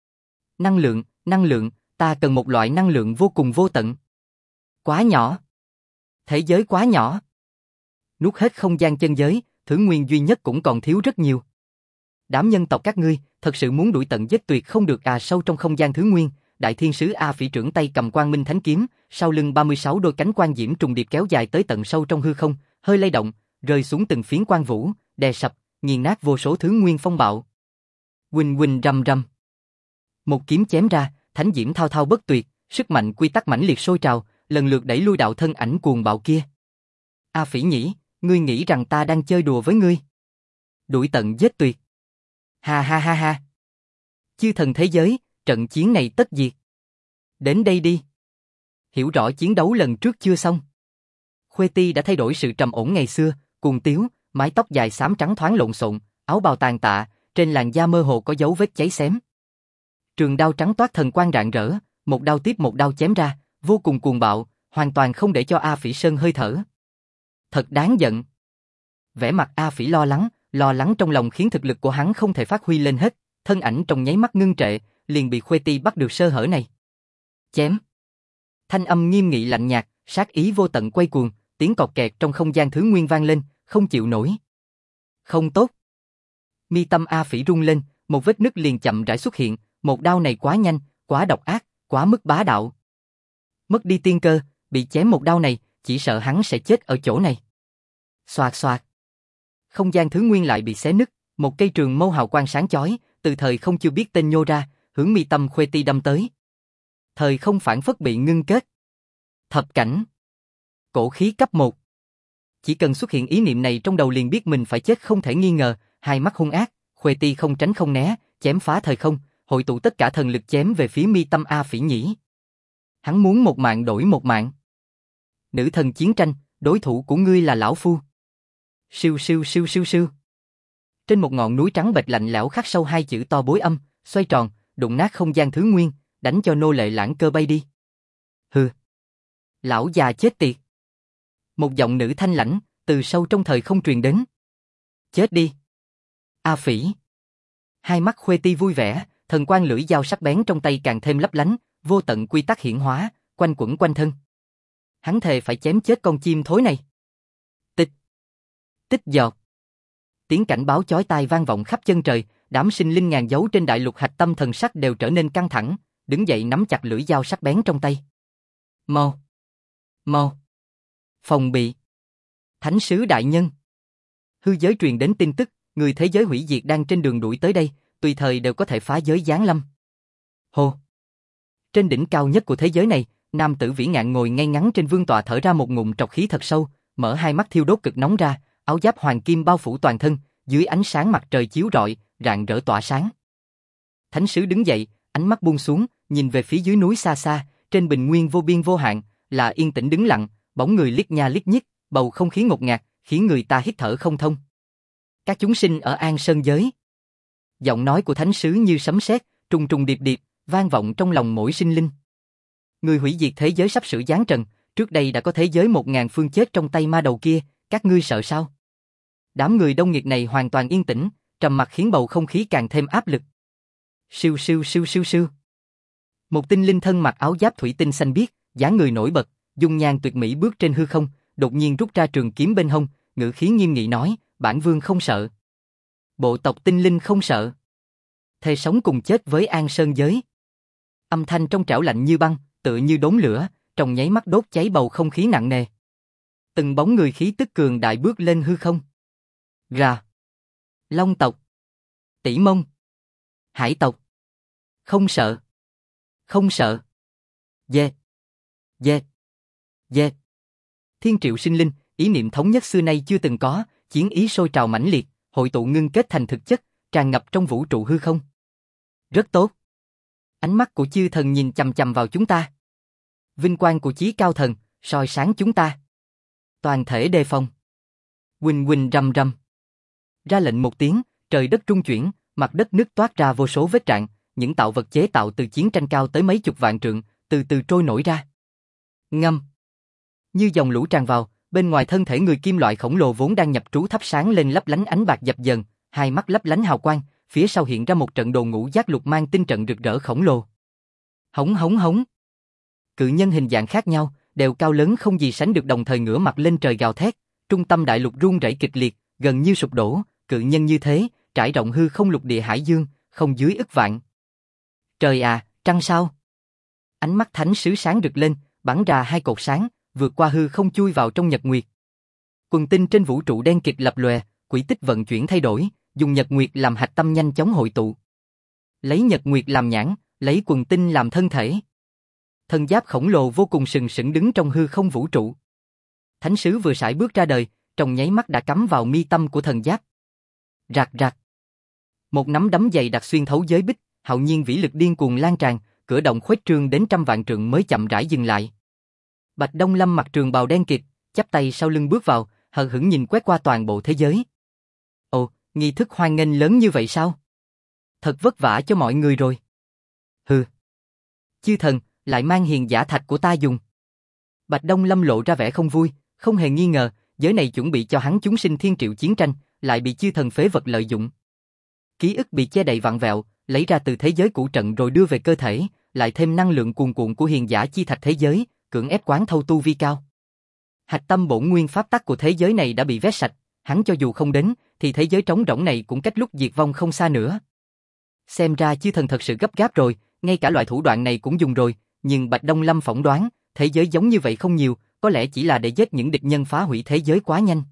Năng lượng, ta cần một loại năng lượng vô cùng vô tận. Quá nhỏ. Thế giới quá nhỏ. Nuốt hết không gian chân giới, thứ nguyên duy nhất cũng còn thiếu rất nhiều. Đám nhân tộc các ngươi, thật sự muốn đuổi tận giết tuyệt không được à? Sâu trong không gian thứ nguyên, đại thiên sứ A Phỉ trưởng tay cầm quang minh thánh kiếm, sau lưng 36 đôi cánh quang diễm trùng điệp kéo dài tới tận sâu trong hư không, hơi lay động, rơi xuống từng phiến quang vũ, đè sập, nghiền nát vô số thứ nguyên phong bạo. Huỳnh rầm rầm. Một kiếm chém ra, thánh diễm thao thao bất tuyệt, sức mạnh quy tắc mãnh liệt sôi trào, lần lượt đẩy lui đạo thân ảnh cuồng bạo kia. A Phỉ nhỉ, ngươi nghĩ rằng ta đang chơi đùa với ngươi? Đuổi tận giết tuyệt. Ha. Chư thần thế giới, trận chiến này tất diệt. Đến đây đi. Hiểu rõ chiến đấu lần trước chưa xong. Khuê Ti đã thay đổi sự trầm ổn ngày xưa, cuồng tiếu, mái tóc dài xám trắng thoáng lộn xộn, áo bào tàn tạ, trên làn da mơ hồ có dấu vết cháy xém. Trường đao trắng toát thần quang rạng rỡ, một đao tiếp một đao chém ra, vô cùng cuồng bạo, hoàn toàn không để cho A Phỉ Sơn hơi thở. Thật đáng giận. Vẻ mặt A Phỉ lo lắng trong lòng khiến thực lực của hắn không thể phát huy lên hết, thân ảnh trong nháy mắt ngưng trệ, liền bị Khuê Ti bắt được sơ hở này. Chém. Thanh âm nghiêm nghị lạnh nhạt, sát ý vô tận quay cuồng, tiếng cọt kẹt trong không gian thứ nguyên vang lên, không chịu nổi. Không tốt. Mi tâm A Phỉ rung lên, một vết nứt liền chậm rãi xuất hiện, một đao này quá nhanh, quá độc ác, quá mức bá đạo. Mất đi tiên cơ, bị chém một đao này, chỉ sợ hắn sẽ chết ở chỗ này. Xoạt. Không gian thứ nguyên lại bị xé nứt, một cây trường mâu hào quang sáng chói, từ thời không chưa biết tên nhô ra, hướng mi tâm Khuê Ti đâm tới. Thời không phản phất bị ngưng kết. Thập cảnh. Cổ khí cấp 1. Chỉ cần xuất hiện ý niệm này trong đầu liền biết mình phải chết không thể nghi ngờ, hai mắt hung ác, Khuê Ti không tránh không né, chém phá thời không, hội tụ tất cả thần lực chém về phía mi tâm A Phỉ nhỉ. Hắn muốn một mạng đổi một mạng. Nữ thần chiến tranh, đối thủ của ngươi là lão phu. Siêu. Trên một ngọn núi trắng bệch lạnh lẽo khắc sâu hai chữ to bối âm, xoay tròn, đụng nát không gian thứ nguyên, đánh cho nô lệ lãng cơ bay đi. Hừ. Lão già chết tiệt. Một giọng nữ thanh lãnh, từ sâu trong thời không truyền đến. Chết đi. A Phỉ. Hai mắt Khuê Ti vui vẻ, thần quang lưỡi dao sắc bén trong tay càng thêm lấp lánh, vô tận quy tắc hiển hóa, quanh quẩn quanh thân. Hắn thề phải chém chết con chim thối này. Tích giọt. Tiếng cảnh báo chói tai vang vọng khắp chân trời, đám sinh linh ngàn dấu trên đại lục hạch tâm thần sắc đều trở nên căng thẳng, đứng dậy nắm chặt lưỡi dao sắc bén trong tay. Mau. Phòng bị. Thánh sứ đại nhân. Hư giới truyền đến tin tức, người thế giới hủy diệt đang trên đường đuổi tới đây, tùy thời đều có thể phá giới giáng lâm. Hô! Trên đỉnh cao nhất của thế giới này, nam tử vĩ ngạn ngồi ngay ngắn trên vương tọa thở ra một ngụm trọc khí thật sâu, mở hai mắt thiêu đốt cực nóng ra, áo giáp hoàng kim bao phủ toàn thân, dưới ánh sáng mặt trời chiếu rọi, rạng rỡ tỏa sáng. Thánh sứ đứng dậy, ánh mắt buông xuống, nhìn về phía dưới núi xa xa, trên bình nguyên vô biên vô hạn, là yên tĩnh đứng lặng, bóng người liếc nha liếc nhích, bầu không khí ngột ngạt, khiến người ta hít thở không thông. Các chúng sinh ở An Sơn giới. Giọng nói của thánh sứ như sấm sét, trùng trùng điệp điệp, vang vọng trong lòng mỗi sinh linh. Người hủy diệt thế giới sắp sửa giáng trần, trước đây đã có thế giới 1000 phương chết trong tay ma đầu kia, các ngươi sợ sao? Đám người đông nghịt này hoàn toàn yên tĩnh, trầm mặc khiến bầu không khí càng thêm áp lực. Siêu siêu siêu siêu siêu. Một tinh linh thân mặc áo giáp thủy tinh xanh biếc, dáng người nổi bật, dung nhan tuyệt mỹ bước trên hư không, đột nhiên rút ra trường kiếm bên hông, ngữ khí nghiêm nghị nói, bản vương không sợ. Bộ tộc tinh linh không sợ. Thề sống cùng chết với An Sơn giới. Âm thanh trong trẻo lạnh như băng, tựa như đốm lửa, trong nháy mắt đốt cháy bầu không khí nặng nề. Từng bóng người khí tức cường đại bước lên hư không. Ra. Long tộc. Tỷ Mông. Hải tộc. Không sợ. Không sợ. Yeah. Yeah. Yeah. Thiên triệu sinh linh, ý niệm thống nhất xưa nay chưa từng có, chiến ý sôi trào mãnh liệt, hội tụ ngưng kết thành thực chất, tràn ngập trong vũ trụ hư không. Rất tốt. Ánh mắt của chư thần nhìn chằm chằm vào chúng ta. Vinh quang của chí cao thần, soi sáng chúng ta. Toàn thể đề phòng. Huỳnh huỳnh rầm rầm. Ra lệnh một tiếng, trời đất rung chuyển, mặt đất nứt toát ra vô số vết rạn, những tạo vật chế tạo từ chiến tranh cao tới mấy chục vạn trượng, từ từ trôi nổi ra. Ngâm. Như dòng lũ tràn vào, bên ngoài thân thể người kim loại khổng lồ vốn đang nhập trú thắp sáng lên lấp lánh ánh bạc dập dần, hai mắt lấp lánh hào quang, phía sau hiện ra một trận đồ ngũ giác lục mang tinh trận rực rỡ khổng lồ. Hống hống hống. Cự nhân hình dạng khác nhau, đều cao lớn không gì sánh được đồng thời ngửa mặt lên trời gào thét, trung tâm đại lục rung rẩy kịch liệt, gần như sụp đổ, cự nhân như thế, trải rộng hư không lục địa hải dương, không dưới ức vạn. Trời à, trăng sao? Ánh mắt thánh sứ sáng rực lên, bắn ra hai cột sáng, vượt qua hư không chui vào trong nhật nguyệt. Quần tinh trên vũ trụ đen kịt lập lòe, quỹ tích vận chuyển thay đổi, dùng nhật nguyệt làm hạch tâm nhanh chóng hội tụ. Lấy nhật nguyệt làm nhãn, lấy quần tinh làm thân thể. Thân giáp khổng lồ vô cùng sừng sững đứng trong hư không vũ trụ. Thánh sứ vừa sải bước ra đời, trong nháy mắt đã cắm vào mi tâm của thần giáp. Rạc rạc. Một nắm đấm dày đặc xuyên thấu giới bích, hạo nhiên vĩ lực điên cuồng lan tràn, cửa động khuếch trương đến trăm vạn trượng mới chậm rãi dừng lại. Bạch Đông Lâm mặc trường bào đen kịt, chắp tay sau lưng bước vào, hờ hững nhìn quét qua toàn bộ thế giới. Ồ, nghi thức hoan nghênh lớn như vậy sao? Thật vất vả cho mọi người rồi. Hừ. Chư thần, lại mang hiền giả thạch của ta dùng. Bạch Đông Lâm lộ ra vẻ không vui, không hề nghi ngờ, giới này chuẩn bị cho hắn chúng sinh thiên triệu chiến tranh, lại bị chư thần phế vật lợi dụng. Ký ức bị che đậy vặn vẹo, lấy ra từ thế giới cũ trận rồi đưa về cơ thể, lại thêm năng lượng cuồn cuộn của hiền giả chi thạch thế giới, cưỡng ép quán thâu tu vi cao. Hạch tâm bổn nguyên pháp tắc của thế giới này đã bị vét sạch, hắn cho dù không đến, thì thế giới trống rỗng này cũng cách lúc diệt vong không xa nữa. Xem ra chư thần thật sự gấp gáp rồi, ngay cả loại thủ đoạn này cũng dùng rồi, nhưng Bạch Đông Lâm phỏng đoán, thế giới giống như vậy không nhiều, có lẽ chỉ là để giết những địch nhân phá hủy thế giới quá nhanh.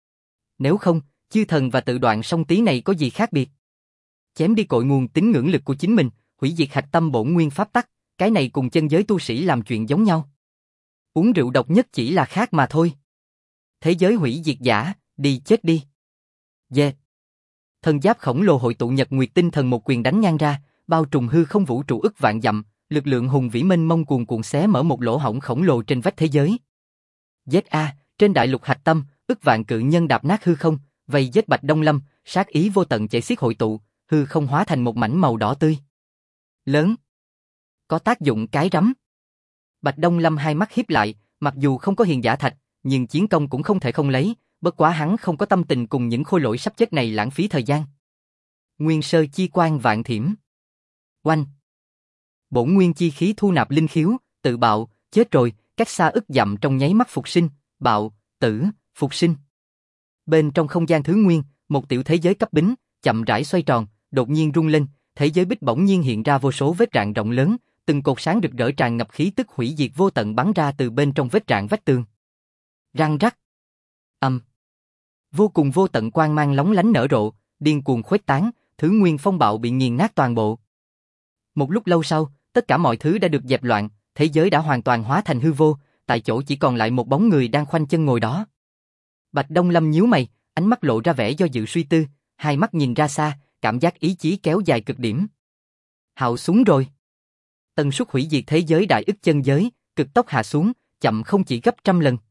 Nếu không, chư thần và tự đoạn song tí này có gì khác biệt? Chém đi cội nguồn tín ngưỡng lực của chính mình, hủy diệt hạch tâm bổn nguyên pháp tắc, cái này cùng chân giới tu sĩ làm chuyện giống nhau. Uống rượu độc nhất chỉ là khác mà thôi. Thế giới hủy diệt giả, đi chết đi. Yeah. Thần giáp khổng lồ hội tụ nhật nguyệt tinh thần một quyền đánh ngang ra, bao trùm hư không vũ trụ ức vạn dặm, lực lượng hùng vĩ mênh mông cuồn cuộn xé mở một lỗ hổng khổng lồ trên vách thế giới. ZA, trên đại lục hạch tâm, ức vạn cự nhân đạp nát hư không, vây giết Bạch Đông Lâm, sát ý vô tận chảy xiết hội tụ, hư không hóa thành một mảnh màu đỏ tươi. Lớn. Có tác dụng cái rắm. Bạch Đông Lâm hai mắt híp lại, mặc dù không có hiền giả thạch, nhưng chiến công cũng không thể không lấy, bất quá hắn không có tâm tình cùng những khôi lỗi sắp chết này lãng phí thời gian. Nguyên sơ chi quan vạn thiểm. Oanh. Bổn nguyên chi khí thu nạp linh khiếu, tự bạo, chết rồi, cách xa ức dặm trong nháy mắt phục sinh, bạo, tử, phục sinh. Bên trong không gian thứ nguyên, một tiểu thế giới cấp bính, chậm rãi xoay tròn, đột nhiên rung lên, thế giới bích bỗng nhiên hiện ra vô số vết rạn rộng lớn, từng cột sáng rực rỡ tràn ngập khí tức hủy diệt vô tận bắn ra từ bên trong vết rạn vách tường. Răng rắc. Vô cùng vô tận quang mang lóng lánh nở rộ, điên cuồng khuếch tán, thứ nguyên phong bạo bị nghiền nát toàn bộ. Một lúc lâu sau, tất cả mọi thứ đã được dẹp loạn, thế giới đã hoàn toàn hóa thành hư vô, tại chỗ chỉ còn lại một bóng người đang khoanh chân ngồi đó. Bạch Đông Lâm nhíu mày, ánh mắt lộ ra vẻ do dự suy tư, hai mắt nhìn ra xa, cảm giác ý chí kéo dài cực điểm. Hạo xuống rồi. Tần suất hủy diệt thế giới đại ức chân giới, cực tốc hạ xuống, chậm không chỉ gấp trăm lần.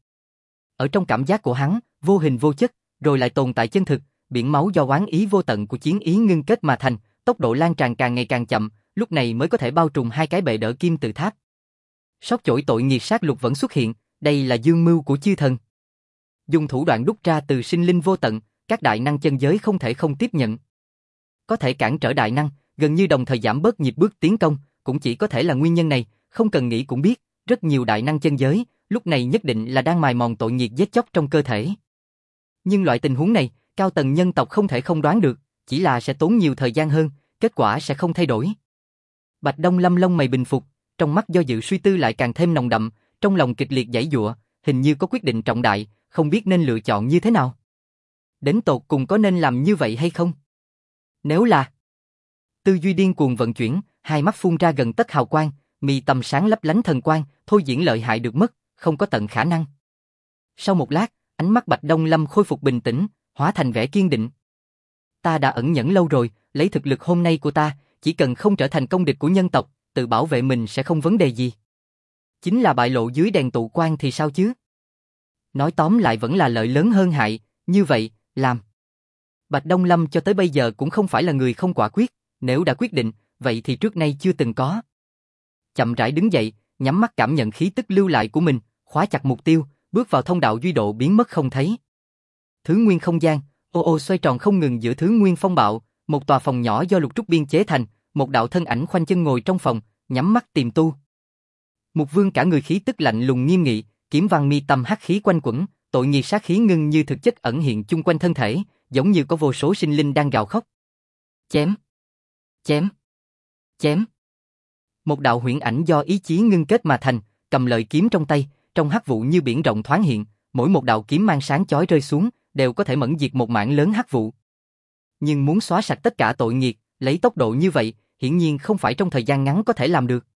Ở trong cảm giác của hắn, vô hình vô chất, rồi lại tồn tại chân thực, biển máu do oán ý vô tận của chiến ý ngưng kết mà thành, tốc độ lan tràn càng ngày càng chậm, lúc này mới có thể bao trùm hai cái bệ đỡ kim tự tháp. Sóc chổi tội nghiệt sát lục vẫn xuất hiện, đây là dương mưu của chư thần. Dùng thủ đoạn đúc ra từ sinh linh vô tận, các đại năng chân giới không thể không tiếp nhận. Có thể cản trở đại năng, gần như đồng thời giảm bớt nhịp bước tiến công, cũng chỉ có thể là nguyên nhân này, không cần nghĩ cũng biết, rất nhiều đại năng chân giới, lúc này nhất định là đang mài mòn tội nghiệt giết chóc trong cơ thể. Nhưng loại tình huống này, cao tầng nhân tộc không thể không đoán được, chỉ là sẽ tốn nhiều thời gian hơn, kết quả sẽ không thay đổi. Bạch Đông Lâm lông mày bình phục, trong mắt do dự suy tư lại càng thêm nồng đậm, trong lòng kịch liệt giãy giụa, hình như có quyết định trọng đại, không biết nên lựa chọn như thế nào. Đến tột cùng có nên làm như vậy hay không? Nếu là... Tư duy điên cuồng vận chuyển, hai mắt phun ra gần tấc hào quang, mi tâm sáng lấp lánh thần quang, thôi diễn lợi hại được mất, không có tận khả năng. Sau một lát, ánh mắt Bạch Đông Lâm khôi phục bình tĩnh, hóa thành vẻ kiên định. Ta đã ẩn nhẫn lâu rồi, lấy thực lực hôm nay của ta, chỉ cần không trở thành công địch của nhân tộc, tự bảo vệ mình sẽ không vấn đề gì. Chính là bại lộ dưới đèn tụ quang thì sao chứ? Nói tóm lại vẫn là lợi lớn hơn hại, như vậy, làm. Bạch Đông Lâm cho tới bây giờ cũng không phải là người không quả quyết, nếu đã quyết định, vậy thì trước nay chưa từng có. Chậm rãi đứng dậy, nhắm mắt cảm nhận khí tức lưu lại của mình, khóa chặt mục tiêu, bước vào thông đạo duy độ biến mất không thấy. Thứ nguyên không gian, ô ô xoay tròn không ngừng giữa thứ nguyên phong bạo, một tòa phòng nhỏ do lục trúc biên chế thành, một đạo thân ảnh khoanh chân ngồi trong phòng, nhắm mắt tiềm tu. Mục Vương cả người khí tức lạnh lùng nghiêm nghị, kiếm văn mi tâm hắc khí quanh quẩn, tội nghiệt sát khí ngưng như thực chất ẩn hiện chung quanh thân thể, giống như có vô số sinh linh đang gào khóc. Chém, chém, chém. Một đạo huyễn ảnh do ý chí ngưng kết mà thành, cầm lợi kiếm trong tay, trong hắc vụ như biển rộng thoáng hiện, mỗi một đạo kiếm mang sáng chói rơi xuống, đều có thể mẫn diệt một mảng lớn hắc vụ. Nhưng muốn xóa sạch tất cả tội nghiệt, lấy tốc độ như vậy, hiển nhiên không phải trong thời gian ngắn có thể làm được.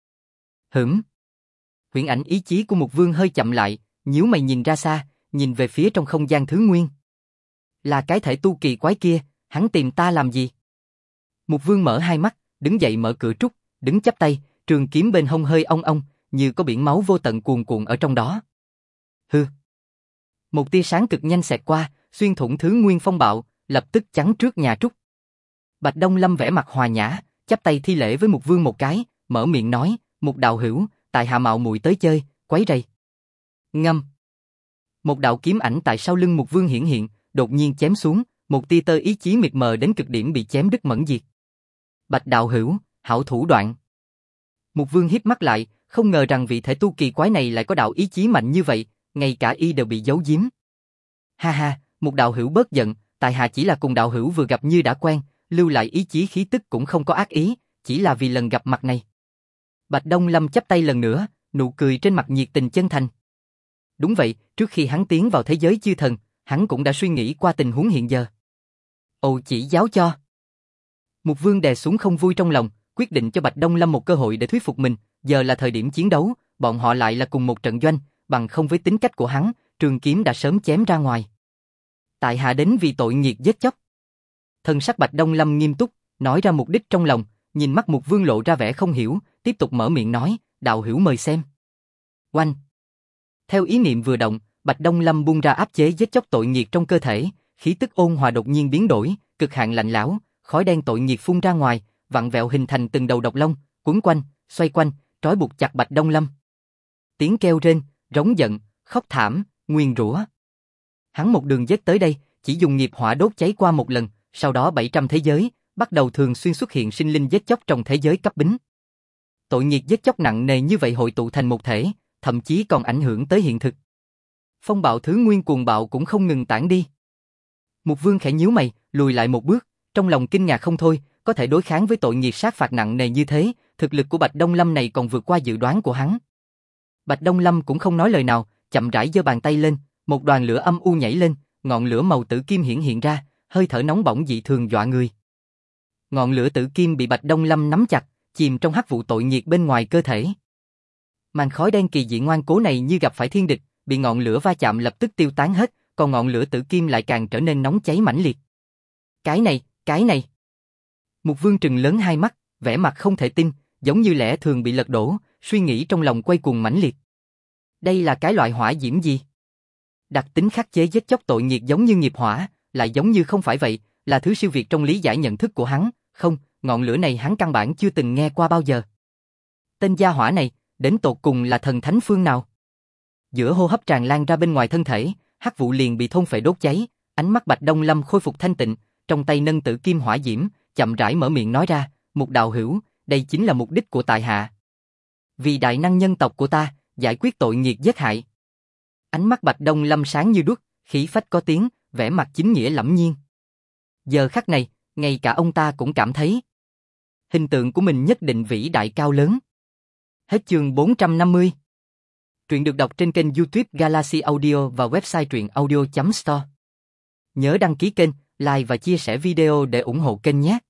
Huyễn ảnh ý chí của Mục Vương hơi chậm lại, nhíu mày nhìn ra xa, nhìn về phía trong không gian thứ nguyên. Là cái thể tu kỳ quái kia, hắn tìm ta làm gì? Mục Vương mở hai mắt, đứng dậy mở cửa trúc, đứng chắp tay, trường kiếm bên hông hơi ong ong, như có biển máu vô tận cuồn cuộn ở trong đó. Hư. Một tia sáng cực nhanh xẹt qua, xuyên thủng thứ nguyên phong bạo, lập tức chắn trước nhà trúc. Bạch Đông Lâm vẻ mặt hòa nhã, chắp tay thi lễ với Mục Vương một cái, mở miệng nói, Mục đạo hữu, tại hạ mạo muội tới chơi, quấy rầy. Ngâm. Một đạo kiếm ảnh tại sau lưng Mục Vương hiển hiện, đột nhiên chém xuống, một tia tơ ý chí mịt mờ đến cực điểm bị chém đứt mẫn diệt. Bạch đạo hữu, hảo thủ đoạn. Mục Vương híp mắt lại, không ngờ rằng vị thể tu kỳ quái này lại có đạo ý chí mạnh như vậy, ngay cả y đều bị giấu giếm. Ha ha, Mục đạo hữu bớt giận, tại hạ chỉ là cùng đạo hữu vừa gặp như đã quen, lưu lại ý chí khí tức cũng không có ác ý, chỉ là vì lần gặp mặt này. Bạch Đông Lâm chắp tay lần nữa, nụ cười trên mặt nhiệt tình chân thành. Đúng vậy, trước khi hắn tiến vào thế giới chư thần, hắn cũng đã suy nghĩ qua tình huống hiện giờ. Ồ chỉ giáo cho. Mục Vương đè xuống không vui trong lòng, quyết định cho Bạch Đông Lâm một cơ hội để thuyết phục mình, giờ là thời điểm chiến đấu, bọn họ lại là cùng một trận doanh, bằng không với tính cách của hắn, trường kiếm đã sớm chém ra ngoài. Tại hạ đến vì tội nghiệt giết chóc. Thân sắc Bạch Đông Lâm nghiêm túc, nói ra mục đích trong lòng, nhìn mắt Mục Vương lộ ra vẻ không hiểu, tiếp tục mở miệng nói, đạo hữu mời xem. Oanh. Theo ý niệm vừa động, Bạch Đông Lâm buông ra áp chế giết chóc tội nghiệt trong cơ thể, khí tức ôn hòa đột nhiên biến đổi, cực hạn lạnh lẽo, khói đen tội nghiệt phun ra ngoài, vặn vẹo hình thành từng đầu độc long, quấn quanh, xoay quanh, trói buộc chặt Bạch Đông Lâm. Tiếng kêu rên, rống giận, khóc thảm, nguyền rủa. Hắn một đường giết tới đây, chỉ dùng nghiệp hỏa đốt cháy qua một lần, sau đó 700 thế giới, bắt đầu thường xuyên xuất hiện sinh linh giết chóc trong thế giới cấp bính. Tội nghiệt giết chóc nặng nề như vậy hội tụ thành một thể, thậm chí còn ảnh hưởng tới hiện thực. Phong bạo thứ nguyên cuồng bạo cũng không ngừng tản đi. Mục Vương khẽ nhíu mày, lùi lại một bước, trong lòng kinh ngạc không thôi, có thể đối kháng với tội nghiệt sát phạt nặng nề như thế, thực lực của Bạch Đông Lâm này còn vượt qua dự đoán của hắn. Bạch Đông Lâm cũng không nói lời nào, chậm rãi giơ bàn tay lên, một đoàn lửa âm u nhảy lên, ngọn lửa màu tử kim hiển hiện ra, hơi thở nóng bỏng dị thường dọa người. Ngọn lửa tử kim bị Bạch Đông Lâm nắm chặt, chìm trong hắc vụ tội nghiệt bên ngoài cơ thể. Màn khói đen kỳ dị ngoan cố này như gặp phải thiên địch, bị ngọn lửa va chạm lập tức tiêu tán hết, còn ngọn lửa tử kim lại càng trở nên nóng cháy mãnh liệt. Cái này. Mục Vương trừng lớn hai mắt, vẻ mặt không thể tin, giống như lẽ thường bị lật đổ, suy nghĩ trong lòng quay cuồng mãnh liệt. Đây là cái loại hỏa diễm gì? Đặc tính khắc chế giết chóc tội nghiệt giống như nghiệp hỏa, lại giống như không phải vậy, là thứ siêu việt trong lý giải nhận thức của hắn, không, ngọn lửa này hắn căn bản chưa từng nghe qua bao giờ. Tên gia hỏa này, đến tột cùng là thần thánh phương nào? Giữa hô hấp tràn lan ra bên ngoài thân thể, hắc vụ liền bị thôn phệ đốt cháy, ánh mắt Bạch Đông Lâm khôi phục thanh tịnh, trong tay nâng tử kim hỏa diễm, chậm rãi mở miệng nói ra, Mục đạo hữu, đây chính là mục đích của tại hạ. Vì đại năng nhân tộc của ta, giải quyết tội nghiệt giết hại. Ánh mắt Bạch Đông Lâm sáng như đuốc, khí phách có tiếng, vẻ mặt chính nghĩa lẫm nhiên. Giờ khắc này, ngay cả ông ta cũng cảm thấy hình tượng của mình nhất định vĩ đại cao lớn. Hết chương 450. Truyện được đọc trên kênh YouTube Galaxy Audio và website truyện audio.store. Nhớ đăng ký kênh, like và chia sẻ video để ủng hộ kênh nhé.